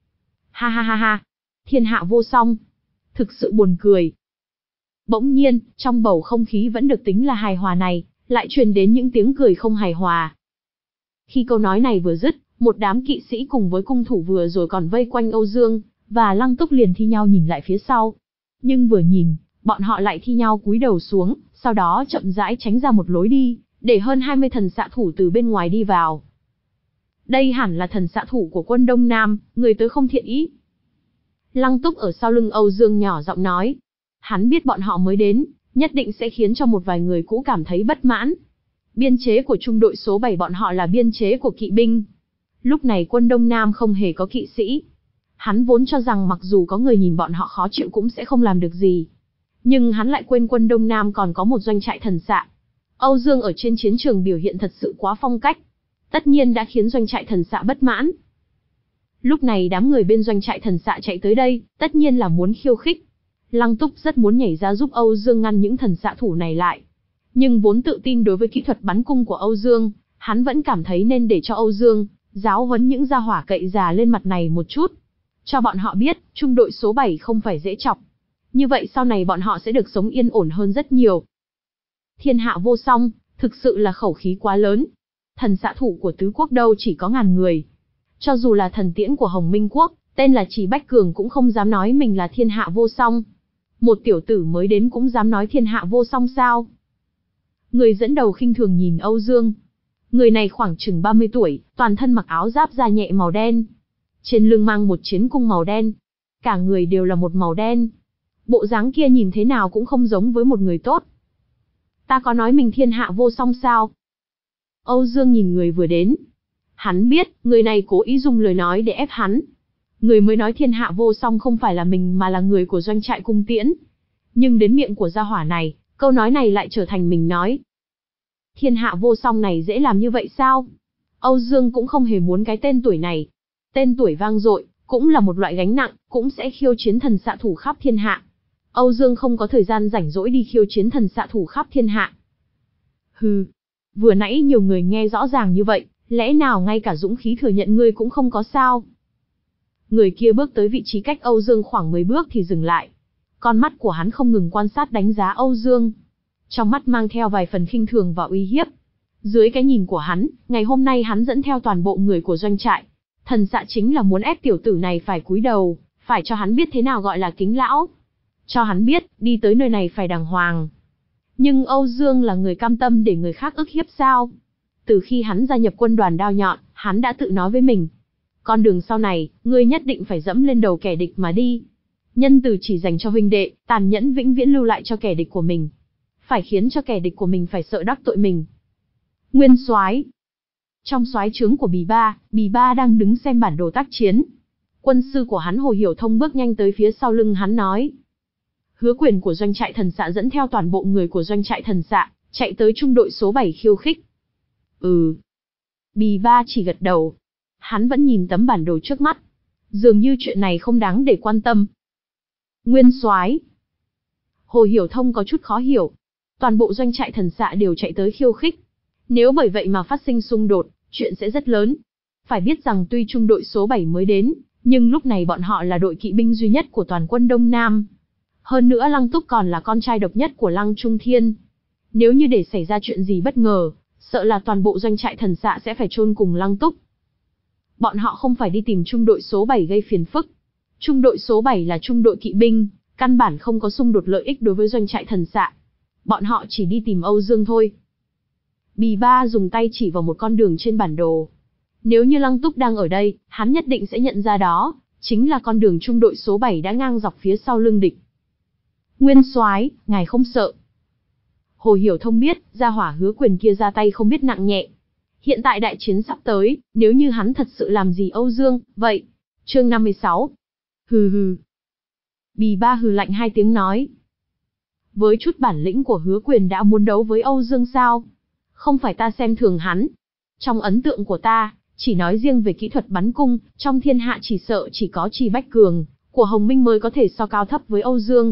Ha ha ha ha. Thiên hạ vô song. Thực sự buồn cười. Bỗng nhiên, trong bầu không khí vẫn được tính là hài hòa này, lại truyền đến những tiếng cười không hài hòa. Khi câu nói này vừa dứt, một đám kỵ sĩ cùng với cung thủ vừa rồi còn vây quanh Âu Dương, và Lăng Túc liền thi nhau nhìn lại phía sau. Nhưng vừa nhìn, bọn họ lại thi nhau cúi đầu xuống, sau đó chậm rãi tránh ra một lối đi, để hơn hai mươi thần xạ thủ từ bên ngoài đi vào. Đây hẳn là thần xạ thủ của quân Đông Nam, người tới không thiện ý. Lăng Túc ở sau lưng Âu Dương nhỏ giọng nói. Hắn biết bọn họ mới đến, nhất định sẽ khiến cho một vài người cũ cảm thấy bất mãn. Biên chế của trung đội số bảy bọn họ là biên chế của kỵ binh. Lúc này quân Đông Nam không hề có kỵ sĩ. Hắn vốn cho rằng mặc dù có người nhìn bọn họ khó chịu cũng sẽ không làm được gì. Nhưng hắn lại quên quân Đông Nam còn có một doanh trại thần xạ. Âu Dương ở trên chiến trường biểu hiện thật sự quá phong cách. Tất nhiên đã khiến doanh trại thần xạ bất mãn. Lúc này đám người bên doanh trại thần xạ chạy tới đây, tất nhiên là muốn khiêu khích. Lăng Túc rất muốn nhảy ra giúp Âu Dương ngăn những thần xạ thủ này lại. Nhưng vốn tự tin đối với kỹ thuật bắn cung của Âu Dương, hắn vẫn cảm thấy nên để cho Âu Dương giáo huấn những gia hỏa cậy già lên mặt này một chút. Cho bọn họ biết, trung đội số bảy không phải dễ chọc. Như vậy sau này bọn họ sẽ được sống yên ổn hơn rất nhiều. Thiên hạ vô song, thực sự là khẩu khí quá lớn. Thần xạ thủ của tứ quốc đâu chỉ có ngàn người. Cho dù là thần tiễn của Hồng Minh Quốc, tên là Trì Bách Cường cũng không dám nói mình là thiên hạ vô song. Một tiểu tử mới đến cũng dám nói thiên hạ vô song sao? Người dẫn đầu khinh thường nhìn Âu Dương. Người này khoảng chừng ba mươi tuổi, toàn thân mặc áo giáp da nhẹ màu đen. Trên lưng mang một chiến cung màu đen. Cả người đều là một màu đen. Bộ dáng kia nhìn thế nào cũng không giống với một người tốt. Ta có nói mình thiên hạ vô song sao? Âu Dương nhìn người vừa đến. Hắn biết, người này cố ý dùng lời nói để ép hắn. Người mới nói thiên hạ vô song không phải là mình mà là người của doanh trại cung tiễn. Nhưng đến miệng của gia hỏa này, câu nói này lại trở thành mình nói. Thiên hạ vô song này dễ làm như vậy sao? Âu Dương cũng không hề muốn cái tên tuổi này. Tên tuổi vang dội, cũng là một loại gánh nặng, cũng sẽ khiêu chiến thần xạ thủ khắp thiên hạ. Âu Dương không có thời gian rảnh rỗi đi khiêu chiến thần xạ thủ khắp thiên hạ. Hừ, vừa nãy nhiều người nghe rõ ràng như vậy, lẽ nào ngay cả dũng khí thừa nhận ngươi cũng không có sao? Người kia bước tới vị trí cách Âu Dương khoảng mười bước thì dừng lại. Con mắt của hắn không ngừng quan sát đánh giá Âu Dương. Trong mắt mang theo vài phần khinh thường và uy hiếp. Dưới cái nhìn của hắn, ngày hôm nay hắn dẫn theo toàn bộ người của doanh trại. Thần xạ chính là muốn ép tiểu tử này phải cúi đầu, phải cho hắn biết thế nào gọi là kính lão. Cho hắn biết, đi tới nơi này phải đàng hoàng. Nhưng Âu Dương là người cam tâm để người khác ức hiếp sao? Từ khi hắn gia nhập quân đoàn đao nhọn, hắn đã tự nói với mình. Con đường sau này, ngươi nhất định phải dẫm lên đầu kẻ địch mà đi. Nhân từ chỉ dành cho huynh đệ, tàn nhẫn vĩnh viễn lưu lại cho kẻ địch của mình. Phải khiến cho kẻ địch của mình phải sợ đắc tội mình. Nguyên soái. Trong soái trướng của Bì Ba, Bì Ba đang đứng xem bản đồ tác chiến. Quân sư của hắn Hồ Hiểu Thông bước nhanh tới phía sau lưng hắn nói. Hứa Quyền của doanh trại thần xạ dẫn theo toàn bộ người của doanh trại thần xạ, chạy tới trung đội số bảy khiêu khích. Ừ. Bì Ba chỉ gật đầu. Hắn vẫn nhìn tấm bản đồ trước mắt. Dường như chuyện này không đáng để quan tâm. Nguyên soái. Hồ Hiểu Thông có chút khó hiểu. Toàn bộ doanh trại thần xạ đều chạy tới khiêu khích. Nếu bởi vậy mà phát sinh xung đột, chuyện sẽ rất lớn. Phải biết rằng tuy trung đội số bảy mới đến, nhưng lúc này bọn họ là đội kỵ binh duy nhất của toàn quân Đông Nam. Hơn nữa Lăng Túc còn là con trai độc nhất của Lăng Trung Thiên. Nếu như để xảy ra chuyện gì bất ngờ, sợ là toàn bộ doanh trại thần xạ sẽ phải chôn cùng Lăng Túc. Bọn họ không phải đi tìm trung đội số bảy gây phiền phức. Trung đội số bảy là trung đội kỵ binh, căn bản không có xung đột lợi ích đối với doanh trại thần xạ. Bọn họ chỉ đi tìm Âu Dương thôi. Bì Ba dùng tay chỉ vào một con đường trên bản đồ. Nếu như Lăng Túc đang ở đây, hắn nhất định sẽ nhận ra đó, chính là con đường trung đội số bảy đã ngang dọc phía sau lưng địch. Nguyên soái, ngài không sợ. Hồ Hiểu Thông biết, gia hỏa Hứa Quyền kia ra tay không biết nặng nhẹ. Hiện tại đại chiến sắp tới, nếu như hắn thật sự làm gì Âu Dương, vậy. Chương năm mươi sáu. Hừ hừ. Bì Ba hừ lạnh hai tiếng nói. Với chút bản lĩnh của Hứa Quyền đã muốn đấu với Âu Dương sao? Không phải ta xem thường hắn. Trong ấn tượng của ta, chỉ nói riêng về kỹ thuật bắn cung, trong thiên hạ chỉ sợ chỉ có Trì Bách Cường, của Hồng Minh mới có thể so cao thấp với Âu Dương.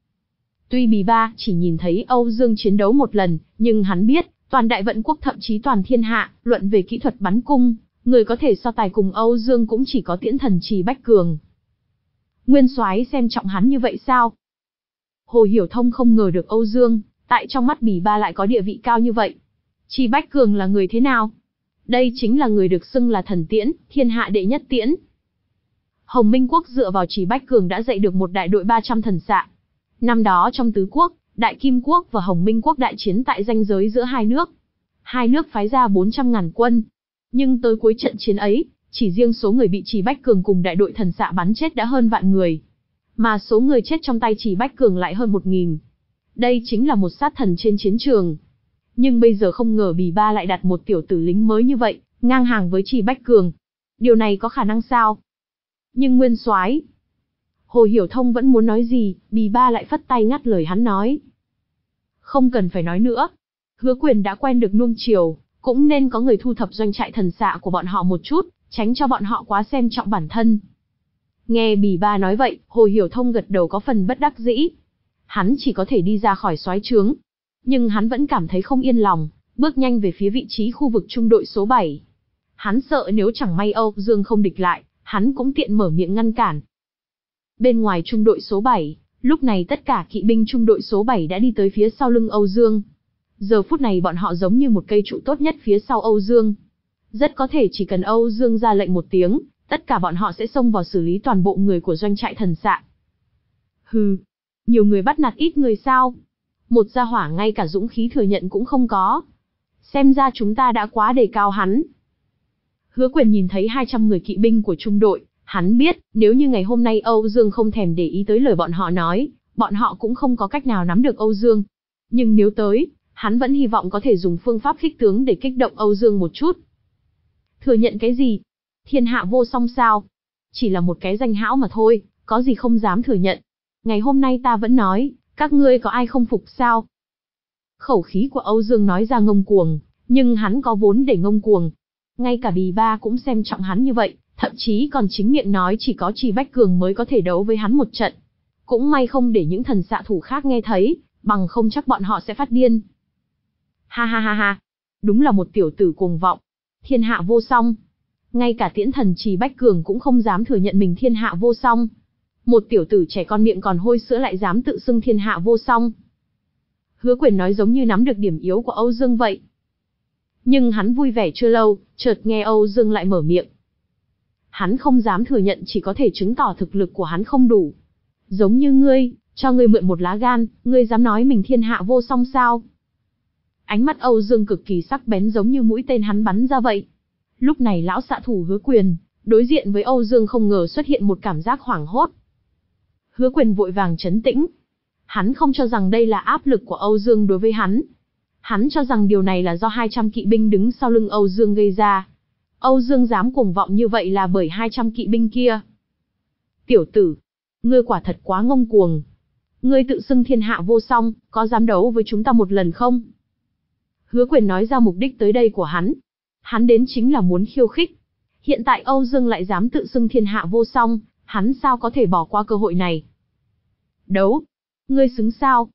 Tuy Bì Ba chỉ nhìn thấy Âu Dương chiến đấu một lần, nhưng hắn biết, toàn Đại Vận Quốc thậm chí toàn thiên hạ, luận về kỹ thuật bắn cung, người có thể so tài cùng Âu Dương cũng chỉ có Tiễn Thần Trì Bách Cường. Nguyên soái xem trọng hắn như vậy sao? Hồ Hiểu Thông không ngờ được Âu Dương, tại trong mắt Bì Ba lại có địa vị cao như vậy. Trì Bách Cường là người thế nào? Đây chính là người được xưng là thần tiễn, thiên hạ đệ nhất tiễn. Hồng Minh Quốc dựa vào Trì Bách Cường đã dạy được một đại đội ba trăm thần xạ. Năm đó trong Tứ Quốc, Đại Kim Quốc và Hồng Minh Quốc đại chiến tại ranh giới giữa hai nước. Hai nước phái ra bốn trăm ngàn quân. Nhưng tới cuối trận chiến ấy, chỉ riêng số người bị Trì Bách Cường cùng đại đội thần xạ bắn chết đã hơn vạn người. Mà số người chết trong tay Trì Bách Cường lại hơn một nghìn. Đây chính là một sát thần trên chiến trường. Nhưng bây giờ không ngờ Bì Ba lại đặt một tiểu tử lính mới như vậy, ngang hàng với Trì Bách Cường. Điều này có khả năng sao? Nhưng nguyên soái. Hồ Hiểu Thông vẫn muốn nói gì, Bì Ba lại phất tay ngắt lời hắn nói. Không cần phải nói nữa. Hứa Quyền đã quen được nuông chiều, cũng nên có người thu thập doanh trại thần xạ của bọn họ một chút, tránh cho bọn họ quá xem trọng bản thân. Nghe Bì Ba nói vậy, Hồ Hiểu Thông gật đầu có phần bất đắc dĩ. Hắn chỉ có thể đi ra khỏi soái trướng. Nhưng hắn vẫn cảm thấy không yên lòng, bước nhanh về phía vị trí khu vực trung đội số bảy. Hắn sợ nếu chẳng may Âu Dương không địch lại, hắn cũng tiện mở miệng ngăn cản. Bên ngoài trung đội số bảy, lúc này tất cả kỵ binh trung đội số bảy đã đi tới phía sau lưng Âu Dương. Giờ phút này bọn họ giống như một cây trụ tốt nhất phía sau Âu Dương. Rất có thể chỉ cần Âu Dương ra lệnh một tiếng, tất cả bọn họ sẽ xông vào xử lý toàn bộ người của doanh trại thần xạ. Hừ, nhiều người bắt nạt ít người sao? Một gia hỏa ngay cả dũng khí thừa nhận cũng không có. Xem ra chúng ta đã quá đề cao hắn. Hứa Quyền nhìn thấy hai trăm người kỵ binh của trung đội, hắn biết, nếu như ngày hôm nay Âu Dương không thèm để ý tới lời bọn họ nói, bọn họ cũng không có cách nào nắm được Âu Dương. Nhưng nếu tới, hắn vẫn hy vọng có thể dùng phương pháp khích tướng để kích động Âu Dương một chút. Thừa nhận cái gì? Thiên hạ vô song sao? Chỉ là một cái danh hão mà thôi, có gì không dám thừa nhận. Ngày hôm nay ta vẫn nói, các ngươi có ai không phục sao? Khẩu khí của Âu Dương nói ra ngông cuồng, nhưng hắn có vốn để ngông cuồng. Ngay cả Bì Ba cũng xem trọng hắn như vậy, thậm chí còn chính miệng nói chỉ có Trì Bách Cường mới có thể đấu với hắn một trận. Cũng may không để những thần xạ thủ khác nghe thấy, bằng không chắc bọn họ sẽ phát điên. Ha ha ha ha, đúng là một tiểu tử cuồng vọng. Thiên hạ vô song. Ngay cả Tiễn Thần Trì Bách Cường cũng không dám thừa nhận mình thiên hạ vô song. Một tiểu tử trẻ con miệng còn hôi sữa lại dám tự xưng thiên hạ vô song. Hứa Quyền nói giống như nắm được điểm yếu của Âu Dương vậy. Nhưng hắn vui vẻ chưa lâu, chợt nghe Âu Dương lại mở miệng. Hắn không dám thừa nhận chỉ có thể chứng tỏ thực lực của hắn không đủ. Giống như ngươi, cho ngươi mượn một lá gan, ngươi dám nói mình thiên hạ vô song sao? Ánh mắt Âu Dương cực kỳ sắc bén giống như mũi tên hắn bắn ra vậy. Lúc này lão xạ thủ Hứa Quyền, đối diện với Âu Dương không ngờ xuất hiện một cảm giác hoảng hốt. Hứa Quyền vội vàng trấn tĩnh. Hắn không cho rằng đây là áp lực của Âu Dương đối với hắn. Hắn cho rằng điều này là do hai trăm kỵ binh đứng sau lưng Âu Dương gây ra. Âu Dương dám cuồng vọng như vậy là bởi hai trăm kỵ binh kia. Tiểu tử, ngươi quả thật quá ngông cuồng. Ngươi tự xưng thiên hạ vô song, có dám đấu với chúng ta một lần không? Hứa Quyền nói ra mục đích tới đây của hắn. Hắn đến chính là muốn khiêu khích. Hiện tại Âu Dương lại dám tự xưng thiên hạ vô song, hắn sao có thể bỏ qua cơ hội này? Đấu? Ngươi xứng sao?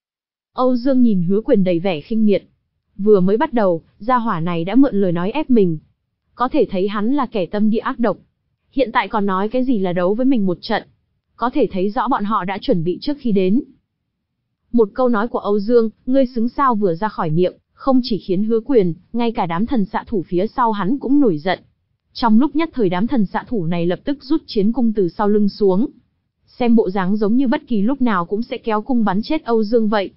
Âu Dương nhìn Hứa Quyền đầy vẻ khinh miệt. Vừa mới bắt đầu, gia hỏa này đã mượn lời nói ép mình. Có thể thấy hắn là kẻ tâm địa ác độc. Hiện tại còn nói cái gì là đấu với mình một trận. Có thể thấy rõ bọn họ đã chuẩn bị trước khi đến. Một câu nói của Âu Dương, ngươi xứng sao vừa ra khỏi miệng, không chỉ khiến Hứa Quyền, ngay cả đám thần xạ thủ phía sau hắn cũng nổi giận. Trong lúc nhất thời đám thần xạ thủ này lập tức rút chiến cung từ sau lưng xuống. Xem bộ dáng giống như bất kỳ lúc nào cũng sẽ kéo cung bắn chết Âu Dương vậy.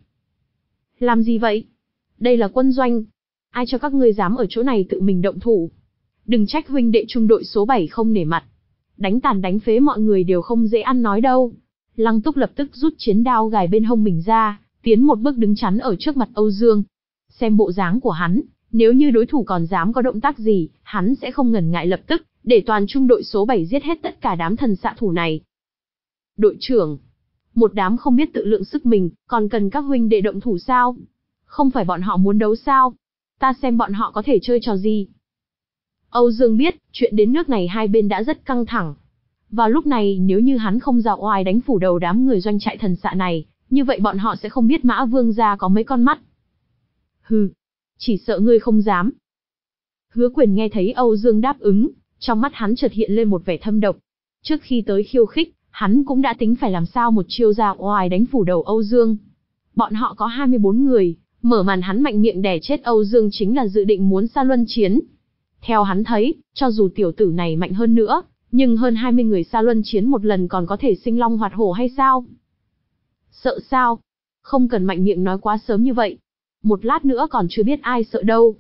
Làm gì vậy? Đây là quân doanh. Ai cho các ngươi dám ở chỗ này tự mình động thủ? Đừng trách huynh đệ trung đội số bảy không nể mặt. Đánh tàn đánh phế mọi người đều không dễ ăn nói đâu. Lăng Túc lập tức rút chiến đao gài bên hông mình ra, tiến một bước đứng chắn ở trước mặt Âu Dương. Xem bộ dáng của hắn, nếu như đối thủ còn dám có động tác gì, hắn sẽ không ngần ngại lập tức, để toàn trung đội số bảy giết hết tất cả đám thần xạ thủ này. Đội trưởng, một đám không biết tự lượng sức mình, còn cần các huynh đệ động thủ sao? Không phải bọn họ muốn đấu sao? Ta xem bọn họ có thể chơi trò gì? Âu Dương biết, chuyện đến nước này hai bên đã rất căng thẳng. Vào lúc này nếu như hắn không ra oai đánh phủ đầu đám người doanh trại thần xạ này, như vậy bọn họ sẽ không biết Mã Vương gia có mấy con mắt. Hừ, chỉ sợ ngươi không dám. Hứa Quyền nghe thấy Âu Dương đáp ứng, trong mắt hắn chợt hiện lên một vẻ thâm độc. Trước khi tới khiêu khích, hắn cũng đã tính phải làm sao một chiêu ra oai đánh phủ đầu Âu Dương. Bọn họ có hai mươi bốn người, mở màn hắn mạnh miệng đè chết Âu Dương chính là dự định muốn xa luân chiến. Theo hắn thấy, cho dù tiểu tử này mạnh hơn nữa, nhưng hơn hai mươi người xa luân chiến một lần còn có thể sinh long hoạt hổ hay sao? Sợ sao? Không cần mạnh miệng nói quá sớm như vậy. Một lát nữa còn chưa biết ai sợ đâu.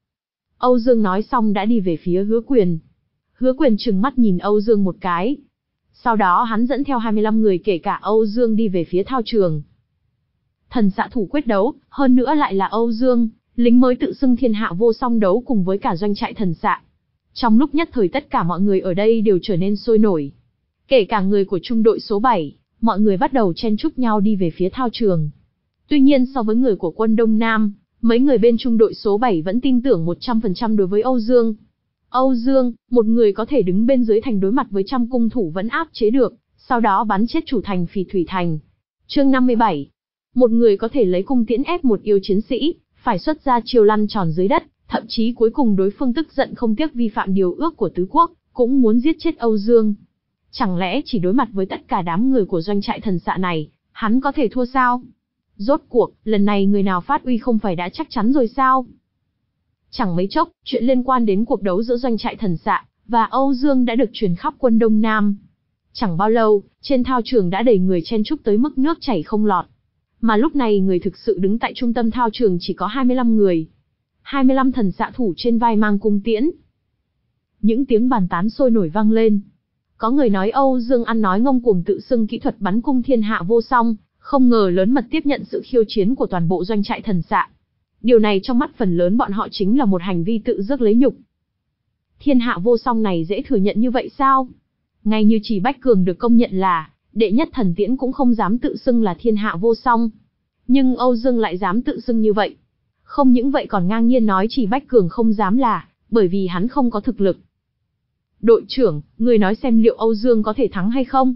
Âu Dương nói xong đã đi về phía Hứa Quyền. Hứa Quyền trừng mắt nhìn Âu Dương một cái. Sau đó hắn dẫn theo hai mươi lăm người kể cả Âu Dương đi về phía thao trường. Thần xạ thủ quyết đấu, hơn nữa lại là Âu Dương, lính mới tự xưng thiên hạ vô song đấu cùng với cả doanh trại thần xạ. Trong lúc nhất thời tất cả mọi người ở đây đều trở nên sôi nổi. Kể cả người của trung đội số bảy, mọi người bắt đầu chen chúc nhau đi về phía thao trường. Tuy nhiên so với người của quân Đông Nam, mấy người bên trung đội số bảy vẫn tin tưởng một trăm phần trăm đối với Âu Dương. Âu Dương, một người có thể đứng bên dưới thành đối mặt với trăm cung thủ vẫn áp chế được, sau đó bắn chết chủ thành Phì Thủy Thành. Chương năm mươi bảy. Một người có thể lấy cung tiễn ép một yêu chiến sĩ, phải xuất ra chiêu lăn tròn dưới đất, thậm chí cuối cùng đối phương tức giận không tiếc vi phạm điều ước của tứ quốc, cũng muốn giết chết Âu Dương. Chẳng lẽ chỉ đối mặt với tất cả đám người của doanh trại thần xạ này, hắn có thể thua sao? Rốt cuộc, lần này người nào phát uy không phải đã chắc chắn rồi sao? Chẳng mấy chốc, chuyện liên quan đến cuộc đấu giữa doanh trại thần xạ và Âu Dương đã được truyền khắp quân Đông Nam. Chẳng bao lâu, trên thao trường đã đầy người chen chúc tới mức nước chảy không lọt. Mà lúc này người thực sự đứng tại trung tâm thao trường chỉ có hai mươi lăm người. hai mươi lăm thần xạ thủ trên vai mang cung tiễn. Những tiếng bàn tán sôi nổi vang lên. Có người nói Âu Dương ăn nói ngông cuồng tự xưng kỹ thuật bắn cung thiên hạ vô song, không ngờ lớn mật tiếp nhận sự khiêu chiến của toàn bộ doanh trại thần xạ. Điều này trong mắt phần lớn bọn họ chính là một hành vi tự rước lấy nhục. Thiên hạ vô song này dễ thừa nhận như vậy sao? Ngay như Chỉ Bách Cường được công nhận là đệ nhất thần tiễn cũng không dám tự xưng là thiên hạ vô song. Nhưng Âu Dương lại dám tự xưng như vậy. Không những vậy còn ngang nhiên nói Chỉ Bách Cường không dám là, bởi vì hắn không có thực lực. Đội trưởng, người nói xem liệu Âu Dương có thể thắng hay không?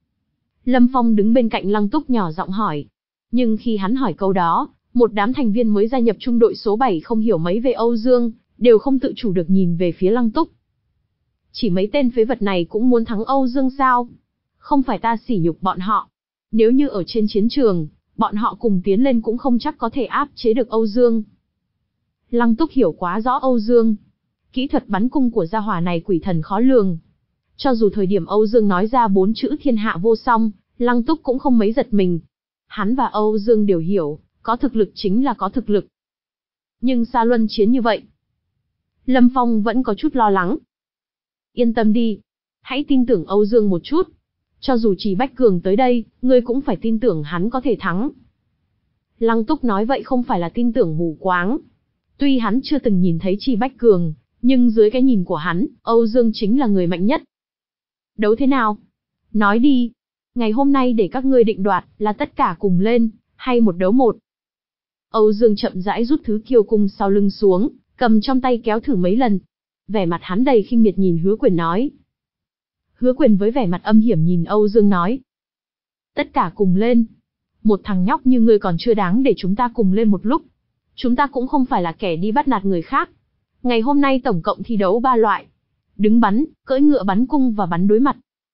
Lâm Phong đứng bên cạnh Lăng Túc nhỏ giọng hỏi. Nhưng khi hắn hỏi câu đó, một đám thành viên mới gia nhập trung đội số bảy không hiểu mấy về Âu Dương, đều không tự chủ được nhìn về phía Lăng Túc. Chỉ mấy tên phế vật này cũng muốn thắng Âu Dương sao? Không phải ta sỉ nhục bọn họ. Nếu như ở trên chiến trường, bọn họ cùng tiến lên cũng không chắc có thể áp chế được Âu Dương. Lăng Túc hiểu quá rõ Âu Dương. Kỹ thuật bắn cung của gia hỏa này quỷ thần khó lường. Cho dù thời điểm Âu Dương nói ra bốn chữ thiên hạ vô song, Lăng Túc cũng không mấy giật mình. Hắn và Âu Dương đều hiểu, có thực lực chính là có thực lực. Nhưng xa luân chiến như vậy, Lâm Phong vẫn có chút lo lắng. Yên tâm đi, hãy tin tưởng Âu Dương một chút. Cho dù Chỉ Bách Cường tới đây, ngươi cũng phải tin tưởng hắn có thể thắng. Lăng Túc nói vậy không phải là tin tưởng mù quáng. Tuy hắn chưa từng nhìn thấy Chi Bách Cường, nhưng dưới cái nhìn của hắn, Âu Dương chính là người mạnh nhất. Đấu thế nào? Nói đi. Ngày hôm nay để các ngươi định đoạt, là tất cả cùng lên, hay một đấu một. Âu Dương chậm rãi rút thứ kiêu cung sau lưng xuống, cầm trong tay kéo thử mấy lần. Vẻ mặt hắn đầy khinh miệt nhìn Hứa Quyền nói. Hứa Quyền với vẻ mặt âm hiểm nhìn Âu Dương nói. Tất cả cùng lên. Một thằng nhóc như ngươi còn chưa đáng để chúng ta cùng lên một lúc. Chúng ta cũng không phải là kẻ đi bắt nạt người khác. Ngày hôm nay tổng cộng thi đấu ba loại. Đứng bắn, cưỡi ngựa bắn cung và bắn đối mặt.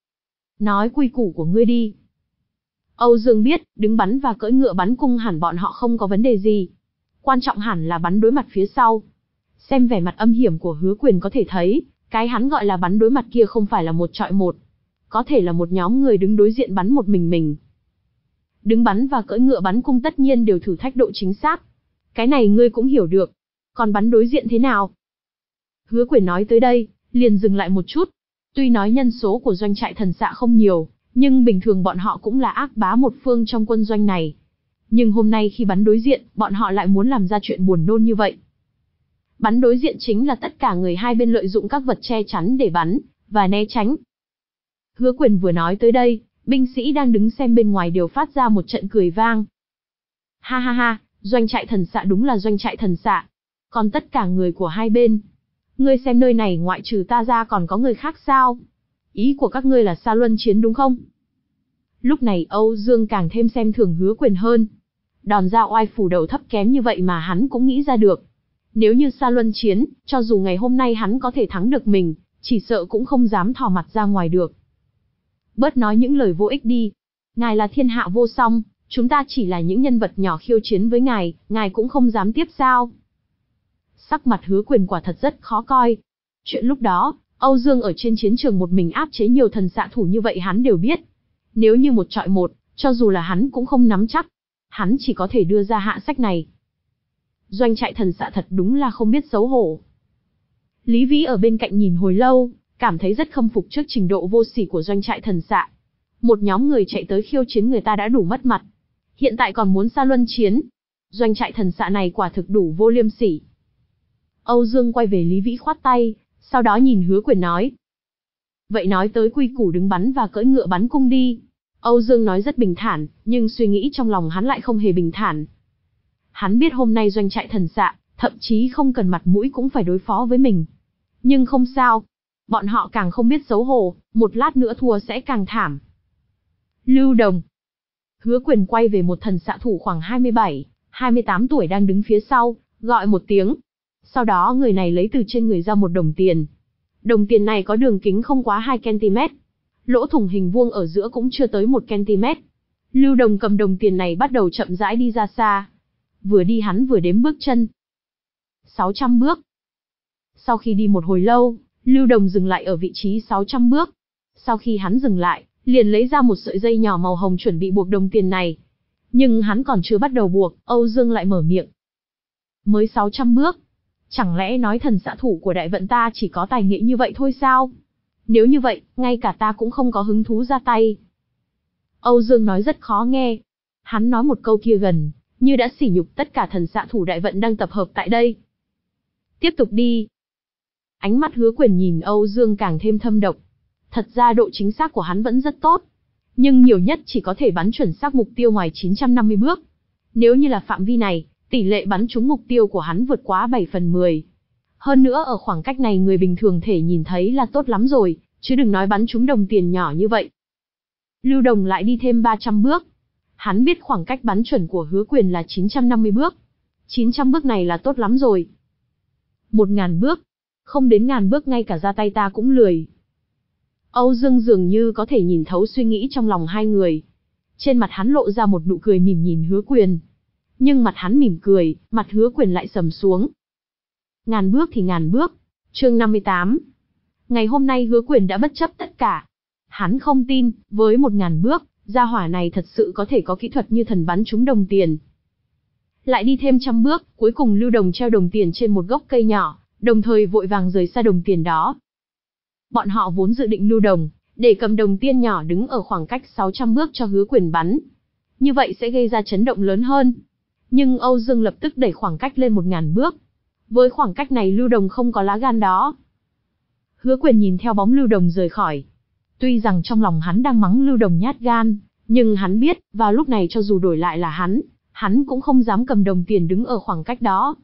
Nói quy củ của ngươi đi. Âu Dương biết, đứng bắn và cưỡi ngựa bắn cung hẳn bọn họ không có vấn đề gì. Quan trọng hẳn là bắn đối mặt phía sau. Xem vẻ mặt âm hiểm của Hứa Quyền có thể thấy, cái hắn gọi là bắn đối mặt kia không phải là một chọi một. Có thể là một nhóm người đứng đối diện bắn một mình mình. Đứng bắn và cưỡi ngựa bắn cung tất nhiên đều thử thách độ chính xác. Cái này ngươi cũng hiểu được. Còn bắn đối diện thế nào? Hứa Quyền nói tới đây, liền dừng lại một chút. Tuy nói nhân số của doanh trại thần xạ không nhiều, nhưng bình thường bọn họ cũng là ác bá một phương trong quân doanh này. Nhưng hôm nay khi bắn đối diện, bọn họ lại muốn làm ra chuyện buồn nôn như vậy. Bắn đối diện chính là tất cả người hai bên lợi dụng các vật che chắn để bắn, và né tránh. Hứa Quyền vừa nói tới đây, binh sĩ đang đứng xem bên ngoài đều phát ra một trận cười vang. Ha ha ha, doanh trại thần xạ đúng là doanh trại thần xạ. Còn tất cả người của hai bên. Ngươi xem nơi này ngoại trừ ta ra còn có người khác sao? Ý của các ngươi là Sa Luân Chiến đúng không? Lúc này Âu Dương càng thêm xem thường Hứa Quyền hơn. Đòn ra oai phủ đầu thấp kém như vậy mà hắn cũng nghĩ ra được. Nếu như Sa Luân Chiến, cho dù ngày hôm nay hắn có thể thắng được mình, chỉ sợ cũng không dám thò mặt ra ngoài được. Bớt nói những lời vô ích đi. Ngài là thiên hạ vô song, chúng ta chỉ là những nhân vật nhỏ khiêu chiến với ngài, ngài cũng không dám tiếp sao? Sắc mặt Hứa Quyền quả thật rất khó coi. Chuyện lúc đó, Âu Dương ở trên chiến trường một mình áp chế nhiều thần xạ thủ như vậy hắn đều biết. Nếu như một chọi một, cho dù là hắn cũng không nắm chắc. Hắn chỉ có thể đưa ra hạ sách này. Doanh trại thần xạ thật đúng là không biết xấu hổ. Lý Vĩ ở bên cạnh nhìn hồi lâu, cảm thấy rất khâm phục trước trình độ vô sỉ của doanh trại thần xạ. Một nhóm người chạy tới khiêu chiến người ta đã đủ mất mặt. Hiện tại còn muốn Sa Luân Chiến. Doanh trại thần xạ này quả thực đủ vô liêm sỉ. Âu Dương quay về Lý Vĩ khoát tay, sau đó nhìn Hứa Quyền nói. Vậy nói tới quy củ đứng bắn và cưỡi ngựa bắn cung đi. Âu Dương nói rất bình thản, nhưng suy nghĩ trong lòng hắn lại không hề bình thản. Hắn biết hôm nay doanh trại thần xạ, thậm chí không cần mặt mũi cũng phải đối phó với mình. Nhưng không sao. Bọn họ càng không biết xấu hổ, một lát nữa thua sẽ càng thảm. Lưu Đồng. Hứa Quyền quay về một thần xạ thủ khoảng hai mươi bảy, hai mươi tám tuổi đang đứng phía sau, gọi một tiếng. Sau đó người này lấy từ trên người ra một đồng tiền. Đồng tiền này có đường kính không quá hai ki-lô-mét. Lỗ thủng hình vuông ở giữa cũng chưa tới một ki-lô-mét. Lưu Đồng cầm đồng tiền này bắt đầu chậm rãi đi ra xa. Vừa đi hắn vừa đếm bước chân. sáu trăm bước. Sau khi đi một hồi lâu, Lưu Đồng dừng lại ở vị trí sáu trăm bước. Sau khi hắn dừng lại, liền lấy ra một sợi dây nhỏ màu hồng chuẩn bị buộc đồng tiền này. Nhưng hắn còn chưa bắt đầu buộc, Âu Dương lại mở miệng. Mới sáu trăm bước. Chẳng lẽ nói thần xạ thủ của đại vận ta chỉ có tài nghệ như vậy thôi sao? Nếu như vậy, ngay cả ta cũng không có hứng thú ra tay. Âu Dương nói rất khó nghe. Hắn nói một câu kia gần, như đã sỉ nhục tất cả thần xạ thủ đại vận đang tập hợp tại đây. Tiếp tục đi. Ánh mắt Hứa Quyền nhìn Âu Dương càng thêm thâm độc. Thật ra độ chính xác của hắn vẫn rất tốt. Nhưng nhiều nhất chỉ có thể bắn chuẩn xác mục tiêu ngoài chín trăm năm mươi bước. Nếu như là phạm vi này, tỷ lệ bắn trúng mục tiêu của hắn vượt quá bảy phần mười. Hơn nữa ở khoảng cách này người bình thường thể nhìn thấy là tốt lắm rồi, chứ đừng nói bắn trúng đồng tiền nhỏ như vậy. Lưu Đồng lại đi thêm ba trăm bước. Hắn biết khoảng cách bắn chuẩn của Hứa Quyền là chín trăm năm mươi bước. chín trăm bước này là tốt lắm rồi. một nghìn bước. Không đến ngàn bước ngay cả ra tay ta cũng lười. Âu Dương dường như có thể nhìn thấu suy nghĩ trong lòng hai người. Trên mặt hắn lộ ra một nụ cười mỉm nhìn Hứa Quyền. Nhưng mặt hắn mỉm cười, mặt Hứa Quyền lại sầm xuống. Ngàn bước thì ngàn bước. Chương năm mươi tám. Ngày hôm nay Hứa Quyền đã bất chấp tất cả. Hắn không tin, với một ngàn bước, gia hỏa này thật sự có thể có kỹ thuật như thần bắn trúng đồng tiền. Lại đi thêm trăm bước, cuối cùng Lưu Đồng treo đồng tiền trên một gốc cây nhỏ, đồng thời vội vàng rời xa đồng tiền đó. Bọn họ vốn dự định Lưu Đồng, để cầm đồng tiền nhỏ đứng ở khoảng cách sáu trăm bước cho Hứa Quyền bắn. Như vậy sẽ gây ra chấn động lớn hơn. Nhưng Âu Dương lập tức đẩy khoảng cách lên một ngàn bước. Với khoảng cách này Lưu Đồng không có lá gan đó. Hứa Quyền nhìn theo bóng Lưu Đồng rời khỏi. Tuy rằng trong lòng hắn đang mắng Lưu Đồng nhát gan, nhưng hắn biết, vào lúc này cho dù đổi lại là hắn, hắn cũng không dám cầm đồng tiền đứng ở khoảng cách đó.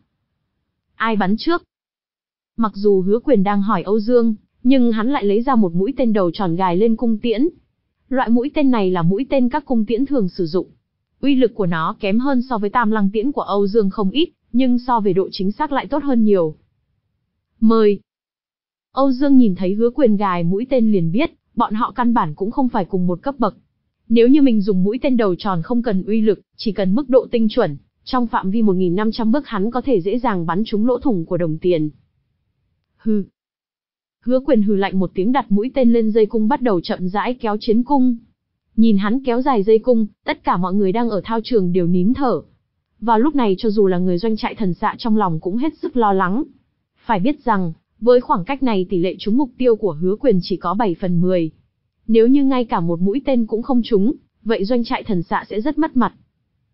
Ai bắn trước? Mặc dù Hứa Quyền đang hỏi Âu Dương, nhưng hắn lại lấy ra một mũi tên đầu tròn gài lên cung tiễn. Loại mũi tên này là mũi tên các cung tiễn thường sử dụng. Uy lực của nó kém hơn so với Tam Lăng tiễn của Âu Dương không ít, nhưng so về độ chính xác lại tốt hơn nhiều. Mời. Âu Dương nhìn thấy Hứa Quyền gài mũi tên liền biết, bọn họ căn bản cũng không phải cùng một cấp bậc. Nếu như mình dùng mũi tên đầu tròn không cần uy lực, chỉ cần mức độ tinh chuẩn, trong phạm vi một nghìn năm trăm bước hắn có thể dễ dàng bắn trúng lỗ thủng của đồng tiền. Hừ. Hứa Quyền hừ lạnh một tiếng, đặt mũi tên lên dây cung bắt đầu chậm rãi kéo chiến cung. Nhìn hắn kéo dài dây cung, tất cả mọi người đang ở thao trường đều nín thở. Vào lúc này cho dù là người doanh trại thần xạ trong lòng cũng hết sức lo lắng. Phải biết rằng, với khoảng cách này tỷ lệ trúng mục tiêu của Hứa Quyền chỉ có bảy phần mười. Nếu như ngay cả một mũi tên cũng không trúng, vậy doanh trại thần xạ sẽ rất mất mặt.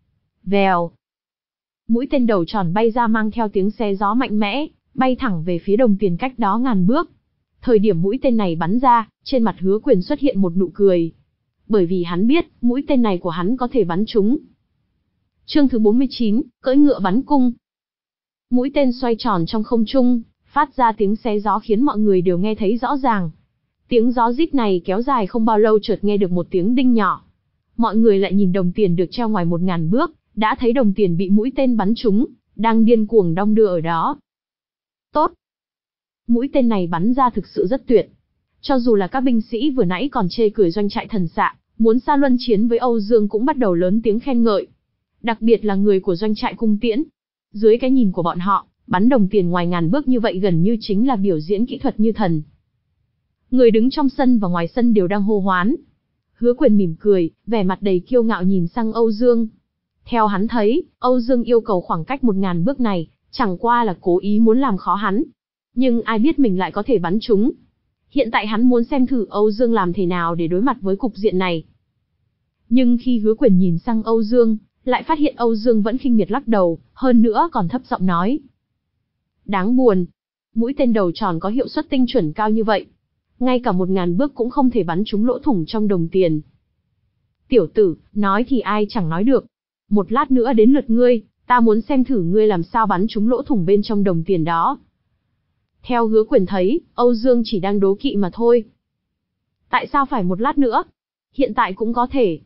Vèo. Mũi tên đầu tròn bay ra mang theo tiếng xé gió mạnh mẽ, bay thẳng về phía đồng tiền cách đó ngàn bước. Thời điểm mũi tên này bắn ra, trên mặt Hứa Quyền xuất hiện một nụ cười. Bởi vì hắn biết, mũi tên này của hắn có thể bắn trúng. Chương thứ bốn mươi chín, cưỡi ngựa bắn cung. Mũi tên xoay tròn trong không trung, phát ra tiếng xé gió khiến mọi người đều nghe thấy rõ ràng. Tiếng gió rít này kéo dài không bao lâu chợt nghe được một tiếng đinh nhỏ. Mọi người lại nhìn đồng tiền được treo ngoài một ngàn bước, đã thấy đồng tiền bị mũi tên bắn trúng, đang điên cuồng đong đưa ở đó. Tốt! Mũi tên này bắn ra thực sự rất tuyệt. Cho dù là các binh sĩ vừa nãy còn chê cười doanh trại thần xạ, muốn xa luân chiến với Âu Dương cũng bắt đầu lớn tiếng khen ngợi. Đặc biệt là người của doanh trại cung tiễn. Dưới cái nhìn của bọn họ, bắn đồng tiền ngoài ngàn bước như vậy gần như chính là biểu diễn kỹ thuật như thần. Người đứng trong sân và ngoài sân đều đang hô hoán. Hứa Quyền mỉm cười, vẻ mặt đầy kiêu ngạo nhìn sang Âu Dương. Theo hắn thấy, Âu Dương yêu cầu khoảng cách một ngàn bước này, chẳng qua là cố ý muốn làm khó hắn. Nhưng ai biết mình lại có thể bắn trúng. Hiện tại hắn muốn xem thử Âu Dương làm thế nào để đối mặt với cục diện này. Nhưng khi Hứa Quyền nhìn sang Âu Dương, lại phát hiện Âu Dương vẫn khinh miệt lắc đầu, hơn nữa còn thấp giọng nói. Đáng buồn, mũi tên đầu tròn có hiệu suất tinh chuẩn cao như vậy. Ngay cả một ngàn bước cũng không thể bắn trúng lỗ thủng trong đồng tiền. Tiểu tử, nói thì ai chẳng nói được. Một lát nữa đến lượt ngươi, ta muốn xem thử ngươi làm sao bắn trúng lỗ thủng bên trong đồng tiền đó. Theo Hứa Quyền thấy, Âu Dương chỉ đang đố kỵ mà thôi. Tại sao phải một lát nữa? Hiện tại cũng có thể.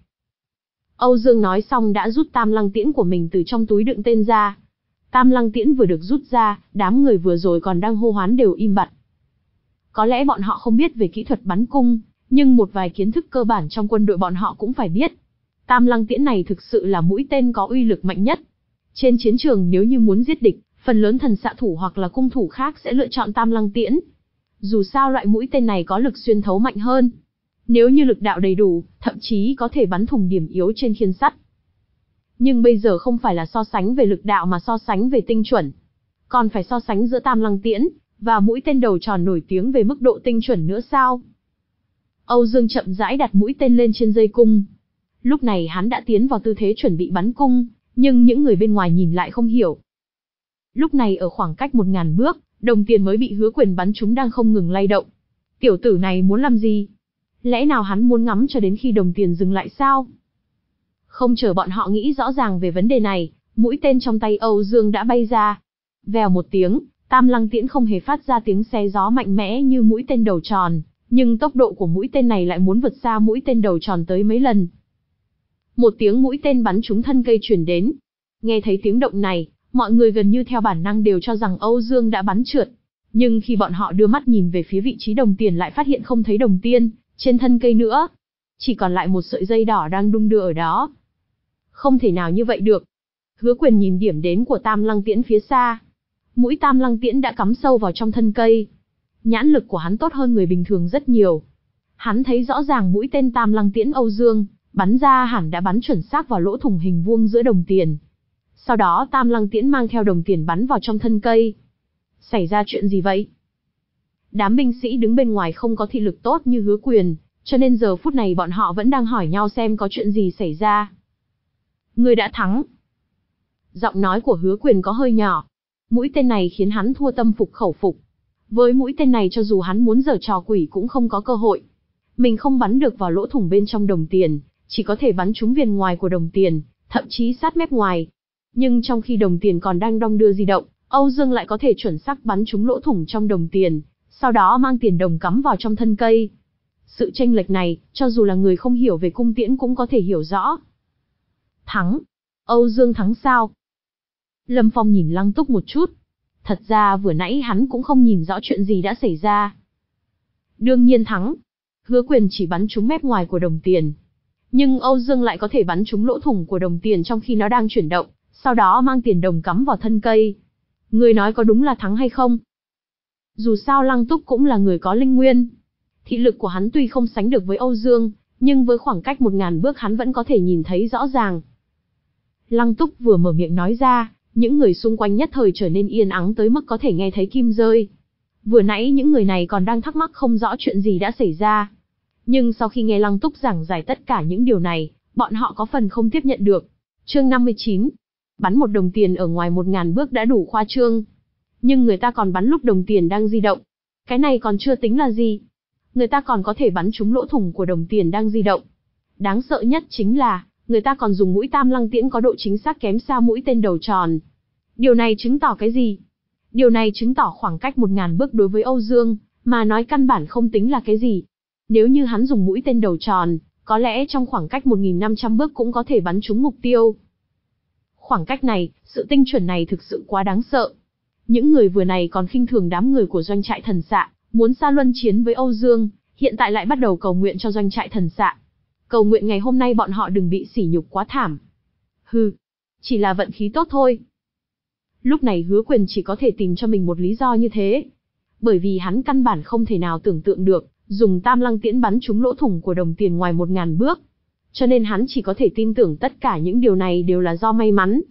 Âu Dương nói xong đã rút Tam Lăng tiễn của mình từ trong túi đựng tên ra. Tam Lăng tiễn vừa được rút ra, đám người vừa rồi còn đang hô hoán đều im bặt. Có lẽ bọn họ không biết về kỹ thuật bắn cung, nhưng một vài kiến thức cơ bản trong quân đội bọn họ cũng phải biết. Tam Lăng tiễn này thực sự là mũi tên có uy lực mạnh nhất. Trên chiến trường nếu như muốn giết địch, phần lớn thần xạ thủ hoặc là cung thủ khác sẽ lựa chọn Tam Lăng tiễn. Dù sao loại mũi tên này có lực xuyên thấu mạnh hơn. Nếu như lực đạo đầy đủ, thậm chí có thể bắn thủng điểm yếu trên khiên sắt. Nhưng bây giờ không phải là so sánh về lực đạo mà so sánh về tinh chuẩn. Còn phải so sánh giữa Tam Lăng tiễn và mũi tên đầu tròn nổi tiếng về mức độ tinh chuẩn nữa sao? Âu Dương chậm rãi đặt mũi tên lên trên dây cung. Lúc này hắn đã tiến vào tư thế chuẩn bị bắn cung, nhưng những người bên ngoài nhìn lại không hiểu. Lúc này ở khoảng cách một ngàn bước, đồng tiền mới bị Hứa Quyền bắn trúng đang không ngừng lay động. Tiểu tử này muốn làm gì? Lẽ nào hắn muốn ngắm cho đến khi đồng tiền dừng lại sao? Không chờ bọn họ nghĩ rõ ràng về vấn đề này, mũi tên trong tay Âu Dương đã bay ra. Vèo một tiếng, Tam Lăng tiễn không hề phát ra tiếng xé gió mạnh mẽ như mũi tên đầu tròn, nhưng tốc độ của mũi tên này lại muốn vượt xa mũi tên đầu tròn tới mấy lần. Một tiếng mũi tên bắn trúng thân cây truyền đến. Nghe thấy tiếng động này, mọi người gần như theo bản năng đều cho rằng Âu Dương đã bắn trượt. Nhưng khi bọn họ đưa mắt nhìn về phía vị trí đồng tiền lại phát hiện không thấy đồng tiền trên thân cây nữa. Chỉ còn lại một sợi dây đỏ đang đung đưa ở đó. Không thể nào như vậy được. Hứa Quyền nhìn điểm đến của Tam Lăng tiễn phía xa. Mũi Tam Lăng tiễn đã cắm sâu vào trong thân cây. Nhãn lực của hắn tốt hơn người bình thường rất nhiều. Hắn thấy rõ ràng mũi tên Tam Lăng tiễn Âu Dương bắn ra hẳn đã bắn chuẩn xác vào lỗ thủng hình vuông giữa đồng tiền. Sau đó Tam Lăng tiễn mang theo đồng tiền bắn vào trong thân cây. Xảy ra chuyện gì vậy? Đám binh sĩ đứng bên ngoài không có thị lực tốt như Hứa Quyền, cho nên giờ phút này bọn họ vẫn đang hỏi nhau xem có chuyện gì xảy ra. Ngươi đã thắng. Giọng nói của Hứa Quyền có hơi nhỏ. Mũi tên này khiến hắn thua tâm phục khẩu phục. Với mũi tên này cho dù hắn muốn giở trò quỷ cũng không có cơ hội. Mình không bắn được vào lỗ thủng bên trong đồng tiền, chỉ có thể bắn trúng viền ngoài của đồng tiền, thậm chí sát mép ngoài. Nhưng trong khi đồng tiền còn đang đong đưa di động, Âu Dương lại có thể chuẩn xác bắn trúng lỗ thủng trong đồng tiền, sau đó mang tiền đồng cắm vào trong thân cây. Sự chênh lệch này, cho dù là người không hiểu về cung tiễn cũng có thể hiểu rõ. Thắng. Âu Dương thắng sao? Lâm Phong nhìn Lăng Túc một chút. Thật ra vừa nãy hắn cũng không nhìn rõ chuyện gì đã xảy ra. Đương nhiên thắng. Hứa Quyền chỉ bắn trúng mép ngoài của đồng tiền. Nhưng Âu Dương lại có thể bắn trúng lỗ thủng của đồng tiền trong khi nó đang chuyển động, sau đó mang tiền đồng cắm vào thân cây. Người nói có đúng là thắng hay không? Dù sao Lăng Túc cũng là người có linh nguyên. Thị lực của hắn tuy không sánh được với Âu Dương, nhưng với khoảng cách một ngàn bước hắn vẫn có thể nhìn thấy rõ ràng. Lăng Túc vừa mở miệng nói ra, những người xung quanh nhất thời trở nên yên ắng tới mức có thể nghe thấy kim rơi. Vừa nãy những người này còn đang thắc mắc không rõ chuyện gì đã xảy ra. Nhưng sau khi nghe Lăng Túc giảng giải tất cả những điều này, bọn họ có phần không tiếp nhận được. Chương năm mươi chín. Bắn một đồng tiền ở ngoài một ngàn bước đã đủ khoa trương. Nhưng người ta còn bắn lúc đồng tiền đang di động. Cái này còn chưa tính là gì. Người ta còn có thể bắn trúng lỗ thủng của đồng tiền đang di động. Đáng sợ nhất chính là, người ta còn dùng mũi tam lăng tiễn có độ chính xác kém xa mũi tên đầu tròn. Điều này chứng tỏ cái gì? Điều này chứng tỏ khoảng cách một ngàn bước đối với Âu Dương, mà nói căn bản không tính là cái gì. Nếu như hắn dùng mũi tên đầu tròn, có lẽ trong khoảng cách một nghìn năm trăm bước cũng có thể bắn trúng mục tiêu. Khoảng cách này, sự tinh chuẩn này thực sự quá đáng sợ. Những người vừa này còn khinh thường đám người của doanh trại thần xạ, muốn xa luân chiến với Âu Dương, hiện tại lại bắt đầu cầu nguyện cho doanh trại thần xạ. Cầu nguyện ngày hôm nay bọn họ đừng bị sỉ nhục quá thảm. Hừ, chỉ là vận khí tốt thôi. Lúc này Hứa Quyền chỉ có thể tìm cho mình một lý do như thế. Bởi vì hắn căn bản không thể nào tưởng tượng được, dùng tam lăng tiễn bắn trúng lỗ thủng của đồng tiền ngoài một ngàn bước. Cho nên hắn chỉ có thể tin tưởng tất cả những điều này đều là do may mắn.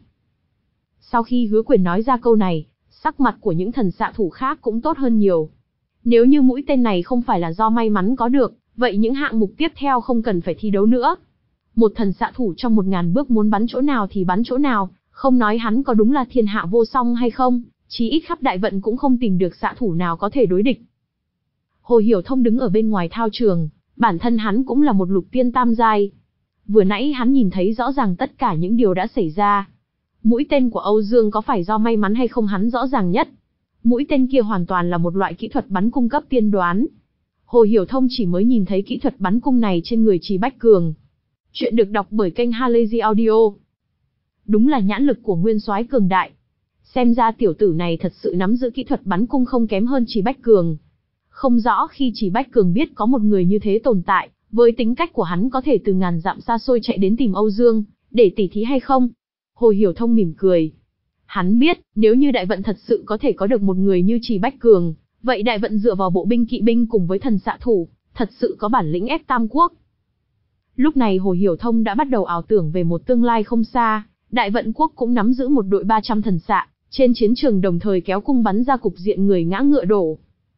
Sau khi Hứa Quyền nói ra câu này, sắc mặt của những thần xạ thủ khác cũng tốt hơn nhiều. Nếu như mũi tên này không phải là do may mắn có được, vậy những hạng mục tiếp theo không cần phải thi đấu nữa. Một thần xạ thủ trong một ngàn bước muốn bắn chỗ nào thì bắn chỗ nào, không nói hắn có đúng là thiên hạ vô song hay không, chí ít khắp đại vận cũng không tìm được xạ thủ nào có thể đối địch. Hồ Hiểu Thông đứng ở bên ngoài thao trường, bản thân hắn cũng là một lục tiên tam giai. Vừa nãy hắn nhìn thấy rõ ràng tất cả những điều đã xảy ra. Mũi tên của Âu Dương có phải do may mắn hay không hắn rõ ràng nhất. Mũi tên kia hoàn toàn là một loại kỹ thuật bắn cung cấp tiên đoán. Hồ Hiểu Thông chỉ mới nhìn thấy kỹ thuật bắn cung này trên người Trì Bách Cường. Chuyện được đọc bởi kênh Halazy Audio. Đúng là nhãn lực của nguyên soái cường đại. Xem ra tiểu tử này thật sự nắm giữ kỹ thuật bắn cung không kém hơn Trì Bách Cường. Không rõ khi Trì Bách Cường biết có một người như thế tồn tại, với tính cách của hắn có thể từ ngàn dặm xa xôi chạy đến tìm Âu Dương, để tỉ thí hay không? Hồ Hiểu Thông mỉm cười. Hắn biết, nếu như đại vận thật sự có thể có được một người như Trì Bách Cường, vậy đại vận dựa vào bộ binh kỵ binh cùng với thần xạ thủ, thật sự có bản lĩnh ép Tam Quốc. Lúc này Hồ Hiểu Thông đã bắt đầu ảo tưởng về một tương lai không xa, đại vận quốc cũng nắm giữ một đội ba trăm thần xạ, trên chiến trường đồng thời kéo cung bắn ra cục diện người ngã ngựa đổ.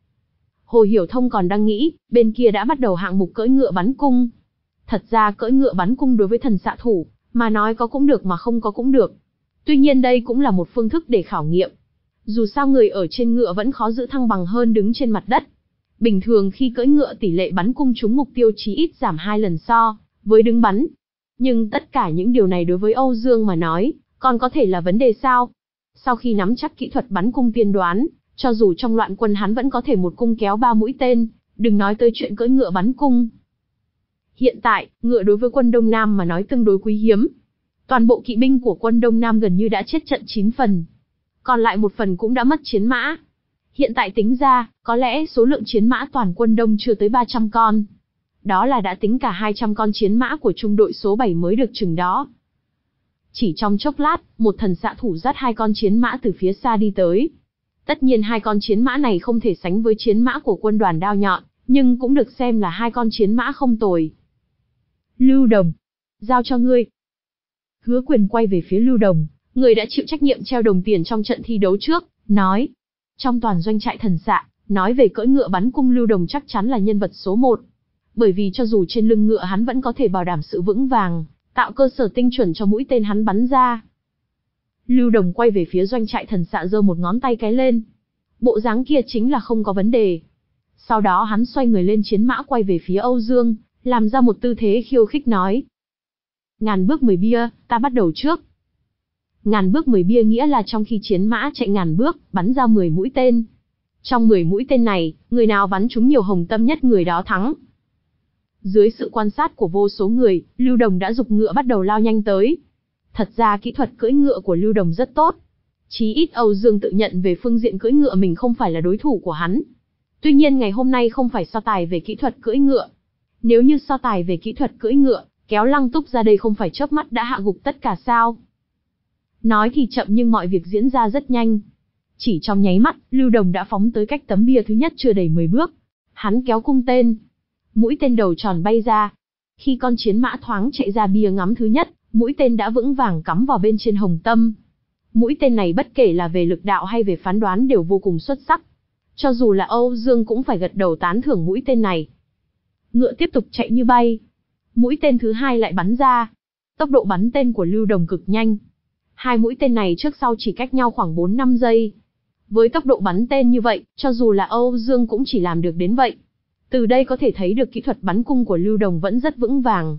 Hồ Hiểu Thông còn đang nghĩ, bên kia đã bắt đầu hạng mục cưỡi ngựa bắn cung. Thật ra cưỡi ngựa bắn cung đối với thần xạ thủ, mà nói có cũng được mà không có cũng được. Tuy nhiên đây cũng là một phương thức để khảo nghiệm. Dù sao người ở trên ngựa vẫn khó giữ thăng bằng hơn đứng trên mặt đất. Bình thường khi cưỡi ngựa tỷ lệ bắn cung trúng mục tiêu chí ít giảm hai lần so với đứng bắn. Nhưng tất cả những điều này đối với Âu Dương mà nói, còn có thể là vấn đề sao? Sau khi nắm chắc kỹ thuật bắn cung tiên đoán, cho dù trong loạn quân hắn vẫn có thể một cung kéo ba mũi tên, đừng nói tới chuyện cưỡi ngựa bắn cung. Hiện tại, ngựa đối với quân Đông Nam mà nói tương đối quý hiếm. Toàn bộ kỵ binh của quân Đông Nam gần như đã chết trận chín phần. Còn lại một phần cũng đã mất chiến mã. Hiện tại tính ra, có lẽ số lượng chiến mã toàn quân Đông chưa tới ba trăm con. Đó là đã tính cả hai trăm con chiến mã của trung đội số bảy mới được chừng đó. Chỉ trong chốc lát, một thần xạ thủ dắt hai con chiến mã từ phía xa đi tới. Tất nhiên hai con chiến mã này không thể sánh với chiến mã của quân đoàn đao nhọn, nhưng cũng được xem là hai con chiến mã không tồi. Lưu Đồng, giao cho ngươi. Hứa Quyền quay về phía Lưu Đồng, người đã chịu trách nhiệm treo đồng tiền trong trận thi đấu trước, nói. Trong toàn doanh trại thần xạ, nói về cưỡi ngựa bắn cung Lưu Đồng chắc chắn là nhân vật số một. Bởi vì cho dù trên lưng ngựa hắn vẫn có thể bảo đảm sự vững vàng, tạo cơ sở tinh chuẩn cho mũi tên hắn bắn ra. Lưu Đồng quay về phía doanh trại thần xạ giơ một ngón tay cái lên. Bộ dáng kia chính là không có vấn đề. Sau đó hắn xoay người lên chiến mã quay về phía Âu Dương, làm ra một tư thế khiêu khích nói. Ngàn bước mười bia, ta bắt đầu trước. Ngàn bước mười bia nghĩa là trong khi chiến mã chạy ngàn bước, bắn ra mười mũi tên. Trong mười mũi tên này, người nào bắn trúng nhiều hồng tâm nhất người đó thắng. Dưới sự quan sát của vô số người, Lưu Đồng đã giục ngựa bắt đầu lao nhanh tới. Thật ra kỹ thuật cưỡi ngựa của Lưu Đồng rất tốt. Chí ít Âu Dương tự nhận về phương diện cưỡi ngựa mình không phải là đối thủ của hắn. Tuy nhiên ngày hôm nay không phải so tài về kỹ thuật cưỡi ngựa. Nếu như so tài về kỹ thuật cưỡi ngựa, kéo Lăng Túc ra đây không phải chớp mắt đã hạ gục tất cả sao? Nói thì chậm nhưng mọi việc diễn ra rất nhanh. Chỉ trong nháy mắt, Lưu Đồng đã phóng tới cách tấm bia thứ nhất chưa đầy mười bước. Hắn kéo cung tên. Mũi tên đầu tròn bay ra. Khi con chiến mã thoáng chạy ra bia ngắm thứ nhất, mũi tên đã vững vàng cắm vào bên trên hồng tâm. Mũi tên này bất kể là về lực đạo hay về phán đoán đều vô cùng xuất sắc. Cho dù là Âu Dương cũng phải gật đầu tán thưởng mũi tên này. Ngựa tiếp tục chạy như bay. Mũi tên thứ hai lại bắn ra. Tốc độ bắn tên của Lưu Đồng cực nhanh. Hai mũi tên này trước sau chỉ cách nhau khoảng bốn năm giây. Với tốc độ bắn tên như vậy, cho dù là Âu Dương cũng chỉ làm được đến vậy. Từ đây có thể thấy được kỹ thuật bắn cung của Lưu Đồng vẫn rất vững vàng.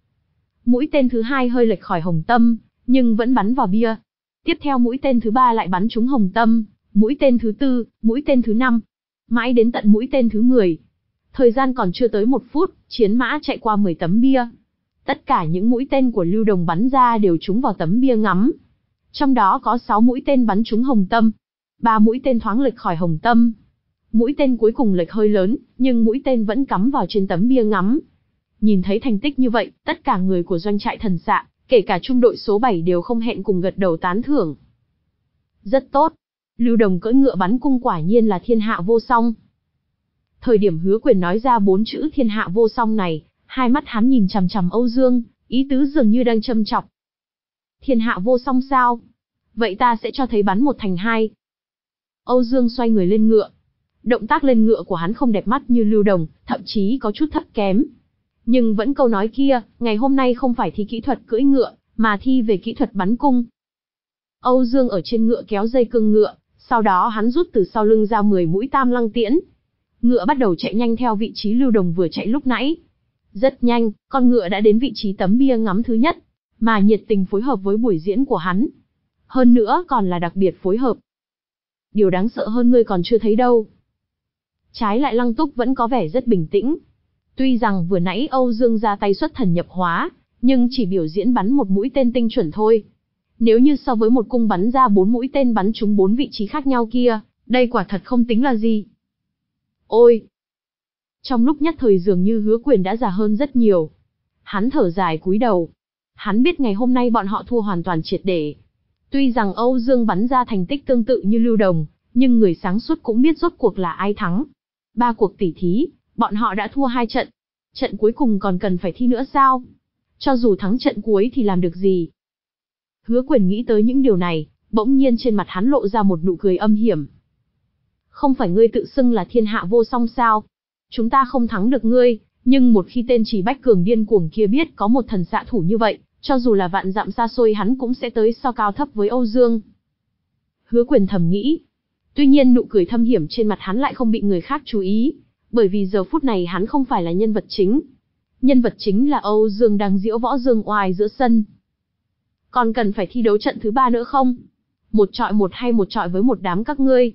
Mũi tên thứ hai hơi lệch khỏi hồng tâm, nhưng vẫn bắn vào bia. Tiếp theo mũi tên thứ ba lại bắn trúng hồng tâm, mũi tên thứ tư, mũi tên thứ năm, mãi đến tận mũi tên thứ mười. Thời gian còn chưa tới một phút, chiến mã chạy qua mười tấm bia. Tất cả những mũi tên của Lưu Đồng bắn ra đều trúng vào tấm bia ngắm. Trong đó có sáu mũi tên bắn trúng hồng tâm, ba mũi tên thoáng lệch khỏi hồng tâm. Mũi tên cuối cùng lệch hơi lớn, nhưng mũi tên vẫn cắm vào trên tấm bia ngắm. Nhìn thấy thành tích như vậy, tất cả người của doanh trại thần xạ, kể cả trung đội số bảy đều không hẹn cùng gật đầu tán thưởng. Rất tốt. Lưu Đồng cưỡi ngựa bắn cung quả nhiên là thiên hạ vô song. Thời điểm Hứa Quyền nói ra bốn chữ thiên hạ vô song này, hai mắt hắn nhìn chằm chằm Âu Dương, ý tứ dường như đang châm chọc. Thiên hạ vô song sao? Vậy ta sẽ cho thấy bắn một thành hai. Âu Dương xoay người lên ngựa. Động tác lên ngựa của hắn không đẹp mắt như Lưu Đồng, thậm chí có chút thấp kém. Nhưng vẫn câu nói kia, ngày hôm nay không phải thi kỹ thuật cưỡi ngựa, mà thi về kỹ thuật bắn cung. Âu Dương ở trên ngựa kéo dây cương ngựa, sau đó hắn rút từ sau lưng ra mười mũi tam lăng tiễn. Ngựa bắt đầu chạy nhanh theo vị trí Lưu Đồng vừa chạy lúc nãy. Rất nhanh, con ngựa đã đến vị trí tấm bia ngắm thứ nhất, mà nhiệt tình phối hợp với buổi diễn của hắn. Hơn nữa còn là đặc biệt phối hợp. Điều đáng sợ hơn ngươi còn chưa thấy đâu. Trái lại Lăng Túc vẫn có vẻ rất bình tĩnh. Tuy rằng vừa nãy Âu Dương ra tay xuất thần nhập hóa, nhưng chỉ biểu diễn bắn một mũi tên tinh chuẩn thôi. Nếu như so với một cung bắn ra bốn mũi tên bắn trúng bốn vị trí khác nhau kia, đây quả thật không tính là gì. Ôi! Trong lúc nhất thời dường như Hứa Quyền đã già hơn rất nhiều. Hắn thở dài cúi đầu. Hắn biết ngày hôm nay bọn họ thua hoàn toàn triệt để. Tuy rằng Âu Dương bắn ra thành tích tương tự như Lưu Đồng, nhưng người sáng suốt cũng biết rốt cuộc là ai thắng. Ba cuộc tỉ thí, bọn họ đã thua hai trận. Trận cuối cùng còn cần phải thi nữa sao? Cho dù thắng trận cuối thì làm được gì? Hứa Quyền nghĩ tới những điều này, bỗng nhiên trên mặt hắn lộ ra một nụ cười âm hiểm. Không phải ngươi tự xưng là thiên hạ vô song sao? Chúng ta không thắng được ngươi, nhưng một khi tên Chỉ Bách Cường điên cuồng kia biết có một thần xạ thủ như vậy, cho dù là vạn dặm xa xôi hắn cũng sẽ tới so cao thấp với Âu Dương. Hứa Quyền thầm nghĩ. Tuy nhiên nụ cười thâm hiểm trên mặt hắn lại không bị người khác chú ý, bởi vì giờ phút này hắn không phải là nhân vật chính. Nhân vật chính là Âu Dương đang diễu võ dương oai giữa sân. Còn cần phải thi đấu trận thứ ba nữa không? Một trọi một hay một trọi với một đám các ngươi?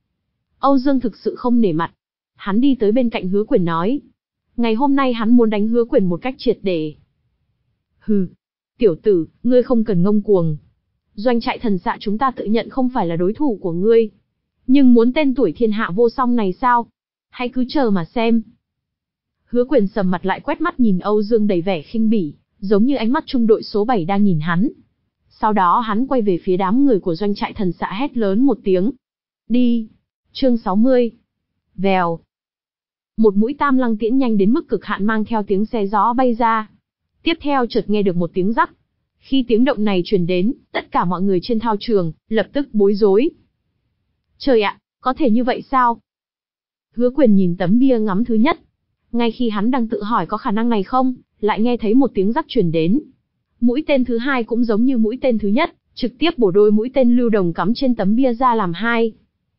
Âu Dương thực sự không nể mặt. Hắn đi tới bên cạnh Hứa Quyền nói. Ngày hôm nay hắn muốn đánh Hứa Quyền một cách triệt để. Hừ, tiểu tử, ngươi không cần ngông cuồng. Doanh trại thần xạ chúng ta tự nhận không phải là đối thủ của ngươi. Nhưng muốn tên tuổi thiên hạ vô song này sao? Hãy cứ chờ mà xem. Hứa Quyền sầm mặt lại quét mắt nhìn Âu Dương đầy vẻ khinh bỉ, giống như ánh mắt trung đội số bảy đang nhìn hắn. Sau đó hắn quay về phía đám người của doanh trại thần xạ hét lớn một tiếng. Đi! Chương sáu mươi. Vèo. Một mũi tam lăng tiễn nhanh đến mức cực hạn mang theo tiếng xe gió bay ra. Tiếp theo chợt nghe được một tiếng rắc. Khi tiếng động này truyền đến, tất cả mọi người trên thao trường lập tức bối rối. Trời ạ, có thể như vậy sao? Hứa Quyền nhìn tấm bia ngắm thứ nhất. Ngay khi hắn đang tự hỏi có khả năng này không, lại nghe thấy một tiếng rắc truyền đến. Mũi tên thứ hai cũng giống như mũi tên thứ nhất, trực tiếp bổ đôi mũi tên lưu đồng cắm trên tấm bia ra làm hai.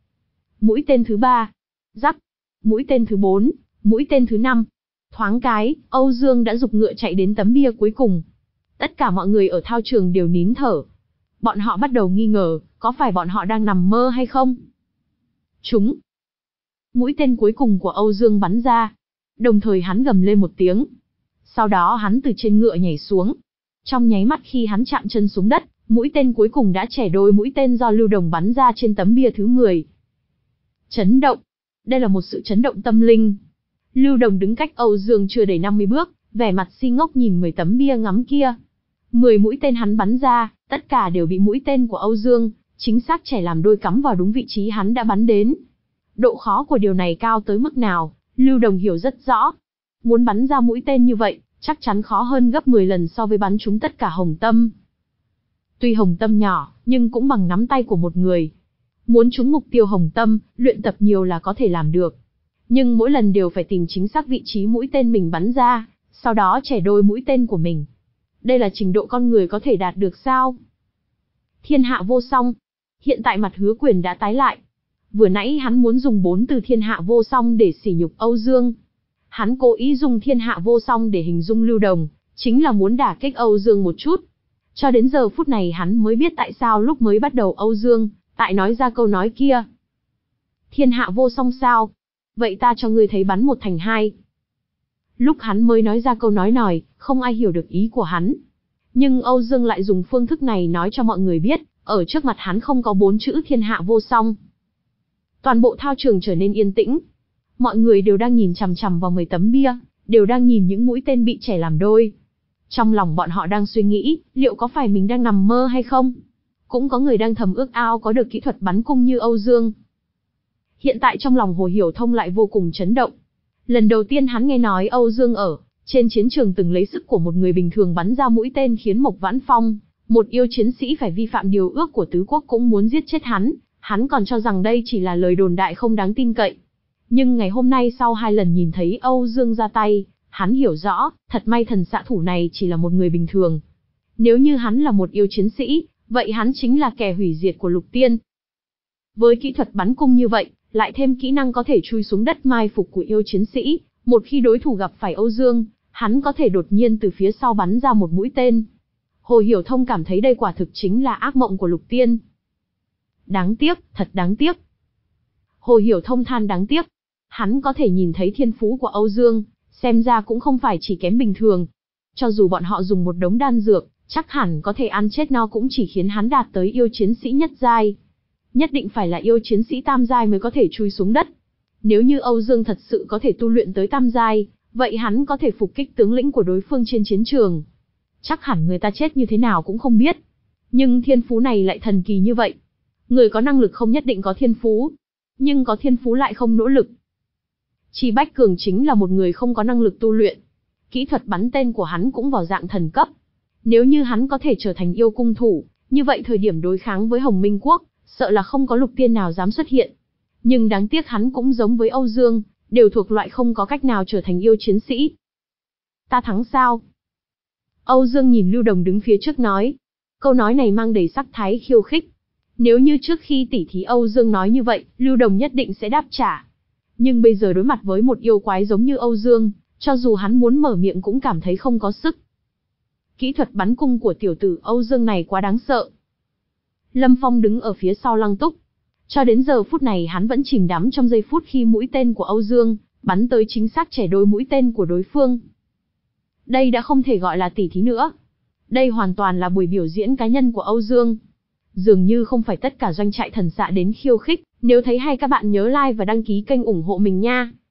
Mũi tên thứ ba, rắc. Mũi tên thứ bốn, mũi tên thứ năm. Thoáng cái, Âu Dương đã giục ngựa chạy đến tấm bia cuối cùng. Tất cả mọi người ở thao trường đều nín thở. Bọn họ bắt đầu nghi ngờ, có phải bọn họ đang nằm mơ hay không? Trúng. Mũi tên cuối cùng của Âu Dương bắn ra. Đồng thời hắn gầm lên một tiếng. Sau đó hắn từ trên ngựa nhảy xuống. Trong nháy mắt khi hắn chạm chân xuống đất, mũi tên cuối cùng đã chẻ đôi mũi tên do lưu đồng bắn ra trên tấm bia thứ mười. Chấn động. Đây là một sự chấn động tâm linh. Lưu đồng đứng cách Âu Dương chưa đầy năm mươi bước, vẻ mặt si ngốc nhìn mười tấm bia ngắm kia. mười mũi tên hắn bắn ra, tất cả đều bị mũi tên của Âu Dương, chính xác chẻ làm đôi cắm vào đúng vị trí hắn đã bắn đến. Độ khó của điều này cao tới mức nào, Lưu Đồng hiểu rất rõ. Muốn bắn ra mũi tên như vậy, chắc chắn khó hơn gấp mười lần so với bắn trúng tất cả hồng tâm. Tuy hồng tâm nhỏ, nhưng cũng bằng nắm tay của một người. Muốn trúng mục tiêu hồng tâm, luyện tập nhiều là có thể làm được. Nhưng mỗi lần đều phải tìm chính xác vị trí mũi tên mình bắn ra, sau đó chẻ đôi mũi tên của mình. Đây là trình độ con người có thể đạt được sao? Thiên hạ vô song. Hiện tại mặt Hứa Quyền đã tái lại. Vừa nãy hắn muốn dùng bốn từ thiên hạ vô song để sỉ nhục Âu Dương. Hắn cố ý dùng thiên hạ vô song để hình dung Lưu Đồng, chính là muốn đả kích Âu Dương một chút. Cho đến giờ phút này hắn mới biết tại sao lúc mới bắt đầu Âu Dương, tại nói ra câu nói kia. Thiên hạ vô song sao? Vậy ta cho ngươi thấy bắn một thành hai. Lúc hắn mới nói ra câu nói này, không ai hiểu được ý của hắn. Nhưng Âu Dương lại dùng phương thức này nói cho mọi người biết, ở trước mặt hắn không có bốn chữ thiên hạ vô song. Toàn bộ thao trường trở nên yên tĩnh. Mọi người đều đang nhìn chằm chằm vào mười tấm bia, đều đang nhìn những mũi tên bị chẻ làm đôi. Trong lòng bọn họ đang suy nghĩ, liệu có phải mình đang nằm mơ hay không? Cũng có người đang thầm ước ao có được kỹ thuật bắn cung như Âu Dương. Hiện tại trong lòng Hồ Hiểu Thông lại vô cùng chấn động. Lần đầu tiên hắn nghe nói Âu Dương ở trên chiến trường từng lấy sức của một người bình thường bắn ra mũi tên khiến Mộc Vãn Phong, một yêu chiến sĩ phải vi phạm điều ước của tứ quốc cũng muốn giết chết hắn, hắn còn cho rằng đây chỉ là lời đồn đại không đáng tin cậy. Nhưng ngày hôm nay sau hai lần nhìn thấy Âu Dương ra tay, hắn hiểu rõ, thật may thần xạ thủ này chỉ là một người bình thường. Nếu như hắn là một yêu chiến sĩ, vậy hắn chính là kẻ hủy diệt của Lục Tiên. Với kỹ thuật bắn cung như vậy, lại thêm kỹ năng có thể chui xuống đất mai phục của yêu chiến sĩ, một khi đối thủ gặp phải Âu Dương, hắn có thể đột nhiên từ phía sau bắn ra một mũi tên. Hồ Hiểu Thông cảm thấy đây quả thực chính là ác mộng của Lục Tiên. Đáng tiếc, thật đáng tiếc. Hồ Hiểu Thông than đáng tiếc. Hắn có thể nhìn thấy thiên phú của Âu Dương, xem ra cũng không phải chỉ kém bình thường. Cho dù bọn họ dùng một đống đan dược, chắc hẳn có thể ăn chết no cũng chỉ khiến hắn đạt tới yêu chiến sĩ nhất giai. Nhất định phải là yêu chiến sĩ tam giai mới có thể chui xuống đất. Nếu như Âu Dương thật sự có thể tu luyện tới tam giai, vậy hắn có thể phục kích tướng lĩnh của đối phương trên chiến trường. Chắc hẳn người ta chết như thế nào cũng không biết. Nhưng thiên phú này lại thần kỳ như vậy. Người có năng lực không nhất định có thiên phú, nhưng có thiên phú lại không nỗ lực. Chi Bách Cường chính là một người không có năng lực tu luyện. Kỹ thuật bắn tên của hắn cũng vào dạng thần cấp. Nếu như hắn có thể trở thành yêu cung thủ, như vậy thời điểm đối kháng với Hồng Minh Quốc, sợ là không có Lục Tiên nào dám xuất hiện. Nhưng đáng tiếc hắn cũng giống với Âu Dương, đều thuộc loại không có cách nào trở thành yêu chiến sĩ. Ta thắng sao? Âu Dương nhìn Lưu Đồng đứng phía trước nói. Câu nói này mang đầy sắc thái khiêu khích. Nếu như trước khi tỉ thí Âu Dương nói như vậy, Lưu Đồng nhất định sẽ đáp trả. Nhưng bây giờ đối mặt với một yêu quái giống như Âu Dương, cho dù hắn muốn mở miệng cũng cảm thấy không có sức. Kỹ thuật bắn cung của tiểu tử Âu Dương này quá đáng sợ. Lâm Phong đứng ở phía sau Lăng Túc. Cho đến giờ phút này hắn vẫn chìm đắm trong giây phút khi mũi tên của Âu Dương bắn tới chính xác chẻ đôi mũi tên của đối phương. Đây đã không thể gọi là tỉ thí nữa. Đây hoàn toàn là buổi biểu diễn cá nhân của Âu Dương. Dường như không phải tất cả doanh trại thần xạ đến khiêu khích. Nếu thấy hay các bạn nhớ like và đăng ký kênh ủng hộ mình nha.